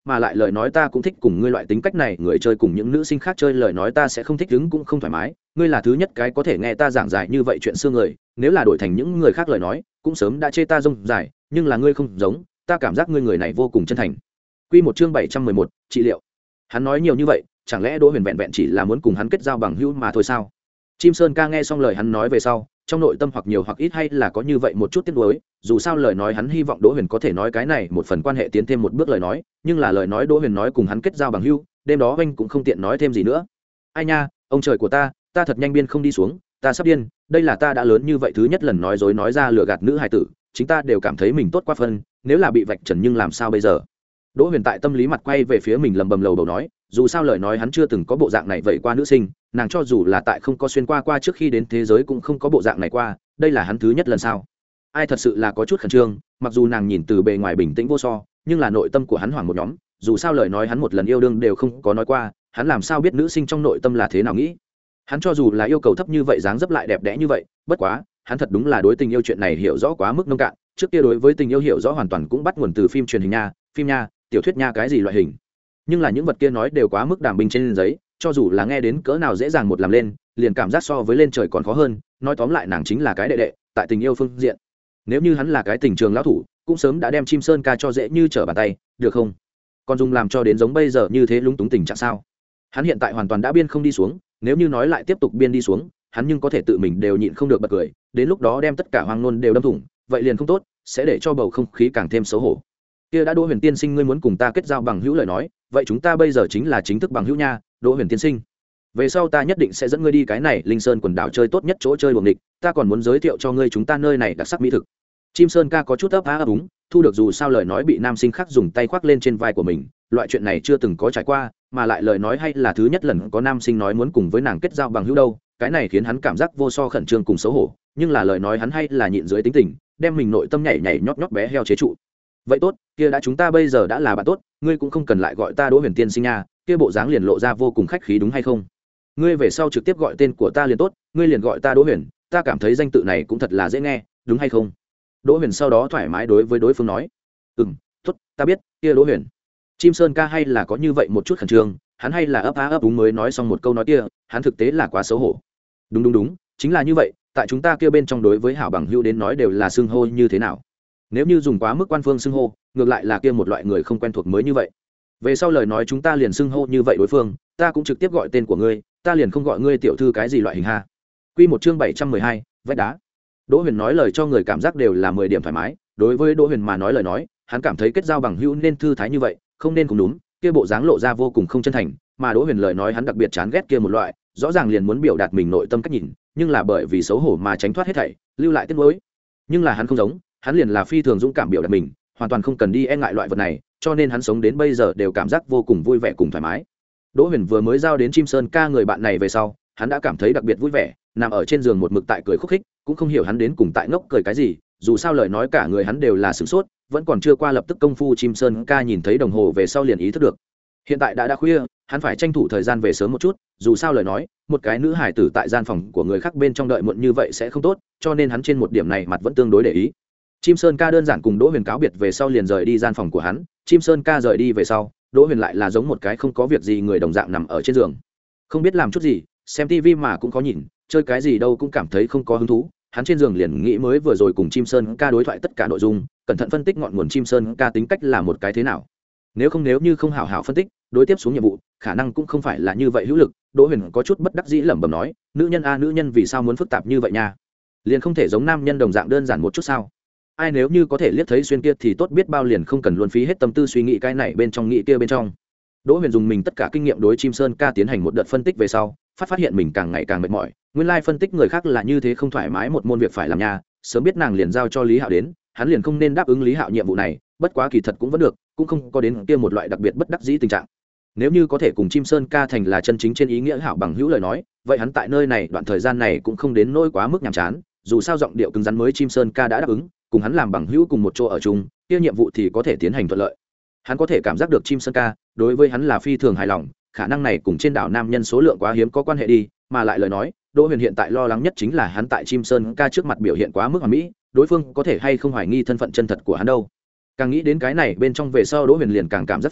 mà lại lời nói ta cũng thích cùng ngươi loại tính cách này người chơi cùng những nữ sinh khác chơi lời nói ta sẽ không thích đứng cũng không thoải mái, ngươi là thứ nhất cái có thể nghe ta giảng giải như vậy chuyện xưa người, nếu là đổi thành những người khác lời nói cũng sớm đã chê ta rông dài, nhưng là ngươi không giống, ta cảm giác ngươi người này vô cùng chân thành. Quy một chương bảy trăm mười một, trị liệu. Hắn nói nhiều như vậy, chẳng lẽ Đỗ Huyền vẹn vẹn chỉ là muốn cùng hắn kết giao bằng hữu mà thôi sao? Chim Sơn ca nghe xong lời hắn nói về sau, trong nội tâm hoặc nhiều hoặc ít hay là có như vậy một chút tiếc nuối, dù sao lời nói hắn hy vọng Đỗ Huyền có thể nói cái này một phần quan hệ tiến thêm một bước lời nói, nhưng là lời nói Đỗ Huyền nói cùng hắn kết giao bằng hữu, đêm đó anh cũng không tiện nói thêm gì nữa. Ai nha, ông trời của ta, ta thật nhanh biên không đi xuống, ta sắp điên, đây là ta đã lớn như vậy thứ nhất lần nói dối nói ra lừa gạt nữ hài tử, chính ta đều cảm thấy mình tốt quá phân, nếu là bị vạch trần nhưng làm sao bây giờ? Đỗ Huyền tại tâm lý mặt quay về phía mình lầm bầm lầu bầu nói, dù sao lời nói hắn chưa từng có bộ dạng này vậy qua nữ sinh, nàng cho dù là tại không có xuyên qua qua trước khi đến thế giới cũng không có bộ dạng này qua, đây là hắn thứ nhất lần sao? Ai thật sự là có chút khẩn trương, mặc dù nàng nhìn từ bề ngoài bình tĩnh vô so, nhưng là nội tâm của hắn hoảng một nhóm, dù sao lời nói hắn một lần yêu đương đều không có nói qua, hắn làm sao biết nữ sinh trong nội tâm là thế nào nghĩ? Hắn cho dù là yêu cầu thấp như vậy dáng dấp lại đẹp đẽ như vậy, bất quá, hắn thật đúng là đối tình yêu chuyện này hiểu rõ quá mức nông cạn, trước kia đối với tình yêu hiểu rõ hoàn toàn cũng bắt nguồn từ phim truyền hình nha, phim nha, tiểu thuyết nha cái gì loại hình. Nhưng là những vật kia nói đều quá mức đàm bình trên giấy, cho dù là nghe đến cỡ nào dễ dàng một làm lên, liền cảm giác so với lên trời còn khó hơn, nói tóm lại nàng chính là cái đệ đệ, tại tình yêu phương diện. Nếu như hắn là cái tình trường lão thủ, cũng sớm đã đem Chim Sơn ca cho dễ như trở bàn tay, được không? Còn dùng làm cho đến giống bây giờ như thế lúng túng tình trạng sao? Hắn hiện tại hoàn toàn đã biên không đi xuống, nếu như nói lại tiếp tục biên đi xuống, hắn nhưng có thể tự mình đều nhịn không được bật cười, đến lúc đó đem tất cả hoang ngôn đều đâm thủng, vậy liền không tốt, sẽ để cho bầu không khí càng thêm xấu hổ. Kia đã Đỗ Huyền tiên sinh ngươi muốn cùng ta kết giao bằng hữu lời nói, vậy chúng ta bây giờ chính là chính thức bằng hữu nha, Đỗ Huyền tiên sinh. Về sau ta nhất định sẽ dẫn ngươi đi cái này Linh Sơn quần đảo chơi tốt nhất chỗ chơi buồng địch, ta còn muốn giới thiệu cho ngươi chúng ta nơi này đặc sắc mỹ thực. Chim Sơn ca có chút ấp á ấp úng, thu được dù sao lời nói bị nam sinh khác dùng tay khoác lên trên vai của mình, loại chuyện này chưa từng có trải qua, mà lại lời nói hay là thứ nhất lần có nam sinh nói muốn cùng với nàng kết giao bằng hữu đâu, cái này khiến hắn cảm giác vô so khẩn trương cùng xấu hổ, nhưng là lời nói hắn hay là nhịn dưới tính tình, đem mình nội tâm nhảy nhảy nhót nhót bé heo chế trụ. Vậy tốt, kia đã chúng ta bây giờ đã là bạn tốt, ngươi cũng không cần lại gọi ta Đỗ Huyền tiên sinh nha, kia bộ dáng liền lộ ra vô cùng khách khí đúng hay không? Ngươi về sau trực tiếp gọi tên của ta liền tốt, ngươi liền gọi ta Đỗ Huyền, ta cảm thấy danh tự này cũng thật là dễ nghe, đúng hay không? Đỗ Huyền sau đó thoải mái đối với đối phương nói, ừm, tốt, ta biết, kia Đỗ Huyền. Chim Sơn ca hay là có như vậy một chút khẩn trương, hắn hay là ấp á ấp úng mới nói xong một câu nói kia, hắn thực tế là quá xấu hổ. Đúng đúng đúng, chính là như vậy, tại chúng ta kia bên trong đối với hảo bằng hữu đến nói đều là xưng hô như thế nào? Nếu như dùng quá mức quan phương xưng hô, ngược lại là kia một loại người không quen thuộc mới như vậy. Về sau lời nói chúng ta liền xưng hô như vậy đối phương, ta cũng trực tiếp gọi tên của ngươi, ta liền không gọi ngươi tiểu thư cái gì loại hình ha. Quy một chương bảy trăm mười hai, vách đá. Đỗ Huyền nói lời cho người cảm giác đều là mười điểm thoải mái, đối với Đỗ Huyền mà nói lời nói, hắn cảm thấy kết giao bằng hữu nên thư thái như vậy, không nên cùng đúng, kia bộ dáng lộ ra vô cùng không chân thành, mà Đỗ Huyền lời nói hắn đặc biệt chán ghét kia một loại, rõ ràng liền muốn biểu đạt mình nội tâm cách nhìn, nhưng là bởi vì xấu hổ mà tránh thoát hết thảy, lưu lại tiếc nuối. Nhưng là hắn không giống, hắn liền là phi thường dũng cảm biểu đạt mình, hoàn toàn không cần đi e ngại loại vật này, cho nên hắn sống đến bây giờ đều cảm giác vô cùng vui vẻ cùng thoải mái. Đỗ Huyền vừa mới giao đến Chim Sơn ca người bạn này về sau, hắn đã cảm thấy đặc biệt vui vẻ, nằm ở trên giường một mực tại cười khúc khích, cũng không hiểu hắn đến cùng tại ngốc cười cái gì, dù sao lời nói cả người hắn đều là sửng sốt, vẫn còn chưa qua lập tức công phu Chim Sơn ca nhìn thấy đồng hồ về sau liền ý thức được. Hiện tại đã đã khuya, hắn phải tranh thủ thời gian về sớm một chút, dù sao lời nói, một cái nữ hải tử tại gian phòng của người khác bên trong đợi muộn như vậy sẽ không tốt, cho nên hắn trên một điểm này mặt vẫn tương đối để ý. Chim Sơn ca đơn giản cùng Đỗ Huyền cáo biệt về sau liền rời đi gian phòng của hắn, Chim Sơn ca rời đi về sau, Đỗ Huyền lại là giống một cái không có việc gì người đồng dạng nằm ở trên giường, không biết làm chút gì, xem tivi mà cũng có nhìn, chơi cái gì đâu cũng cảm thấy không có hứng thú. Hắn trên giường liền nghĩ mới vừa rồi cùng Chim Sơn ca đối thoại tất cả nội dung, cẩn thận phân tích ngọn nguồn Chim Sơn ca tính cách là một cái thế nào. Nếu không nếu như không hảo hảo phân tích, đối tiếp xuống nhiệm vụ, khả năng cũng không phải là như vậy hữu lực. Đỗ Huyền có chút bất đắc dĩ lẩm bẩm nói, nữ nhân a nữ nhân vì sao muốn phức tạp như vậy nha? Liền không thể giống nam nhân đồng dạng đơn giản một chút sao? Ai nếu như có thể liếc thấy xuyên kia thì tốt biết bao, liền không cần luôn phí hết tâm tư suy nghĩ cái này bên trong nghĩ kia bên trong. Đỗ Huyền dùng mình tất cả kinh nghiệm đối Chim Sơn ca tiến hành một đợt phân tích về sau, phát phát hiện mình càng ngày càng mệt mỏi, nguyên lai phân tích người khác là như thế không thoải mái một môn việc phải làm nha, sớm biết nàng liền giao cho Lý Hạo đến, hắn liền không nên đáp ứng Lý Hạo nhiệm vụ này, bất quá kỳ thật cũng vẫn được, cũng không có đến kia một loại đặc biệt bất đắc dĩ tình trạng. Nếu như có thể cùng Chim Sơn ca thành là chân chính trên ý nghĩa hảo bằng hữu lời nói, vậy hắn tại nơi này đoạn thời gian này cũng không đến nỗi quá mức nhàm chán, dù sao giọng điệu cứng rắn mới Chim Sơn ca đã đáp ứng, cùng hắn làm bằng hữu cùng một chỗ ở chung, kia nhiệm vụ thì có thể tiến hành thuận lợi. Hắn có thể cảm giác được Chim Sơn ca đối với hắn là phi thường hài lòng, khả năng này cùng trên đảo nam nhân số lượng quá hiếm có quan hệ đi, mà lại lời nói, Đỗ Huyền hiện tại lo lắng nhất chính là hắn tại Chim Sơn ca trước mặt biểu hiện quá mức hoàn mỹ, đối phương có thể hay không hoài nghi thân phận chân thật của hắn đâu. Càng nghĩ đến cái này bên trong về sau, Đỗ Huyền liền càng cảm giác phiền,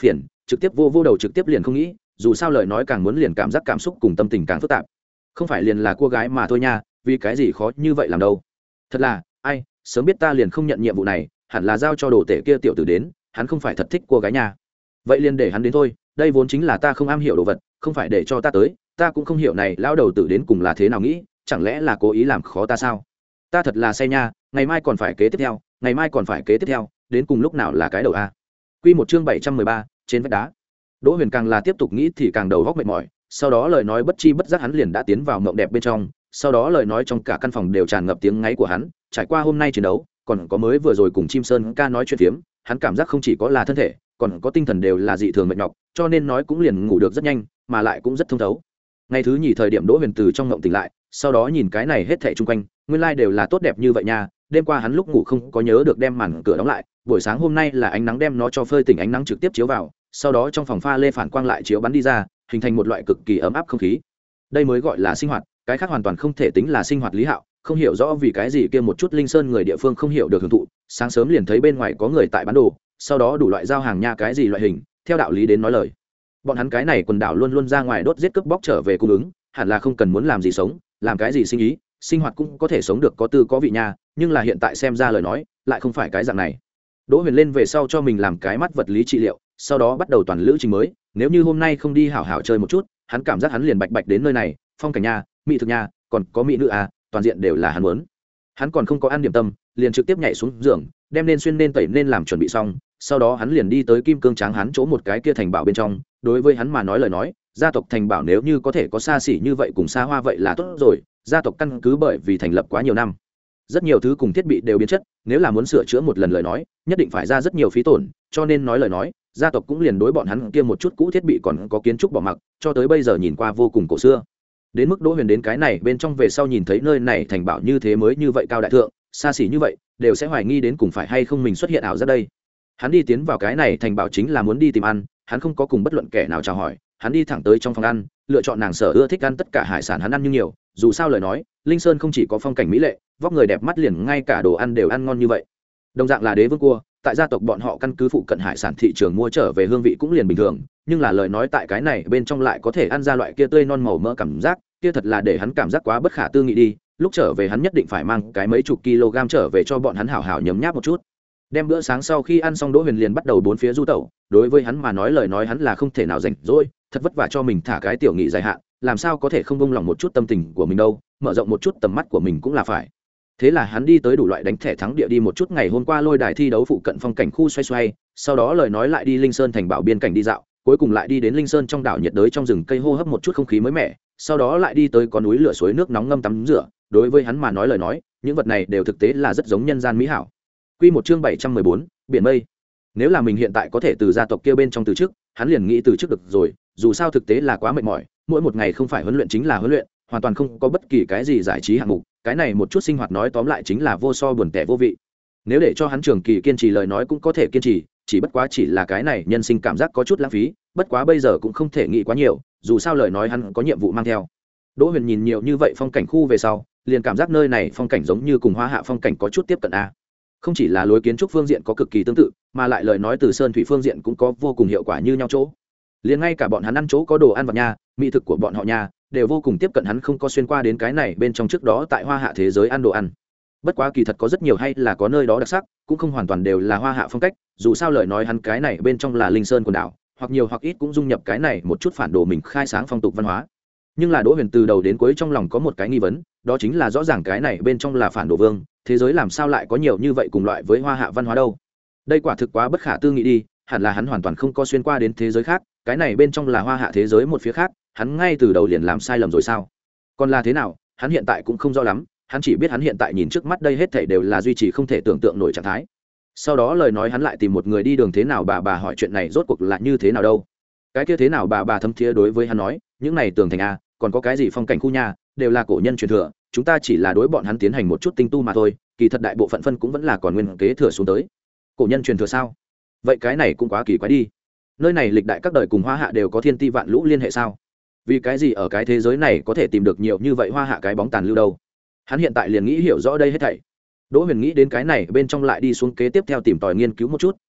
trực tiếp vô vô đầu trực tiếp liền không nghĩ, dù sao lời nói càng muốn liền cảm giác cảm xúc cùng tâm tình càng phức tạp. Không phải liền là cô gái mà thôi nha, vì cái gì khó như vậy làm đâu. Thật là, ai, sớm biết ta liền không nhận nhiệm vụ này, hẳn là giao cho đồ tể kia tiểu tử đến, hắn không phải thật thích cô gái nha. Vậy liền để hắn đến thôi, đây vốn chính là ta không am hiểu đồ vật, không phải để cho ta tới, ta cũng không hiểu này lão đầu tử đến cùng là thế nào nghĩ, chẳng lẽ là cố ý làm khó ta sao? Ta thật là say nha, ngày mai còn phải kế tiếp theo, ngày mai còn phải kế tiếp theo, đến cùng lúc nào là cái đầu a. Quy một chương bảy trăm mười ba, trên vách đá. Đỗ Huyền càng là tiếp tục nghĩ thì càng đầu óc mệt mỏi, sau đó lời nói bất chi bất giác hắn liền đã tiến vào mộng đẹp bên trong, sau đó lời nói trong cả căn phòng đều tràn ngập tiếng ngáy của hắn, trải qua hôm nay chiến đấu, còn có mới vừa rồi cùng Chim Sơn ca nói chuyện phiếm, hắn cảm giác không chỉ có là thân thể, còn có tinh thần đều là dị thường mệt nhọc, cho nên nói cũng liền ngủ được rất nhanh, mà lại cũng rất thông thấu. Ngày thứ nhì thời điểm Đỗ Huyền từ trong mộng tỉnh lại, sau đó nhìn cái này hết thảy xung quanh, nguyên lai đều là tốt đẹp như vậy nha. Đêm qua hắn lúc ngủ không có nhớ được đem màn cửa đóng lại, buổi sáng hôm nay là ánh nắng đem nó cho phơi tỉnh, ánh nắng trực tiếp chiếu vào, sau đó trong phòng pha lê phản quang lại chiếu bắn đi ra, hình thành một loại cực kỳ ấm áp không khí. Đây mới gọi là sinh hoạt, cái khác hoàn toàn không thể tính là sinh hoạt lý hạo, không hiểu rõ vì cái gì kia một chút linh sơn người địa phương không hiểu được hưởng thụ, sáng sớm liền thấy bên ngoài có người tại bán đồ, sau đó đủ loại giao hàng nha cái gì loại hình, theo đạo lý đến nói lời. Bọn hắn cái này quần đảo luôn luôn ra ngoài đốt giết cướp bóc trở về cung ứng, hẳn là không cần muốn làm gì sống, làm cái gì sinh ý, sinh hoạt cũng có thể sống được có tư có vị nha, nhưng là hiện tại xem ra lời nói, lại không phải cái dạng này. Đỗ Huyền lên về sau cho mình làm cái mắt vật lý trị liệu, sau đó bắt đầu toàn lữ trình mới, nếu như hôm nay không đi hảo hảo chơi một chút, hắn cảm giác hắn liền bạch bạch đến nơi này, phong cảnh nha, mỹ thực nha, còn có mỹ nữ à, toàn diện đều là hắn muốn. Hắn còn không có ăn điểm tâm, liền trực tiếp nhảy xuống giường, đem nên xuyên nên tẩy nên làm chuẩn bị xong, sau đó hắn liền đi tới kim cương tráng hắn chỗ một cái kia thành bảo bên trong, đối với hắn mà nói lời nói, gia tộc thành bảo nếu như có thể có xa xỉ như vậy cùng xa hoa vậy là tốt rồi, gia tộc căn cứ bởi vì thành lập quá nhiều năm, rất nhiều thứ cùng thiết bị đều biến chất, nếu là muốn sửa chữa một lần lời nói, nhất định phải ra rất nhiều phí tổn, cho nên nói lời nói, gia tộc cũng liền đối bọn hắn kia một chút cũ thiết bị còn có kiến trúc bỏ mặc, cho tới bây giờ nhìn qua vô cùng cổ xưa. Đến mức Đỗ Huyền đến cái này bên trong về sau nhìn thấy nơi này thành bảo như thế mới như vậy cao đại thượng, xa xỉ như vậy, đều sẽ hoài nghi đến cùng phải hay không mình xuất hiện ảo giác đây. Hắn đi tiến vào cái này thành bảo chính là muốn đi tìm ăn, hắn không có cùng bất luận kẻ nào chào hỏi, hắn đi thẳng tới trong phòng ăn, lựa chọn nàng sở ưa thích ăn tất cả hải sản hắn ăn như nhiều, dù sao lời nói, Linh Sơn không chỉ có phong cảnh mỹ lệ, vóc người đẹp mắt liền ngay cả đồ ăn đều ăn ngon như vậy. Đồng dạng là đế vương cua, tại gia tộc bọn họ căn cứ phụ cận hải sản thị trường mua trở về hương vị cũng liền bình thường, nhưng là lời nói tại cái này bên trong lại có thể ăn ra loại kia tươi non màu mỡ cảm giác, kia thật là để hắn cảm giác quá bất khả tư nghị đi. Lúc trở về hắn nhất định phải mang cái mấy chục kg trở về cho bọn hắn hảo hảo nhấm nháp một chút. Đem bữa sáng sau khi ăn xong Đỗ Huyền liền bắt đầu bốn phía du tẩu, đối với hắn mà nói lời nói hắn là không thể nào rảnh rỗi, thật vất vả cho mình thả cái tiểu nghỉ dài hạn, làm sao có thể không bông lòng một chút tâm tình của mình đâu, mở rộng một chút tầm mắt của mình cũng là phải. Thế là hắn đi tới đủ loại đánh thẻ thắng địa đi một chút ngày hôm qua lôi đài thi đấu phụ cận phong cảnh khu xoay xoay, sau đó lời nói lại đi Linh Sơn thành bảo biên cảnh đi dạo, cuối cùng lại đi đến Linh Sơn trong đảo nhiệt đới trong rừng cây hô hấp một chút không khí mới mẻ, sau đó lại đi tới có núi lửa suối nước nóng ngâm tắm rửa, đối với hắn mà nói lời nói, những vật này đều thực tế là rất giống nhân gian mỹ hảo. Quy một chương bảy trăm mười bốn, biển mây. Nếu là mình hiện tại có thể từ gia tộc kia bên trong từ trước, hắn liền nghĩ từ trước được rồi, dù sao thực tế là quá mệt mỏi, mỗi một ngày không phải huấn luyện chính là huấn luyện, hoàn toàn không có bất kỳ cái gì giải trí hạng mục, cái này một chút sinh hoạt nói tóm lại chính là vô so buồn tẻ vô vị. Nếu để cho hắn trường kỳ kiên trì lời nói cũng có thể kiên trì, chỉ bất quá chỉ là cái này nhân sinh cảm giác có chút lãng phí, bất quá bây giờ cũng không thể nghĩ quá nhiều, dù sao lời nói hắn có nhiệm vụ mang theo. Đỗ Huyền nhìn nhiều như vậy phong cảnh khu về sau, liền cảm giác nơi này phong cảnh giống như cùng Hoa Hạ phong cảnh có chút tiếp cận a. Không chỉ là lối kiến trúc phương diện có cực kỳ tương tự, mà lại lời nói từ sơn thủy phương diện cũng có vô cùng hiệu quả như nhau chỗ. Liền ngay cả bọn hắn ăn chỗ có đồ ăn vặt nha, mỹ thực của bọn họ nha, đều vô cùng tiếp cận hắn không có xuyên qua đến cái này bên trong trước đó tại Hoa Hạ thế giới ăn đồ ăn. Bất quá kỳ thật có rất nhiều hay là có nơi đó đặc sắc, cũng không hoàn toàn đều là Hoa Hạ phong cách, dù sao lời nói hắn cái này bên trong là Linh Sơn quần đảo, hoặc nhiều hoặc ít cũng dung nhập cái này một chút phản đồ mình khai sáng phong tục văn hóa. Nhưng là Đỗ Huyền từ đầu đến cuối trong lòng có một cái nghi vấn, đó chính là rõ ràng cái này bên trong là phản đồ vương, thế giới làm sao lại có nhiều như vậy cùng loại với Hoa Hạ văn hóa đâu? Đây quả thực quá bất khả tư nghị đi, hẳn là hắn hoàn toàn không có xuyên qua đến thế giới khác, cái này bên trong là Hoa Hạ thế giới một phía khác, hắn ngay từ đầu liền làm sai lầm rồi sao? Còn là thế nào, hắn hiện tại cũng không rõ lắm, hắn chỉ biết hắn hiện tại nhìn trước mắt đây hết thảy đều là duy trì không thể tưởng tượng nổi trạng thái. Sau đó lời nói hắn lại tìm một người đi đường thế nào bà bà hỏi chuyện này rốt cuộc là như thế nào đâu? Cái kia thế nào bà bà thấm thía đối với hắn nói, những này tường thành a, còn có cái gì phong cảnh khu nhà, đều là cổ nhân truyền thừa, chúng ta chỉ là đối bọn hắn tiến hành một chút tinh tu mà thôi, kỳ thật đại bộ phận phân cũng vẫn là còn nguyên kế thừa xuống tới. Cổ nhân truyền thừa sao? Vậy cái này cũng quá kỳ quái đi. Nơi này lịch đại các đời cùng Hoa Hạ đều có thiên ti vạn lũ liên hệ sao? Vì cái gì ở cái thế giới này có thể tìm được nhiều như vậy Hoa Hạ cái bóng tàn lưu đâu? Hắn hiện tại liền nghĩ hiểu rõ đây hết thảy. Đỗ Huyền nghĩ đến cái này bên trong lại đi xuống kế tiếp theo tìm tòi nghiên cứu một chút,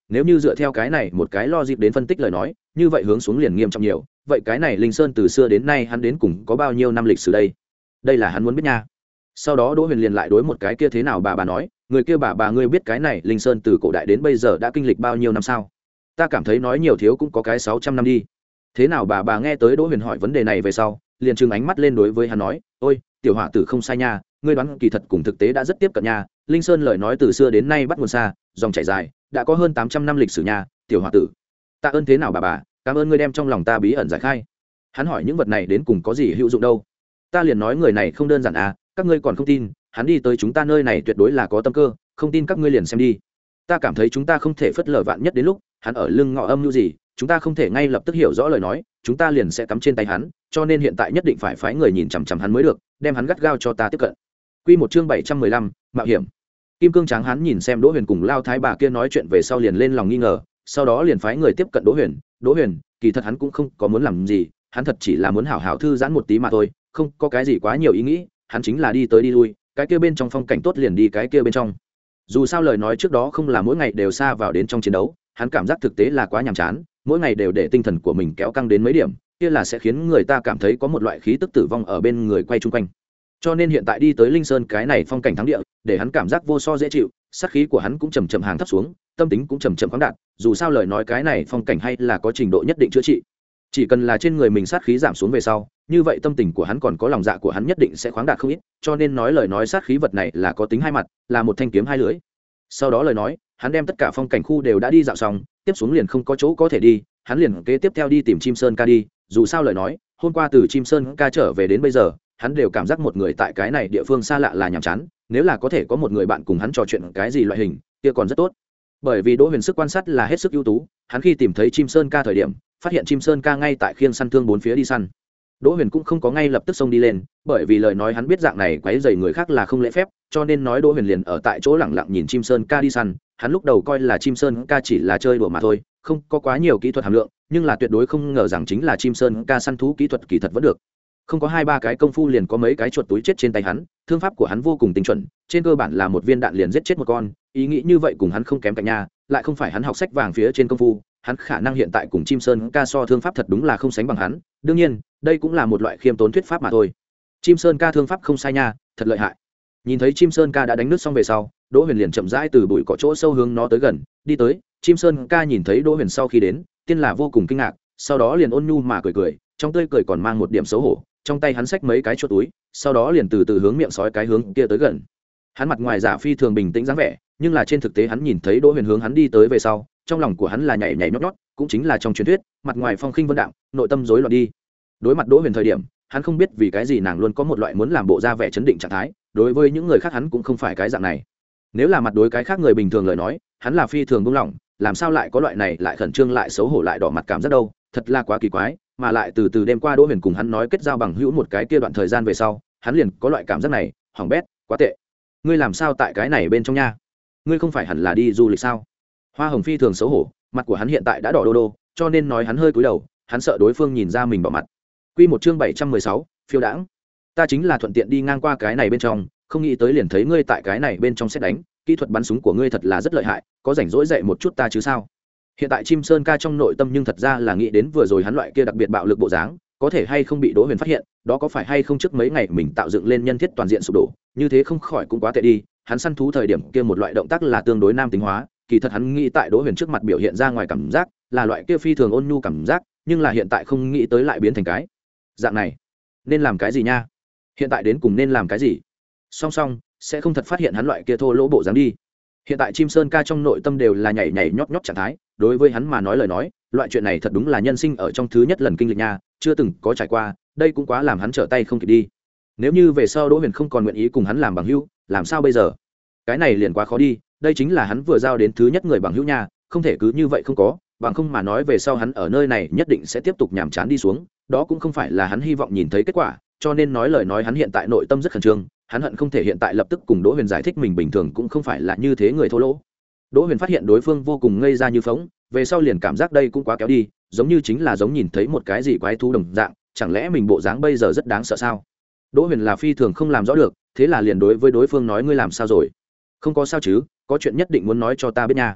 nếu như dựa theo cái này một cái lo dịp đến phân tích lời nói như vậy hướng xuống liền nghiêm trọng nhiều. Vậy cái này Linh Sơn từ xưa đến nay hắn đến cùng có bao nhiêu năm lịch sử đây? Đây là hắn muốn biết nha. Sau đó Đỗ Huyền liền lại đối một cái kia thế nào bà bà nói, người kia bà bà ngươi biết cái này Linh Sơn từ cổ đại đến bây giờ đã kinh lịch bao nhiêu năm sao? Ta cảm thấy nói nhiều thiếu cũng có cái sáu trăm năm đi. Thế nào bà bà nghe tới Đỗ Huyền hỏi vấn đề này về sau liền trừng ánh mắt lên đối với hắn nói, ôi tiểu hỏa tử không sai nha, ngươi đoán kỳ thật cùng thực tế đã rất tiếp cận nha. Linh Sơn lời nói từ xưa đến nay bắt nguồn xa, dòng chảy dài, đã có hơn tám trăm năm lịch sử nha. Tiểu hỏa tử, tạ ơn thế nào bà bà, cảm ơn ngươi đem trong lòng ta bí ẩn giải khai. Hắn hỏi những vật này đến cùng có gì hữu dụng đâu? Ta liền nói người này không đơn giản à, các ngươi còn không tin, hắn đi tới chúng ta nơi này tuyệt đối là có tâm cơ, không tin các ngươi liền xem đi. Ta cảm thấy chúng ta không thể phất lờ vạn nhất đến lúc hắn ở lưng ngọ âm như gì, chúng ta không thể ngay lập tức hiểu rõ lời nói, chúng ta liền sẽ cắm trên tay hắn, cho nên hiện tại nhất định phải phái người nhìn chằm chằm hắn mới được, đem hắn gắt gao cho ta tiếp cận. Quy một chương bảy trăm mười lăm, mạo hiểm. Kim Cương Tráng hắn nhìn xem Đỗ Huyền cùng Lao Thái bà kia nói chuyện về sau liền lên lòng nghi ngờ, sau đó liền phái người tiếp cận Đỗ Huyền. Đỗ Huyền, kỳ thật hắn cũng không có muốn làm gì, hắn thật chỉ là muốn hảo hảo thư giãn một tí mà thôi, không có cái gì quá nhiều ý nghĩ, hắn chính là đi tới đi lui, cái kia bên trong phong cảnh tốt liền đi cái kia bên trong. Dù sao lời nói trước đó không là mỗi ngày đều xa vào đến trong chiến đấu, hắn cảm giác thực tế là quá nhàm chán, mỗi ngày đều để tinh thần của mình kéo căng đến mấy điểm, kia là sẽ khiến người ta cảm thấy có một loại khí tức tử vong ở bên người quay chung quanh. Cho nên hiện tại đi tới Linh Sơn cái này phong cảnh thắng địa, để hắn cảm giác vô so dễ chịu, sát khí của hắn cũng chậm chậm hàng thấp xuống, tâm tính cũng chậm chậm khoáng đạt, dù sao lời nói cái này phong cảnh hay là có trình độ nhất định chữa trị. Chỉ cần là trên người mình sát khí giảm xuống về sau, như vậy tâm tình của hắn còn có lòng dạ của hắn nhất định sẽ khoáng đạt không ít, cho nên nói lời nói sát khí vật này là có tính hai mặt, là một thanh kiếm hai lưỡi. Sau đó lời nói, hắn đem tất cả phong cảnh khu đều đã đi dạo xong, tiếp xuống liền không có chỗ có thể đi, hắn liền kế tiếp theo đi tìm Chim Sơn ca đi, dù sao lời nói, hôm qua từ Chim Sơn ca trở về đến bây giờ, hắn đều cảm giác một người tại cái này địa phương xa lạ là nhàm chán, nếu là có thể có một người bạn cùng hắn trò chuyện cái gì loại hình, kia còn rất tốt. Bởi vì Đỗ Huyền sức quan sát là hết sức ưu tú, hắn khi tìm thấy Chim Sơn ca thời điểm, phát hiện Chim Sơn ca ngay tại khiêng săn thương bốn phía đi săn. Đỗ Huyền cũng không có ngay lập tức xông đi lên, bởi vì lời nói hắn biết dạng này quấy rầy người khác là không lễ phép, cho nên nói Đỗ Huyền liền ở tại chỗ lặng lặng nhìn Chim Sơn ca đi săn. Hắn lúc đầu coi là Chim Sơn ca chỉ là chơi đùa mà thôi, không có quá nhiều kỹ thuật hàm lượng, nhưng là tuyệt đối không ngờ rằng chính là Chim Sơn ca săn thú kỹ thuật kỳ thật vẫn được. Không có hai ba cái công phu liền có mấy cái chuột túi chết trên tay hắn, thương pháp của hắn vô cùng tinh chuẩn, trên cơ bản là một viên đạn liền giết chết một con, ý nghĩ như vậy cùng hắn không kém cạnh nhà, lại không phải hắn học sách vàng phía trên công phu, hắn khả năng hiện tại cùng Chim Sơn ca so thương pháp thật đúng là không sánh bằng hắn, đương nhiên, đây cũng là một loại khiêm tốn thuyết pháp mà thôi. Chim Sơn ca thương pháp không sai nha, thật lợi hại. Nhìn thấy Chim Sơn ca đã đánh nước xong về sau, Đỗ Huyền liền chậm rãi từ bụi cỏ chỗ sâu hướng nó tới gần, đi tới, Chim Sơn ca nhìn thấy Đỗ Huyền sau khi đến, tiên là vô cùng kinh ngạc, sau đó liền ôn nhu mà cười cười, trong tươi cười còn mang một điểm xấu hổ, trong tay hắn xách mấy cái chuột túi, sau đó liền từ từ hướng miệng sói cái hướng kia tới gần. Hắn mặt ngoài giả phi thường bình tĩnh dáng vẻ, nhưng là trên thực tế hắn nhìn thấy Đỗ Huyền hướng hắn đi tới về sau, trong lòng của hắn là nhảy nhảy nhót nhót, cũng chính là trong truyền thuyết, mặt ngoài phong khinh vân đạm, nội tâm rối loạn đi. Đối mặt Đỗ Huyền thời điểm, hắn không biết vì cái gì nàng luôn có một loại muốn làm bộ ra vẻ chấn định trạng thái, đối với những người khác hắn cũng không phải cái dạng này. Nếu là mặt đối cái khác người bình thường lời nói, hắn là phi thường buông lỏng, làm sao lại có loại này lại khẩn trương lại xấu hổ lại đỏ mặt cảm giác đâu, thật là quá kỳ quái, mà lại từ từ đêm qua Đỗ Huyền cùng hắn nói kết giao bằng hữu một cái kia đoạn thời gian về sau, hắn liền có loại cảm giác này, hỏng bét, quá tệ. Ngươi làm sao tại cái này bên trong nha? Ngươi không phải hẳn là đi du lịch sao? Hoa Hồng phi thường xấu hổ, mặt của hắn hiện tại đã đỏ đô đô, cho nên nói hắn hơi cúi đầu, hắn sợ đối phương nhìn ra mình bỏ mặt. Quy một chương bảy trăm mười sáu, phiêu đãng. Ta chính là thuận tiện đi ngang qua cái này bên trong, không nghĩ tới liền thấy ngươi tại cái này bên trong xét đánh, kỹ thuật bắn súng của ngươi thật là rất lợi hại, có rảnh rỗi dạy một chút ta chứ sao? Hiện tại Chim Sơn ca trong nội tâm nhưng thật ra là nghĩ đến vừa rồi hắn loại kia đặc biệt bạo lực bộ dáng, có thể hay không bị Đỗ Huyền phát hiện, đó có phải hay không trước mấy ngày mình tạo dựng lên nhân thiết toàn diện sụp đổ, như thế không khỏi cũng quá tệ đi. Hắn săn thú thời điểm kia một loại động tác là tương đối nam tính hóa, kỳ thật hắn nghĩ tại Đỗ Huyền trước mặt biểu hiện ra ngoài cảm giác là loại kia phi thường ôn nhu cảm giác, nhưng là hiện tại không nghĩ tới lại biến thành cái dạng này. Nên làm cái gì nha? Hiện tại đến cùng nên làm cái gì? Song song sẽ không thật phát hiện hắn loại kia thô lỗ bộ dáng đi. Hiện tại Chim Sơn ca trong nội tâm đều là nhảy nhảy nhót nhót trạng thái, đối với hắn mà nói lời nói, loại chuyện này thật đúng là nhân sinh ở trong thứ nhất lần kinh lịch nha, chưa từng có trải qua, đây cũng quá làm hắn trở tay không kịp đi. Nếu như về sau Đỗ Huyền không còn nguyện ý cùng hắn làm bằng hữu, làm sao bây giờ? Cái này liền quá khó đi, đây chính là hắn vừa giao đến thứ nhất người bằng hữu nha, không thể cứ như vậy không có, bằng không mà nói về sau hắn ở nơi này nhất định sẽ tiếp tục nhàm chán đi xuống, đó cũng không phải là hắn hy vọng nhìn thấy kết quả, cho nên nói lời nói hắn hiện tại nội tâm rất khẩn trương, hắn hận không thể hiện tại lập tức cùng Đỗ Huyền giải thích mình bình thường cũng không phải là như thế người thô lỗ. Đỗ Huyền phát hiện đối phương vô cùng ngây ra như phóng, về sau liền cảm giác đây cũng quá kéo đi, giống như chính là giống nhìn thấy một cái gì quái thú đồng dạng, chẳng lẽ mình bộ dáng bây giờ rất đáng sợ sao? Đỗ Huyền là phi thường không làm rõ được, thế là liền đối với đối phương nói ngươi làm sao rồi? Không có sao chứ, có chuyện nhất định muốn nói cho ta biết nha.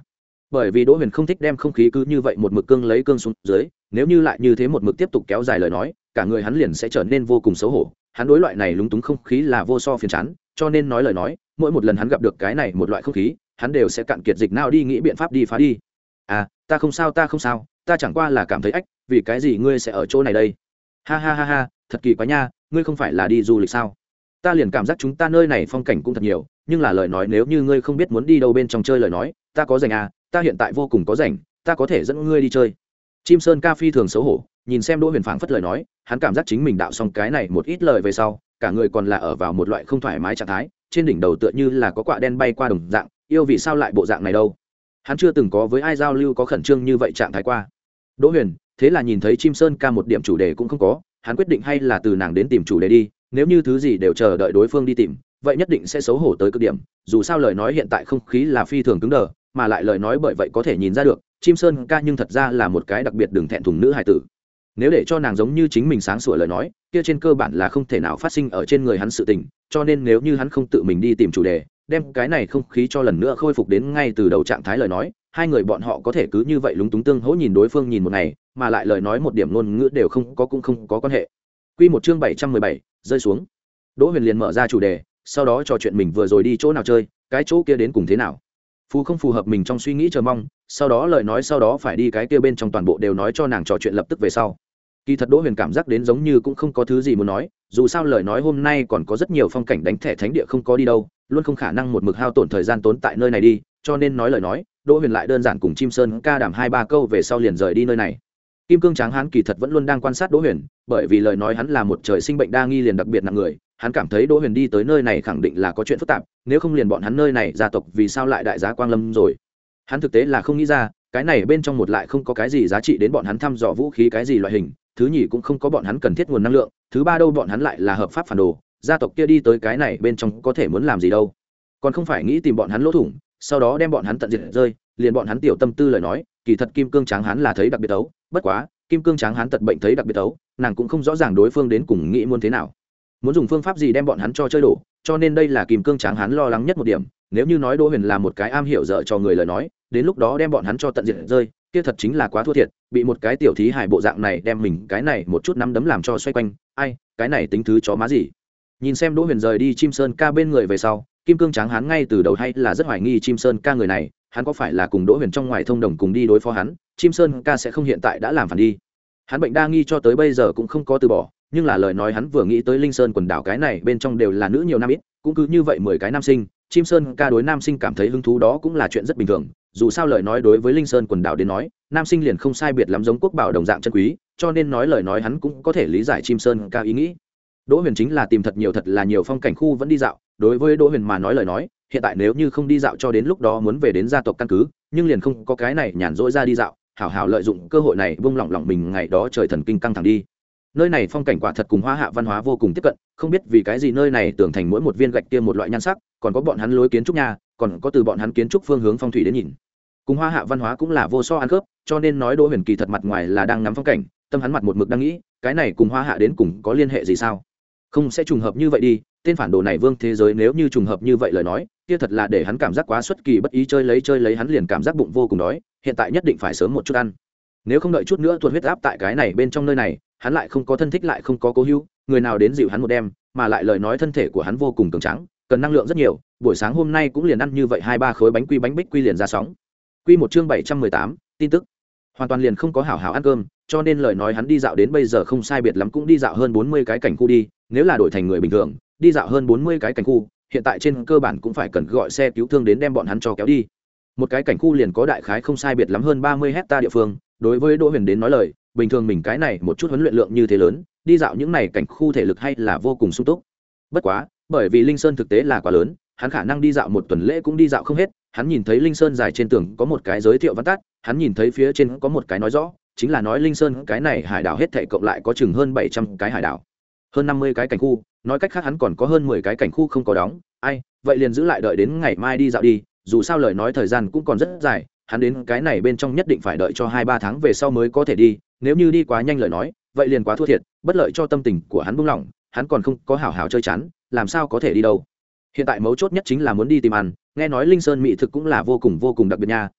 bởi vì Đỗ Huyền không thích đem không khí cứ như vậy một mực cương lấy cương xuống dưới, nếu như lại như thế một mực tiếp tục kéo dài lời nói, cả người hắn liền sẽ trở nên vô cùng xấu hổ. Hắn đối loại này lúng túng không khí là vô so phiền chán, cho nên nói lời nói, mỗi một lần hắn gặp được cái này một loại không khí, hắn đều sẽ cạn kiệt dịch nào đi nghĩ biện pháp đi phá đi. À, ta không sao, ta không sao, ta chẳng qua là cảm thấy ách, vì cái gì ngươi sẽ ở chỗ này đây? Ha ha ha ha, thật kỳ quái nha, ngươi không phải là đi du lịch sao? Ta liền cảm giác chúng ta nơi này phong cảnh cũng thật nhiều, nhưng là lời nói nếu như ngươi không biết muốn đi đâu bên trong chơi lời nói, ta có rảnh à, ta hiện tại vô cùng có rảnh, ta có thể dẫn ngươi đi chơi. Chim Sơn Ca phi thường xấu hổ, nhìn xem Đỗ Huyền phảng phất lời nói, hắn cảm giác chính mình đạo xong cái này một ít lời về sau, cả người còn là ở vào một loại không thoải mái trạng thái, trên đỉnh đầu tựa như là có quạ đen bay qua đồng dạng, yêu vì sao lại bộ dạng này đâu? Hắn chưa từng có với ai giao lưu có khẩn trương như vậy trạng thái qua. Đỗ Huyền, thế là nhìn thấy Chim Sơn Ca một điểm chủ đề cũng không có, hắn quyết định hay là từ nàng đến tìm chủ đề đi, nếu như thứ gì đều chờ đợi đối phương đi tìm, vậy nhất định sẽ xấu hổ tới cực điểm, dù sao lời nói hiện tại không khí là phi thường cứng đờ, mà lại lời nói bởi vậy có thể nhìn ra được, Chim Sơn Ca nhưng thật ra là một cái đặc biệt đừng thẹn thùng nữ hài tử. Nếu để cho nàng giống như chính mình sáng sủa lời nói, kia trên cơ bản là không thể nào phát sinh ở trên người hắn sự tình, cho nên nếu như hắn không tự mình đi tìm chủ đề, đem cái này không khí cho lần nữa khôi phục đến ngay từ đầu trạng thái lời nói, hai người bọn họ có thể cứ như vậy lúng túng tương hỗ nhìn đối phương nhìn một ngày, mà lại lời nói một điểm ngôn ngữ đều không có cũng không có quan hệ. Quy một chương bảy trăm mười bảy, rơi xuống. Đỗ Huyền liền mở ra chủ đề, sau đó trò chuyện mình vừa rồi đi chỗ nào chơi, cái chỗ kia đến cùng thế nào. Phù không phù hợp mình trong suy nghĩ chờ mong, sau đó lời nói sau đó phải đi cái kia bên trong toàn bộ đều nói cho nàng trò chuyện lập tức về sau. Kỳ thật Đỗ Huyền cảm giác đến giống như cũng không có thứ gì muốn nói, dù sao lời nói hôm nay còn có rất nhiều phong cảnh đánh thẻ thánh địa không có đi đâu, luôn không khả năng một mực hao tổn thời gian tốn tại nơi này đi, cho nên nói lời nói, Đỗ Huyền lại đơn giản cùng Chim Sơn Ca đàm hai ba câu về sau liền rời đi nơi này. Kim Cương Tráng Hán kỳ thật vẫn luôn đang quan sát Đỗ Huyền, bởi vì lời nói hắn là một trời sinh bệnh đa nghi liền đặc biệt nặng người, hắn cảm thấy Đỗ Huyền đi tới nơi này khẳng định là có chuyện phức tạp, nếu không liền bọn hắn nơi này gia tộc vì sao lại đại giá quang lâm rồi. Hắn thực tế là không nghĩ ra, cái này bên trong một lại không có cái gì giá trị đến bọn hắn thăm dò vũ khí cái gì loại hình, thứ nhì cũng không có bọn hắn cần thiết nguồn năng lượng, thứ ba đâu bọn hắn lại là hợp pháp phản đồ, gia tộc kia đi tới cái này bên trong có thể muốn làm gì đâu. Còn không phải nghĩ tìm bọn hắn lỗ thủng, sau đó đem bọn hắn tận diệt rơi, liền bọn hắn tiểu tâm tư lời nói, kỳ thật Kim Cương Tráng Hán là thấy đặc biệt ấu, bất quá, Kim Cương Tráng Hán tật bệnh thấy đặc biệt ấu, nàng cũng không rõ ràng đối phương đến cùng nghĩ muốn thế nào, muốn dùng phương pháp gì đem bọn hắn cho chơi đổ, cho nên đây là Kim Cương Tráng Hán lo lắng nhất một điểm, nếu như nói Đỗ Huyền là một cái am hiểu dở cho người lời nói, đến lúc đó đem bọn hắn cho tận diệt rơi, kia thật chính là quá thua thiệt, bị một cái tiểu thí hài bộ dạng này đem mình cái này một chút nắm đấm làm cho xoay quanh, ai, cái này tính thứ chó má gì. Nhìn xem Đỗ Huyền rời đi Chim Sơn Ca bên người về sau, Kim Cương Tráng Hán ngay từ đầu hay là rất hoài nghi Chim Sơn Ca người này, hắn có phải là cùng Đỗ Huyền trong ngoài thông đồng cùng đi đối phó hắn, Chim Sơn Ca sẽ không hiện tại đã làm phản đi. Hắn bệnh đa nghi cho tới bây giờ cũng không có từ bỏ, nhưng là lời nói hắn vừa nghĩ tới Linh Sơn quần đảo cái này bên trong đều là nữ nhiều nam ít, cũng cứ như vậy mười cái nam sinh, Chim Sơn Ca đối nam sinh cảm thấy hứng thú đó cũng là chuyện rất bình thường, dù sao lời nói đối với Linh Sơn quần đảo đến nói, nam sinh liền không sai biệt lắm giống quốc bảo đồng dạng chân quý, cho nên nói lời nói hắn cũng có thể lý giải Chim Sơn Ca ý nghĩ. Đỗ Huyền chính là tìm thật nhiều thật là nhiều phong cảnh khu vẫn đi dạo, đối với Đỗ Huyền mà nói lời nói, hiện tại nếu như không đi dạo cho đến lúc đó muốn về đến gia tộc căn cứ, nhưng liền không có cái này nhàn rỗi ra đi dạo, hảo hảo lợi dụng cơ hội này buông lỏng lỏng mình ngày đó trời thần kinh căng thẳng đi. Nơi này phong cảnh quả thật cùng Hoa Hạ văn hóa vô cùng tiếp cận, không biết vì cái gì nơi này tưởng thành mỗi một viên gạch kia một loại nhan sắc, còn có bọn hắn lối kiến trúc nhà, còn có từ bọn hắn kiến trúc phương hướng phong thủy đến nhìn. Cùng Hoa Hạ văn hóa cũng là vô so ăn khớp, cho nên nói Đỗ Huyền kỳ thật mặt ngoài là đang ngắm phong cảnh, tâm hắn mặt một mực đang nghĩ, cái này cùng Hoa Hạ đến cùng có liên hệ gì sao? Không sẽ trùng hợp như vậy đi, tên phản đồ này Vương Thế Giới nếu như trùng hợp như vậy lời nói, kia thật là để hắn cảm giác quá xuất kỳ bất ý, chơi lấy chơi lấy hắn liền cảm giác bụng vô cùng đói, hiện tại nhất định phải sớm một chút ăn. Nếu không đợi chút nữa tuột huyết áp tại cái này bên trong nơi này, hắn lại không có thân thích lại không có cố hữu, người nào đến dịu hắn một đêm, mà lại lời nói thân thể của hắn vô cùng cường tráng, cần năng lượng rất nhiều, buổi sáng hôm nay cũng liền ăn như vậy hai ba khối bánh quy bánh bích quy liền ra sóng. Quy một chương bảy trăm mười tám, tin tức. Hoàn toàn liền không có hảo hảo ăn cơm, cho nên lời nói hắn đi dạo đến bây giờ không sai biệt lắm cũng đi dạo hơn bốn mươi cái cảnh khu đi, nếu là đổi thành người bình thường, đi dạo hơn bốn mươi cái cảnh khu, hiện tại trên cơ bản cũng phải cần gọi xe cứu thương đến đem bọn hắn cho kéo đi. Một cái cảnh khu liền có đại khái không sai biệt lắm hơn ba mươi hecta địa phương, đối với Đỗ Huyền đến nói lời, bình thường mình cái này một chút huấn luyện lượng như thế lớn, đi dạo những này cảnh khu thể lực hay là vô cùng sung túc. Bất quá, bởi vì Linh Sơn thực tế là quá lớn, hắn khả năng đi dạo một tuần lễ cũng đi dạo không hết, hắn nhìn thấy Linh Sơn dài trên tường có một cái giới thiệu văn tắt, hắn nhìn thấy phía trên có một cái nói rõ, chính là nói Linh Sơn cái này hải đảo hết thảy cộng lại có chừng hơn bảy trăm cái hải đảo, hơn năm mươi cái cảnh khu, nói cách khác hắn còn có hơn mười cái cảnh khu không có đóng, ai, vậy liền giữ lại đợi đến ngày mai đi dạo đi, dù sao lời nói thời gian cũng còn rất dài, hắn đến cái này bên trong nhất định phải đợi cho hai ba tháng về sau mới có thể đi, nếu như đi quá nhanh lời nói, vậy liền quá thua thiệt, bất lợi cho tâm tình của hắn buông lỏng, hắn còn không có hảo hảo chơi chán, làm sao có thể đi đâu. Hiện tại mấu chốt nhất chính là muốn đi tìm ăn, nghe nói Linh Sơn mỹ thực cũng là vô cùng vô cùng đặc biệt nha,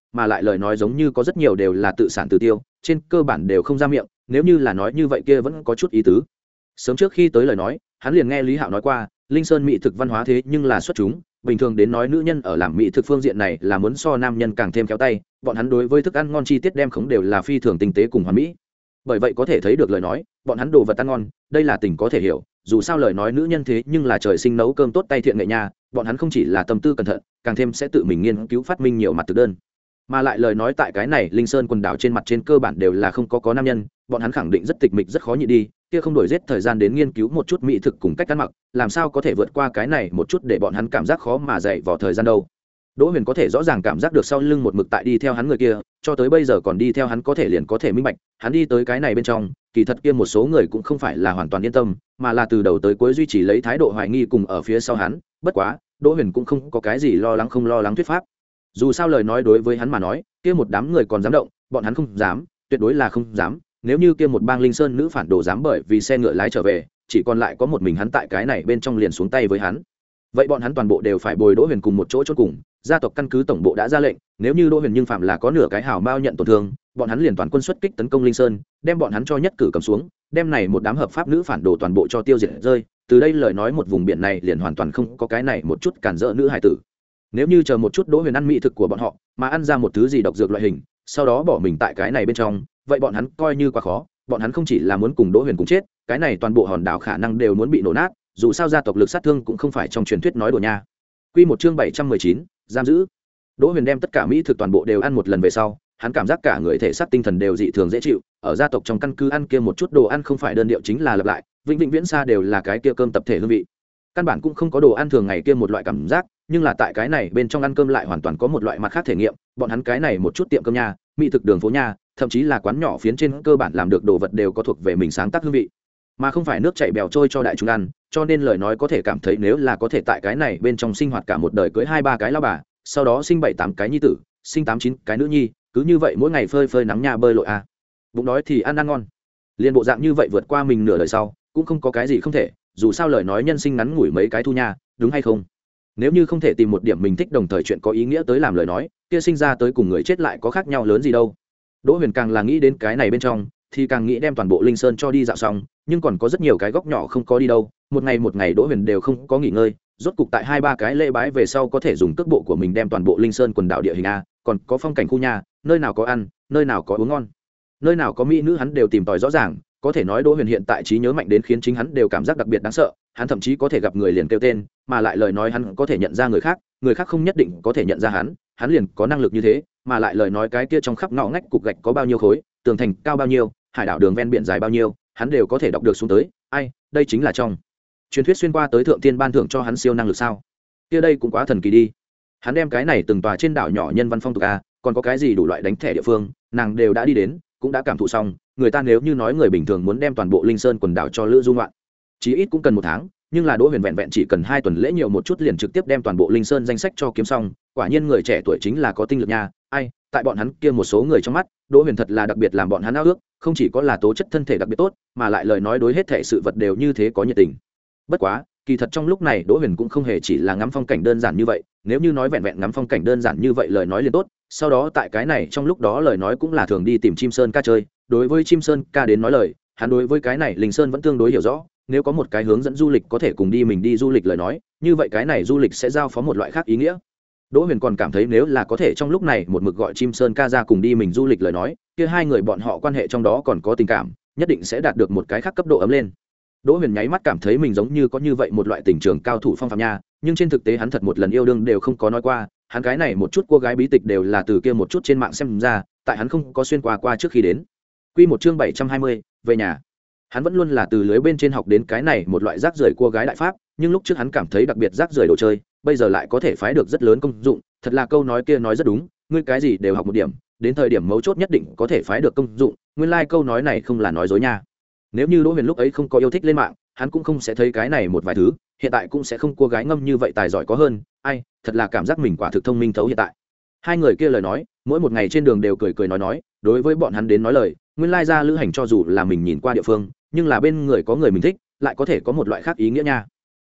mà lại lời nói giống như có rất nhiều đều là tự sản tự tiêu, trên cơ bản đều không ra miệng, nếu như là nói như vậy kia vẫn có chút ý tứ. Sớm trước khi tới lời nói, hắn liền nghe Lý Hạo nói qua, Linh Sơn mỹ thực văn hóa thế nhưng là xuất chúng, bình thường đến nói nữ nhân ở làm mỹ thực phương diện này là muốn so nam nhân càng thêm khéo tay, bọn hắn đối với thức ăn ngon chi tiết đem khống đều là phi thường tinh tế cùng hoàn mỹ. Bởi vậy có thể thấy được lời nói, bọn hắn đồ vật ăn ngon, đây là tình có thể hiểu, dù sao lời nói nữ nhân thế nhưng là trời sinh nấu cơm tốt tay thiện nghệ nha, bọn hắn không chỉ là tâm tư cẩn thận, càng thêm sẽ tự mình nghiên cứu phát minh nhiều mặt thực đơn. Mà lại lời nói tại cái này Linh Sơn quần đảo trên mặt trên cơ bản đều là không có có nam nhân, bọn hắn khẳng định rất tịch mịch rất khó nhịn đi, kia không đổi giết thời gian đến nghiên cứu một chút mỹ thực cùng cách ăn mặc, làm sao có thể vượt qua cái này một chút để bọn hắn cảm giác khó mà dậy vào thời gian đâu. Đỗ Huyền có thể rõ ràng cảm giác được sau lưng một mực tại đi theo hắn người kia, cho tới bây giờ còn đi theo hắn có thể liền có thể minh bạch, hắn đi tới cái này bên trong, kỳ thật kia một số người cũng không phải là hoàn toàn yên tâm, mà là từ đầu tới cuối duy trì lấy thái độ hoài nghi cùng ở phía sau hắn, bất quá, Đỗ Huyền cũng không có cái gì lo lắng không lo lắng thuyết pháp. Dù sao lời nói đối với hắn mà nói, kia một đám người còn dám động, bọn hắn không dám, tuyệt đối là không dám, nếu như kia một bang Linh Sơn nữ phản đồ dám bởi vì xe ngựa lái trở về, chỉ còn lại có một mình hắn tại cái này bên trong liền xuống tay với hắn. Vậy bọn hắn toàn bộ đều phải bồi Đỗ Huyền cùng một chỗ chốt cùng, gia tộc căn cứ tổng bộ đã ra lệnh, nếu như Đỗ Huyền nhưng phạm là có nửa cái hào mao nhận tổn thương, bọn hắn liền toàn quân xuất kích tấn công Linh Sơn, đem bọn hắn cho nhất cử cầm xuống, đem này một đám hợp pháp nữ phản đồ toàn bộ cho tiêu diệt rơi, từ đây lời nói một vùng biển này liền hoàn toàn không có cái này một chút cản rỡ nữ hải tử. Nếu như chờ một chút Đỗ Huyền ăn mỹ thực của bọn họ, mà ăn ra một thứ gì độc dược loại hình, sau đó bỏ mình tại cái này bên trong, vậy bọn hắn coi như quá khó, bọn hắn không chỉ là muốn cùng Đỗ Huyền cùng chết, cái này toàn bộ hòn đảo khả năng đều muốn bị nổ nát, dù sao gia tộc lực sát thương cũng không phải trong truyền thuyết nói đùa nha. Quy một chương bảy trăm mười chín, giam giữ. Đỗ Huyền đem tất cả mỹ thực toàn bộ đều ăn một lần về sau, hắn cảm giác cả người thể xác tinh thần đều dị thường dễ chịu, ở gia tộc trong căn cứ ăn kia một chút đồ ăn không phải đơn điệu chính là lặp lại, vĩnh vĩnh viễn xa đều là cái kia cơm tập thể hương vị. Căn bản cũng không có đồ ăn thường ngày kia một loại cảm giác, nhưng là tại cái này bên trong ăn cơm lại hoàn toàn có một loại mặt khác thể nghiệm, bọn hắn cái này một chút tiệm cơm nha, mỹ thực đường phố nha, thậm chí là quán nhỏ phiến trên cơ bản làm được đồ vật đều có thuộc về mình sáng tác hương vị, mà không phải nước chảy bèo trôi cho đại chúng ăn, cho nên lời nói có thể cảm thấy nếu là có thể tại cái này bên trong sinh hoạt cả một đời cưới hai ba cái lao bà, sau đó sinh bảy tám cái nhi tử, sinh tám chín cái nữ nhi, cứ như vậy mỗi ngày phơi phơi nắng nha bơi lội a. À. Bụng đói thì ăn ăn ngon. Liên bộ dạng như vậy vượt qua mình nửa đời sau, cũng không có cái gì không thể, dù sao lời nói nhân sinh ngắn ngủi mấy cái thu nha, đúng hay không? Nếu như không thể tìm một điểm mình thích đồng thời chuyện có ý nghĩa tới làm lời nói, kia sinh ra tới cùng người chết lại có khác nhau lớn gì đâu. Đỗ Huyền càng là nghĩ đến cái này bên trong, thì càng nghĩ đem toàn bộ Linh Sơn cho đi dạo xong, nhưng còn có rất nhiều cái góc nhỏ không có đi đâu, một ngày một ngày Đỗ Huyền đều không có nghỉ ngơi, rốt cục tại hai ba cái lễ bái về sau có thể dùng cước bộ của mình đem toàn bộ Linh Sơn quần đảo địa hình a, còn có phong cảnh khu nhà, nơi nào có ăn, nơi nào có uống ngon, nơi nào có mỹ nữ hắn đều tìm tòi rõ ràng, có thể nói Đỗ Huyền hiện tại trí nhớ mạnh đến khiến chính hắn đều cảm giác đặc biệt đáng sợ, hắn thậm chí có thể gặp người liền kêu tên, mà lại lời nói hắn có thể nhận ra người khác, người khác không nhất định có thể nhận ra hắn, hắn liền có năng lực như thế, mà lại lời nói cái kia trong khắp ngõ ngách cục gạch có bao nhiêu khối, tường thành cao bao nhiêu, hải đảo đường ven biển dài bao nhiêu, hắn đều có thể đọc được xuống tới, ai, đây chính là trong truyền thuyết xuyên qua tới thượng tiên ban thưởng cho hắn siêu năng lực sao? Kia đây cũng quá thần kỳ đi. Hắn đem cái này từng tòa trên đảo nhỏ nhân văn phong tục a, còn có cái gì đủ loại đánh thẻ địa phương, nàng đều đã đi đến, cũng đã cảm thụ xong, người ta nếu như nói người bình thường muốn đem toàn bộ Linh Sơn quần đảo cho lữ du ngoạn, chí ít cũng cần một tháng, nhưng là Đỗ Huyền vẹn vẹn chỉ cần hai tuần lễ nhiều một chút liền trực tiếp đem toàn bộ Linh Sơn danh sách cho kiếm xong, quả nhiên người trẻ tuổi chính là có tinh lực nha. Ai, tại bọn hắn kia một số người trong mắt, Đỗ Huyền thật là đặc biệt làm bọn hắn ao ước, không chỉ có là tố chất thân thể đặc biệt tốt, mà lại lời nói đối hết thể sự vật đều như thế có nhiệt tình. Bất quá, kỳ thật trong lúc này Đỗ Huyền cũng không hề chỉ là ngắm phong cảnh đơn giản như vậy, nếu như nói vẹn vẹn ngắm phong cảnh đơn giản như vậy lời nói liền tốt, sau đó tại cái này trong lúc đó lời nói cũng là thường đi tìm chim sơn ca chơi, đối với chim sơn ca đến nói lời, hắn đối với cái này Linh Sơn vẫn tương đối hiểu rõ, nếu có một cái hướng dẫn du lịch có thể cùng đi mình đi du lịch lời nói, như vậy cái này du lịch sẽ giao phó một loại khác ý nghĩa. Đỗ Huyền còn cảm thấy nếu là có thể trong lúc này một mực gọi chim sơn ca ra cùng đi mình du lịch lời nói, kia hai người bọn họ quan hệ trong đó còn có tình cảm, nhất định sẽ đạt được một cái khác cấp độ ấm lên. Đỗ Huyền nháy mắt cảm thấy mình giống như có như vậy một loại tình trường cao thủ phong phạm nha, nhưng trên thực tế hắn thật một lần yêu đương đều không có nói qua, hắn cái này một chút cô gái bí tịch đều là từ kia một chút trên mạng xem ra, tại hắn không có xuyên qua qua trước khi đến. Quy một chương bảy trăm hai mươi, về nhà. Hắn vẫn luôn là từ lưới bên trên học đến cái này một loại rác rưởi cô gái đại pháp, nhưng lúc trước hắn cảm thấy đặc biệt rác rưởi đồ chơi, bây giờ lại có thể phái được rất lớn công dụng, thật là câu nói kia nói rất đúng, ngươi cái gì đều học một điểm, đến thời điểm mấu chốt nhất định có thể phái được công dụng, nguyên lai like câu nói này không là nói dối nha. Nếu như Đỗ Huyền lúc ấy không có yêu thích lên mạng, hắn cũng không sẽ thấy cái này một vài thứ, hiện tại cũng sẽ không cô gái ngâm như vậy tài giỏi có hơn, ai, thật là cảm giác mình quả thực thông minh thấu hiện tại. Hai người kia lời nói, mỗi một ngày trên đường đều cười cười nói nói, đối với bọn hắn đến nói lời, nguyên lai ra lữ hành cho dù là mình nhìn qua địa phương, nhưng là bên người có người mình thích, lại có thể có một loại khác ý nghĩa nha.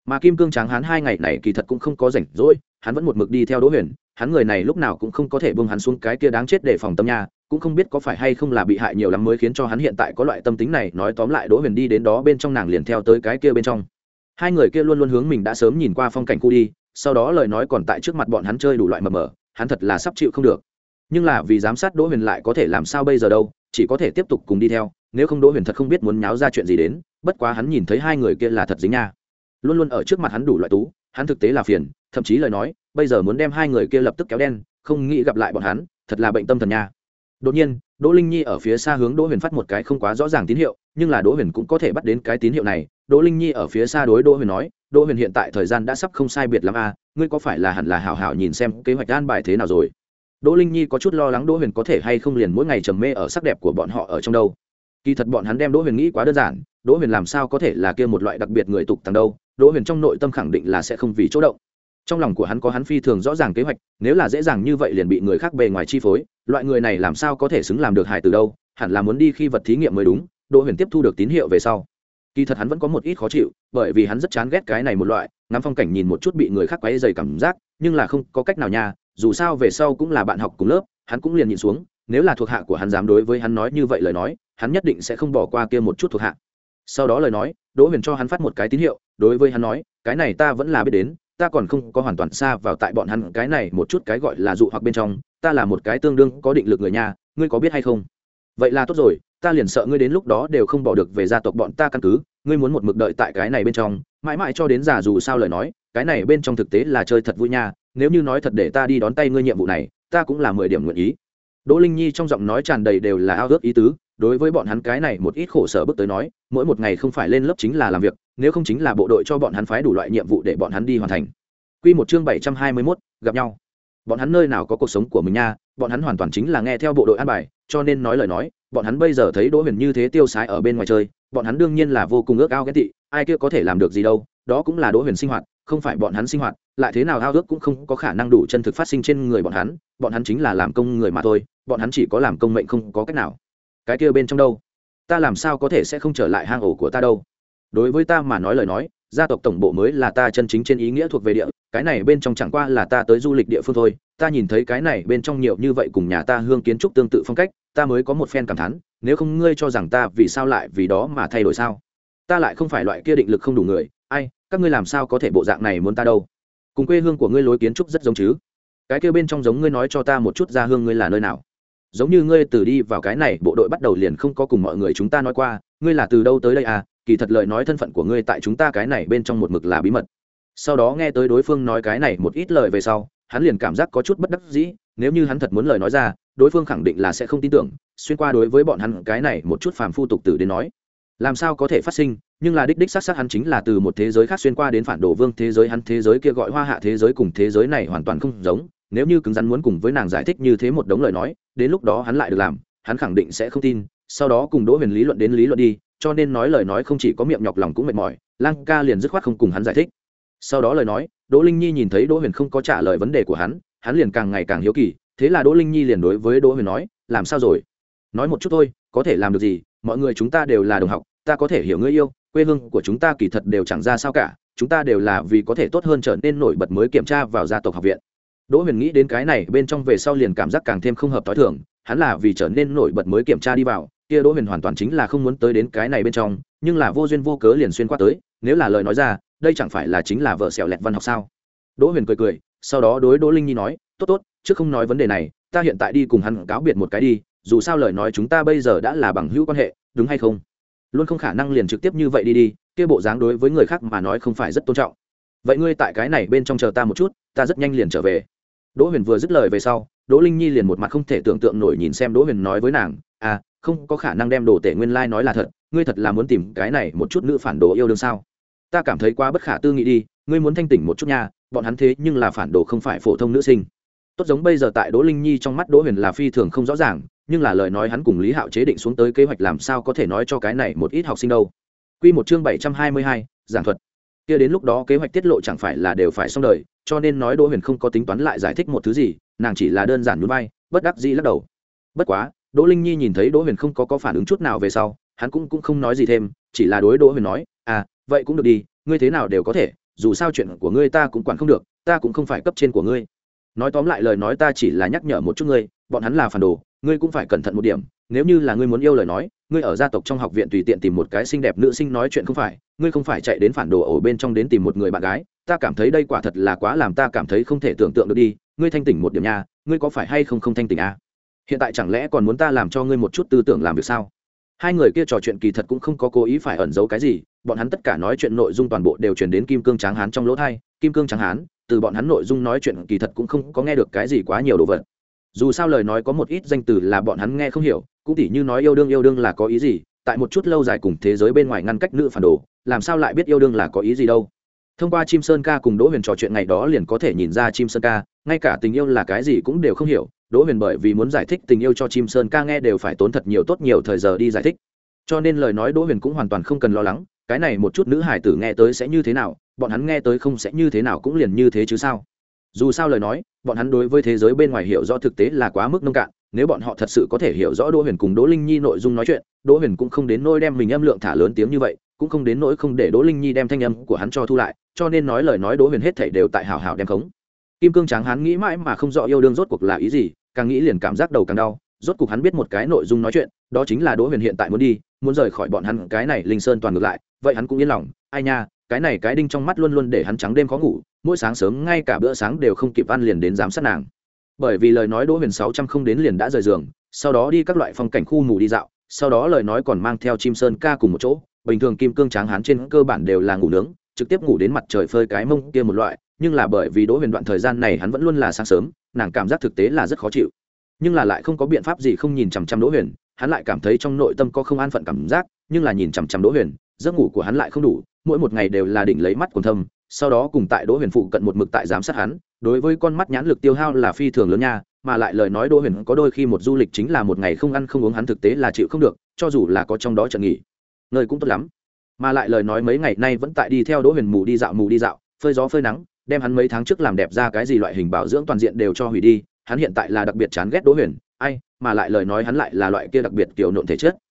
mà kim cương tráng hắn hai ngày này kỳ thật cũng không có rảnh rỗi, hắn vẫn một mực đi theo Đỗ Huyền, hắn người này lúc nào cũng không có thể buông hắn xuống cái kia đáng chết để phòng tâm nha, cũng không biết có phải hay không là bị hại nhiều lắm mới khiến cho hắn hiện tại có loại tâm tính này. Nói tóm lại, Đỗ Huyền đi đến đó bên trong, nàng liền theo tới cái kia bên trong. Hai người kia luôn luôn hướng mình đã sớm nhìn qua phong cảnh khu đi, sau đó lời nói còn tại trước mặt bọn hắn chơi đủ loại mờ mờ, hắn thật là sắp chịu không được. Nhưng là vì giám sát Đỗ Huyền lại có thể làm sao bây giờ đâu, chỉ có thể tiếp tục cùng đi theo, nếu không Đỗ Huyền thật không biết muốn nháo ra chuyện gì đến. Bất quá hắn nhìn thấy hai người kia là thật dính nha, luôn luôn ở trước mặt hắn đủ loại tú, hắn thực tế là phiền, thậm chí lời nói bây giờ muốn đem hai người kia lập tức kéo đen, không nghĩ gặp lại bọn hắn, thật là bệnh tâm thần nha. Đột nhiên Đỗ Linh Nhi ở phía xa hướng Đỗ Huyền phát một cái không quá rõ ràng tín hiệu, nhưng là Đỗ Huyền cũng có thể bắt đến cái tín hiệu này. Đỗ Linh Nhi ở phía xa đối Đỗ Huyền nói, Đỗ Huyền hiện tại thời gian đã sắp không sai biệt lắm a, ngươi có phải là hẳn là hảo hảo nhìn xem kế hoạch an bài thế nào rồi. Đỗ Linh Nhi có chút lo lắng Đỗ Huyền có thể hay không liền mỗi ngày trầm mê ở sắc đẹp của bọn họ ở trong đâu. Kỳ thật bọn hắn đem Đỗ Huyền nghĩ quá đơn giản, Đỗ Huyền làm sao có thể là kia một loại đặc biệt người tục tằng đâu. Đỗ Huyền trong nội tâm khẳng định là sẽ không vì chỗ động. Trong lòng của hắn có hắn phi thường rõ ràng kế hoạch, nếu là dễ dàng như vậy liền bị người khác bề ngoài chi phối, loại người này làm sao có thể xứng làm được hài từ đâu, hẳn là muốn đi khi vật thí nghiệm mới đúng. Đỗ Huyền tiếp thu được tín hiệu về sau, kỳ thật hắn vẫn có một ít khó chịu, bởi vì hắn rất chán ghét cái này một loại ngắm phong cảnh nhìn một chút bị người khác quấy rầy cảm giác, nhưng là không có cách nào nha, dù sao về sau cũng là bạn học cùng lớp, hắn cũng liền nhìn xuống, nếu là thuộc hạ của hắn dám đối với hắn nói như vậy lời nói, hắn nhất định sẽ không bỏ qua kia một chút thuộc hạ. Sau đó lời nói, Đỗ Huyền cho hắn phát một cái tín hiệu, đối với hắn nói, cái này ta vẫn là biết đến, ta còn không có hoàn toàn xa vào tại bọn hắn cái này một chút cái gọi là dụ hoặc bên trong, ta là một cái tương đương có định lực người nhà, ngươi có biết hay không? Vậy là tốt rồi, ta liền sợ ngươi đến lúc đó đều không bỏ được về gia tộc bọn ta căn cứ, ngươi muốn một mực đợi tại cái này bên trong, mãi mãi cho đến già, dù sao lời nói, cái này bên trong thực tế là chơi thật vui nha, nếu như nói thật để ta đi đón tay ngươi nhiệm vụ này, ta cũng là mười điểm nguyện ý. Đỗ Linh Nhi trong giọng nói tràn đầy đều là ao ước ý tứ, đối với bọn hắn cái này một ít khổ sở bước tới nói, mỗi một ngày không phải lên lớp chính là làm việc, nếu không chính là bộ đội cho bọn hắn phái đủ loại nhiệm vụ để bọn hắn đi hoàn thành. Quy một chương bảy trăm hai mươi mốt, gặp nhau. Bọn hắn nơi nào có cuộc sống của mình nha, bọn hắn hoàn toàn chính là nghe theo bộ đội an bài, cho nên nói lời nói, bọn hắn bây giờ thấy Đỗ Huyền như thế tiêu sái ở bên ngoài chơi, bọn hắn đương nhiên là vô cùng ước ao ghen tị, ai kia có thể làm được gì đâu, đó cũng là Đỗ Huyền sinh hoạt, không phải bọn hắn sinh hoạt, lại thế nào ao ước cũng không có khả năng đủ chân thực phát sinh trên người bọn hắn, bọn hắn chính là làm công người mà thôi, bọn hắn chỉ có làm công mệnh không có cách nào. Cái kia bên trong đâu, ta làm sao có thể sẽ không trở lại hang ổ của ta đâu. Đối với ta mà nói lời nói, gia tộc tổng bộ mới là ta chân chính trên ý nghĩa thuộc về địa, cái này bên trong chẳng qua là ta tới du lịch địa phương thôi, ta nhìn thấy cái này bên trong nhiều như vậy cùng nhà ta hương kiến trúc tương tự phong cách, ta mới có một phen cảm thán, nếu không ngươi cho rằng ta vì sao lại vì đó mà thay đổi sao? Ta lại không phải loại kia định lực không đủ người, ai, các ngươi làm sao có thể bộ dạng này muốn ta đâu? Cùng quê hương của ngươi lối kiến trúc rất giống chứ? Cái kia bên trong giống ngươi nói cho ta một chút ra hương ngươi là nơi nào? Giống như ngươi từ đi vào cái này bộ đội bắt đầu liền không có cùng mọi người chúng ta nói qua, ngươi là từ đâu tới đây à? Kỳ thật lời nói thân phận của ngươi tại chúng ta cái này bên trong một mực là bí mật. Sau đó nghe tới đối phương nói cái này một ít lời về sau, hắn liền cảm giác có chút bất đắc dĩ, nếu như hắn thật muốn lời nói ra, đối phương khẳng định là sẽ không tin tưởng, xuyên qua đối với bọn hắn cái này một chút phàm phu tục tử đến nói, làm sao có thể phát sinh, nhưng là đích đích xác xác hắn chính là từ một thế giới khác xuyên qua đến phản đồ vương thế giới, hắn thế giới kia gọi hoa hạ thế giới cùng thế giới này hoàn toàn không giống, nếu như cứng rắn muốn cùng với nàng giải thích như thế một đống lời nói, đến lúc đó hắn lại được làm, hắn khẳng định sẽ không tin, sau đó cùng Đỗ Huyền lý luận đến lý luận đi, cho nên nói lời nói không chỉ có miệng nhọc lòng cũng mệt mỏi, Lang ca liền dứt khoát không cùng hắn giải thích. Sau đó lời nói, Đỗ Linh Nhi nhìn thấy Đỗ Huyền không có trả lời vấn đề của hắn, hắn liền càng ngày càng hiếu kỳ, thế là Đỗ Linh Nhi liền đối với Đỗ Huyền nói, làm sao rồi? Nói một chút thôi, có thể làm được gì, mọi người chúng ta đều là đồng học, ta có thể hiểu ngươi yêu, quê hương của chúng ta kỳ thật đều chẳng ra sao cả, chúng ta đều là vì có thể tốt hơn trở nên nổi bật mới kiểm tra vào gia tộc học viện. Đỗ Huyền nghĩ đến cái này bên trong về sau liền cảm giác càng thêm không hợp tối thường, hắn là vì trở nên nổi bật mới kiểm tra đi vào, kia Đỗ Huyền hoàn toàn chính là không muốn tới đến cái này bên trong, nhưng là vô duyên vô cớ liền xuyên qua tới, nếu là lời nói ra, đây chẳng phải là chính là vợ xẻo lẹt văn học sao? Đỗ Huyền cười cười, sau đó đối Đỗ Linh Nhi nói, tốt tốt, trước không nói vấn đề này, ta hiện tại đi cùng hắn cáo biệt một cái đi, dù sao lời nói chúng ta bây giờ đã là bằng hữu quan hệ, đúng hay không? Luôn không khả năng liền trực tiếp như vậy đi đi, kia bộ dáng đối với người khác mà nói không phải rất tôn trọng. Vậy ngươi tại cái này bên trong chờ ta một chút, ta rất nhanh liền trở về. Đỗ Huyền vừa dứt lời về sau, Đỗ Linh Nhi liền một mặt không thể tưởng tượng nổi nhìn xem Đỗ Huyền nói với nàng, à, không có khả năng đem đồ tể nguyên lai like nói là thật, ngươi thật là muốn tìm cái này một chút nữ phản đồ yêu đương sao? Ta cảm thấy quá bất khả tư nghị đi, ngươi muốn thanh tỉnh một chút nha, bọn hắn thế nhưng là phản đồ không phải phổ thông nữ sinh. Tốt giống bây giờ tại Đỗ Linh Nhi trong mắt Đỗ Huyền là phi thường không rõ ràng, nhưng là lời nói hắn cùng Lý Hạo chế định xuống tới kế hoạch làm sao có thể nói cho cái này một ít học sinh đâu. Quy một chương bảy trăm hai mươi hai, giảng thuật. Kia đến lúc đó kế hoạch tiết lộ chẳng phải là đều phải xong đời, cho nên nói Đỗ Huyền không có tính toán lại giải thích một thứ gì, nàng chỉ là đơn giản nhún vai, bất đắc dĩ lắc đầu. Bất quá, Đỗ Linh Nhi nhìn thấy Đỗ Huyền không có có phản ứng chút nào về sau, hắn cũng cũng không nói gì thêm, chỉ là đối Đỗ Huyền nói, à, vậy cũng được đi, ngươi thế nào đều có thể, dù sao chuyện của ngươi ta cũng quản không được, ta cũng không phải cấp trên của ngươi. Nói tóm lại lời nói ta chỉ là nhắc nhở một chút ngươi, bọn hắn là phản đồ, ngươi cũng phải cẩn thận một điểm. Nếu như là ngươi muốn yêu lời nói, ngươi ở gia tộc trong học viện tùy tiện tìm một cái xinh đẹp nữ sinh nói chuyện không phải, ngươi không phải chạy đến phản đồ ở bên trong đến tìm một người bạn gái. Ta cảm thấy đây quả thật là quá làm ta cảm thấy không thể tưởng tượng được đi. Ngươi thanh tỉnh một điểm nha, ngươi có phải hay không không thanh tỉnh à? Hiện tại chẳng lẽ còn muốn ta làm cho ngươi một chút tư tưởng làm việc sao? Hai người kia trò chuyện kỳ thật cũng không có cố ý phải ẩn giấu cái gì, bọn hắn tất cả nói chuyện nội dung toàn bộ đều truyền đến Kim Cương Tráng Hán trong lỗ tai. Kim Cương Tráng Hán từ bọn hắn nội dung nói chuyện kỳ thật cũng không có nghe được cái gì quá nhiều đồ vật. Dù sao lời nói có một ít danh từ là bọn hắn nghe không hiểu, cũng tỉ như nói yêu đương yêu đương là có ý gì, tại một chút lâu dài cùng thế giới bên ngoài ngăn cách nữ phản đồ, làm sao lại biết yêu đương là có ý gì đâu. Thông qua Chim Sơn Ca cùng Đỗ Huyền trò chuyện ngày đó liền có thể nhìn ra Chim Sơn Ca ngay cả tình yêu là cái gì cũng đều không hiểu, Đỗ Huyền bởi vì muốn giải thích tình yêu cho Chim Sơn Ca nghe đều phải tốn thật nhiều tốt nhiều thời giờ đi giải thích, cho nên lời nói Đỗ Huyền cũng hoàn toàn không cần lo lắng cái này một chút nữ hải tử nghe tới sẽ như thế nào, bọn hắn nghe tới không sẽ như thế nào cũng liền như thế chứ sao. Dù sao lời nói bọn hắn đối với thế giới bên ngoài hiểu rõ thực tế là quá mức nông cạn, nếu bọn họ thật sự có thể hiểu rõ Đỗ Huyền cùng Đỗ Linh Nhi nội dung nói chuyện, Đỗ Huyền cũng không đến nỗi đem mình âm lượng thả lớn tiếng như vậy, cũng không đến nỗi không để Đỗ Linh Nhi đem thanh âm của hắn cho thu lại, cho nên nói lời nói Đỗ Huyền hết thảy đều tại hảo hảo đem khống. Kim Cương Tráng Hán nghĩ mãi mà không rõ yêu đương rốt cuộc là ý gì, càng nghĩ liền cảm giác đầu càng đau, rốt cuộc hắn biết một cái nội dung nói chuyện, đó chính là Đỗ Huyền hiện tại muốn đi, muốn rời khỏi bọn hắn cái này Linh Sơn toàn ngược lại, vậy hắn cũng yên lòng, ai nha, cái này cái đinh trong mắt luôn luôn để hắn trắng đêm khó ngủ, mỗi sáng sớm ngay cả bữa sáng đều không kịp ăn liền đến giám sát nàng. Bởi vì lời nói Đỗ Huyền sáu trăm không đến liền đã rời giường, sau đó đi các loại phong cảnh khu mù đi dạo, sau đó lời nói còn mang theo Chim Sơn Ca cùng một chỗ, bình thường Kim Cương Tráng Hán trên cơ bản đều là ngủ nướng, trực tiếp ngủ đến mặt trời phơi cái mông kia một loại, nhưng là bởi vì Đỗ Huyền đoạn thời gian này hắn vẫn luôn là sáng sớm, nàng cảm giác thực tế là rất khó chịu, nhưng là lại không có biện pháp gì không nhìn chằm chằm Đỗ Huyền, hắn lại cảm thấy trong nội tâm có không an phận cảm giác, nhưng là nhìn chằm chằm Đỗ Huyền, giấc ngủ của hắn lại không đủ, mỗi một ngày đều là đỉnh lấy mắt quần thâm, sau đó cùng tại Đỗ Huyền phụ cận một mực tại giám sát hắn, đối với con mắt nhãn lực tiêu hao là phi thường lớn nha, mà lại lời nói Đỗ Huyền có đôi khi một du lịch chính là một ngày không ăn không uống hắn thực tế là chịu không được, cho dù là có trong đó trận nghỉ nơi cũng tốt lắm, mà lại lời nói mấy ngày nay vẫn tại đi theo Đỗ Huyền mù đi dạo mù đi dạo, phơi gió phơi nắng, đem hắn mấy tháng trước làm đẹp ra cái gì loại hình bảo dưỡng toàn diện đều cho hủy đi, hắn hiện tại là đặc biệt chán ghét Đỗ Huyền, ai, mà lại lời nói hắn lại là loại kia đặc biệt tiểu nộn thể chất,